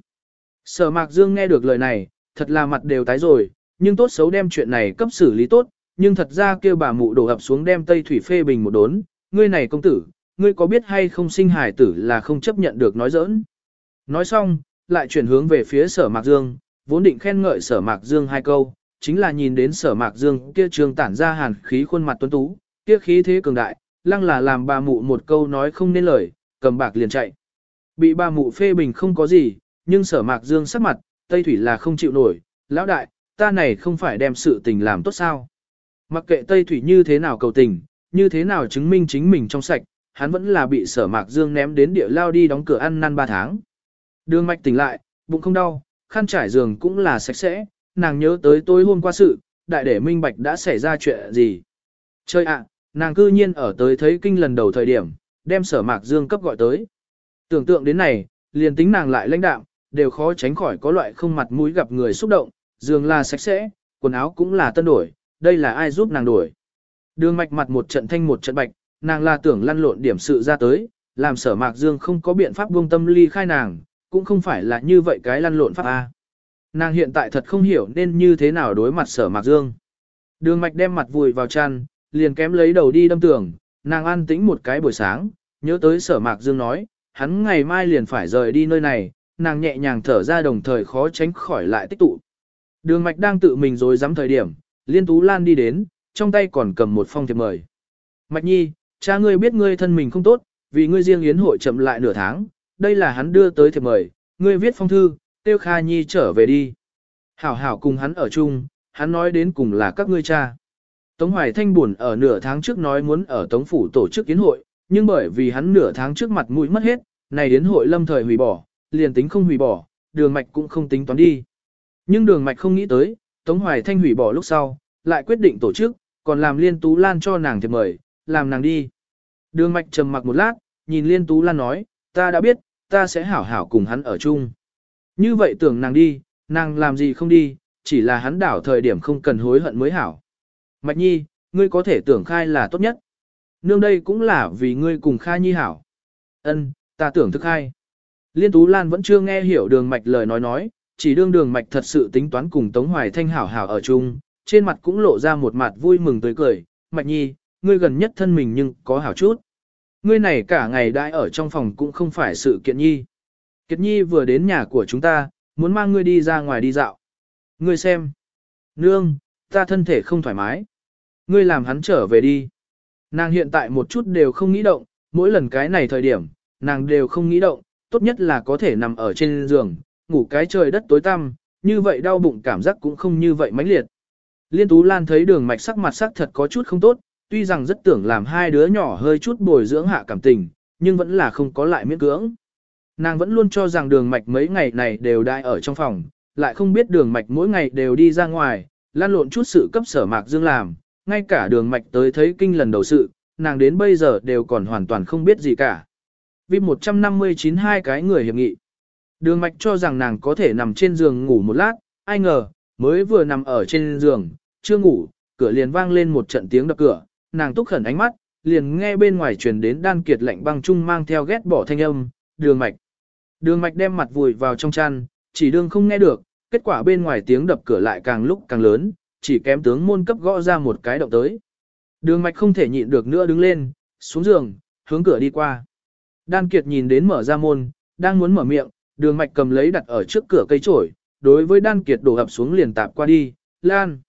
[SPEAKER 1] Sở Mạc Dương nghe được lời này, thật là mặt đều tái rồi, nhưng tốt xấu đem chuyện này cấp xử lý tốt, nhưng thật ra kêu bà mụ đổ ập xuống đem Tây Thủy phê bình một đốn, ngươi này công tử, ngươi có biết hay không sinh hài tử là không chấp nhận được nói giỡn. Nói xong, lại chuyển hướng về phía Sở Mạc Dương, vốn định khen ngợi Sở Mạc Dương hai câu, chính là nhìn đến Sở Mạc Dương kia trường tản ra hàn khí khuôn mặt tuấn tú, kia khí thế cường đại, lăng là làm bà mụ một câu nói không nên lời, cầm bạc liền chạy. Bị bà mụ phê bình không có gì, nhưng Sở Mạc Dương sắc mặt, Tây Thủy là không chịu nổi, lão đại, ta này không phải đem sự tình làm tốt sao. Mặc kệ Tây Thủy như thế nào cầu tình, như thế nào chứng minh chính mình trong sạch, hắn vẫn là bị Sở Mạc Dương ném đến địa lao đi đóng cửa ăn năn 3 tháng. Đường Mạch tỉnh lại, bụng không đau, khăn trải giường cũng là sạch sẽ, nàng nhớ tới tối hôm qua sự, đại để minh bạch đã xảy ra chuyện gì. Chơi ạ, nàng cư nhiên ở tới thấy kinh lần đầu thời điểm, đem Sở Mạc Dương cấp gọi tới. Tưởng tượng đến này, liền tính nàng lại lãnh đạm, đều khó tránh khỏi có loại không mặt mũi gặp người xúc động, giường là sạch sẽ, quần áo cũng là tân đổi, đây là ai giúp nàng đổi. Đường Mạch mặt một trận thanh một trận bạch, nàng là tưởng lăn lộn điểm sự ra tới, làm Sở Mạc Dương không có biện pháp buông tâm ly khai nàng, cũng không phải là như vậy cái lăn lộn pháp A. Nàng hiện tại thật không hiểu nên như thế nào đối mặt Sở Mạc Dương. Đường Mạch đem mặt vùi vào chăn, liền kém lấy đầu đi đâm tường, nàng an tĩnh một cái buổi sáng, nhớ tới Sở Mạc Dương nói, hắn ngày mai liền phải rời đi nơi này, nàng nhẹ nhàng thở ra đồng thời khó tránh khỏi lại tích tụ. Đường Mạch đang tự mình rối rắm thời điểm, Liên Tú Lan đi đến, trong tay còn cầm một phong thiệp mời. Mạch Nhi, cha ngươi biết ngươi thân mình không tốt, vì ngươi riêng yến hội chậm lại nửa tháng, đây là hắn đưa tới thiệp mời, ngươi viết phong thư, tiêu Kha Nhi trở về đi. Hảo hảo cùng hắn ở chung, hắn nói đến cùng là các ngươi cha. Tống Hoài Thanh buồn ở nửa tháng trước nói muốn ở Tống Phủ tổ chức yến hội, nhưng bởi vì hắn nửa tháng trước mặt mũi mất hết, này yến hội lâm thời hủy bỏ, liền tính không hủy bỏ, Đường Mạch cũng không tính toán đi. Nhưng Đường Mạch không nghĩ tới, Tống Hoài Thanh hủy bỏ lúc sau, lại quyết định tổ chức, còn làm Liên Tú Lan cho nàng thiệp mời, làm nàng đi. Đường Mạch trầm mặc một lát, nhìn Liên Tú Lan nói, ta đã biết, ta sẽ hảo hảo cùng hắn ở chung. Như vậy tưởng nàng đi, nàng làm gì không đi, chỉ là hắn đảo thời điểm không cần hối hận mới hảo. Mạch Nhi, ngươi có thể tưởng khai là tốt nhất. Nương đây cũng là vì ngươi cùng Khai Nhi hảo. Ân, ta tưởng thức khai. Liên Tú Lan vẫn chưa nghe hiểu Đường Mạch lời nói, chỉ đương Đường Mạch thật sự tính toán cùng Tống Hoài Thanh hảo hảo ở chung, trên mặt cũng lộ ra một mặt vui mừng tươi cười. Mạch Nhi, ngươi gần nhất thân mình nhưng có hảo chút. Ngươi này cả ngày đãi ở trong phòng cũng không phải sự kiện nhi. Kiệt Nhi vừa đến nhà của chúng ta, muốn mang ngươi đi ra ngoài đi dạo. Ngươi xem. Nương, ta thân thể không thoải mái. Ngươi làm hắn trở về đi. Nàng hiện tại một chút đều không nghĩ động, mỗi lần cái này thời điểm, nàng đều không nghĩ động, tốt nhất là có thể nằm ở trên giường, ngủ cái trời đất tối tăm, như vậy đau bụng cảm giác cũng không như vậy mãnh liệt. Liên Tú Lan thấy Đường Mạch sắc mặt sắc thật có chút không tốt, tuy rằng rất tưởng làm hai đứa nhỏ hơi chút bồi dưỡng hạ cảm tình, nhưng vẫn là không có lại miễn cưỡng. Nàng vẫn luôn cho rằng Đường Mạch mấy ngày này đều đãi ở trong phòng, lại không biết Đường Mạch mỗi ngày đều đi ra ngoài, lan lộn chút sự cấp Sở Mạc Dương làm, ngay cả Đường Mạch tới thấy kinh lần đầu sự, nàng đến bây giờ đều còn hoàn toàn không biết gì cả. Vì 159 hai cái người hiệp nghị. Đường Mạch cho rằng nàng có thể nằm trên giường ngủ một lát, ai ngờ, mới vừa nằm ở trên giường, chưa ngủ, cửa liền vang lên một trận tiếng đập cửa, nàng túc khẩn ánh mắt, liền nghe bên ngoài truyền đến Đan Kiệt lạnh băng chung mang theo ghét bỏ thanh âm, Đường Mạch. Đường Mạch đem mặt vùi vào trong chăn, chỉ đương không nghe được, kết quả bên ngoài tiếng đập cửa lại càng lúc càng lớn, chỉ kém tướng môn cấp gõ ra một cái động tới. Đường Mạch không thể nhịn được nữa đứng lên, xuống giường, hướng cửa đi qua. Đan Kiệt nhìn đến mở ra môn, đang muốn mở miệng, Đường Mạch cầm lấy đặt ở trước cửa cây chổi, đối với Đan Kiệt đổ ập xuống liền tạp qua đi, Lan.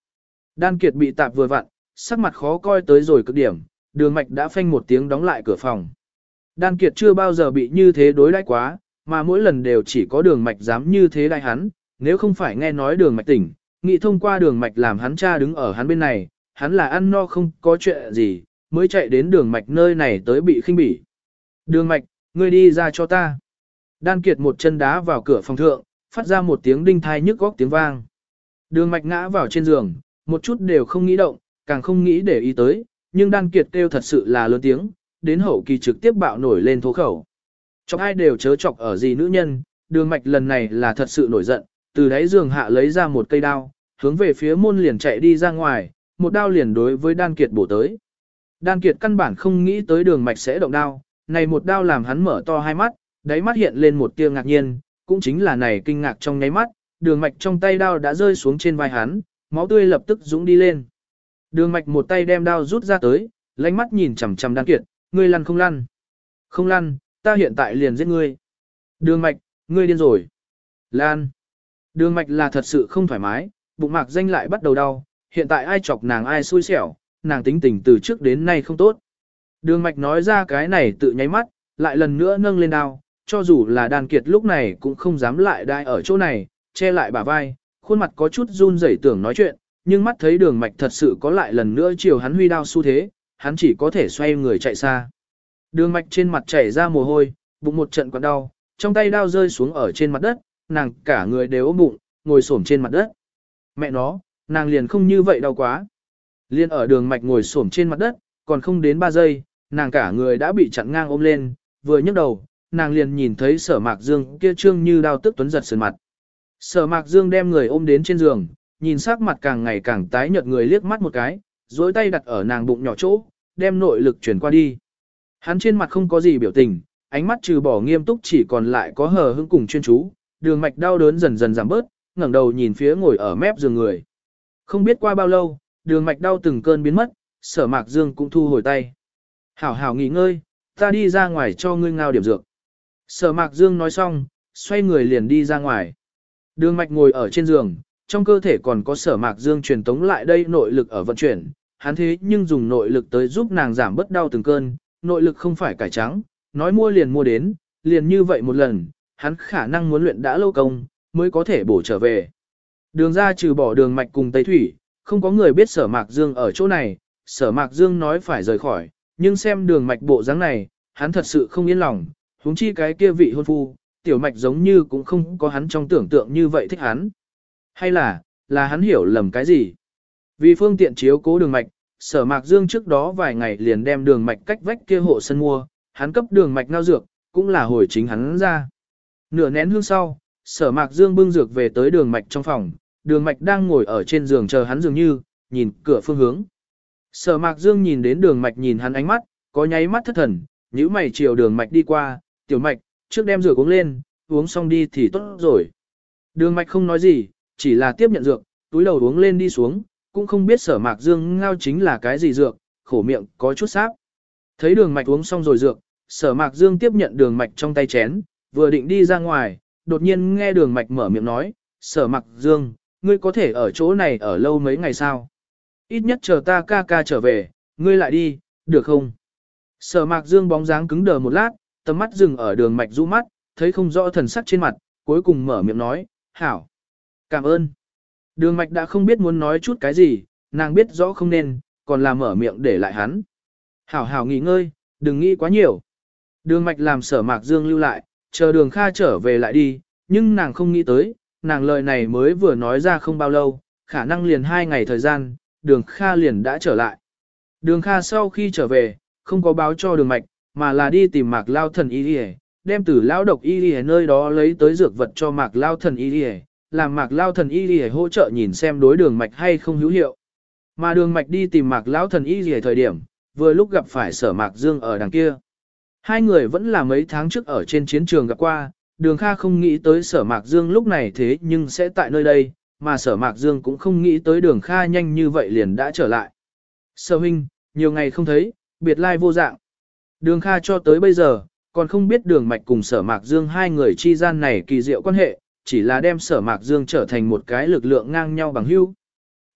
[SPEAKER 1] Đan Kiệt bị tạp vừa vặn, sắc mặt khó coi tới rồi cực điểm, Đường Mạch đã phanh một tiếng đóng lại cửa phòng. Đan Kiệt chưa bao giờ bị như thế đối đãi quá, mà mỗi lần đều chỉ có Đường Mạch dám như thế đãi hắn, nếu không phải nghe nói Đường Mạch tỉnh, nghĩ thông qua Đường Mạch làm hắn cha đứng ở hắn bên này, hắn là ăn no không có chuyện gì, mới chạy đến Đường Mạch nơi này tới bị khinh bỉ. Đường Mạch, ngươi đi ra cho ta. Đan Kiệt một chân đá vào cửa phòng thượng, phát ra một tiếng đinh thai nhức góc tiếng vang. Đường Mạch ngã vào trên giường, một chút đều không nghĩ động, càng không nghĩ để ý tới, nhưng Đan Kiệt kêu thật sự là lớn tiếng, đến hậu kỳ trực tiếp bạo nổi lên thô khẩu. Chọc ai đều chớ chọc ở gì nữ nhân, Đường Mạch lần này là thật sự nổi giận, từ đáy giường hạ lấy ra một cây đao, hướng về phía môn liền chạy đi ra ngoài, một đao liền đối với Đan Kiệt bổ tới. Đan Kiệt căn bản không nghĩ tới Đường Mạch sẽ động đao, này một đao làm hắn mở to hai mắt, đáy mắt hiện lên một tia ngạc nhiên, cũng chính là này kinh ngạc trong nháy mắt, Đường Mạch trong tay đao đã rơi xuống trên vai hắn, máu tươi lập tức dũng đi lên. Đường Mạch một tay đem đao rút ra tới, lánh mắt nhìn chằm chằm Đan Kiệt, ngươi lăn không lăn? Không lăn, ta hiện tại liền giết ngươi. Đường Mạch, ngươi điên rồi. Lan. Đường Mạch là thật sự không thoải mái, bụng mạc danh lại bắt đầu đau, hiện tại ai chọc nàng ai xui xẻo, nàng tính tình từ trước đến nay không tốt. Đường Mạch nói ra cái này tự nháy mắt, lại lần nữa nâng lên đao, cho dù là Đan Kiệt lúc này cũng không dám lại đai ở chỗ này, che lại bả vai, khuôn mặt có chút run rẩy tưởng nói chuyện, nhưng mắt thấy Đường Mạch thật sự có lại lần nữa chiều hắn huy đao xu thế, hắn chỉ có thể xoay người chạy xa. Đường Mạch trên mặt chảy ra mồ hôi, bụng một trận quặn đau, trong tay đao rơi xuống ở trên mặt đất, nàng cả người đều ôm bụng, ngồi xổm trên mặt đất. Mẹ nó, nàng liền không như vậy đau quá. Liên ở Đường Mạch ngồi xổm trên mặt đất, còn không đến 3 giây, nàng cả người đã bị chặn ngang ôm lên, vừa nhấc đầu, nàng liền nhìn thấy Sở Mạc Dương kia trương như đao tức tuấn giật sườn mặt. Sở Mạc Dương đem người ôm đến trên giường, nhìn sắc mặt càng ngày càng tái nhợt người liếc mắt một cái, duỗi tay đặt ở nàng bụng nhỏ chỗ, đem nội lực chuyển qua đi. Hắn trên mặt không có gì biểu tình, ánh mắt trừ bỏ nghiêm túc chỉ còn lại có hờ hững cùng chuyên chú, Đường Mạch đau đớn dần dần giảm bớt, ngẩng đầu nhìn phía ngồi ở mép giường người. Không biết qua bao lâu, Đường Mạch đau từng cơn biến mất, Sở Mạc Dương cũng thu hồi tay. Hảo hảo nghỉ ngơi, ta đi ra ngoài cho ngươi ngao điểm dược. Sở Mạc Dương nói xong, xoay người liền đi ra ngoài. Đường Mạch ngồi ở trên giường, trong cơ thể còn có Sở Mạc Dương truyền tống lại đây nội lực ở vận chuyển, hắn thế nhưng dùng nội lực tới giúp nàng giảm bớt đau từng cơn, nội lực không phải cải trắng, nói mua liền mua đến, liền như vậy một lần, hắn khả năng muốn luyện đã lâu công, mới có thể bổ trở về. Đường ra trừ bỏ Đường Mạch cùng Tây Thủy, không có người biết Sở Mạc Dương ở chỗ này, Sở Mạc Dương nói phải rời khỏi, nhưng xem Đường Mạch bộ dáng này, hắn thật sự không yên lòng, huống chi cái kia vị hôn phu, Tiểu Mạch giống như cũng không có hắn trong tưởng tượng như vậy thích hắn. Hay là hắn hiểu lầm cái gì? Vì phương tiện chiếu cố Đường Mạch, Sở Mạc Dương trước đó vài ngày liền đem Đường Mạch cách vách kia hộ sân mua, hắn cấp Đường Mạch ngao dược, cũng là hồi chính hắn ra. Nửa nén hương sau, Sở Mạc Dương bưng dược về tới Đường Mạch trong phòng, Đường Mạch đang ngồi ở trên giường chờ hắn dường như, nhìn cửa phương hướng. Sở Mạc Dương nhìn đến Đường Mạch nhìn hắn ánh mắt, có nháy mắt thất thần, nhíu mày chiều Đường Mạch đi qua, Tiểu Mạch, trước đem dược uống lên, uống xong đi thì tốt rồi. Đường Mạch không nói gì, chỉ là tiếp nhận dược, túi đầu uống lên đi xuống, cũng không biết Sở Mạc Dương ngao chính là cái gì dược, khổ miệng có chút sáp. Thấy Đường Mạch uống xong rồi dược, Sở Mạc Dương tiếp nhận Đường Mạch trong tay chén, vừa định đi ra ngoài, đột nhiên nghe Đường Mạch mở miệng nói, Sở Mạc Dương, ngươi có thể ở chỗ này ở lâu mấy ngày sao? Ít nhất chờ ta ca ca trở về, ngươi lại đi, được không? Sở Mạc Dương bóng dáng cứng đờ một lát, tầm mắt dừng ở Đường Mạch rũ mắt, thấy không rõ thần sắc trên mặt, cuối cùng mở miệng nói, hảo. Cảm ơn. Đường Mạch đã không biết muốn nói chút cái gì, nàng biết rõ không nên, còn là mở miệng để lại hắn. Hảo hảo nghỉ ngơi, đừng nghĩ quá nhiều. Đường Mạch làm Sở Mạc Dương lưu lại, chờ Đường Kha trở về lại đi, nhưng nàng không nghĩ tới, nàng lời này mới vừa nói ra không bao lâu, khả năng liền 2 ngày thời gian, Đường Kha liền đã trở lại. Đường Kha sau khi trở về, không có báo cho Đường Mạch, mà là đi tìm Mạc Lao Thần Y Điề, đem từ lão độc Y Điề nơi đó lấy tới dược vật cho Mạc Lao Thần Y Điề, làm Mạc Lao Thần Y Điề hỗ trợ nhìn xem đối Đường Mạch hay không hữu hiệu. Mà Đường Mạch đi tìm Mạc Lao Thần Y Điề thời điểm, vừa lúc gặp phải Sở Mạc Dương ở đằng kia. Hai người vẫn là mấy tháng trước ở trên chiến trường gặp qua, Đường Kha không nghĩ tới Sở Mạc Dương lúc này thế nhưng sẽ tại nơi đây, mà Sở Mạc Dương cũng không nghĩ tới Đường Kha nhanh như vậy liền đã trở lại. Sở huynh, nhiều ngày không thấy, biệt lai vô dạng. Đường Kha cho tới bây giờ, còn không biết Đường Mạch cùng Sở Mạc Dương hai người chi gian này kỳ diệu quan hệ, chỉ là đem Sở Mạc Dương trở thành một cái lực lượng ngang nhau bằng hữu.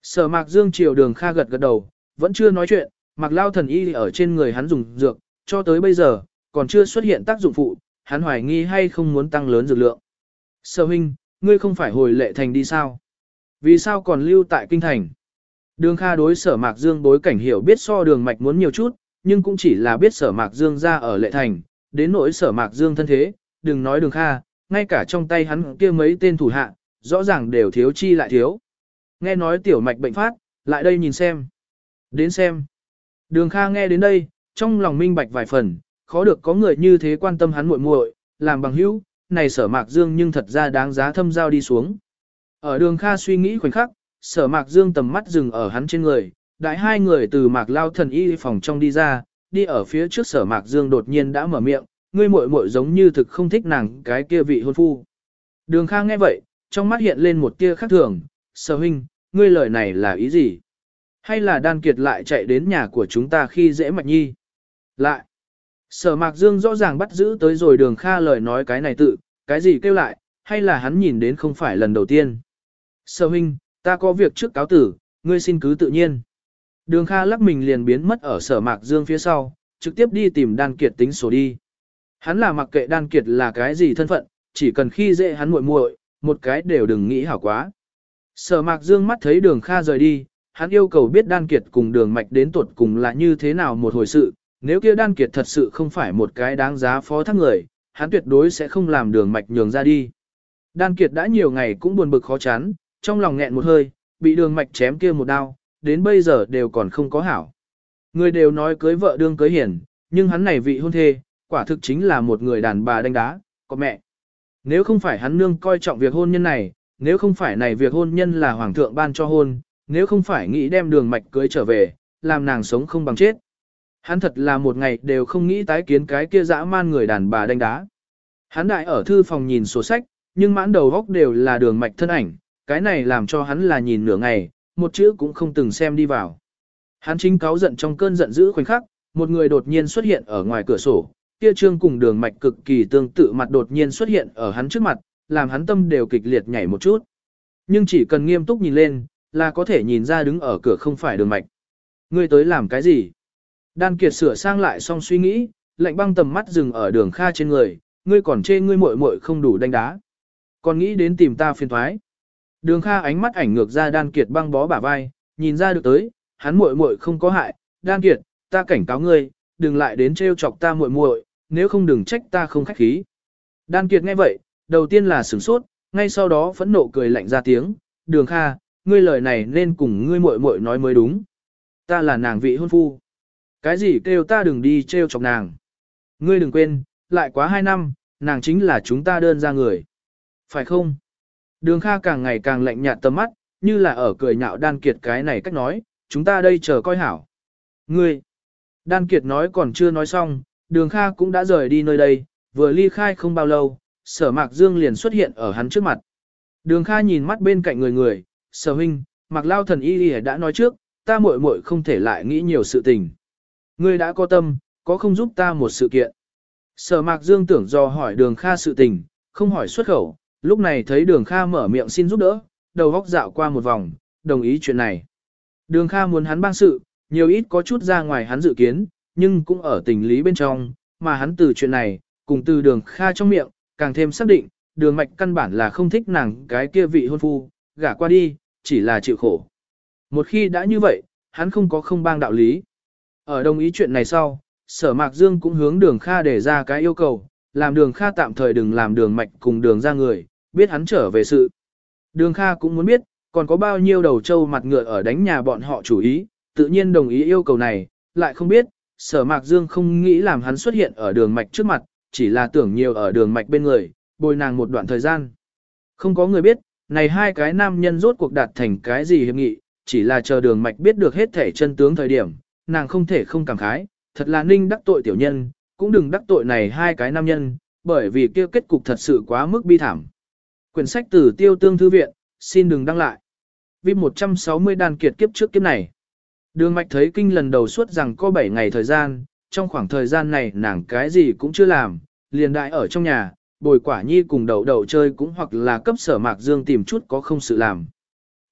[SPEAKER 1] Sở Mạc Dương chiều Đường Kha gật gật đầu, vẫn chưa nói chuyện, Mạc Lao thần y ở trên người hắn dùng dược, cho tới bây giờ, còn chưa xuất hiện tác dụng phụ, hắn hoài nghi hay không muốn tăng lớn dược lượng. Sở huynh, ngươi không phải hồi Lệ Thành đi sao? Vì sao còn lưu tại Kinh Thành? Đường Kha đối Sở Mạc Dương bối cảnh hiểu biết so Đường Mạch muốn nhiều chút, nhưng cũng chỉ là biết Sở Mạc Dương ra ở Lệ Thành, đến nỗi Sở Mạc Dương thân thế, đừng nói Đường Kha, ngay cả trong tay hắn kia mấy tên thủ hạ, rõ ràng đều thiếu chi lại thiếu. Nghe nói tiểu mạch bệnh phát, lại đây nhìn xem. Đến xem. Đường Kha nghe đến đây, trong lòng minh bạch vài phần, khó được có người như thế quan tâm hắn muội muội, làm bằng hữu, này Sở Mạc Dương nhưng thật ra đáng giá thâm giao đi xuống. Ở Đường Kha suy nghĩ khoảnh khắc, Sở Mạc Dương tầm mắt dừng ở hắn trên người, đại hai người từ Mạc Lao thần y phòng trong đi ra, đi ở phía trước Sở Mạc Dương đột nhiên đã mở miệng, ngươi muội muội giống như thực không thích nàng cái kia vị hôn phu. Đường Kha nghe vậy, trong mắt hiện lên một tia khác thường, Sở huynh, ngươi lời này là ý gì? Hay là Đan Kiệt lại chạy đến nhà của chúng ta khi dễ Mạch Nhi? Lại. Sở Mạc Dương rõ ràng bắt giữ tới rồi Đường Kha lời nói cái này tự, cái gì kêu lại, hay là hắn nhìn đến không phải lần đầu tiên? Sở huynh, ta có việc trước cáo tử, ngươi xin cứ tự nhiên. Đường Kha lắc mình liền biến mất ở Sở Mạc Dương phía sau, trực tiếp đi tìm Đan Kiệt tính sổ đi. Hắn là mặc kệ Đan Kiệt là cái gì thân phận, chỉ cần khi dễ hắn muội muội, một cái đều đừng nghĩ hảo quá. Sở Mạc Dương mắt thấy Đường Kha rời đi, hắn yêu cầu biết Đan Kiệt cùng Đường Mạch đến tuột cùng là như thế nào một hồi sự, nếu kia Đan Kiệt thật sự không phải một cái đáng giá phó thác người, hắn tuyệt đối sẽ không làm Đường Mạch nhường ra đi. Đan Kiệt đã nhiều ngày cũng buồn bực khó chán, trong lòng nghẹn một hơi, bị Đường Mạch chém kia một đao, đến bây giờ đều còn không có hảo. Người đều nói cưới vợ đương cưới hiền, nhưng hắn này vị hôn thê, quả thực chính là một người đàn bà đánh đá, có mẹ. Nếu không phải hắn nương coi trọng việc hôn nhân này, nếu không phải này việc hôn nhân là hoàng thượng ban cho hôn, nếu không phải nghĩ đem Đường Mạch cưới trở về, làm nàng sống không bằng chết. Hắn thật là một ngày đều không nghĩ tái kiến cái kia dã man người đàn bà đánh đá. Hắn đại ở thư phòng nhìn sổ sách, nhưng mãn đầu góc đều là Đường Mạch thân ảnh, cái này làm cho hắn là nhìn nửa ngày, một chữ cũng không từng xem đi vào. Hắn chính cáu giận trong cơn giận dữ khoảnh khắc, một người đột nhiên xuất hiện ở ngoài cửa sổ, kia trương cùng Đường Mạch cực kỳ tương tự mặt đột nhiên xuất hiện ở hắn trước mặt, làm hắn tâm đều kịch liệt nhảy một chút. Nhưng chỉ cần nghiêm túc nhìn lên, là có thể nhìn ra đứng ở cửa không phải Đường Mạch. Ngươi tới làm cái gì? Đan Kiệt sửa sang lại xong suy nghĩ, lạnh băng tầm mắt dừng ở Đường Kha trên người, ngươi còn chê ngươi muội muội không đủ đánh đá. Còn nghĩ đến tìm ta phiền toái. Đường Kha ánh mắt ảnh ngược ra Đan Kiệt băng bó bả vai, nhìn ra được tới, hắn muội muội không có hại, Đan Kiệt, ta cảnh cáo ngươi, đừng lại đến trêu chọc ta muội muội, nếu không đừng trách ta không khách khí. Đan Kiệt nghe vậy, đầu tiên là sửng sốt, ngay sau đó phẫn nộ cười lạnh ra tiếng, Đường Kha, ngươi lời này nên cùng ngươi muội muội nói mới đúng. Ta là nàng vị hôn phu. Cái gì kêu ta đừng đi trêu chọc nàng. Ngươi đừng quên, lại quá 2 năm, nàng chính là chúng ta đơn ra người. Phải không? Đường Kha càng ngày càng lạnh nhạt tầm mắt, như là ở cười nhạo Đan Kiệt cái này cách nói, chúng ta đây chờ coi hảo. Ngươi! Đan Kiệt nói còn chưa nói xong, Đường Kha cũng đã rời đi nơi đây, vừa ly khai không bao lâu, Sở Mạc Dương liền xuất hiện ở hắn trước mặt. Đường Kha nhìn mắt bên cạnh người, Sở huynh, Mạc Lao thần y đã nói trước, ta muội muội không thể lại nghĩ nhiều sự tình. Ngươi đã có tâm, có không giúp ta một sự kiện. Sở Mạc Dương tưởng do hỏi Đường Kha sự tình, không hỏi xuất khẩu, lúc này thấy Đường Kha mở miệng xin giúp đỡ, đầu góc dạo qua một vòng, đồng ý chuyện này. Đường Kha muốn hắn bang sự, nhiều ít có chút ra ngoài hắn dự kiến, nhưng cũng ở tình lý bên trong, mà hắn từ chuyện này, cùng từ Đường Kha trong miệng, càng thêm xác định, Đường Mạch căn bản là không thích nàng cái kia vị hôn phu, gả qua đi, chỉ là chịu khổ. Một khi đã như vậy, hắn không có không bang đạo lý. Ở đồng ý chuyện này sau, Sở Mạc Dương cũng hướng Đường Kha đề ra cái yêu cầu, làm Đường Kha tạm thời đừng làm Đường Mạch cùng Đường ra người, biết hắn trở về sự. Đường Kha cũng muốn biết, còn có bao nhiêu đầu trâu mặt ngựa ở đánh nhà bọn họ chủ ý, tự nhiên đồng ý yêu cầu này, lại không biết, Sở Mạc Dương không nghĩ làm hắn xuất hiện ở Đường Mạch trước mặt, chỉ là tưởng nhiều ở Đường Mạch bên người, bồi nàng một đoạn thời gian. Không có người biết, này hai cái nam nhân rốt cuộc đạt thành cái gì hiệp nghị, chỉ là chờ Đường Mạch biết được hết thể chân tướng thời điểm, nàng không thể không cảm khái, thật là ninh đắc tội tiểu nhân, cũng đừng đắc tội này hai cái nam nhân, bởi vì kia kết cục thật sự quá mức bi thảm. Quyển sách từ Tiêu Tương Thư Viện, xin đừng đăng lại. Vip 160 Đan Kiệt kiếp trước kiếp này. Đường Mạch thấy kinh lần đầu suốt rằng có 7 ngày thời gian, trong khoảng thời gian này nàng cái gì cũng chưa làm, liền đại ở trong nhà, bồi Quả Nhi cùng đậu đậu chơi cũng hoặc là cấp Sở Mạc Dương tìm chút có không sự làm.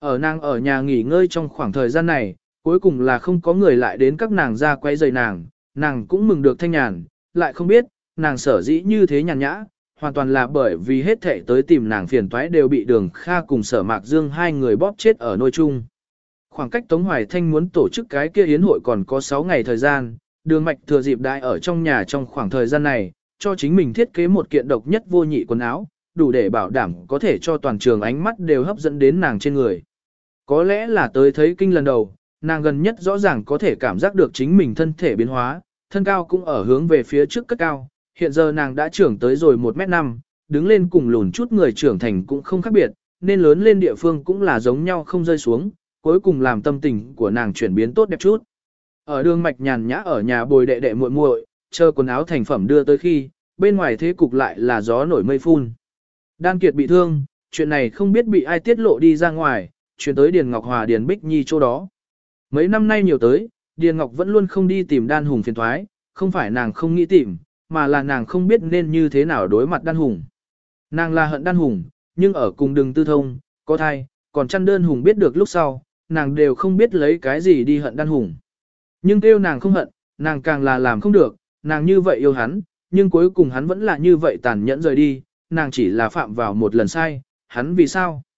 [SPEAKER 1] Ở nàng ở nhà nghỉ ngơi trong khoảng thời gian này, cuối cùng là không có người lại đến các nàng ra quay rầy nàng cũng mừng được thanh nhàn, lại không biết, nàng sở dĩ như thế nhàn nhã, hoàn toàn là bởi vì hết thảy tới tìm nàng phiền toái đều bị Đường Kha cùng Sở Mạc Dương hai người bóp chết ở nôi chung. Khoảng cách Tống Hoài Thanh muốn tổ chức cái kia yến hội còn có 6 ngày thời gian, Đường Mạch thừa dịp đại ở trong nhà trong khoảng thời gian này, cho chính mình thiết kế một kiện độc nhất vô nhị quần áo, đủ để bảo đảm có thể cho toàn trường ánh mắt đều hấp dẫn đến nàng trên người. Có lẽ là tới thấy kinh lần đầu, nàng gần nhất rõ ràng có thể cảm giác được chính mình thân thể biến hóa, thân cao cũng ở hướng về phía trước cất cao, hiện giờ nàng đã trưởng tới rồi 1m5, đứng lên cùng lùn chút người trưởng thành cũng không khác biệt, nên lớn lên địa phương cũng là giống nhau không rơi xuống, cuối cùng làm tâm tình của nàng chuyển biến tốt đẹp chút. Ở đường mạch nhàn nhã ở nhà bồi đệ đệ muội muội, chờ quần áo thành phẩm đưa tới khi, bên ngoài thế cục lại là gió nổi mây phun. Đan Kiệt bị thương, chuyện này không biết bị ai tiết lộ đi ra ngoài, chuyển tới Điền Ngọc Hòa Điền Bích Nhi chỗ đó. Mấy năm nay nhiều tới, Điền Ngọc vẫn luôn không đi tìm Đan Hùng phiền thoái, không phải nàng không nghĩ tìm, mà là nàng không biết nên như thế nào đối mặt Đan Hùng. Nàng là hận Đan Hùng, nhưng ở cùng Đường Tư Thông, có thai, còn chăn đơn Hùng biết được lúc sau, nàng đều không biết lấy cái gì đi hận Đan Hùng. Nhưng kêu nàng không hận, nàng càng là làm không được, nàng như vậy yêu hắn, nhưng cuối cùng hắn vẫn là như vậy tàn nhẫn rời đi, nàng chỉ là phạm vào một lần sai, hắn vì sao?